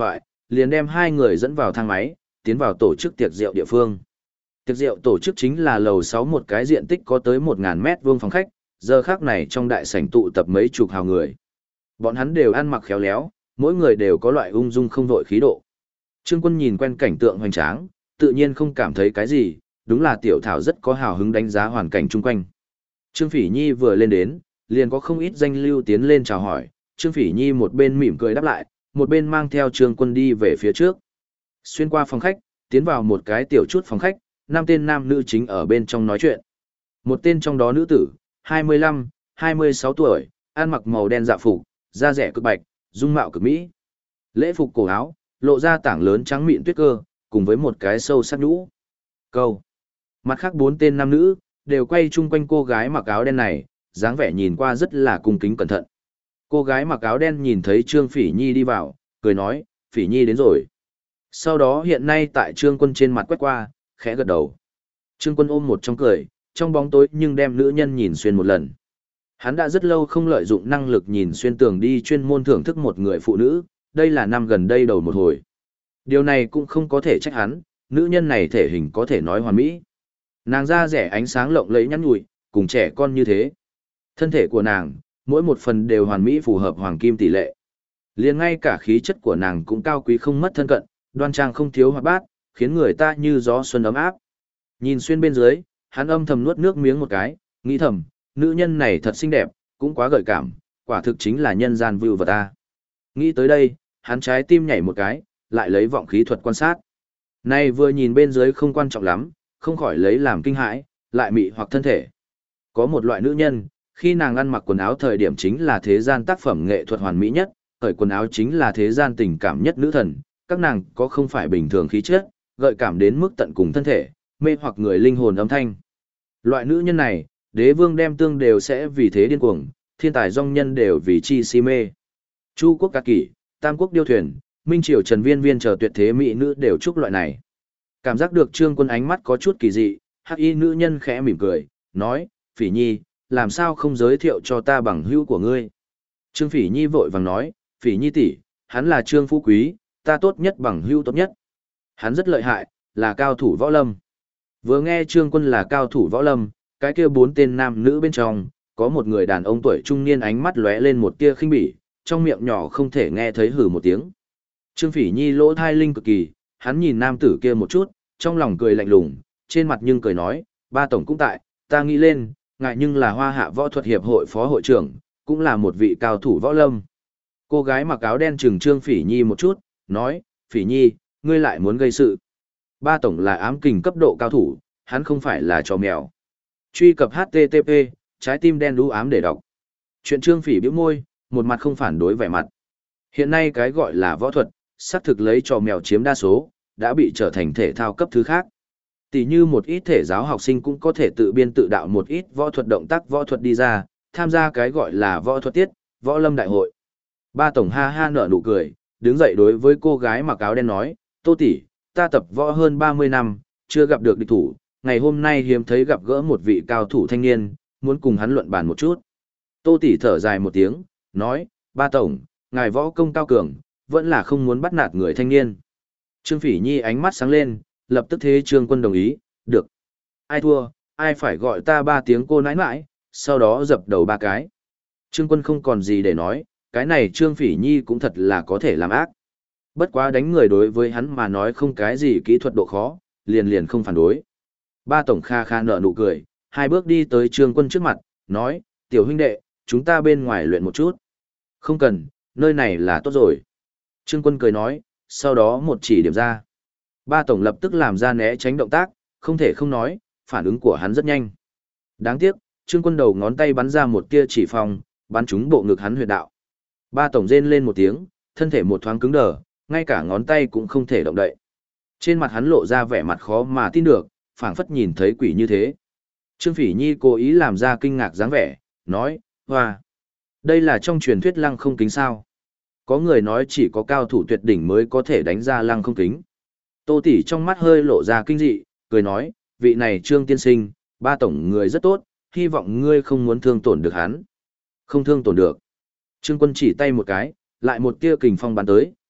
liền đem hai người dẫn vào thang máy, tiến vào tổ chức tiệc rượu địa phương. Tiệc rượu tổ chức chính là lầu 6 một cái diện tích có tới 1000 mét vuông phòng khách, giờ khác này trong đại sảnh tụ tập mấy chục hào người. Bọn hắn đều ăn mặc khéo léo, mỗi người đều có loại ung dung không vội khí độ. Trương Quân nhìn quen cảnh tượng hoành tráng, tự nhiên không cảm thấy cái gì, đúng là Tiểu Thảo rất có hào hứng đánh giá hoàn cảnh chung quanh. Trương Phỉ Nhi vừa lên đến, liền có không ít danh lưu tiến lên chào hỏi, Trương Phỉ Nhi một bên mỉm cười đáp lại, một bên mang theo Trương Quân đi về phía trước. Xuyên qua phòng khách, tiến vào một cái tiểu chút phòng khách, 5 tên nam nữ chính ở bên trong nói chuyện. Một tên trong đó nữ tử, 25, 26 tuổi, ăn mặc màu đen dạ phục, da rẻ cực bạch, dung mạo cực mỹ. Lễ phục cổ áo, lộ ra tảng lớn trắng mịn tuyết cơ, cùng với một cái sâu sắc nhũ. Câu. Mặt khác 4 tên nam nữ, đều quay chung quanh cô gái mặc áo đen này, dáng vẻ nhìn qua rất là cung kính cẩn thận. Cô gái mặc áo đen nhìn thấy Trương Phỉ Nhi đi vào, cười nói, Phỉ Nhi đến rồi. Sau đó hiện nay tại Trương Quân trên mặt quét qua, khẽ gật đầu. Trương Quân ôm một trong cười, trong bóng tối nhưng đem nữ nhân nhìn xuyên một lần. Hắn đã rất lâu không lợi dụng năng lực nhìn xuyên tường đi chuyên môn thưởng thức một người phụ nữ, đây là năm gần đây đầu một hồi. Điều này cũng không có thể trách hắn, nữ nhân này thể hình có thể nói hoàn mỹ. Nàng da rẻ ánh sáng lộng lẫy nhắn nhủi, cùng trẻ con như thế. Thân thể của nàng, mỗi một phần đều hoàn mỹ phù hợp hoàng kim tỷ lệ. Liền ngay cả khí chất của nàng cũng cao quý không mất thân cận, đoan trang không thiếu hoạt bát, khiến người ta như gió xuân ấm áp. Nhìn xuyên bên dưới, hắn âm thầm nuốt nước miếng một cái, nghĩ thầm, nữ nhân này thật xinh đẹp, cũng quá gợi cảm, quả thực chính là nhân gian vưu vật ta. Nghĩ tới đây, hắn trái tim nhảy một cái, lại lấy vọng khí thuật quan sát. Này vừa nhìn bên dưới không quan trọng lắm, không khỏi lấy làm kinh hãi, lại mị hoặc thân thể. Có một loại nữ nhân, khi nàng ăn mặc quần áo thời điểm chính là thế gian tác phẩm nghệ thuật hoàn mỹ nhất, thời quần áo chính là thế gian tình cảm nhất nữ thần, các nàng có không phải bình thường khí chất, gợi cảm đến mức tận cùng thân thể, mê hoặc người linh hồn âm thanh. Loại nữ nhân này, đế vương đem tương đều sẽ vì thế điên cuồng, thiên tài dòng nhân đều vì chi si mê. Chu quốc ca kỷ, Tam quốc điêu thuyền, Minh triều Trần Viên Viên chờ tuyệt thế mỹ nữ đều chúc loại này. Cảm giác được Trương Quân ánh mắt có chút kỳ dị, hắc y nữ nhân khẽ mỉm cười, nói, Phỉ Nhi, làm sao không giới thiệu cho ta bằng hữu của ngươi. Trương Phỉ Nhi vội vàng nói, Phỉ Nhi tỷ, hắn là Trương Phú Quý, ta tốt nhất bằng hữu tốt nhất. Hắn rất lợi hại, là cao thủ võ lâm. Vừa nghe Trương Quân là cao thủ võ lâm, cái kia 4 tên nam nữ bên trong, có một người đàn ông tuổi trung niên ánh mắt lóe lên một tia khinh bỉ, trong miệng nhỏ không thể nghe thấy hừ một tiếng. Trương Phỉ Nhi lỗ thai linh cực kỳ, hắn nhìn nam tử kia một chút, trong lòng cười lạnh lùng, trên mặt nhưng cười nói, ba tổng cũng tại, ta nghĩ lên, ngại nhưng là Hoa Hạ Võ thuật hiệp hội phó hội trưởng, cũng là một vị cao thủ võ lâm. Cô gái mặc áo đen trừng Trương Phỉ Nhi một chút, nói, Phỉ Nhi, ngươi lại muốn gây sự. Ba tổng là ám kình cấp độ cao thủ, hắn không phải là trò mèo. Truy cập HTTP, trái tim đen đú ám để đọc. Chuyện Trương Phỉ bĩu môi, một mặt không phản đối vẻ mặt. Hiện nay cái gọi là võ thuật, xác thực lấy trò mèo chiếm đa số, đã bị trở thành thể thao cấp thứ khác. Tỷ như một ít thể giáo học sinh cũng có thể tự biên tự đạo một ít võ thuật động tác võ thuật đi ra, tham gia cái gọi là võ thuật tiết, võ lâm đại hội. Ba tổng ha ha nở nụ cười, đứng dậy đối với cô gái mặc áo đen nói, Tô tỷ, ta tập võ hơn 30 năm, chưa gặp được địch thủ, ngày hôm nay hiếm thấy gặp gỡ một vị cao thủ thanh niên, muốn cùng hắn luận bàn một chút. Tô tỷ thở dài một tiếng, nói, ba tổng, ngài võ công cao cường, vẫn là không muốn bắt nạt người thanh niên. Trương Phỉ Nhi ánh mắt sáng lên, lập tức thế Trương Quân đồng ý, được. Ai thua, ai phải gọi ta 3 tiếng cô nãi nãi, sau đó dập đầu 3 cái. Trương Quân không còn gì để nói, cái này Trương Phỉ Nhi cũng thật là có thể làm ác. Bất quá đánh người đối với hắn mà nói không cái gì kỹ thuật độ khó, liền liền không phản đối. Ba tổng kha kha nở nụ cười, 2 bước đi tới Trương Quân trước mặt, nói, tiểu huynh đệ, chúng ta bên ngoài luyện một chút. Không cần, nơi này là tốt rồi. Trương Quân cười nói, sau đó một chỉ điểm ra. Ba tổng lập tức làm ra né tránh động tác, không thể không nói, phản ứng của hắn rất nhanh. Đáng tiếc, Trương Quân đầu ngón tay bắn ra một tia chỉ phòng, bắn trúng bộ ngực hắn huyệt đạo. Ba tổng rên lên một tiếng, thân thể một thoáng cứng đờ, ngay cả ngón tay cũng không thể động đậy. Trên mặt hắn lộ ra vẻ mặt khó mà tin được, phảng phất nhìn thấy quỷ như thế. Trương Phỉ Nhi cố ý làm ra kinh ngạc dáng vẻ, nói, hoa, đây là trong truyền thuyết lăng không kính sao. Có người nói chỉ có cao thủ tuyệt đỉnh mới có thể đánh ra lăng không kính. Tô tỷ trong mắt hơi lộ ra kinh dị, cười nói, vị này Trương tiên sinh, ba tổng người rất tốt, hy vọng ngươi không muốn thương tổn được hắn. Không thương tổn được. Trương Quân chỉ tay một cái, lại một tia kình phong bắn tới,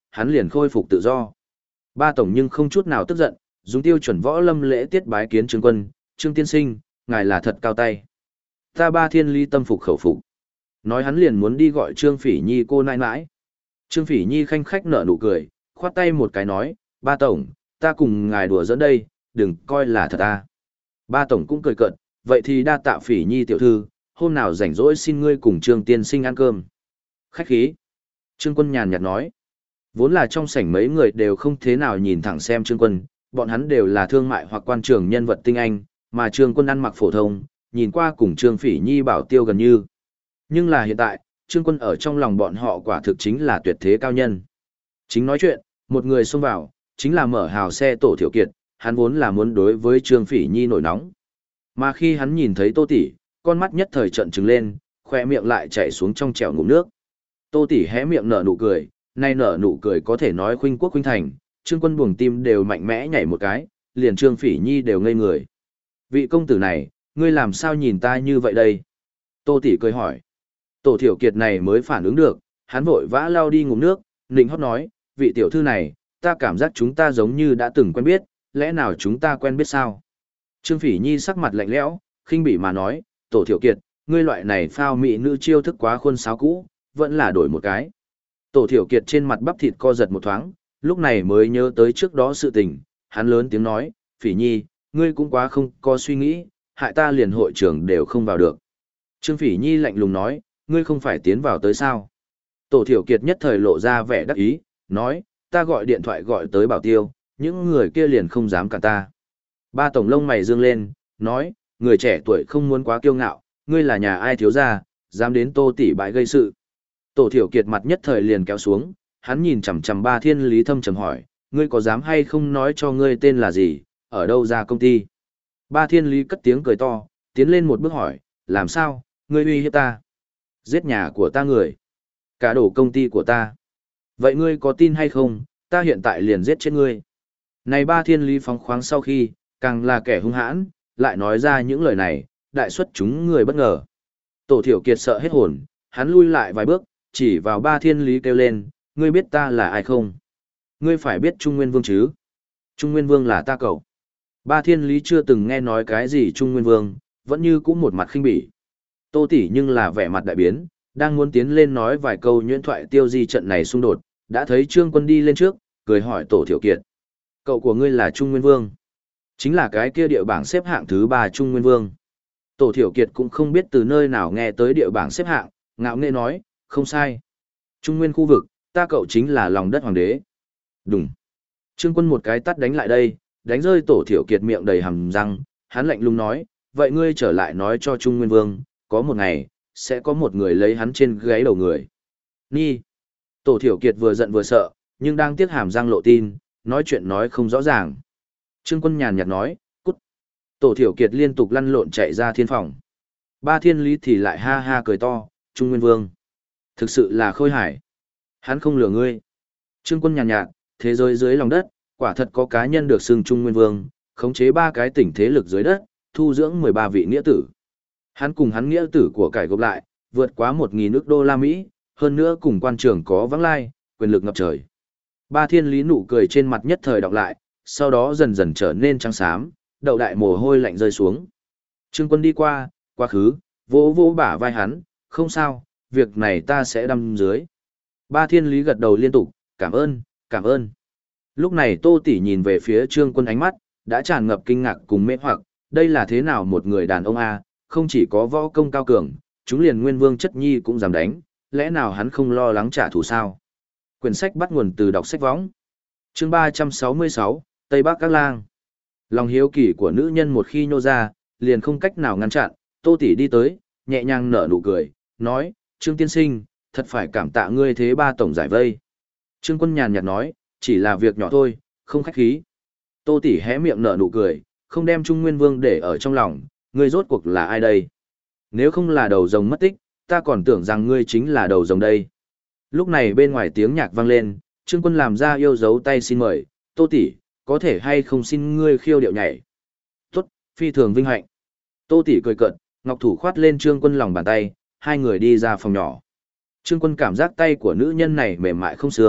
hắn liền khôi phục tự do. Ba tổng nhưng không chút nào tức giận, dùng tiêu chuẩn võ lâm lễ tiết bái kiến Trương Quân, Trương tiên sinh, ngài là thật cao tay. Ta Ba Thiên Lý tâm phục khẩu phục. Nói hắn liền muốn đi gọi Trương Phỉ Nhi cô nãi nãi. Trương Phỉ Nhi khanh khách nở nụ cười, khoát tay một cái nói, Ba tổng, ta cùng ngài đùa giỡn đây, đừng coi là thật ta. Ba tổng cũng cười cợt, vậy thì đa tạ Phỉ Nhi tiểu thư, hôm nào rảnh rỗi xin ngươi cùng Trương tiên sinh ăn cơm. Khách khí. Trương Quân nhàn nhạt nói. Vốn là trong sảnh mấy người đều không thế nào nhìn thẳng xem Trương Quân, bọn hắn đều là thương mại hoặc quan trường nhân vật tinh anh, mà Trương Quân ăn mặc phổ thông, nhìn qua cùng Trương Phỉ Nhi bảo tiêu gần như. Nhưng là hiện tại, Trương Quân ở trong lòng bọn họ quả thực chính là tuyệt thế cao nhân. Chính nói chuyện, một người xông vào, chính là mở hào xe Tổ Thiểu Kiệt, hắn vốn là muốn đối với Trương Phỉ Nhi nổi nóng. Mà khi hắn nhìn thấy Tô tỷ, con mắt nhất thời trợn trừng lên, khoe miệng lại chảy xuống trong chèo ngụm nước. Tô tỷ hé miệng nở nụ cười, nay nở nụ cười có thể nói khuynh quốc khuynh thành, Trương Quân buồng tim đều mạnh mẽ nhảy một cái, liền Trương Phỉ Nhi đều ngây người. Vị công tử này, ngươi làm sao nhìn ta như vậy đây? Tô tỷ cười hỏi. Tổ Thiểu Kiệt này mới phản ứng được, hắn vội vã lao đi ngụm nước, nịnh hót nói, vị tiểu thư này, ta cảm giác chúng ta giống như đã từng quen biết, lẽ nào chúng ta quen biết sao? Trương Phỉ Nhi sắc mặt lạnh lẽo, khinh bỉ mà nói, Tổ Thiểu Kiệt, ngươi loại này phao mỹ nữ chiêu thức quá khuôn sáo cũ, vẫn là đổi một cái. Tổ Thiểu Kiệt trên mặt bắp thịt co giật một thoáng, lúc này mới nhớ tới trước đó sự tình, hắn lớn tiếng nói, Phỉ Nhi, ngươi cũng quá không có suy nghĩ, hại ta liền hội trưởng đều không vào được. Trương Phỉ Nhi lạnh lùng nói, ngươi không phải tiến vào tới sao? Tổ Thiểu Kiệt nhất thời lộ ra vẻ đắc ý, nói, ta gọi điện thoại gọi tới bảo tiêu, những người kia liền không dám cản ta. Ba tổng lông mày dương lên, nói, người trẻ tuổi không muốn quá kiêu ngạo, ngươi là nhà ai thiếu gia, dám đến Tô tỷ bãi gây sự. Tổ Thiểu Kiệt mặt nhất thời liền kéo xuống, hắn nhìn chằm chằm Ba Thiên Lý thâm trầm hỏi, ngươi có dám hay không nói cho ngươi tên là gì, ở đâu ra công ty? Ba Thiên Lý cất tiếng cười to, tiến lên một bước hỏi, làm sao, ngươi uy hiếp ta? Giết nhà của ta người, cả đổ công ty của ta. Vậy ngươi có tin hay không, ta hiện tại liền giết chết ngươi. Này Ba Thiên Lý phóng khoáng sau khi, càng là kẻ hung hãn, lại nói ra những lời này, đại xuất chúng người bất ngờ. Tổ Thiểu Kiệt sợ hết hồn, hắn lui lại vài bước, chỉ vào Ba Thiên Lý kêu lên, ngươi biết ta là ai không? Ngươi phải biết Trung Nguyên Vương chứ? Trung Nguyên Vương là ta cậu. Ba Thiên Lý chưa từng nghe nói cái gì Trung Nguyên Vương, vẫn như cũ một mặt khinh bỉ. Tô tỷ nhưng là vẻ mặt đại biến, đang muốn tiến lên nói vài câu nhuyễn thoại tiêu di trận này xung đột, đã thấy Trương Quân đi lên trước, cười hỏi Tổ Thiểu Kiệt. Cậu của ngươi là Trung Nguyên Vương. Chính là cái kia địa bảng xếp hạng thứ 3 Trung Nguyên Vương. Tổ Thiểu Kiệt cũng không biết từ nơi nào nghe tới địa bảng xếp hạng, ngạo nghễ nói, không sai. Trung Nguyên khu vực, ta cậu chính là lòng đất hoàng đế. Đúng. Trương Quân một cái tát đánh lại đây, đánh rơi Tổ Thiểu Kiệt miệng đầy hàm răng, hắn lạnh lùng nói, vậy ngươi trở lại nói cho Trung Nguyên Vương, có một ngày, sẽ có một người lấy hắn trên gáy đầu người. Ni. Tổ Thiểu Kiệt vừa giận vừa sợ, nhưng đang tiếc hàm răng lộ tin, nói chuyện nói không rõ ràng. Trương Quân nhàn nhạt nói, cút. Tổ Thiểu Kiệt liên tục lăn lộn chạy ra thiên phòng. Ba Thiên Lý thì lại ha ha cười to, Trung Nguyên Vương. Thực sự là khôi hải. Hắn không lừa ngươi. Trương Quân nhàn nhạt, thế giới dưới lòng đất, quả thật có cá nhân được xưng Trung Nguyên Vương, khống chế 3 cái tỉnh thế lực dưới đất, thu dưỡng 13 vị nghĩa tử. Hắn cùng hắn nghĩa tử của cải gộp lại, vượt quá 1.000 ức đô la Mỹ, hơn nữa cùng quan trường có vắng lai, quyền lực ngập trời. Ba Thiên Lý nụ cười trên mặt nhất thời đọc lại, sau đó dần dần trở nên trắng xám, đậu đại mồ hôi lạnh rơi xuống. Trương Quân đi qua, quá khứ, vỗ vỗ bả vai hắn, không sao, việc này ta sẽ đâm dưới. Ba Thiên Lý gật đầu liên tục, cảm ơn, cảm ơn. Lúc này Tô tỷ nhìn về phía Trương Quân ánh mắt, đã tràn ngập kinh ngạc cùng mê hoặc, đây là thế nào một người đàn ông a, không chỉ có võ công cao cường, chúng liền Nguyên Vương chất nhi cũng dám đánh, lẽ nào hắn không lo lắng trả thù sao? Quyển sách bắt nguồn từ đọc sách võng. Chương 366, Tây Bắc Các Lang. Lòng hiếu kỳ của nữ nhân một khi nhô ra, liền không cách nào ngăn chặn, Tô tỷ đi tới, nhẹ nhàng nở nụ cười, nói, Trương tiên sinh, thật phải cảm tạ ngươi thế Ba tổng giải vây. Trương Quân nhàn nhạt nói, chỉ là việc nhỏ thôi, không khách khí. Tô tỷ hé miệng nở nụ cười, không đem Trung Nguyên Vương để ở trong lòng, ngươi rốt cuộc là ai đây? Nếu không là đầu rồng mất tích, ta còn tưởng rằng ngươi chính là đầu rồng đây. Lúc này bên ngoài tiếng nhạc vang lên, Trương Quân làm ra yêu dấu tay xin mời, Tô tỷ, có thể hay không xin ngươi khiêu điệu nhảy? Tốt, phi thường vinh hạnh. Tô tỷ cười cợt, ngọc thủ khoát lên Trương Quân lòng bàn tay, hai người đi ra phòng nhỏ. Trương Quân cảm giác tay của nữ nhân này mềm mại không xương,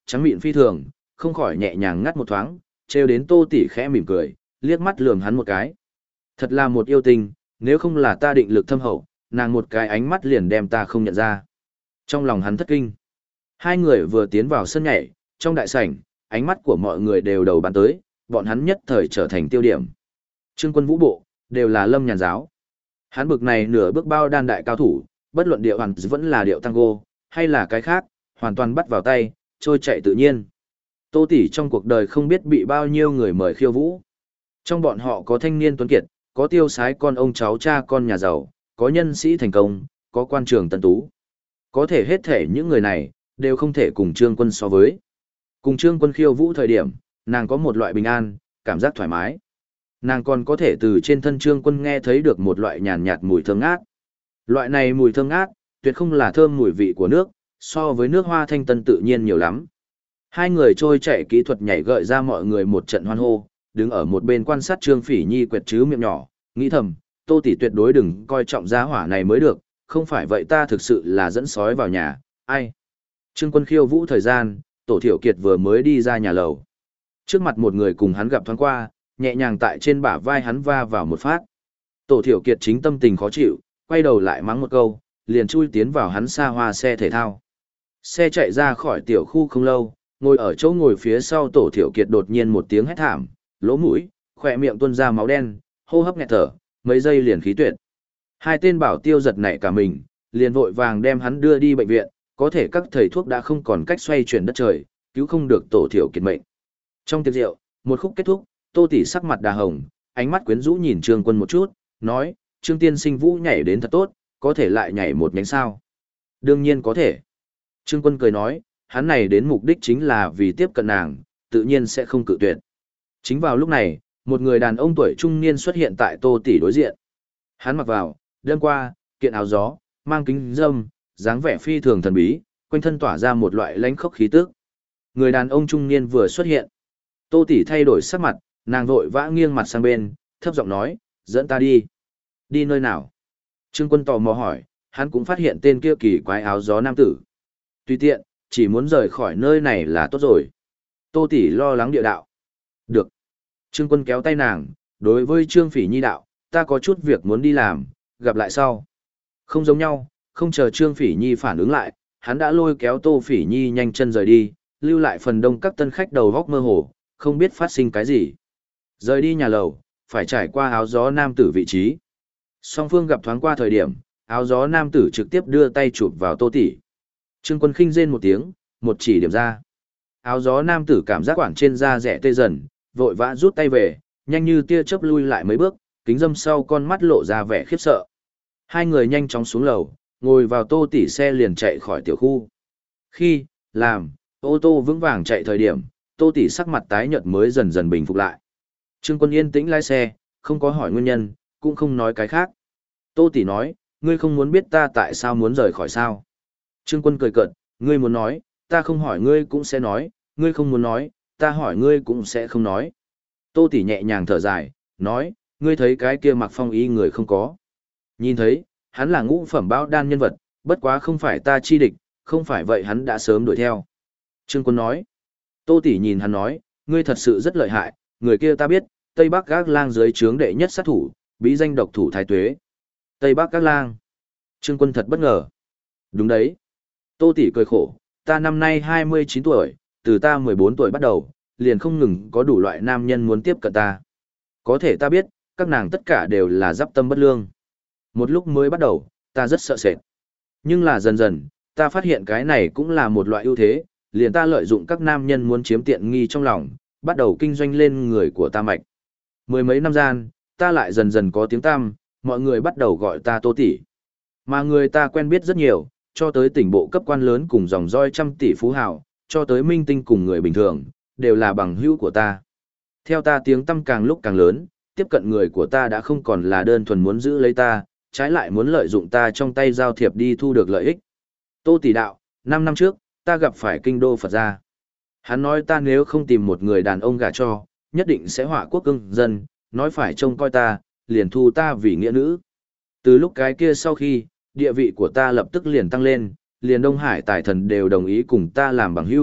trắng mịn phi thường, không khỏi nhẹ nhàng ngắt một thoáng, trêu đến Tô tỷ khẽ mỉm cười, liếc mắt lườm hắn một cái. Thật là một yêu tình, nếu không là ta định lực thâm hậu, nàng một cái ánh mắt liền đem ta không nhận ra. Trong lòng hắn thất kinh. Hai người vừa tiến vào sân nhảy, trong đại sảnh, ánh mắt của mọi người đều đầu bắn tới, bọn hắn nhất thời trở thành tiêu điểm. Trương Quân vũ bộ, đều là Lâm Nhàn giáo. Hắn bực này nửa bước bao đan đại cao thủ, bất luận điệu hoàn vẫn là điệu tango, hay là cái khác, hoàn toàn bắt vào tay, trôi chạy tự nhiên. Tô tỷ trong cuộc đời không biết bị bao nhiêu người mời khiêu vũ. Trong bọn họ có thanh niên tuấn kiệt, có tiêu sái con ông cháu cha con nhà giàu, có nhân sĩ thành công, có quan trường tân tú. Có thể hết thể những người này, đều không thể cùng Trương Quân so với. Cùng Trương Quân khiêu vũ thời điểm, nàng có một loại bình an, cảm giác thoải mái. Nàng còn có thể từ trên thân Trương Quân nghe thấy được một loại nhàn nhạt mùi thơm ngát. Loại này mùi thơm ngát, tuyệt không là thơm mùi vị của nước, so với nước hoa thanh tân tự nhiên nhiều lắm. Hai người trôi chạy kỹ thuật nhảy gợi ra mọi người một trận hoan hô, đứng ở một bên quan sát Trương Phỉ Nhi quẹt chứ miệng nhỏ, nghĩ thầm, Tô tỷ tuyệt đối đừng coi trọng giá hỏa này mới được, không phải vậy ta thực sự là dẫn sói vào nhà, ai. Trương Quân khiêu vũ thời gian, Tổ Thiểu Kiệt vừa mới đi ra nhà lầu. Trước mặt một người cùng hắn gặp thoáng qua, nhẹ nhàng tại trên bả vai hắn va vào một phát. Tổ Thiểu Kiệt chính tâm tình khó chịu, quay đầu lại mắng một câu, liền chui tiến vào hắn xa hoa xe thể thao. Xe chạy ra khỏi tiểu khu không lâu, ngồi ở chỗ ngồi phía sau Tổ Thiểu Kiệt đột nhiên một tiếng hét thảm, lỗ mũi, khỏe miệng tuôn ra máu đen, hô hấp nghẹt thở, mấy giây liền khí tuyệt. Hai tên bảo tiêu giật nảy cả mình, liền vội vàng đem hắn đưa đi bệnh viện, có thể các thầy thuốc đã không còn cách xoay chuyển đất trời, cứu không được Tổ Thiểu Kiệt mệnh. Trong tiệc rượu, một khúc kết thúc, Tô tỷ sắc mặt đà hồng, ánh mắt quyến rũ nhìn Trương Quân một chút, nói, Trương tiên sinh vũ nhảy đến thật tốt, có thể lại nhảy một nhánh sao? Đương nhiên có thể. Trương Quân cười nói, hắn này đến mục đích chính là vì tiếp cận nàng, tự nhiên sẽ không cự tuyệt. Chính vào lúc này, một người đàn ông tuổi trung niên xuất hiện tại Tô tỷ đối diện. Hắn mặc vào, đêm qua, kiện áo gió, mang kính râm, dáng vẻ phi thường thần bí, quanh thân tỏa ra một loại lãnh khốc khí tức. Người đàn ông trung niên vừa xuất hiện. Tô tỷ thay đổi sắc mặt, nàng vội vã nghiêng mặt sang bên, thấp giọng nói, dẫn ta đi. Đi nơi nào? Trương Quân tò mò hỏi, hắn cũng phát hiện tên kia kỳ quái áo gió nam tử. Tùy tiện, chỉ muốn rời khỏi nơi này là tốt rồi. Tô tỷ lo lắng địa đạo. Được. Trương Quân kéo tay nàng, đối với Trương Phỉ Nhi đạo, ta có chút việc muốn đi làm, gặp lại sau. Không giống nhau, không chờ Trương Phỉ Nhi phản ứng lại, hắn đã lôi kéo Tô Phỉ Nhi nhanh chân rời đi, lưu lại phần đông các tân khách đầu góc mơ hồ, không biết phát sinh cái gì. Rời đi nhà lầu, phải trải qua áo gió nam tử vị trí. Song phương gặp thoáng qua thời điểm, áo gió nam tử trực tiếp đưa tay chụp vào Tô tỷ. Trương Quân khinh rên một tiếng, một chỉ điểm ra. Áo gió nam tử cảm giác quảng trên da rẻ tê dần, vội vã rút tay về, nhanh như tia chớp lui lại mấy bước, kính dâm sau con mắt lộ ra vẻ khiếp sợ. Hai người nhanh chóng xuống lầu, ngồi vào Tô tỷ xe liền chạy khỏi tiểu khu. Khi làm ô tô vững vàng chạy thời điểm, Tô tỷ sắc mặt tái nhợt mới dần dần bình phục lại. Trương Quân yên tĩnh lái xe, không có hỏi nguyên nhân, cũng không nói cái khác. Tô tỷ nói, ngươi không muốn biết ta tại sao muốn rời khỏi sao? Trương Quân cười cợt, ngươi muốn nói, ta không hỏi ngươi cũng sẽ nói, ngươi không muốn nói, ta hỏi ngươi cũng sẽ không nói. Tô tỷ nhẹ nhàng thở dài, nói, ngươi thấy cái kia mặc phong y người không có? Nhìn thấy, hắn là ngũ phẩm bao đan nhân vật, bất quá không phải ta chi địch, không phải vậy hắn đã sớm đuổi theo. Trương Quân nói, Tô tỷ nhìn hắn nói, ngươi thật sự rất lợi hại, người kia ta biết, Tây Bắc Gác Lang dưới trướng đệ nhất sát thủ, bí danh độc thủ Thái Tuế. Tây Bắc Gác Lang. Trương Quân thật bất ngờ. Đúng đấy. Tô tỷ cười khổ, ta năm nay 29 tuổi, từ ta 14 tuổi bắt đầu, liền không ngừng có đủ loại nam nhân muốn tiếp cận ta. Có thể ta biết, các nàng tất cả đều là giáp tâm bất lương. Một lúc mới bắt đầu, ta rất sợ sệt. Nhưng là dần dần, ta phát hiện cái này cũng là một loại ưu thế, liền ta lợi dụng các nam nhân muốn chiếm tiện nghi trong lòng, bắt đầu kinh doanh lên người của ta mạch. Mười mấy năm gian, ta lại dần dần có tiếng tăm, mọi người bắt đầu gọi ta Tô tỷ. Mà người ta quen biết rất nhiều, cho tới tỉnh bộ cấp quan lớn cùng dòng roi trăm tỷ phú hào, cho tới minh tinh cùng người bình thường, đều là bằng hữu của ta. Theo ta tiếng tăm càng lúc càng lớn, tiếp cận người của ta đã không còn là đơn thuần muốn giữ lấy ta, trái lại muốn lợi dụng ta trong tay giao thiệp đi thu được lợi ích. Tô tỷ đạo, 5 năm trước, ta gặp phải kinh đô Phật gia. Hắn nói ta nếu không tìm một người đàn ông gả cho, nhất định sẽ họa quốc cưng dân, nói phải trông coi ta, liền thu ta vì nghĩa nữ. Từ lúc cái kia sau khi, địa vị của ta lập tức liền tăng lên, liền Đông Hải tài thần đều đồng ý cùng ta làm bằng hữu,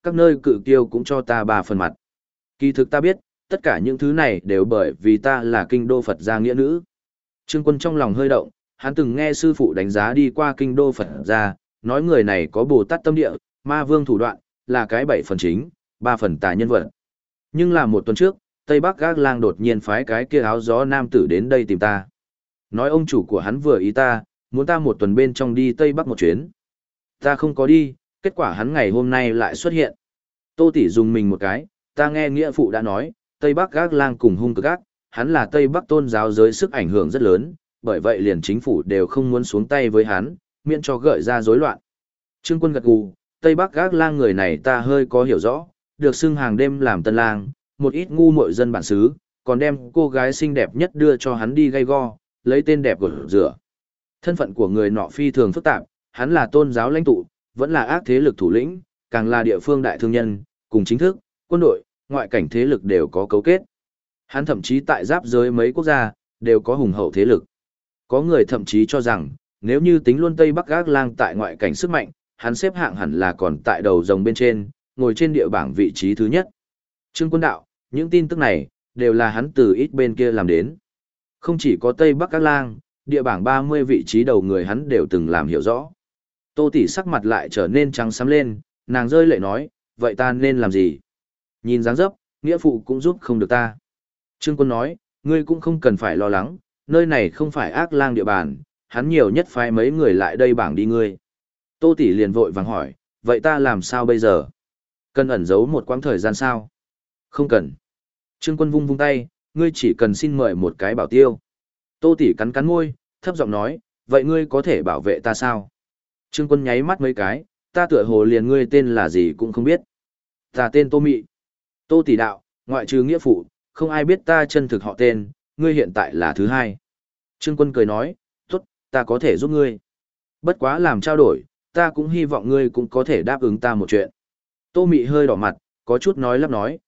các nơi cự kiêu cũng cho ta 3 phần mặt. Kỳ thực ta biết, tất cả những thứ này đều bởi vì ta là kinh đô Phật gia nghĩa nữ. Trương Quân trong lòng hơi động, hắn từng nghe sư phụ đánh giá đi qua kinh đô Phật gia, nói người này có Bồ Tát tâm địa, ma vương thủ đoạn, là cái 7 phần chính, 3 phần tà nhân vật. Nhưng là một tuần trước, Tây Bắc Gác Lang đột nhiên phái cái kia áo gió nam tử đến đây tìm ta. Nói ông chủ của hắn vừa ý ta, muốn ta một tuần bên trong đi Tây Bắc một chuyến. Ta không có đi, kết quả hắn ngày hôm nay lại xuất hiện. Tô Tỷ dùng mình một cái, ta nghe nghĩa phụ đã nói, Tây Bắc Gác Lang cùng hung cực ác, hắn là Tây Bắc tôn giáo giới sức ảnh hưởng rất lớn, bởi vậy liền chính phủ đều không muốn xuống tay với hắn, miễn cho gợi ra rối loạn. Trương Quân gật gù, Tây Bắc Gác Lang người này ta hơi có hiểu rõ, được xưng hàng đêm làm tân lang, một ít ngu muội dân bản xứ, còn đem cô gái xinh đẹp nhất đưa cho hắn đi gay go, lấy tên đẹp của rửa. Thân phận của người nọ phi thường phức tạp, hắn là tôn giáo lãnh tụ, vẫn là ác thế lực thủ lĩnh, càng là địa phương đại thương nhân, cùng chính thức, quân đội, ngoại cảnh thế lực đều có cấu kết. Hắn thậm chí tại giáp giới mấy quốc gia, đều có hùng hậu thế lực. Có người thậm chí cho rằng, nếu như tính luôn Tây Bắc Gác Lang tại ngoại cảnh sức mạnh, hắn xếp hạng hẳn là còn tại đầu rồng bên trên, ngồi trên địa bảng vị trí thứ nhất. Trương Quân đạo, những tin tức này, đều là hắn từ ít bên kia làm đến. Không chỉ có Tây Bắc Gác Lang, địa bảng 30 vị trí đầu người hắn đều từng làm hiểu rõ. Tô Tỷ sắc mặt lại trở nên trắng xám lên, nàng rơi lệ nói, vậy ta nên làm gì? Nhìn dáng dấp, nghĩa phụ cũng giúp không được ta. Trương Quân nói, ngươi cũng không cần phải lo lắng, nơi này không phải ác lang địa bàn, hắn nhiều nhất phái mấy người lại đây bảng đi ngươi. Tô Tỷ liền vội vàng hỏi, vậy ta làm sao bây giờ? Cần ẩn giấu một quãng thời gian sao? Không cần. Trương Quân vung vung tay, ngươi chỉ cần xin mời một cái bảo tiêu. Tô Tỷ cắn cắn môi, thấp giọng nói, vậy ngươi có thể bảo vệ ta sao? Trương Quân nháy mắt mấy cái, ta tựa hồ liền ngươi tên là gì cũng không biết. Ta tên Tô Mị. Tô Tỷ đạo, ngoại trừ nghĩa phụ, không ai biết ta chân thực họ tên, ngươi hiện tại là thứ hai. Trương Quân cười nói, tốt, ta có thể giúp ngươi. Bất quá làm trao đổi, ta cũng hy vọng ngươi cũng có thể đáp ứng ta một chuyện. Tô Mị hơi đỏ mặt, có chút nói lắp nói,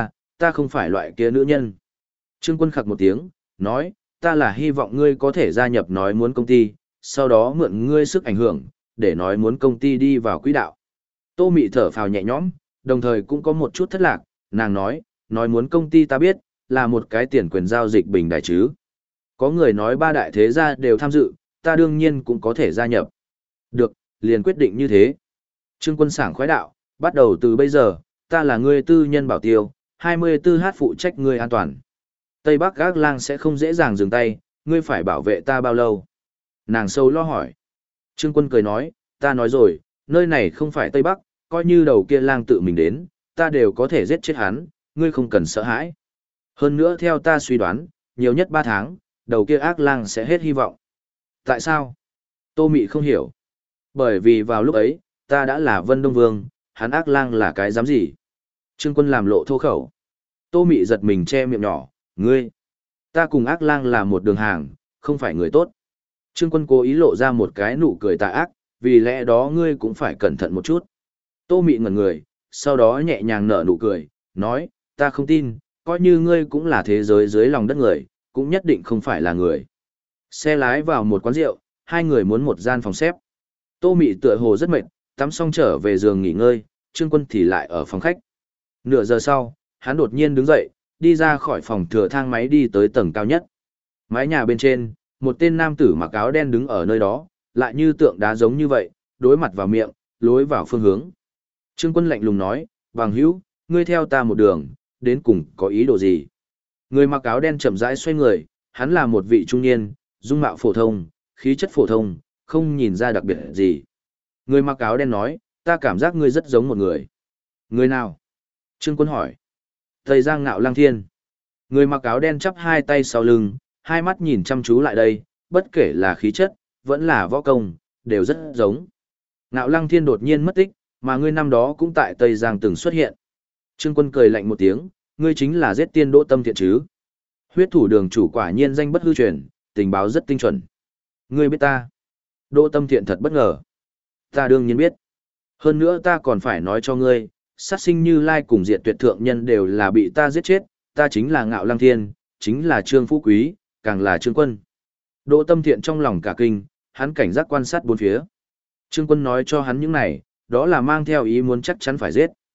ta không phải loại kia nữ nhân. Trương Quân khặc một tiếng, nói, ta là hy vọng ngươi có thể gia nhập nói muốn công ty, sau đó mượn ngươi sức ảnh hưởng, để nói muốn công ty đi vào quỹ đạo. Tô Mị thở phào nhẹ nhõm, đồng thời cũng có một chút thất lạc, nàng nói muốn công ty ta biết, là một cái tiền quyền giao dịch bình đại chứ. Có người nói 3 đại thế gia đều tham dự, ta đương nhiên cũng có thể gia nhập. Được, liền quyết định như thế. Trương Quân sảng khoái đạo, bắt đầu từ bây giờ, ta là ngươi tư nhân bảo tiêu, 24h phụ trách ngươi an toàn. Tây Bắc Gác Lang sẽ không dễ dàng dừng tay, ngươi phải bảo vệ ta bao lâu? Nàng sâu lo hỏi. Trương Quân cười nói, ta nói rồi, nơi này không phải Tây Bắc, coi như đầu kia lang tự mình đến, ta đều có thể giết chết hắn, ngươi không cần sợ hãi. Hơn nữa theo ta suy đoán, nhiều nhất 3 tháng, đầu kia ác lang sẽ hết hy vọng. Tại sao? Tô Mị không hiểu. Bởi vì vào lúc ấy, ta đã là Vân Đông Vương, hắn ác lang là cái dám gì? Trương Quân làm lộ thô khẩu. Tô Mị giật mình che miệng nhỏ, ngươi. Ta cùng ác lang là một đường hàng, không phải người tốt. Trương Quân cố ý lộ ra một cái nụ cười tà ác, vì lẽ đó ngươi cũng phải cẩn thận một chút. Tô Mị ngẩn người, sau đó nhẹ nhàng nở nụ cười, nói, ta không tin, coi như ngươi cũng là thế giới dưới lòng đất người, cũng nhất định không phải là người. Xe lái vào một quán rượu, hai người muốn một gian phòng xếp. Tô Mị tựa hồ rất mệt, tắm xong trở về giường nghỉ ngơi, Trương Quân thì lại ở phòng khách. Nửa giờ sau, hắn đột nhiên đứng dậy, đi ra khỏi phòng thừa thang máy đi tới tầng cao nhất. Mái nhà bên trên, một tên nam tử mặc áo đen đứng ở nơi đó, lại như tượng đá giống như vậy, đối mặt vào miệng, lối vào phương hướng. Trương Quân lạnh lùng nói, bằng hữu, ngươi theo ta một đường, đến cùng có ý đồ gì? Người mặc áo đen chậm rãi xoay người, hắn là một vị trung niên, dung mạo phổ thông, khí chất phổ thông, không nhìn ra đặc biệt gì. Người mặc áo đen nói, ta cảm giác ngươi rất giống một người. Người nào? Trương Quân hỏi. Tây Giang Ngạo Lăng Thiên. Người mặc áo đen chắp hai tay sau lưng, hai mắt nhìn chăm chú lại đây, bất kể là khí chất, vẫn là võ công, đều rất giống. Ngạo Lăng Thiên đột nhiên mất tích, mà ngươi năm đó cũng tại Tây Giang từng xuất hiện. Trương Quân cười lạnh một tiếng, ngươi chính là giết tiên Đỗ Tâm Thiện chứ? Huyết thủ đường chủ quả nhiên danh bất hư truyền, tình báo rất tinh chuẩn. Ngươi biết ta? Đỗ Tâm Thiện thật bất ngờ. Ta đương nhiên biết. Hơn nữa ta còn phải nói cho ngươi, sát sinh Như Lai cùng Diệt Tuyệt thượng nhân đều là bị ta giết chết, ta chính là Ngạo Lăng Thiên, chính là Trương Phú Quý, càng là Trương Quân. Đỗ Tâm Thiện trong lòng cả kinh, hắn cảnh giác quan sát bốn phía. Trương Quân nói cho hắn những này, đó là mang theo ý muốn chắc chắn phải giết.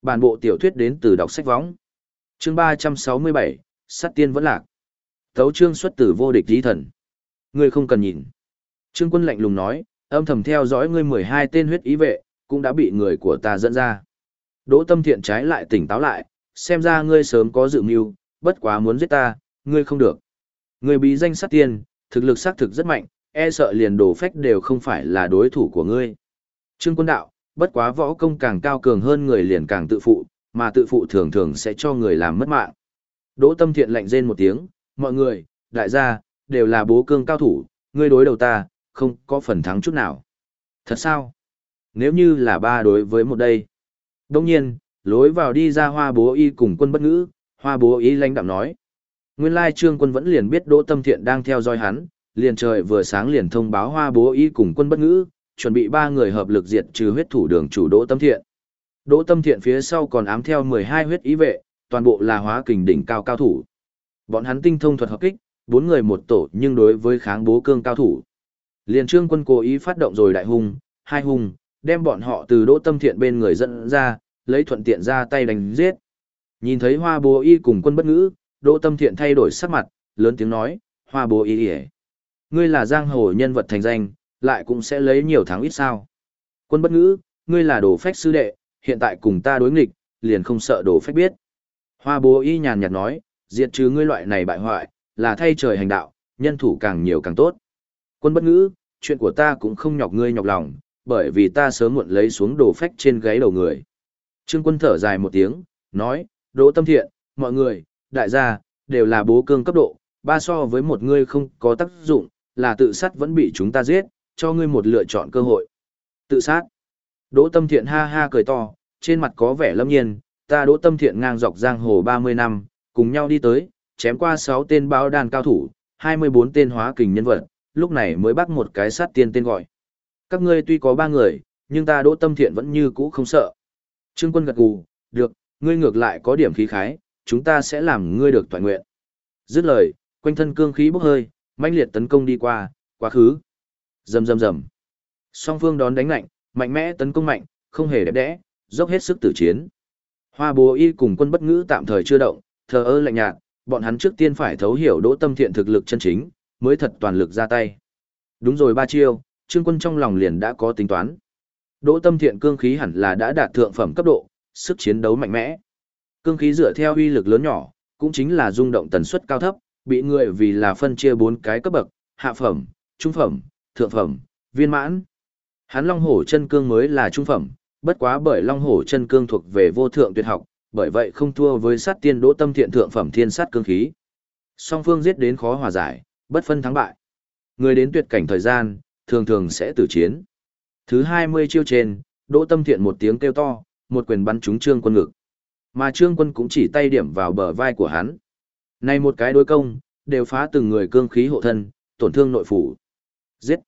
Bản bộ tiểu thuyết đến từ đọc sách võng. Chương 367, Sát tiên vẫn lạc. Tấu chương xuất từ vô địch lý thần. Ngươi không cần nhìn. Trương Quân lạnh lùng nói, âm thầm theo dõi ngươi 12 tên huyết ý vệ, cũng đã bị người của ta dẫn ra. Đỗ Tâm Thiện trái lại tỉnh táo lại, xem ra ngươi sớm có dự mưu, bất quá muốn giết ta, ngươi không được. Ngươi bí danh sát tiên, thực lực xác thực rất mạnh, e sợ liền đồ phách đều không phải là đối thủ của ngươi. Trương Quân đạo, bất quá võ công càng cao cường hơn người liền càng tự phụ, mà tự phụ thường thường sẽ cho người làm mất mạng. Đỗ Tâm Thiện lạnh rên một tiếng, mọi người, đại gia, đều là bố cương cao thủ, ngươi đối đầu ta, không có phần thắng chút nào. Thật sao? Nếu như là 3 đối với 1 đây. Đồng nhiên, lối vào đi ra Hoa Bố Y cùng Quân Bất Ngữ, Hoa Bố Y lãnh đạm nói. Nguyên lai Trương Quân vẫn liền biết Đỗ Tâm Thiện đang theo dõi hắn, liền trời vừa sáng liền thông báo Hoa Bố Y cùng Quân Bất Ngữ, chuẩn bị 3 người hợp lực diệt trừ huyết thủ đường chủ Đỗ Tâm Thiện. Đỗ Tâm Thiện phía sau còn ám theo 12 huyết ý vệ, toàn bộ là hóa kình đỉnh cao cao thủ. Bọn hắn tinh thông thuật hợp kích, 4 người một tổ nhưng đối với kháng bố cương cao thủ. Liền Trương Quân cố ý phát động rồi đại hung, 2 hung, đem bọn họ từ Đỗ Tâm Thiện bên người dẫn ra, lấy thuận tiện ra tay đánh giết. Nhìn thấy Hoa Bố Y cùng Quân Bất Ngữ, Đỗ Tâm Thiện thay đổi sắc mặt, lớn tiếng nói, Hoa Bố Y, ngươi là giang hồ nhân vật thành danh, lại cũng sẽ lấy nhiều thắng ít sao. Quân Bất Ngữ, ngươi là đồ phách sư đệ, hiện tại cùng ta đối nghịch, liền không sợ đồ phách biết. Hoa Bố Y nhàn nhạt nói, diệt trừ ngươi loại này bại hoại, là thay trời hành đạo, nhân thủ càng nhiều càng tốt. Quân Bất Ngữ, chuyện của ta cũng không nhọc ngươi nhọc lòng, bởi vì ta sớm muộn lấy xuống đồ phách trên gáy đầu người. Trương Quân thở dài một tiếng, nói, Đỗ Tâm Thiện, mọi người, đại gia, đều là bố cương cấp độ, 3 so với 1 ngươi không có tác dụng, là tự sát vẫn bị chúng ta giết, cho ngươi một lựa chọn cơ hội. Tự sát. Đỗ Tâm Thiện ha ha cười to, trên mặt có vẻ lâm nhiên, ta Đỗ Tâm Thiện ngang dọc giang hồ 30 năm, cùng nhau đi tới, chém qua 6 tên báo đàn cao thủ, 24 tên hóa kình nhân vật, lúc này mới bắt một cái sát tiên tên gọi. Các ngươi tuy có 3 người, nhưng ta Đỗ Tâm Thiện vẫn như cũ không sợ. Trương Quân gật gù, được, ngươi ngược lại có điểm khí khái, chúng ta sẽ làm ngươi được toàn nguyện. Dứt lời, quanh thân cương khí bốc hơi, mãnh liệt tấn công đi qua, quá khứ. Rầm rầm rầm. Song phương đón đánh lạnh, mạnh mẽ tấn công mạnh, không hề đẹp đẽ, dốc hết sức tử chiến. Hoa Bố Y cùng Quân Bất Ngữ tạm thời chưa động, thờ ơ lạnh nhạt, bọn hắn trước tiên phải thấu hiểu Đỗ Tâm Thiện thực lực chân chính, mới thật toàn lực ra tay. Đúng rồi 3 chiêu, Trương Quân trong lòng liền đã có tính toán. Đỗ Tâm Thiện cương khí hẳn là đã đạt thượng phẩm cấp độ, sức chiến đấu mạnh mẽ. Cương khí dựa theo uy lực lớn nhỏ, cũng chính là rung động tần suất cao thấp, bị người vì là phân chia 4 cái cấp bậc, hạ phẩm, trung phẩm, thượng phẩm, viên mãn. Hắn Long Hổ chân cương mới là trung phẩm, bất quá bởi Long Hổ chân cương thuộc về vô thượng tuyệt học, bởi vậy không thua với sát tiên Đỗ Tâm Thiện thượng phẩm thiên sát cương khí. Song phương giết đến khó hòa giải, bất phân thắng bại. Người đến tuyệt cảnh thời gian, thường thường sẽ tử chiến. Thứ 20 chiêu trên, Đỗ Tâm Thiện một tiếng kêu to, một quyền bắn trúng Trương Quân ngực. Mà Trương Quân cũng chỉ tay điểm vào bờ vai của hắn. Này một cái đối công, đều phá từng người cương khí hộ thân, tổn thương nội phủ. Giết.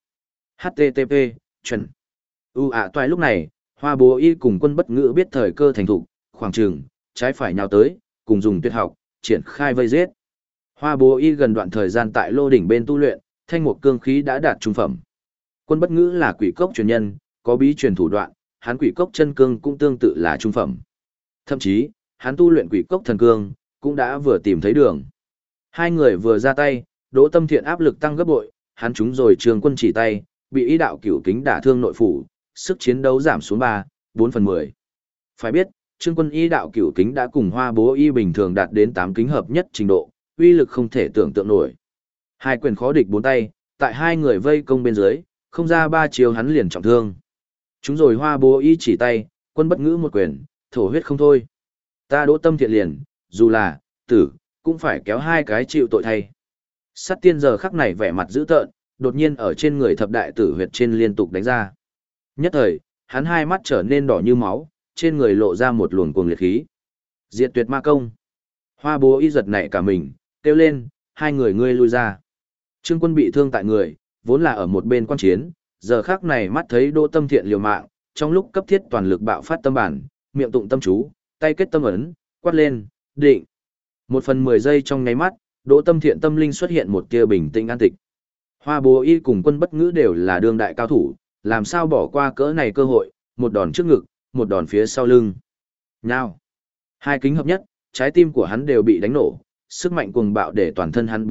HTTP, chuẩn. Toại lúc này, Hoa Bố Y cùng Quân Bất Ngữ biết thời cơ thành thục, khoảng trường, trái phải nhào tới, cùng dùng tuyệt học, triển khai vây giết. Hoa Bố Y gần đoạn thời gian tại lô đỉnh bên tu luyện, thanh một cương khí đã đạt trung phẩm. Quân Bất Ngữ là quỷ cốc truyền nhân, có bí truyền thủ đoạn, hắn quỷ cốc chân cương cũng tương tự là trung phẩm. Thậm chí, hắn tu luyện quỷ cốc thần cương, cũng đã vừa tìm thấy đường. Hai người vừa ra tay, Đỗ Tâm Thiện áp lực tăng gấp bội, hắn trúng rồi Trương Quân chỉ tay, bị ý đạo cửu kính đả thương nội phủ, sức chiến đấu giảm xuống 3/4. Phải biết, Trương Quân ý đạo cửu kính đã cùng Hoa Bố Y bình thường đạt đến 8 kính hợp nhất trình độ, uy lực không thể tưởng tượng nổi. Hai quyền khó địch 4 tay, tại hai người vây công bên dưới, không ra 3 chiều hắn liền trọng thương. Chúng rồi Hoa Bố Y chỉ tay, Quân Bất Ngữ một quyền, thổ huyết không thôi. Ta Đỗ Tâm Thiện liền, dù là tử, cũng phải kéo 2 cái chịu tội thay. Sát tiên giờ khắc này vẻ mặt dữ tợn, đột nhiên ở trên người thập đại tử huyệt trên liên tục đánh ra. Nhất thời, hắn hai mắt trở nên đỏ như máu, trên người lộ ra một luồng cuồng liệt khí. Diệt tuyệt ma công. Hoa Bố Y giật nảy cả mình, kêu lên, hai người ngươi lui ra. Trương Quân bị thương tại người, vốn là ở một bên quan chiến, giờ khắc này mắt thấy Đỗ Tâm Thiện liều mạng, trong lúc cấp thiết toàn lực bạo phát tâm bản, miệng tụng tâm chú, tay kết tâm ấn, quát lên, định. 1/10 giây trong nháy mắt, Đỗ Tâm Thiện tâm linh xuất hiện một tia bình tĩnh an tịch. Hoa Bố Y cùng Quân Bất Ngữ đều là đương đại cao thủ, làm sao bỏ qua cỡ này cơ hội, một đòn trước ngực, một đòn phía sau lưng. Nhao. Hai kính hợp nhất, trái tim của hắn đều bị đánh nổ, sức mạnh cuồng bạo để toàn thân hắn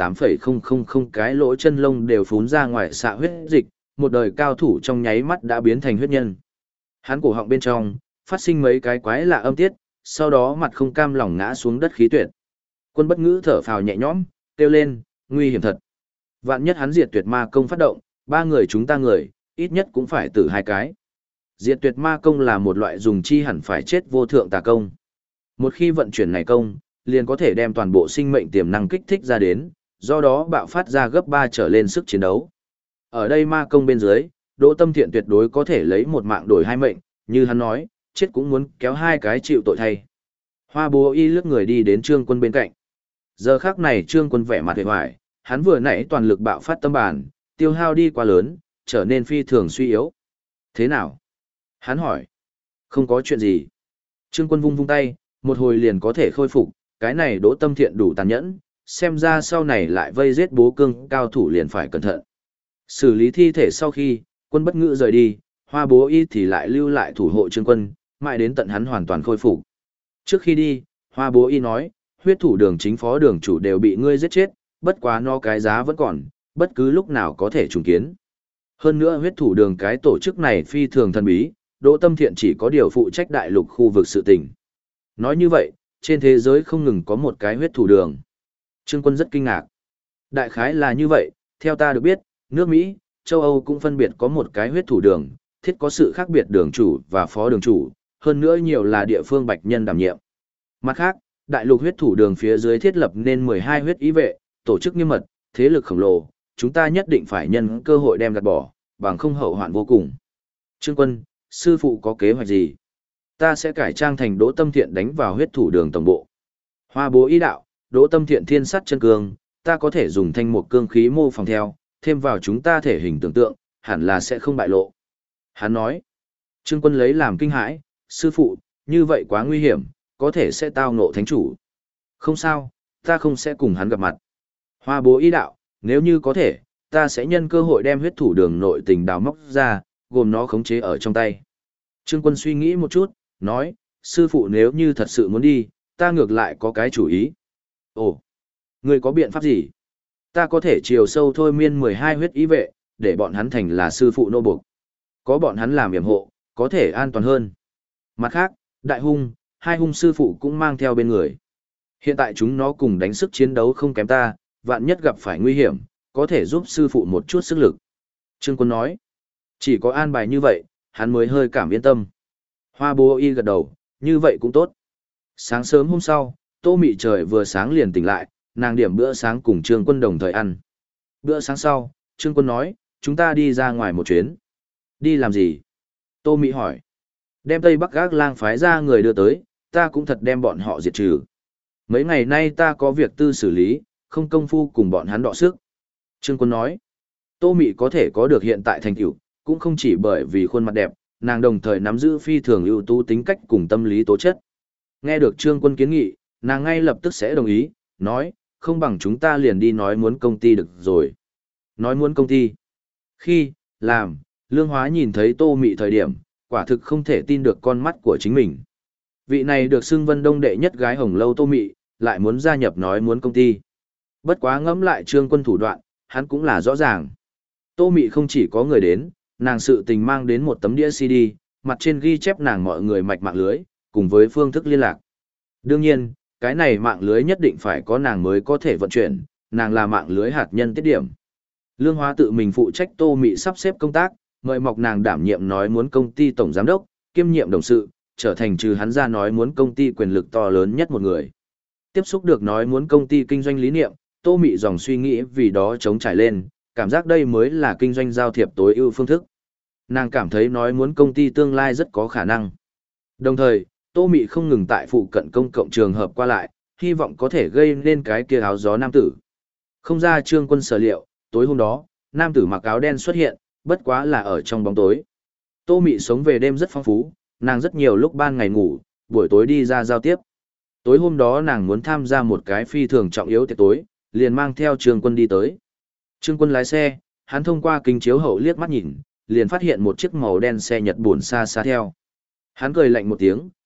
48,000 cái lỗ chân lông đều phún ra ngoài xạ huyết dịch, một đời cao thủ trong nháy mắt đã biến thành huyết nhân. Hắn cổ họng bên trong, phát sinh mấy cái quái lạ âm tiết, sau đó mặt không cam lòng ngã xuống đất khí tuyệt. Quân Bất Ngữ thở phào nhẹ nhõm, kêu lên, nguy hiểm thật. Vạn nhất hắn diệt tuyệt ma công phát động, ba người chúng ta người, ít nhất cũng phải tử hai cái. Diệt tuyệt ma công là một loại dùng chi hẳn phải chết vô thượng tà công. Một khi vận chuyển này công, liền có thể đem toàn bộ sinh mệnh tiềm năng kích thích ra đến, do đó bạo phát ra gấp 3 trở lên sức chiến đấu. Ở đây ma công bên dưới, Đỗ Tâm Thiện tuyệt đối có thể lấy một mạng đổi hai mệnh, như hắn nói, chết cũng muốn kéo hai cái chịu tội thay. Hoa Bố Y lướt người đi đến Trương Quân bên cạnh. Giờ khắc này Trương Quân vẻ mặt hề hoài, hắn vừa nãy toàn lực bạo phát tâm bản, tiêu hao đi quá lớn, trở nên phi thường suy yếu. Thế nào? Hắn hỏi. Không có chuyện gì. Trương Quân vung vung tay, một hồi liền có thể khôi phục, cái này Đỗ Tâm Thiện đủ tàn nhẫn, xem ra sau này lại vây giết Bố Cương cao thủ liền phải cẩn thận. Xử lý thi thể sau khi, Quân Bất Ngữ rời đi, Hoa Bố Y thì lại lưu lại thủ hộ Trương Quân, mãi đến tận hắn hoàn toàn khôi phục. Trước khi đi, Hoa Bố Y nói, huyết thủ đường chính phó đường chủ đều bị ngươi giết chết, bất quá nó cái giá vẫn còn, bất cứ lúc nào có thể trùng kiến. Hơn nữa huyết thủ đường cái tổ chức này phi thường thần bí, Đỗ Tâm Thiện chỉ có điều phụ trách đại lục khu vực sự tình. Nói như vậy, trên thế giới không ngừng có một cái huyết thủ đường. Trương Quân rất kinh ngạc. Đại khái là như vậy, theo ta được biết, nước Mỹ, châu Âu cũng phân biệt có một cái huyết thủ đường, thiết có sự khác biệt đường chủ và phó đường chủ, hơn nữa nhiều là địa phương bạch nhân đảm nhiệm. Mặt khác, đại lục huyết thủ đường phía dưới thiết lập nên 12 huyết ý vệ, tổ chức nghiêm mật, thế lực khổng lồ, chúng ta nhất định phải nhân cơ hội đem gạt bỏ, bằng không hậu hoạn vô cùng. Trương Quân, sư phụ có kế hoạch gì? Ta sẽ cải trang thành Đỗ Tâm Thiện đánh vào huyết thủ đường tổng bộ. Hoa Bố Y đạo, Đỗ Tâm Thiện thiên sắt chân cương, ta có thể dùng thanh một cương khí mô phỏng theo, thêm vào chúng ta thể hình tưởng tượng, hẳn là sẽ không bại lộ. Hắn nói, Trương Quân lấy làm kinh hãi, sư phụ, như vậy quá nguy hiểm, có thể sẽ tao ngộ thánh chủ. Không sao, ta không sẽ cùng hắn gặp mặt. Hoa Bố Y đạo, nếu như có thể, ta sẽ nhân cơ hội đem huyết thủ đường nội tình đào móc ra, gồm nó khống chế ở trong tay. Trương Quân suy nghĩ một chút, nói, sư phụ nếu như thật sự muốn đi, ta ngược lại có cái chủ ý. Ồ, ngươi có biện pháp gì? Ta có thể chiều sâu thôi miên 12 huyết ý vệ, để bọn hắn thành là sư phụ nô buộc. Có bọn hắn làm yểm hộ, có thể an toàn hơn. Mặt khác, đại hung, hai hung sư phụ cũng mang theo bên người. Hiện tại chúng nó cùng đánh sức chiến đấu không kém ta, vạn nhất gặp phải nguy hiểm, có thể giúp sư phụ một chút sức lực. Trương Quân nói, chỉ có an bài như vậy, hắn mới hơi cảm yên tâm. Hoa Bố Y gật đầu, như vậy cũng tốt. Sáng sớm hôm sau, Tô Mị trời vừa sáng liền tỉnh lại, nàng điểm bữa sáng cùng Trương Quân đồng thời ăn. Bữa sáng sau, Trương Quân nói, chúng ta đi ra ngoài một chuyến. Đi làm gì? Tô Mị hỏi. Đem Tây Bắc Gác Lang phái ra người đưa tới, ta cũng thật đem bọn họ diệt trừ. Mấy ngày nay ta có việc tư xử lý, không công phu cùng bọn hắn đọ sức. Trương Quân nói, Tô Mị có thể có được hiện tại thành tựu, cũng không chỉ bởi vì khuôn mặt đẹp, nàng đồng thời nắm giữ phi thường ưu tú tính cách cùng tâm lý tố chất. Nghe được Trương Quân kiến nghị, nàng ngay lập tức sẽ đồng ý, nói, không bằng chúng ta liền đi nói muốn công ty được rồi. Nói muốn công ty. Khi, làm, Lương Hóa nhìn thấy Tô Mị thời điểm, quả thực không thể tin được con mắt của chính mình. Vị này được xưng Vân Đông đệ nhất gái hồng lâu Tô Mị, lại muốn gia nhập nói muốn công ty. Bất quá ngẫm lại Trương Quân thủ đoạn, hắn cũng là rõ ràng. Tô Mị không chỉ có người đến, nàng sự tình mang đến một tấm đĩa CD, mặt trên ghi chép nàng mọi người mạch mạng lưới, cùng với phương thức liên lạc. Đương nhiên, cái này mạng lưới nhất định phải có nàng mới có thể vận chuyển, nàng là mạng lưới hạt nhân tiết điểm. Lương Hóa tự mình phụ trách Tô Mị sắp xếp công tác, mời mọc nàng đảm nhiệm nói muốn công ty tổng giám đốc, kiêm nhiệm đồng sự, trở thành trừ hắn ra nói muốn công ty quyền lực to lớn nhất một người. Tiếp xúc được nói muốn công ty kinh doanh lý niệm, Tô Mị dòng suy nghĩ vì đó chống trải lên, cảm giác đây mới là kinh doanh giao thiệp tối ưu phương thức. Nàng cảm thấy nói muốn công ty tương lai rất có khả năng. Đồng thời, Tô Mị không ngừng tại phụ cận công cộng trường hợp qua lại, hy vọng có thể gây nên cái kia áo gió nam tử. Không ra Trương Quân sở liệu, tối hôm đó, nam tử mặc áo đen xuất hiện, bất quá là ở trong bóng tối. Tô Mị sống về đêm rất phong phú, nàng rất nhiều lúc ban ngày ngủ, buổi tối đi ra giao tiếp. Tối hôm đó nàng muốn tham gia một cái phi thường trọng yếu tiệc tối, liền mang theo Trương Quân đi tới. Trương Quân lái xe, hắn thông qua kính chiếu hậu liếc mắt nhìn, liền phát hiện một chiếc màu đen xe Nhật buồn xa xa theo. Hắn cười lạnh một tiếng,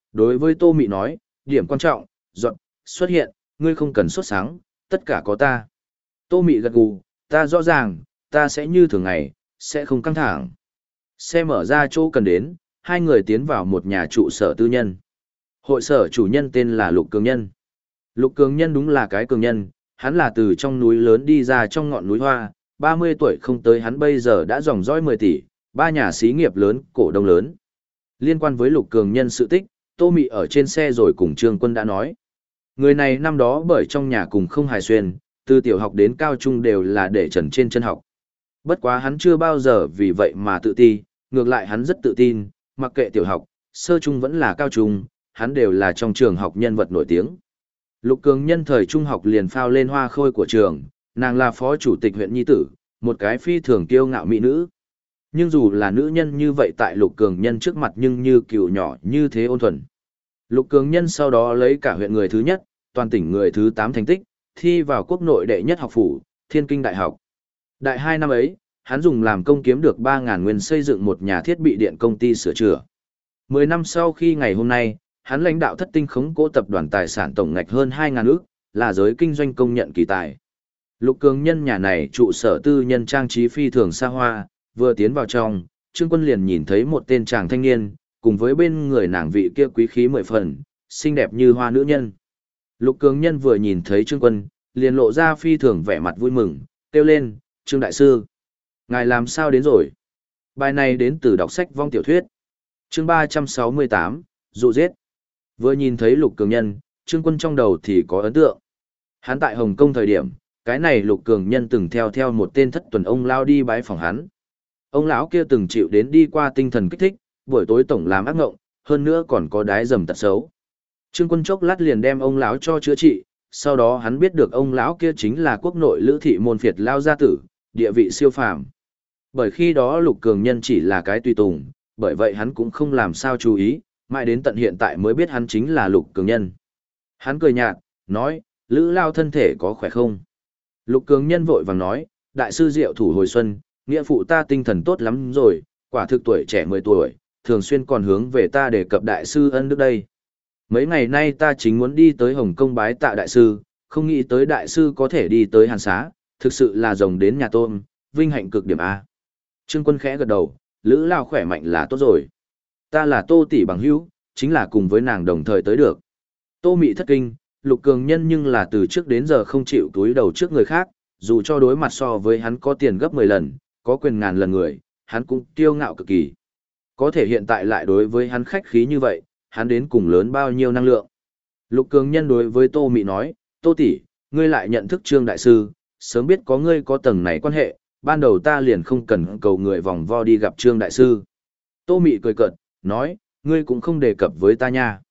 Đối với Tô Mị nói, điểm quan trọng, dọn, xuất hiện, ngươi không cần sốt sáng, tất cả có ta. Tô Mị gật gù, ta rõ ràng, ta sẽ như thường ngày, sẽ không căng thẳng. Xe mở ra chỗ cần đến, hai người tiến vào một nhà trụ sở tư nhân. Hội sở chủ nhân tên là Lục Cường Nhân. Lục Cường Nhân đúng là cái cường nhân, hắn là từ trong núi lớn đi ra trong ngọn núi hoa, 30 tuổi không tới hắn bây giờ đã dòng dõi 10 tỷ, ba nhà xí nghiệp lớn, cổ đông lớn. Liên quan với Lục Cường Nhân sự tích, Tô Mị ở trên xe rồi cùng Trương Quân đã nói. Người này năm đó bởi trong nhà cùng không hài xuyên, từ tiểu học đến cao trung đều là để trần trên chân học. Bất quá hắn chưa bao giờ vì vậy mà tự ti, ngược lại hắn rất tự tin, mặc kệ tiểu học, sơ trung vẫn là cao trung, hắn đều là trong trường học nhân vật nổi tiếng. Lục Cường Nhân thời trung học liền phao lên hoa khôi của trường, nàng là phó chủ tịch huyện nhi tử, một cái phi thường kiêu ngạo mỹ nữ. Nhưng dù là nữ nhân như vậy tại Lục Cường Nhân trước mặt nhưng như cừu nhỏ như thế ôn thuần. Lục Cường Nhân sau đó lấy cả huyện người thứ nhất, toàn tỉnh người thứ 8 thành tích, thi vào quốc nội đệ nhất học phủ, Thiên Kinh Đại học. Đại 2 năm ấy, hắn dùng làm công kiếm được 3.000 nguyên xây dựng một nhà thiết bị điện công ty sửa chữa. 10 năm sau khi ngày hôm nay, hắn lãnh đạo Thất Tinh khống cố tập đoàn tài sản tổng ngạch hơn 2.000 ức, là giới kinh doanh công nhận kỳ tài. Lục Cường Nhân nhà này trụ sở tư nhân trang trí phi thường xa hoa, vừa tiến vào trong, Trương Quân liền nhìn thấy một tên chàng thanh niên, cùng với bên người nàng vị kia quý khí 10 phần, xinh đẹp như hoa nữ nhân. Lục Cường Nhân vừa nhìn thấy Trương Quân, liền lộ ra phi thường vẻ mặt vui mừng, kêu lên, Trương Đại Sư. Ngài làm sao đến rồi? Bài này đến từ đọc sách vong tiểu thuyết. Chương 368, dụ giết. Vừa nhìn thấy Lục Cường Nhân, Trương Quân trong đầu thì có ấn tượng. Hắn tại Hồng Kông thời điểm, cái này Lục Cường Nhân từng theo một tên thất tuần ông lao đi bái phòng hắn. Ông lão kia từng chịu đến đi qua tinh thần kích thích, buổi tối tổng làm ác ngộng, hơn nữa còn có đái dầm tật xấu. Trương Quân chốc lát liền đem ông lão cho chữa trị, sau đó hắn biết được ông lão kia chính là quốc nội lữ thị môn phiệt lao gia tử, địa vị siêu phàm. Bởi khi đó Lục Cường Nhân chỉ là cái tùy tùng, bởi vậy hắn cũng không làm sao chú ý, mãi đến tận hiện tại mới biết hắn chính là Lục Cường Nhân. Hắn cười nhạt, nói, Lữ lao thân thể có khỏe không? Lục Cường Nhân vội vàng nói, đại sư diệu thủ hồi xuân, nghĩa phụ ta tinh thần tốt lắm rồi, quả thực tuổi trẻ 10 tuổi, thường xuyên còn hướng về ta đề cập đại sư ân đức đây. Mấy ngày nay ta chính muốn đi tới Hồng Kông bái tạ đại sư, không nghĩ tới đại sư có thể đi tới Hàn Xá, thực sự là rồng đến nhà tôm, vinh hạnh cực điểm A. Trương Quân khẽ gật đầu, Lữ lao khỏe mạnh là tốt rồi. Ta là Tô tỷ bằng hữu, chính là cùng với nàng đồng thời tới được. Tô Mị thất kinh, Lục Cường Nhân nhưng là từ trước đến giờ không chịu túi đầu trước người khác, dù cho đối mặt so với hắn có tiền gấp 10 lần, có quyền ngàn lần người, hắn cũng kiêu ngạo cực kỳ. Có thể hiện tại lại đối với hắn khách khí như vậy, hắn đến cùng lớn bao nhiêu năng lượng. Lục Cường Nhân đối với Tô Mị nói, Tô tỷ, ngươi lại nhận thức Trương Đại Sư, sớm biết có ngươi có tầng này quan hệ, ban đầu ta liền không cần cầu người vòng vo đi gặp Trương Đại Sư. Tô Mị cười cợt, nói, ngươi cũng không đề cập với ta nha.